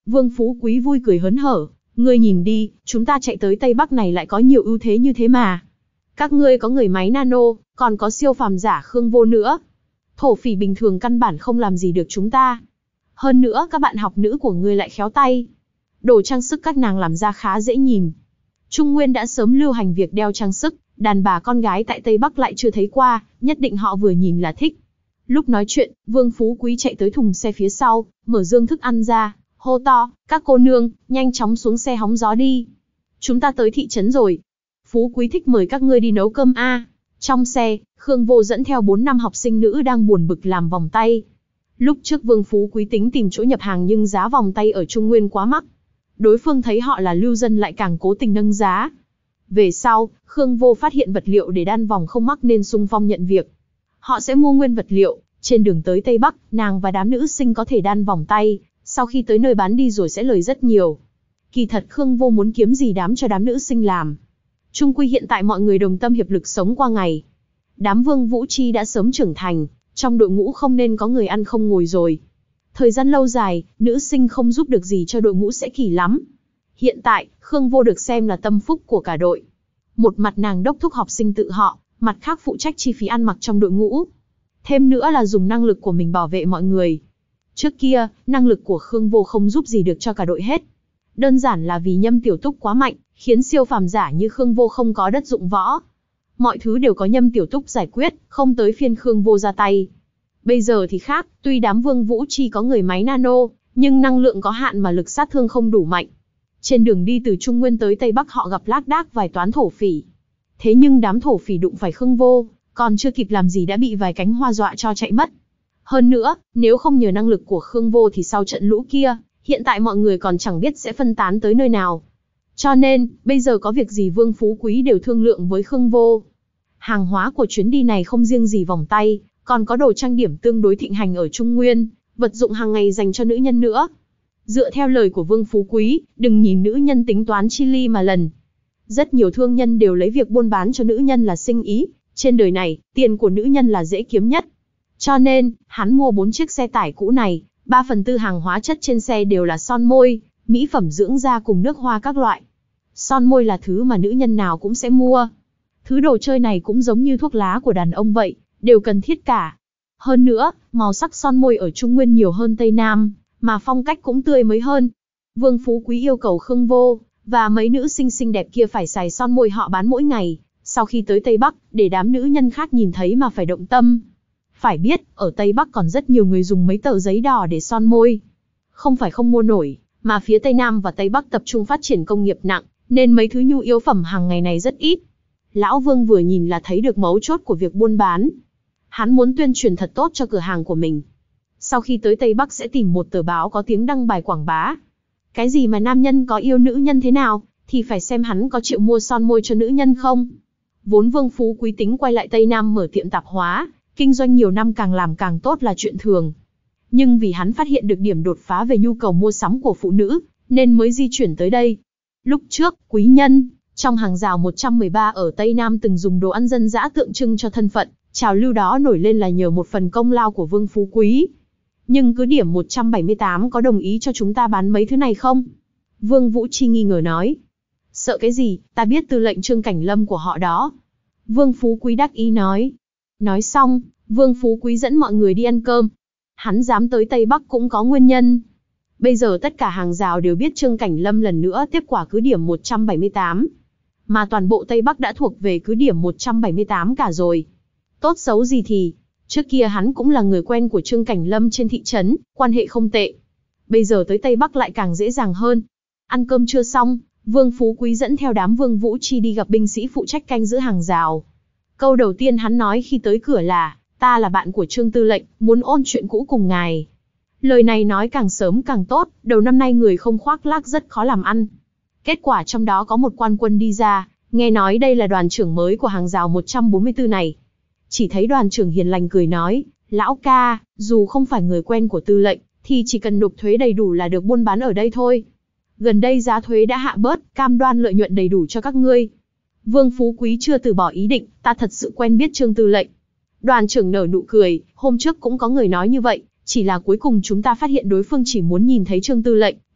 Vương Phú Quý vui cười hớn hở, ngươi nhìn đi, chúng ta chạy tới Tây Bắc này lại có nhiều ưu thế như thế mà. Các ngươi có người máy nano, còn có siêu phàm giả Khương Vô nữa. Thổ phỉ bình thường căn bản không làm gì được chúng ta. Hơn nữa các bạn học nữ của ngươi lại khéo tay. Đồ trang sức các nàng làm ra khá dễ nhìn. Trung Nguyên đã sớm lưu hành việc đeo trang sức, đàn bà con gái tại Tây Bắc lại chưa thấy qua, nhất định họ vừa nhìn là thích. Lúc nói chuyện, Vương Phú Quý chạy tới thùng xe phía sau, mở dương thức ăn ra, hô to, các cô nương, nhanh chóng xuống xe hóng gió đi. Chúng ta tới thị trấn rồi. Phú Quý thích mời các ngươi đi nấu cơm a. Trong xe, Khương Vô dẫn theo bốn năm học sinh nữ đang buồn bực làm vòng tay. Lúc trước Vương Phú Quý tính tìm chỗ nhập hàng nhưng giá vòng tay ở Trung Nguyên quá mắc. Đối phương thấy họ là lưu dân lại càng cố tình nâng giá. Về sau, Khương Vô phát hiện vật liệu để đan vòng không mắc nên xung phong nhận việc. Họ sẽ mua nguyên vật liệu, trên đường tới Tây Bắc, nàng và đám nữ sinh có thể đan vòng tay, sau khi tới nơi bán đi rồi sẽ lời rất nhiều. Kỳ thật Khương Vô muốn kiếm gì đám cho đám nữ sinh làm. Chung quy hiện tại mọi người đồng tâm hiệp lực sống qua ngày. Đám Vương Vũ Chi đã sớm trưởng thành, trong đội ngũ không nên có người ăn không ngồi rồi. Thời gian lâu dài, nữ sinh không giúp được gì cho đội ngũ sẽ kỳ lắm. Hiện tại, Khương Vô được xem là tâm phúc của cả đội. Một mặt nàng đốc thúc học sinh tự họ, mặt khác phụ trách chi phí ăn mặc trong đội ngũ. Thêm nữa là dùng năng lực của mình bảo vệ mọi người. Trước kia, năng lực của Khương Vô không giúp gì được cho cả đội hết. Đơn giản là vì Nhâm Tiểu Túc quá mạnh, khiến siêu phàm giả như Khương Vô không có đất dụng võ. Mọi thứ đều có Nhâm Tiểu Túc giải quyết, không tới phiên Khương Vô ra tay. Bây giờ thì khác, tuy đám Vương Vũ Chi có người máy nano, nhưng năng lượng có hạn mà lực sát thương không đủ mạnh. Trên đường đi từ Trung Nguyên tới Tây Bắc họ gặp lác đác vài toán thổ phỉ. Thế nhưng đám thổ phỉ đụng phải Khương Vô, còn chưa kịp làm gì đã bị vài cánh hoa dọa cho chạy mất. Hơn nữa, nếu không nhờ năng lực của Khương Vô thì sau trận lũ kia, hiện tại mọi người còn chẳng biết sẽ phân tán tới nơi nào. Cho nên, bây giờ có việc gì Vương Phú Quý đều thương lượng với Khương Vô. Hàng hóa của chuyến đi này không riêng gì vòng tay, còn có đồ trang điểm tương đối thịnh hành ở Trung Nguyên, vật dụng hàng ngày dành cho nữ nhân nữa. Dựa theo lời của Vương Phú Quý, đừng nhìn nữ nhân tính toán chi ly mà lần. Rất nhiều thương nhân đều lấy việc buôn bán cho nữ nhân là sinh ý, trên đời này, tiền của nữ nhân là dễ kiếm nhất. Cho nên, hắn mua bốn chiếc xe tải cũ này, ba phần tư hàng hóa chất trên xe đều là son môi, mỹ phẩm dưỡng da cùng nước hoa các loại. Son môi là thứ mà nữ nhân nào cũng sẽ mua. Thứ đồ chơi này cũng giống như thuốc lá của đàn ông vậy, đều cần thiết cả. Hơn nữa, màu sắc son môi ở Trung Nguyên nhiều hơn Tây Nam, mà phong cách cũng tươi mới hơn. Vương Phú Quý yêu cầu Khương Vô và mấy nữ sinh xinh đẹp kia phải xài son môi họ bán mỗi ngày, sau khi tới Tây Bắc, để đám nữ nhân khác nhìn thấy mà phải động tâm. Phải biết, ở Tây Bắc còn rất nhiều người dùng mấy tờ giấy đỏ để son môi. Không phải không mua nổi, mà phía Tây Nam và Tây Bắc tập trung phát triển công nghiệp nặng, nên mấy thứ nhu yếu phẩm hàng ngày này rất ít. Lão Vương vừa nhìn là thấy được mấu chốt của việc buôn bán. Hắn muốn tuyên truyền thật tốt cho cửa hàng của mình. Sau khi tới Tây Bắc sẽ tìm một tờ báo có tiếng đăng bài quảng bá. Cái gì mà nam nhân có yêu nữ nhân thế nào, thì phải xem hắn có chịu mua son môi cho nữ nhân không. Vốn Vương Phú Quý tính quay lại Tây Nam mở tiệm tạp hóa, kinh doanh nhiều năm càng làm càng tốt là chuyện thường. Nhưng vì hắn phát hiện được điểm đột phá về nhu cầu mua sắm của phụ nữ, nên mới di chuyển tới đây. Lúc trước, quý nhân, trong hàng rào một trăm mười ba ở Tây Nam từng dùng đồ ăn dân dã tượng trưng cho thân phận, trào lưu đó nổi lên là nhờ một phần công lao của Vương Phú Quý. Nhưng cứ điểm một trăm bảy mươi tám có đồng ý cho chúng ta bán mấy thứ này không? Vương Vũ Chi nghi ngờ nói. Sợ cái gì, ta biết tư lệnh Trương Cảnh Lâm của họ đó. Vương Phú Quý đắc ý nói. Nói xong, Vương Phú Quý dẫn mọi người đi ăn cơm. Hắn dám tới Tây Bắc cũng có nguyên nhân. Bây giờ tất cả hàng rào đều biết Trương Cảnh Lâm lần nữa tiếp quả cứ điểm một trăm bảy mươi tám. Mà toàn bộ Tây Bắc đã thuộc về cứ điểm một trăm bảy mươi tám cả rồi. Tốt xấu gì thì, trước kia hắn cũng là người quen của Trương Cảnh Lâm trên thị trấn, quan hệ không tệ. Bây giờ tới Tây Bắc lại càng dễ dàng hơn. Ăn cơm chưa xong, Vương Phú Quý dẫn theo đám Vương Vũ Chi đi gặp binh sĩ phụ trách canh giữ hàng rào. Câu đầu tiên hắn nói khi tới cửa là, ta là bạn của Trương Tư lệnh, muốn ôn chuyện cũ cùng ngài. Lời này nói càng sớm càng tốt, đầu năm nay người không khoác lác rất khó làm ăn. Kết quả trong đó có một quan quân đi ra, nghe nói đây là đoàn trưởng mới của hàng rào một trăm bốn mươi tư này. Chỉ thấy đoàn trưởng hiền lành cười nói, lão ca, dù không phải người quen của Tư lệnh, thì chỉ cần nộp thuế đầy đủ là được buôn bán ở đây thôi. Gần đây giá thuế đã hạ bớt, cam đoan lợi nhuận đầy đủ cho các ngươi. Vương Phú Quý chưa từ bỏ ý định, ta thật sự quen biết Trương Tư lệnh. Đoàn trưởng nở nụ cười, hôm trước cũng có người nói như vậy, chỉ là cuối cùng chúng ta phát hiện đối phương chỉ muốn nhìn thấy Trương Tư lệnh,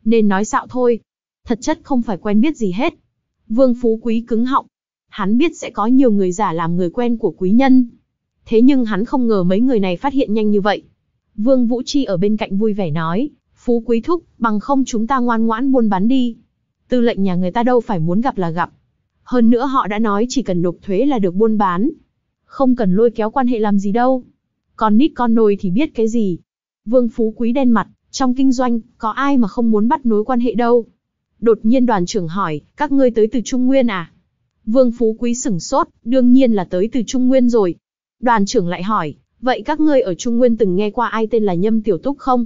nên nói xạo thôi. Thật chất không phải quen biết gì hết. Vương Phú Quý cứng họng. Hắn biết sẽ có nhiều người giả làm người quen của quý nhân. Thế nhưng hắn không ngờ mấy người này phát hiện nhanh như vậy. Vương Vũ Chi ở bên cạnh vui vẻ nói, Phú Quý thúc, bằng không chúng ta ngoan ngoãn buôn bán đi. Tư lệnh nhà người ta đâu phải muốn gặp là gặp. Hơn nữa họ đã nói chỉ cần nộp thuế là được buôn bán. Không cần lôi kéo quan hệ làm gì đâu. Con nít con nôi thì biết cái gì. Vương Phú Quý đen mặt, trong kinh doanh, có ai mà không muốn bắt nối quan hệ đâu. Đột nhiên đoàn trưởng hỏi, các ngươi tới từ Trung Nguyên à? Vương Phú Quý sửng sốt, đương nhiên là tới từ Trung Nguyên rồi. Đoàn trưởng lại hỏi, vậy các ngươi ở Trung Nguyên từng nghe qua ai tên là Nhâm Tiểu Túc không?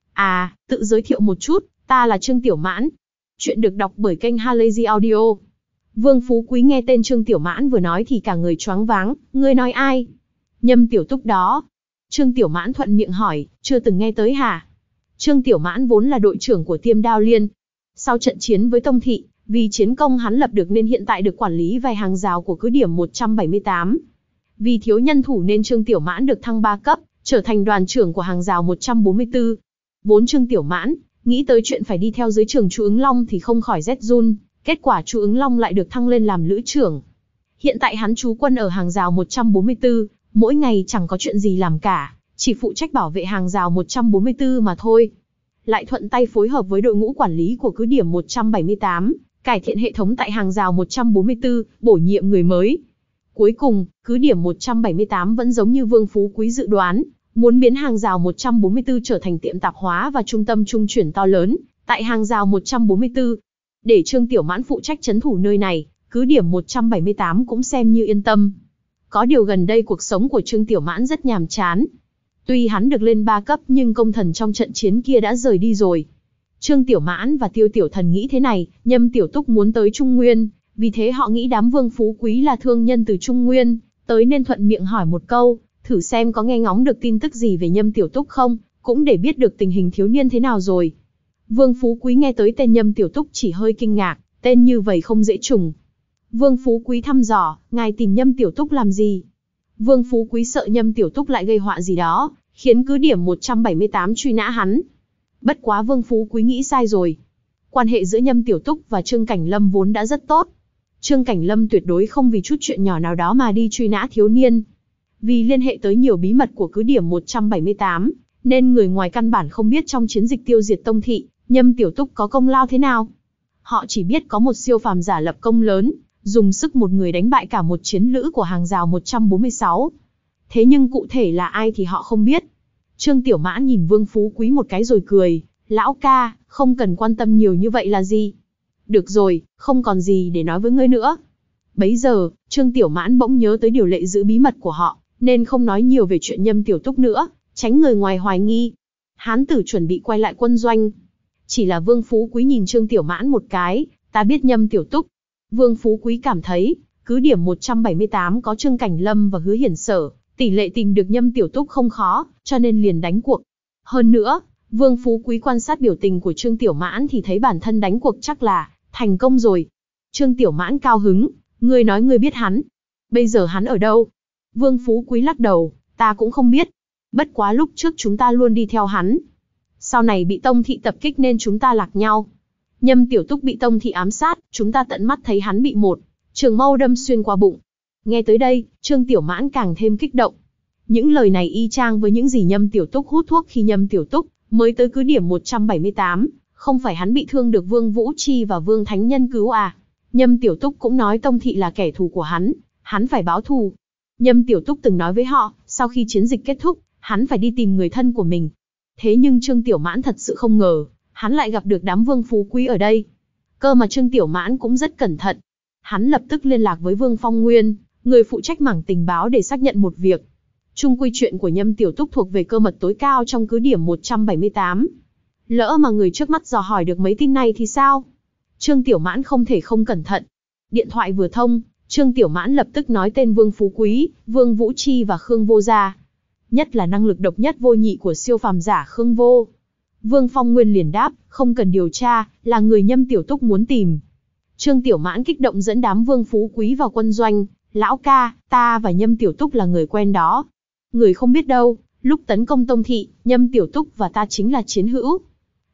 À, tự giới thiệu một chút, ta là Trương Tiểu Mãn. Chuyện được đọc bởi kênh Halazy Audio. Vương Phú Quý nghe tên Trương Tiểu Mãn vừa nói thì cả người choáng váng, ngươi nói ai? Nhâm Tiểu Túc đó. Trương Tiểu Mãn thuận miệng hỏi, chưa từng nghe tới hả? Trương Tiểu Mãn vốn là đội trưởng của Tiêm Đao Liên. Sau trận chiến với Tông Thị, vì chiến công hắn lập được nên hiện tại được quản lý vài hàng rào của cứ điểm một trăm bảy mươi tám. Vì thiếu nhân thủ nên Trương Tiểu Mãn được thăng ba cấp, trở thành đoàn trưởng của hàng rào một trăm bốn mươi tư. Vốn Trương Tiểu Mãn nghĩ tới chuyện phải đi theo dưới trưởng Chu Ứng Long thì không khỏi rét run, kết quả Chu Ứng Long lại được thăng lên làm lữ trưởng. Hiện tại hắn trú quân ở hàng rào một trăm bốn mươi tư, mỗi ngày chẳng có chuyện gì làm cả, chỉ phụ trách bảo vệ hàng rào một trăm bốn mươi tư mà thôi. Lại thuận tay phối hợp với đội ngũ quản lý của cứ điểm một trăm bảy mươi tám, cải thiện hệ thống tại hàng rào một trăm bốn mươi tư, bổ nhiệm người mới. Cuối cùng, cứ điểm một trăm bảy mươi tám vẫn giống như Vương Phú Quý dự đoán, muốn biến hàng rào một trăm bốn mươi tư trở thành tiệm tạp hóa và trung tâm trung chuyển to lớn, tại hàng rào một trăm bốn mươi tư. Để Trương Tiểu Mãn phụ trách trấn thủ nơi này, cứ điểm một trăm bảy mươi tám cũng xem như yên tâm. Có điều gần đây cuộc sống của Trương Tiểu Mãn rất nhàm chán. Tuy hắn được lên ba cấp nhưng công thần trong trận chiến kia đã rời đi rồi. Trương Tiểu Mãn và Tiêu Tiểu Thần nghĩ thế này, Nhâm Tiểu Túc muốn tới Trung Nguyên, vì thế họ nghĩ đám Vương Phú Quý là thương nhân từ Trung Nguyên, tới nên thuận miệng hỏi một câu, thử xem có nghe ngóng được tin tức gì về Nhâm Tiểu Túc không, cũng để biết được tình hình thiếu niên thế nào rồi. Vương Phú Quý nghe tới tên Nhâm Tiểu Túc chỉ hơi kinh ngạc, tên như vậy không dễ trùng. Vương Phú Quý thăm dò, ngài tìm Nhâm Tiểu Túc làm gì? Vương Phú Quý sợ Nhâm Tiểu Túc lại gây họa gì đó, khiến cứ điểm một trăm bảy mươi tám truy nã hắn. Bất quá Vương Phú Quý nghĩ sai rồi. Quan hệ giữa Nhâm Tiểu Túc và Trương Cảnh Lâm vốn đã rất tốt. Trương Cảnh Lâm tuyệt đối không vì chút chuyện nhỏ nào đó mà đi truy nã thiếu niên. Vì liên hệ tới nhiều bí mật của cứ điểm một trăm bảy mươi tám, nên người ngoài căn bản không biết trong chiến dịch tiêu diệt Tông Thị, Nhâm Tiểu Túc có công lao thế nào. Họ chỉ biết có một siêu phàm giả lập công lớn, dùng sức một người đánh bại cả một chiến lữ của hàng rào một trăm bốn mươi sáu. Thế nhưng cụ thể là ai thì họ không biết. Trương Tiểu Mãn nhìn Vương Phú Quý một cái rồi cười, lão ca, không cần quan tâm nhiều như vậy là gì. Được rồi, không còn gì để nói với ngươi nữa. Bấy giờ, Trương Tiểu Mãn bỗng nhớ tới điều lệ giữ bí mật của họ, nên không nói nhiều về chuyện Nhâm Tiểu Túc nữa, tránh người ngoài hoài nghi. Hán tử chuẩn bị quay lại quân doanh. Chỉ là Vương Phú Quý nhìn Trương Tiểu Mãn một cái, ta biết Nhâm Tiểu Túc. Vương Phú Quý cảm thấy, cứ điểm một trăm bảy mươi tám có Trương Cảnh Lâm và Hứa Hiển Sở, tỷ lệ tìm được Nhâm Tiểu Túc không khó, cho nên liền đánh cuộc. Hơn nữa, Vương Phú Quý quan sát biểu tình của Trương Tiểu Mãn thì thấy bản thân đánh cuộc chắc là thành công rồi. Trương Tiểu Mãn cao hứng, ngươi nói ngươi biết hắn. Bây giờ hắn ở đâu? Vương Phú Quý lắc đầu, ta cũng không biết. Bất quá lúc trước chúng ta luôn đi theo hắn. Sau này bị Tông Thị tập kích nên chúng ta lạc nhau. Nhâm Tiểu Túc bị Tông Thị ám sát, chúng ta tận mắt thấy hắn bị một trường mâu đâm xuyên qua bụng. Nghe tới đây, Trương Tiểu Mãn càng thêm kích động. Những lời này y chang với những gì Nhâm Tiểu Túc hút thuốc khi Nhâm Tiểu Túc mới tới cứ điểm một trăm bảy mươi tám, không phải hắn bị thương được Vương Vũ Chi và Vương Thánh Nhân cứu à? Nhâm Tiểu Túc cũng nói Tông Thị là kẻ thù của hắn, hắn phải báo thù. Nhâm Tiểu Túc từng nói với họ, sau khi chiến dịch kết thúc, hắn phải đi tìm người thân của mình. Thế nhưng Trương Tiểu Mãn thật sự không ngờ, hắn lại gặp được đám Vương Phú Quý ở đây. Cơ mà Trương Tiểu Mãn cũng rất cẩn thận. Hắn lập tức liên lạc với Vương Phong Nguyên, người phụ trách mảng tình báo để xác nhận một việc. Chung quy chuyện của Nhâm Tiểu Túc thuộc về cơ mật tối cao trong cứ điểm một trăm bảy mươi tám. Lỡ mà người trước mắt dò hỏi được mấy tin này thì sao? Trương Tiểu Mãn không thể không cẩn thận. Điện thoại vừa thông, Trương Tiểu Mãn lập tức nói tên Vương Phú Quý, Vương Vũ Chi và Khương Vô Gia. Nhất là năng lực độc nhất vô nhị của siêu phàm giả Khương Vô. Vương Phong Nguyên liền đáp, không cần điều tra, là người Nhâm Tiểu Túc muốn tìm. Trương Tiểu Mãn kích động dẫn đám Vương Phú Quý vào quân doanh. Lão ca, ta và Nhâm Tiểu Túc là người quen đó. Người không biết đâu, lúc tấn công Tông Thị, Nhâm Tiểu Túc và ta chính là chiến hữu.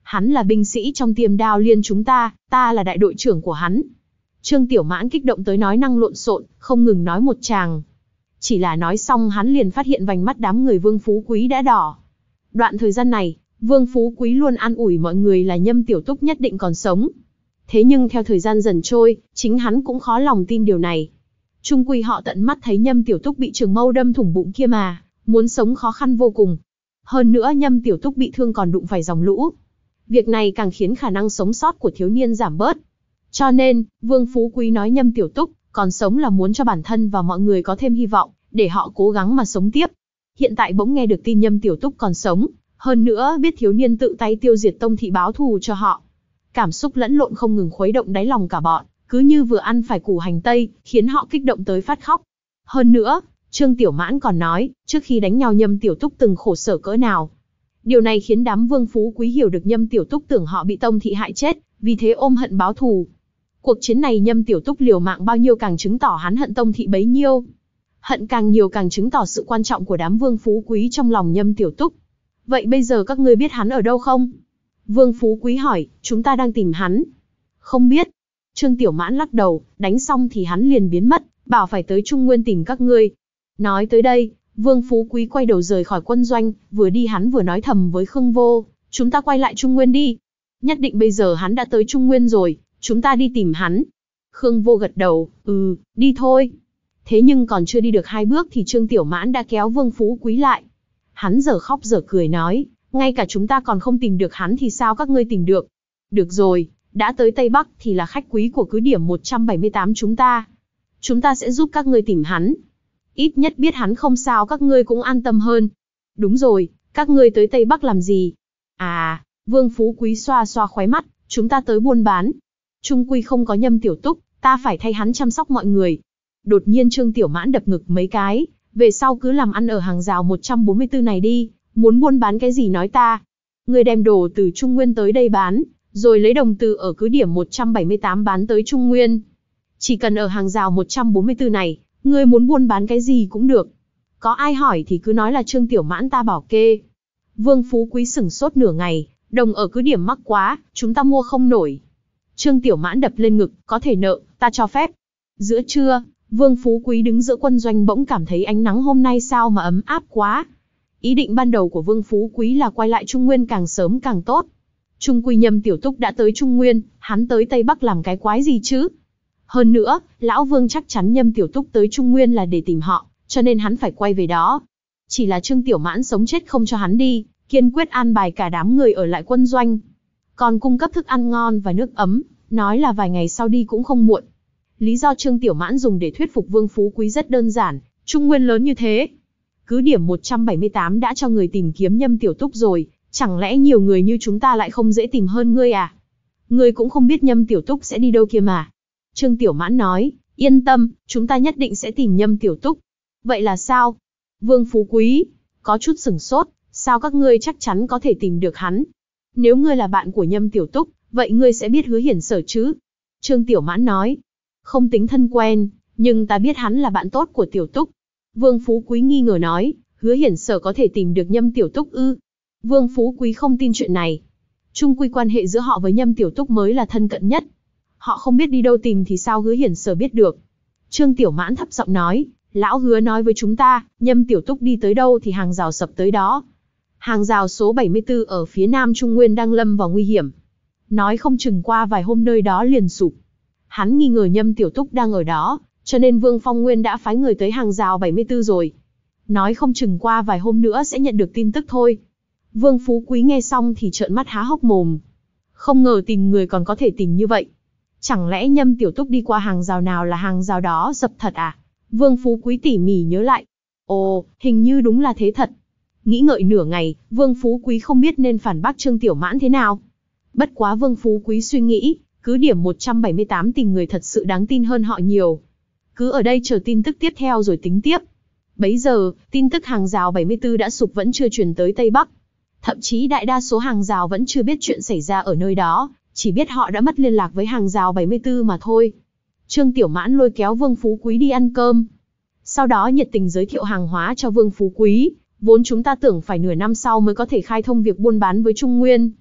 Hắn là binh sĩ trong Tiềm Đao Liên chúng ta, ta là đại đội trưởng của hắn. Trương Tiểu Mãn kích động tới nói năng lộn xộn, không ngừng nói một tràng. Chỉ là nói xong hắn liền phát hiện vành mắt đám người Vương Phú Quý đã đỏ. Đoạn thời gian này, Vương Phú Quý luôn an ủi mọi người là Nhâm Tiểu Túc nhất định còn sống. Thế nhưng theo thời gian dần trôi, chính hắn cũng khó lòng tin điều này. Chung quy họ tận mắt thấy Nhâm Tiểu Túc bị trường mâu đâm thủng bụng kia mà, muốn sống khó khăn vô cùng. Hơn nữa Nhâm Tiểu Túc bị thương còn đụng phải dòng lũ. Việc này càng khiến khả năng sống sót của thiếu niên giảm bớt. Cho nên, Vương Phú Quý nói Nhâm Tiểu Túc còn sống là muốn cho bản thân và mọi người có thêm hy vọng, để họ cố gắng mà sống tiếp. Hiện tại bỗng nghe được tin Nhâm Tiểu Túc còn sống, hơn nữa biết thiếu niên tự tay tiêu diệt Tông thị báo thù cho họ. Cảm xúc lẫn lộn không ngừng khuấy động đáy lòng cả bọn, cứ như vừa ăn phải củ hành tây, khiến họ kích động tới phát khóc. Hơn nữa, Trương Tiểu Mãn còn nói, trước khi đánh nhau Nhâm Tiểu Túc từng khổ sở cỡ nào. Điều này khiến đám Vương Phú Quý hiểu được Nhâm Tiểu Túc tưởng họ bị Tông thị hại chết, vì thế ôm hận báo thù. Cuộc chiến này Nhâm Tiểu Túc liều mạng bao nhiêu càng chứng tỏ hắn hận Tông thị bấy nhiêu. Hận càng nhiều càng chứng tỏ sự quan trọng của đám Vương Phú Quý trong lòng Nhâm Tiểu Túc. Vậy bây giờ các ngươi biết hắn ở đâu không? Vương Phú Quý hỏi, chúng ta đang tìm hắn. Không biết. Trương Tiểu Mãn lắc đầu, đánh xong thì hắn liền biến mất, bảo phải tới Trung Nguyên tìm các ngươi. Nói tới đây, Vương Phú Quý quay đầu rời khỏi quân doanh, vừa đi hắn vừa nói thầm với Khương Vô, chúng ta quay lại Trung Nguyên đi. Nhất định bây giờ hắn đã tới Trung Nguyên rồi, chúng ta đi tìm hắn. Khương Vô gật đầu, ừ, đi thôi. Thế nhưng còn chưa đi được hai bước thì Trương Tiểu Mãn đã kéo Vương Phú Quý lại. Hắn giờ khóc giờ cười nói, ngay cả chúng ta còn không tìm được hắn thì sao các ngươi tìm được? Được rồi, đã tới Tây Bắc thì là khách quý của cứ điểm một trăm bảy mươi tám chúng ta. Chúng ta sẽ giúp các ngươi tìm hắn. Ít nhất biết hắn không sao các ngươi cũng an tâm hơn. Đúng rồi, các ngươi tới Tây Bắc làm gì? À, Vương Phú Quý xoa xoa khóe mắt, chúng ta tới buôn bán. Trung quy không có Nhâm Tiểu Túc, ta phải thay hắn chăm sóc mọi người. Đột nhiên Trương Tiểu Mãn đập ngực mấy cái, về sau cứ làm ăn ở hàng rào một trăm bốn mươi tư này đi, muốn buôn bán cái gì nói ta. Ngươi đem đồ từ Trung Nguyên tới đây bán, rồi lấy đồng từ ở cứ điểm một trăm bảy mươi tám bán tới Trung Nguyên. Chỉ cần ở hàng rào một trăm bốn mươi tư này, ngươi muốn buôn bán cái gì cũng được. Có ai hỏi thì cứ nói là Trương Tiểu Mãn ta bảo kê. Vương Phú Quý sửng sốt nửa ngày, đồng ở cứ điểm mắc quá, chúng ta mua không nổi. Trương Tiểu Mãn đập lên ngực, có thể nợ, ta cho phép. Giữa trưa, Vương Phú Quý đứng giữa quân doanh bỗng cảm thấy ánh nắng hôm nay sao mà ấm áp quá. Ý định ban đầu của Vương Phú Quý là quay lại Trung Nguyên càng sớm càng tốt. Trung quy Nhâm Tiểu Túc đã tới Trung Nguyên, hắn tới Tây Bắc làm cái quái gì chứ? Hơn nữa, Lão Vương chắc chắn Nhâm Tiểu Túc tới Trung Nguyên là để tìm họ, cho nên hắn phải quay về đó. Chỉ là Trương Tiểu Mãn sống chết không cho hắn đi, kiên quyết an bài cả đám người ở lại quân doanh. Còn cung cấp thức ăn ngon và nước ấm, nói là vài ngày sau đi cũng không muộn. Lý do Trương Tiểu Mãn dùng để thuyết phục Vương Phú Quý rất đơn giản, Trung Nguyên lớn như thế. Cứ điểm một trăm bảy mươi tám đã cho người tìm kiếm Nhâm Tiểu Túc rồi, chẳng lẽ nhiều người như chúng ta lại không dễ tìm hơn ngươi à? Ngươi cũng không biết Nhâm Tiểu Túc sẽ đi đâu kia mà. Trương Tiểu Mãn nói, yên tâm, chúng ta nhất định sẽ tìm Nhâm Tiểu Túc. Vậy là sao? Vương Phú Quý có chút sửng sốt, sao các ngươi chắc chắn có thể tìm được hắn? Nếu ngươi là bạn của Nhâm Tiểu Túc, vậy ngươi sẽ biết Hứa Hiển Sở chứ? Trương Tiểu Mãn nói, không tính thân quen, nhưng ta biết hắn là bạn tốt của Tiểu Túc. Vương Phú Quý nghi ngờ nói, Hứa Hiển Sở có thể tìm được Nhâm Tiểu Túc ư? Vương Phú Quý không tin chuyện này. Chung quy quan hệ giữa họ với Nhâm Tiểu Túc mới là thân cận nhất. Họ không biết đi đâu tìm thì sao Hứa Hiển Sở biết được? Trương Tiểu Mãn thấp giọng nói, lão Hứa nói với chúng ta, Nhâm Tiểu Túc đi tới đâu thì hàng rào sập tới đó. Hàng rào số bảy mươi tư ở phía nam Trung Nguyên đang lâm vào nguy hiểm. Nói không chừng qua vài hôm nơi đó liền sụp. Hắn nghi ngờ Nhâm Tiểu Túc đang ở đó, cho nên Vương Phong Nguyên đã phái người tới hàng rào bảy mươi tư rồi. Nói không chừng qua vài hôm nữa sẽ nhận được tin tức thôi. Vương Phú Quý nghe xong thì trợn mắt há hốc mồm. Không ngờ tìm người còn có thể tìm như vậy. Chẳng lẽ Nhâm Tiểu Túc đi qua hàng rào nào là hàng rào đó sập thật à? Vương Phú Quý tỉ mỉ nhớ lại. Ồ, hình như đúng là thế thật. Nghĩ ngợi nửa ngày, Vương Phú Quý không biết nên phản bác Trương Tiểu Mãn thế nào. Bất quá Vương Phú Quý suy nghĩ, cứ điểm một trăm bảy mươi tám tìm người thật sự đáng tin hơn họ nhiều. Cứ ở đây chờ tin tức tiếp theo rồi tính tiếp. Bấy giờ, tin tức hàng rào bảy mươi tư đã sụp vẫn chưa truyền tới Tây Bắc. Thậm chí đại đa số hàng rào vẫn chưa biết chuyện xảy ra ở nơi đó, chỉ biết họ đã mất liên lạc với hàng rào bảy mươi tư mà thôi. Trương Tiểu Mãn lôi kéo Vương Phú Quý đi ăn cơm. Sau đó nhiệt tình giới thiệu hàng hóa cho Vương Phú Quý, vốn chúng ta tưởng phải nửa năm sau mới có thể khai thông việc buôn bán với Trung Nguyên.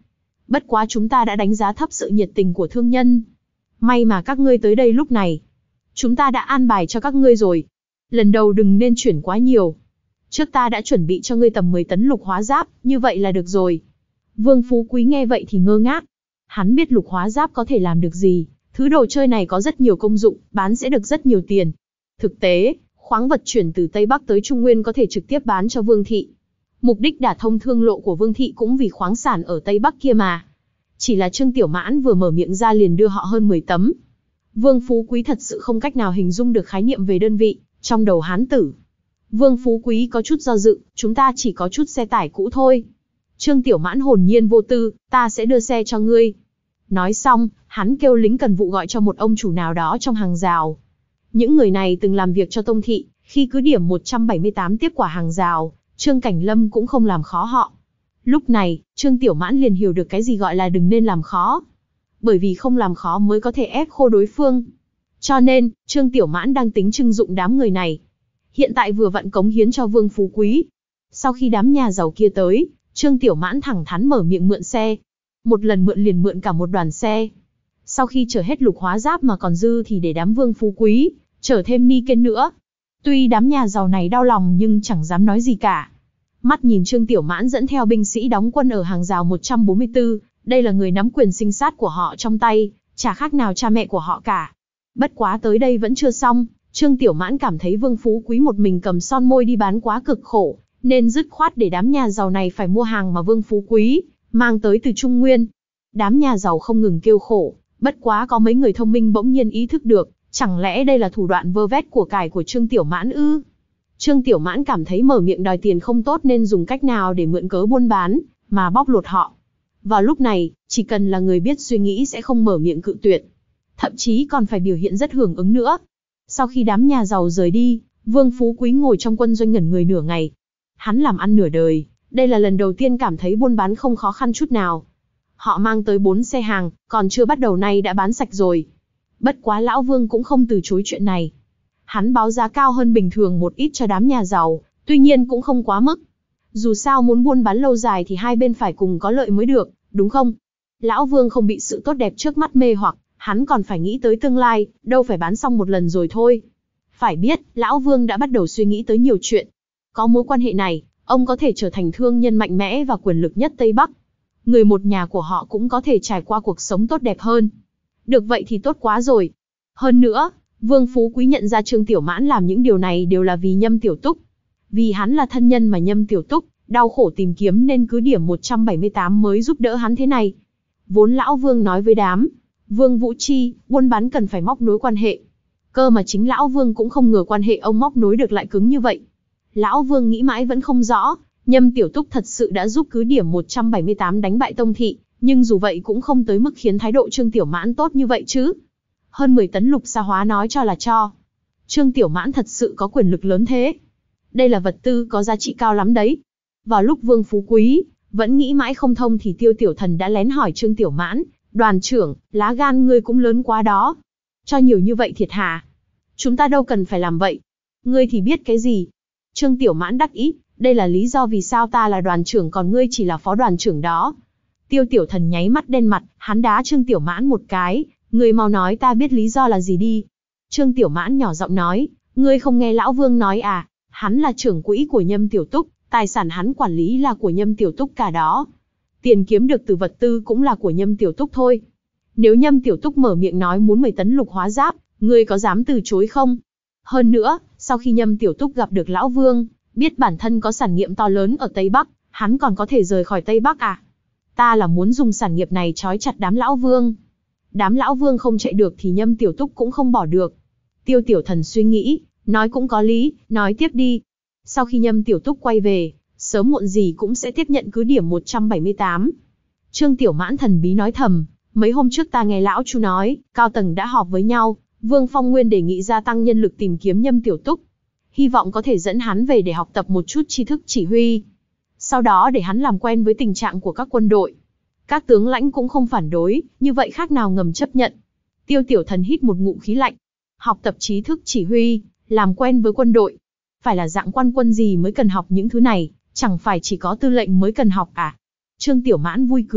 Bất quá chúng ta đã đánh giá thấp sự nhiệt tình của thương nhân. May mà các ngươi tới đây lúc này. Chúng ta đã an bài cho các ngươi rồi. Lần đầu đừng nên chuyển quá nhiều. Trước ta đã chuẩn bị cho ngươi tầm mười tấn lục hóa giáp, như vậy là được rồi. Vương Phú Quý nghe vậy thì ngơ ngác. Hắn biết lục hóa giáp có thể làm được gì. Thứ đồ chơi này có rất nhiều công dụng, bán sẽ được rất nhiều tiền. Thực tế, khoáng vật chuyển từ Tây Bắc tới Trung Nguyên có thể trực tiếp bán cho Vương thị. Mục đích đả thông thương lộ của Vương thị cũng vì khoáng sản ở Tây Bắc kia mà. Chỉ là Trương Tiểu Mãn vừa mở miệng ra liền đưa họ hơn mười tấm. Vương Phú Quý thật sự không cách nào hình dung được khái niệm về đơn vị trong đầu hán tử. Vương Phú Quý có chút do dự, chúng ta chỉ có chút xe tải cũ thôi. Trương Tiểu Mãn hồn nhiên vô tư, ta sẽ đưa xe cho ngươi. Nói xong, hắn kêu lính cần vụ gọi cho một ông chủ nào đó trong hàng rào. Những người này từng làm việc cho Tông thị, khi cứ điểm một trăm bảy mươi tám tiếp quả hàng rào, Trương Cảnh Lâm cũng không làm khó họ. Lúc này, Trương Tiểu Mãn liền hiểu được cái gì gọi là đừng nên làm khó. Bởi vì không làm khó mới có thể ép khô đối phương. Cho nên, Trương Tiểu Mãn đang tính trưng dụng đám người này. Hiện tại vừa vặn cống hiến cho Vương Phú Quý. Sau khi đám nhà giàu kia tới, Trương Tiểu Mãn thẳng thắn mở miệng mượn xe. Một lần mượn liền mượn cả một đoàn xe. Sau khi chở hết lục hóa giáp mà còn dư thì để đám Vương Phú Quý chở thêm ni kên nữa. Tuy đám nhà giàu này đau lòng nhưng chẳng dám nói gì cả. Mắt nhìn Trương Tiểu Mãn dẫn theo binh sĩ đóng quân ở hàng rào một trăm bốn mươi tư, đây là người nắm quyền sinh sát của họ trong tay, chả khác nào cha mẹ của họ cả. Bất quá tới đây vẫn chưa xong, Trương Tiểu Mãn cảm thấy Vương Phú Quý một mình cầm son môi đi bán quá cực khổ, nên dứt khoát để đám nhà giàu này phải mua hàng mà Vương Phú Quý mang tới từ Trung Nguyên. Đám nhà giàu không ngừng kêu khổ, bất quá có mấy người thông minh bỗng nhiên ý thức được, chẳng lẽ đây là thủ đoạn vơ vét của cải của Trương Tiểu Mãn ư? Trương Tiểu Mãn cảm thấy mở miệng đòi tiền không tốt nên dùng cách nào để mượn cớ buôn bán, mà bóc lột họ. Vào lúc này, chỉ cần là người biết suy nghĩ sẽ không mở miệng cự tuyệt. Thậm chí còn phải biểu hiện rất hưởng ứng nữa. Sau khi đám nhà giàu rời đi, Vương Phú Quý ngồi trong quân doanh ngẩn người nửa ngày. Hắn làm ăn nửa đời, đây là lần đầu tiên cảm thấy buôn bán không khó khăn chút nào. Họ mang tới bốn xe hàng, còn chưa bắt đầu nay đã bán sạch rồi. Bất quá lão Vương cũng không từ chối chuyện này. Hắn báo giá cao hơn bình thường một ít cho đám nhà giàu, tuy nhiên cũng không quá mức. Dù sao muốn buôn bán lâu dài thì hai bên phải cùng có lợi mới được, đúng không? Lão Vương không bị sự tốt đẹp trước mắt mê hoặc, hắn còn phải nghĩ tới tương lai, đâu phải bán xong một lần rồi thôi. Phải biết, Lão Vương đã bắt đầu suy nghĩ tới nhiều chuyện. Có mối quan hệ này, ông có thể trở thành thương nhân mạnh mẽ và quyền lực nhất Tây Bắc. Người một nhà của họ cũng có thể trải qua cuộc sống tốt đẹp hơn. Được vậy thì tốt quá rồi. Hơn nữa, Vương Phú Quý nhận ra Trương Tiểu Mãn làm những điều này đều là vì Nhâm Tiểu Túc. Vì hắn là thân nhân mà Nhâm Tiểu Túc đau khổ tìm kiếm nên cứ điểm một trăm bảy mươi tám mới giúp đỡ hắn thế này. Vốn Lão Vương nói với đám Vương Vũ Chi, buôn bán cần phải móc nối quan hệ. Cơ mà chính Lão Vương cũng không ngờ quan hệ ông móc nối được lại cứng như vậy. Lão Vương nghĩ mãi vẫn không rõ, Nhâm Tiểu Túc thật sự đã giúp cứ điểm một trăm bảy mươi tám đánh bại Tông thị, nhưng dù vậy cũng không tới mức khiến thái độ Trương Tiểu Mãn tốt như vậy chứ. Hơn mười tấn lục sa hóa nói cho là cho. Trương Tiểu Mãn thật sự có quyền lực lớn thế. Đây là vật tư có giá trị cao lắm đấy. Vào lúc Vương Phú Quý vẫn nghĩ mãi không thông thì Tiêu Tiểu Thần đã lén hỏi Trương Tiểu Mãn, đoàn trưởng, lá gan ngươi cũng lớn quá đó. Cho nhiều như vậy thiệt hả? Chúng ta đâu cần phải làm vậy. Ngươi thì biết cái gì? Trương Tiểu Mãn đắc ý, đây là lý do vì sao ta là đoàn trưởng còn ngươi chỉ là phó đoàn trưởng đó. Tiêu Tiểu Thần nháy mắt đen mặt, hắn đá Trương Tiểu Mãn một cái, ngươi mau nói ta biết lý do là gì đi. Trương Tiểu Mãn nhỏ giọng nói, ngươi không nghe Lão Vương nói à, hắn là trưởng quỹ của Nhâm Tiểu Túc, tài sản hắn quản lý là của Nhâm Tiểu Túc cả đó. Tiền kiếm được từ vật tư cũng là của Nhâm Tiểu Túc thôi. Nếu Nhâm Tiểu Túc mở miệng nói muốn mười tấn lục hóa giáp, ngươi có dám từ chối không? Hơn nữa, sau khi Nhâm Tiểu Túc gặp được Lão Vương, biết bản thân có sản nghiệp to lớn ở Tây Bắc, hắn còn có thể rời khỏi Tây Bắc à? Ta là muốn dùng sản nghiệp này trói chặt đám Lão Vương. Đám Lão Vương không chạy được thì Nhâm Tiểu Túc cũng không bỏ được. Tiêu Tiểu Thần suy nghĩ, nói cũng có lý, nói tiếp đi. Sau khi Nhâm Tiểu Túc quay về, sớm muộn gì cũng sẽ tiếp nhận cứ điểm một trăm bảy mươi tám. Trương Tiểu Mãn thần bí nói thầm, mấy hôm trước ta nghe Lão Chu nói, cao tầng đã họp với nhau, Vương Phong Nguyên đề nghị gia tăng nhân lực tìm kiếm Nhâm Tiểu Túc. Hy vọng có thể dẫn hắn về để học tập một chút tri thức chỉ huy. Sau đó để hắn làm quen với tình trạng của các quân đội. Các tướng lãnh cũng không phản đối, như vậy khác nào ngầm chấp nhận. Tiêu Tiểu Thần hít một ngụm khí lạnh. Học tập trí thức chỉ huy, làm quen với quân đội. Phải là dạng quan quân gì mới cần học những thứ này, chẳng phải chỉ có tư lệnh mới cần học à? Trương Tiểu Mãn vui cười,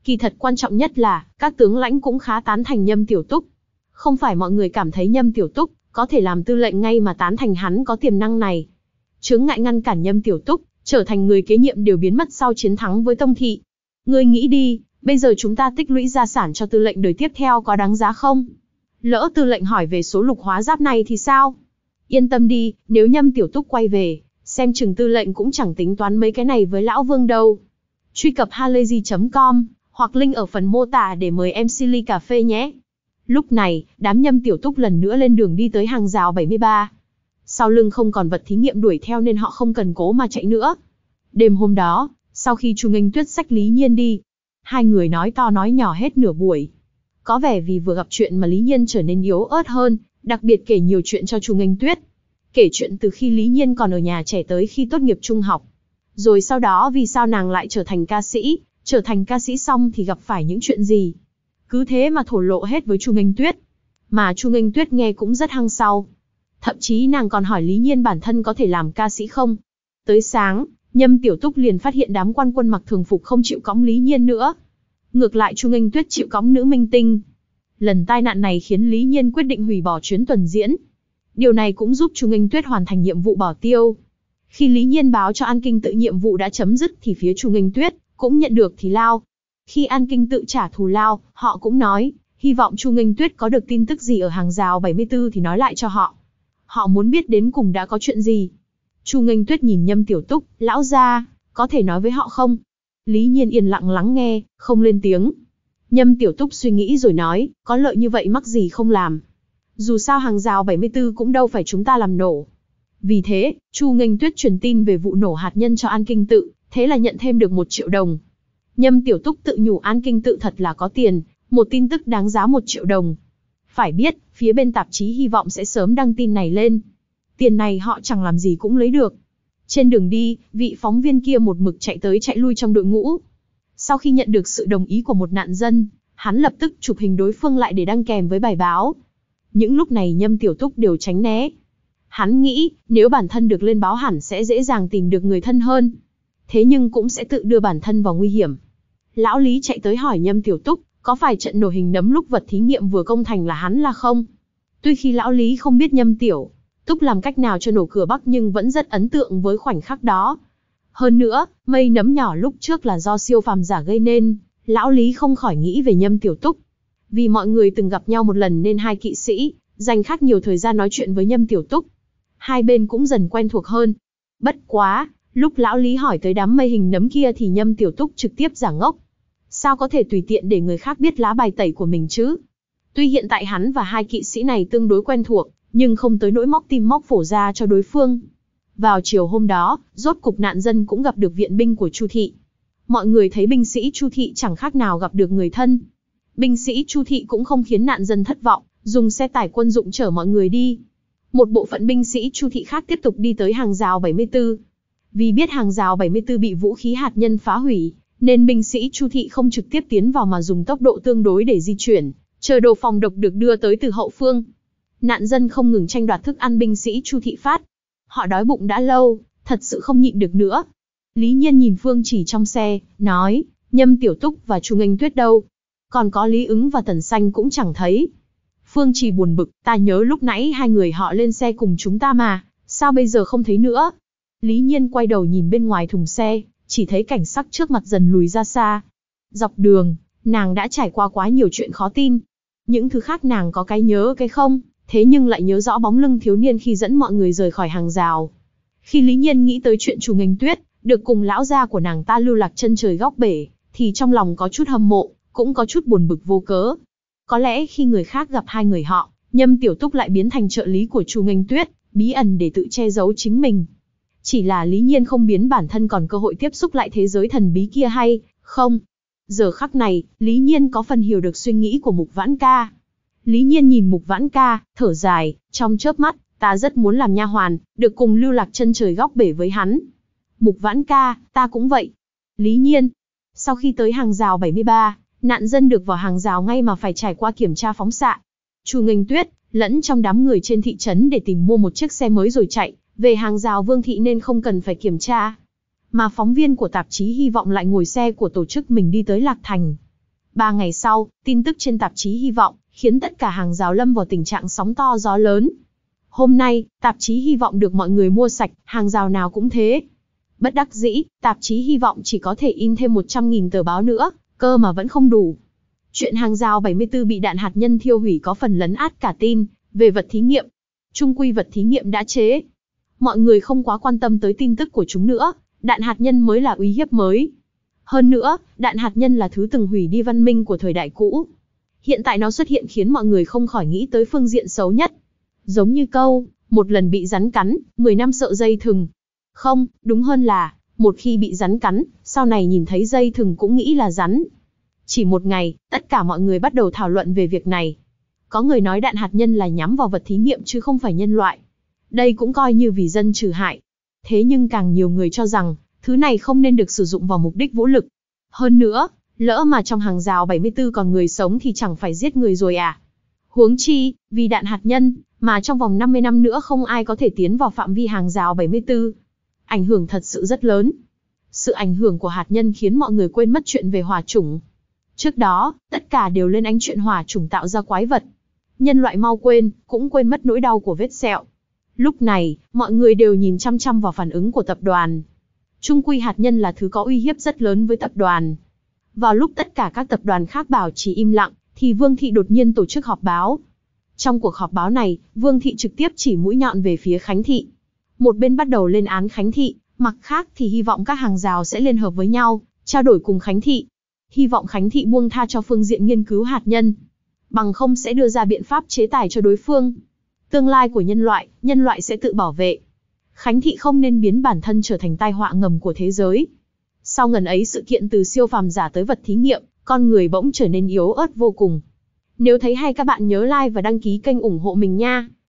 Kỳ thật quan trọng nhất là, các tướng lãnh cũng khá tán thành Nhâm Tiểu Túc. Không phải mọi người cảm thấy Nhâm Tiểu Túc có thể làm tư lệnh ngay mà tán thành hắn có tiềm năng này. Chướng ngại ngăn cản Nhâm Tiểu Túc trở thành người kế nhiệm đều biến mất sau chiến thắng với Tông Thị. Ngươi nghĩ đi, bây giờ chúng ta tích lũy gia sản cho tư lệnh đời tiếp theo có đáng giá không? Lỡ tư lệnh hỏi về số lục hóa giáp này thì sao? Yên tâm đi, nếu Nhâm Tiểu Túc quay về, xem chừng tư lệnh cũng chẳng tính toán mấy cái này với lão Vương đâu. Truy cập halayzi chấm com hoặc link ở phần mô tả để mời em xê ly cà phê nhé. Lúc này, đám Nhâm Tiểu Túc lần nữa lên đường đi tới hàng rào bảy mươi ba. Sau lưng không còn vật thí nghiệm đuổi theo nên họ không cần cố mà chạy nữa. Đêm hôm đó, sau khi Chu Nghênh Tuyết xách Lý Nhiên đi, hai người nói to nói nhỏ hết nửa buổi. Có vẻ vì vừa gặp chuyện mà Lý Nhiên trở nên yếu ớt hơn, đặc biệt kể nhiều chuyện cho Chu Nghênh Tuyết. Kể chuyện từ khi Lý Nhiên còn ở nhà trẻ tới khi tốt nghiệp trung học. Rồi sau đó vì sao nàng lại trở thành ca sĩ, trở thành ca sĩ xong thì gặp phải những chuyện gì. Cứ thế mà thổ lộ hết với Chu Nghênh Tuyết. Mà Chu Nghênh Tuyết nghe cũng rất hăng sau. Thậm chí nàng còn hỏi Lý Nhiên bản thân có thể làm ca sĩ không. Tới sáng, Nhâm Tiểu Túc liền phát hiện đám quan quân mặc thường phục không chịu cõng Lý Nhiên nữa. Ngược lại Chu Nghênh Tuyết chịu cõng nữ minh tinh. Lần tai nạn này khiến Lý Nhiên quyết định hủy bỏ chuyến tuần diễn. Điều này cũng giúp Chu Nghênh Tuyết hoàn thành nhiệm vụ bỏ tiêu. Khi Lý Nhiên báo cho An Kinh Tự nhiệm vụ đã chấm dứt thì phía Chu Nghênh Tuyết cũng nhận được thì lao. Khi An Kinh Tự trả thù lao, họ cũng nói, hy vọng Chu Nghênh Tuyết có được tin tức gì ở hàng rào bảy mươi tư thì nói lại cho họ. Họ muốn biết đến cùng đã có chuyện gì. Chu Nghênh Tuyết nhìn Nhâm Tiểu Túc, lão gia, có thể nói với họ không? Lý Nhiên yên lặng lắng nghe, không lên tiếng. Nhâm Tiểu Túc suy nghĩ rồi nói, có lợi như vậy mắc gì không làm. Dù sao hàng rào bảy mươi tư cũng đâu phải chúng ta làm nổ. Vì thế, Chu Nghênh Tuyết truyền tin về vụ nổ hạt nhân cho An Kinh Tự, thế là nhận thêm được một triệu đồng. Nhâm Tiểu Túc tự nhủ An Kinh Tự thật là có tiền, một tin tức đáng giá một triệu đồng. Phải biết, phía bên tạp chí hy vọng sẽ sớm đăng tin này lên. Tiền này họ chẳng làm gì cũng lấy được. Trên đường đi, vị phóng viên kia một mực chạy tới chạy lui trong đội ngũ. Sau khi nhận được sự đồng ý của một nạn dân, hắn lập tức chụp hình đối phương lại để đăng kèm với bài báo. Những lúc này Nhâm Tiểu Túc đều tránh né. Hắn nghĩ, nếu bản thân được lên báo hẳn sẽ dễ dàng tìm được người thân hơn. Thế nhưng cũng sẽ tự đưa bản thân vào nguy hiểm. Lão Lý chạy tới hỏi Nhâm Tiểu Túc, có phải trận nổ hình nấm lúc vật thí nghiệm vừa công thành là hắn là không? Tuy khi lão Lý không biết Nhâm Tiểu Túc làm cách nào cho nổ cửa Bắc nhưng vẫn rất ấn tượng với khoảnh khắc đó. Hơn nữa, mây nấm nhỏ lúc trước là do siêu phàm giả gây nên, lão Lý không khỏi nghĩ về Nhâm Tiểu Túc. Vì mọi người từng gặp nhau một lần nên hai kỵ sĩ dành khá nhiều thời gian nói chuyện với Nhâm Tiểu Túc. Hai bên cũng dần quen thuộc hơn. Bất quá, lúc lão Lý hỏi tới đám mây hình nấm kia thì Nhâm Tiểu Túc trực tiếp giả ngốc. Sao có thể tùy tiện để người khác biết lá bài tẩy của mình chứ? Tuy hiện tại hắn và hai kỵ sĩ này tương đối quen thuộc, nhưng không tới nỗi móc tim móc phổi ra cho đối phương. Vào chiều hôm đó, rốt cục nạn dân cũng gặp được viện binh của Chu Thị. Mọi người thấy binh sĩ Chu Thị chẳng khác nào gặp được người thân. Binh sĩ Chu Thị cũng không khiến nạn dân thất vọng, dùng xe tải quân dụng chở mọi người đi. Một bộ phận binh sĩ Chu Thị khác tiếp tục đi tới hàng rào bảy mươi tư. Vì biết hàng rào bảy mươi tư bị vũ khí hạt nhân phá hủy, nên binh sĩ Chu Thị không trực tiếp tiến vào mà dùng tốc độ tương đối để di chuyển, chờ đồ phòng độc được đưa tới từ hậu phương. Nạn dân không ngừng tranh đoạt thức ăn binh sĩ Chu Thị phát. Họ đói bụng đã lâu, thật sự không nhịn được nữa. Lý Nhiên nhìn Phương Chỉ trong xe, nói, Nhâm Tiểu Túc và Chu Nghênh Tuyết đâu? Còn có Lý Ứng và Tần Xanh cũng chẳng thấy. Phương Chỉ buồn bực, ta nhớ lúc nãy hai người họ lên xe cùng chúng ta mà, sao bây giờ không thấy nữa? Lý Nhiên quay đầu nhìn bên ngoài thùng xe, chỉ thấy cảnh sắc trước mặt dần lùi ra xa. Dọc đường, nàng đã trải qua quá nhiều chuyện khó tin. Những thứ khác nàng có cái nhớ cái không, thế nhưng lại nhớ rõ bóng lưng thiếu niên khi dẫn mọi người rời khỏi hàng rào. Khi Lý Nhiên nghĩ tới chuyện Chu Nghênh Tuyết, được cùng lão gia của nàng ta lưu lạc chân trời góc bể, thì trong lòng có chút hâm mộ, cũng có chút buồn bực vô cớ. Có lẽ khi người khác gặp hai người họ, Nhâm Tiểu Túc lại biến thành trợ lý của Chu Nghênh Tuyết, bí ẩn để tự che giấu chính mình. Chỉ là Lý Nhiên không biến bản thân còn cơ hội tiếp xúc lại thế giới thần bí kia hay không? Giờ khắc này, Lý Nhiên có phần hiểu được suy nghĩ của Mục Vãn Ca. Lý Nhiên nhìn Mục Vãn Ca, thở dài, trong chớp mắt, ta rất muốn làm nha hoàn, được cùng lưu lạc chân trời góc bể với hắn. Mục Vãn Ca, ta cũng vậy. Lý Nhiên. Sau khi tới hàng rào bảy mươi ba, nạn dân được vào hàng rào ngay mà phải trải qua kiểm tra phóng xạ. Chu Nghênh Tuyết lẫn trong đám người trên thị trấn để tìm mua một chiếc xe mới rồi chạy về hàng rào Vương thị nên không cần phải kiểm tra. Mà phóng viên của tạp chí hy vọng lại ngồi xe của tổ chức mình đi tới Lạc Thành. Ba ngày sau, tin tức trên tạp chí Hy vọng khiến tất cả hàng rào lâm vào tình trạng sóng to gió lớn. Hôm nay, tạp chí Hy vọng được mọi người mua sạch, hàng rào nào cũng thế. Bất đắc dĩ, tạp chí Hy vọng chỉ có thể in thêm một trăm nghìn tờ báo nữa, cơ mà vẫn không đủ. Chuyện hàng rào bảy mươi tư bị đạn hạt nhân thiêu hủy có phần lấn át cả tin về vật thí nghiệm. Chung quy vật thí nghiệm đã chế. Mọi người không quá quan tâm tới tin tức của chúng nữa, đạn hạt nhân mới là uy hiếp mới. Hơn nữa, đạn hạt nhân là thứ từng hủy đi văn minh của thời đại cũ. Hiện tại nó xuất hiện khiến mọi người không khỏi nghĩ tới phương diện xấu nhất. Giống như câu, một lần bị rắn cắn, mười năm sợ dây thừng. Không, đúng hơn là, một khi bị rắn cắn, sau này nhìn thấy dây thừng cũng nghĩ là rắn. Chỉ một ngày, tất cả mọi người bắt đầu thảo luận về việc này. Có người nói đạn hạt nhân là nhắm vào vật thí nghiệm chứ không phải nhân loại. Đây cũng coi như vì dân trừ hại. Thế nhưng càng nhiều người cho rằng, thứ này không nên được sử dụng vào mục đích vũ lực. Hơn nữa, lỡ mà trong hàng rào bảy mươi tư còn người sống thì chẳng phải giết người rồi à? Huống chi, vì đạn hạt nhân, mà trong vòng năm mươi năm nữa không ai có thể tiến vào phạm vi hàng rào bảy mươi tư. Ảnh hưởng thật sự rất lớn. Sự ảnh hưởng của hạt nhân khiến mọi người quên mất chuyện về hỏa chủng. Trước đó, tất cả đều lên ánh chuyện hỏa chủng tạo ra quái vật. Nhân loại mau quên, cũng quên mất nỗi đau của vết sẹo. Lúc này, mọi người đều nhìn chăm chăm vào phản ứng của tập đoàn. Chung quy hạt nhân là thứ có uy hiếp rất lớn với tập đoàn. Vào lúc tất cả các tập đoàn khác bảo trì im lặng, thì Vương Thị đột nhiên tổ chức họp báo. Trong cuộc họp báo này, Vương Thị trực tiếp chỉ mũi nhọn về phía Khánh Thị. Một bên bắt đầu lên án Khánh Thị, mặt khác thì hy vọng các hàng rào sẽ liên hợp với nhau, trao đổi cùng Khánh Thị. Hy vọng Khánh Thị buông tha cho phương diện nghiên cứu hạt nhân. Bằng không sẽ đưa ra biện pháp chế tài cho đối phương. Tương lai của nhân loại, nhân loại sẽ tự bảo vệ. Khánh Thị không nên biến bản thân trở thành tai họa ngầm của thế giới. Sau ngần ấy sự kiện từ siêu phàm giả tới vật thí nghiệm, con người bỗng trở nên yếu ớt vô cùng. Nếu thấy hay các bạn nhớ like và đăng ký kênh ủng hộ mình nha.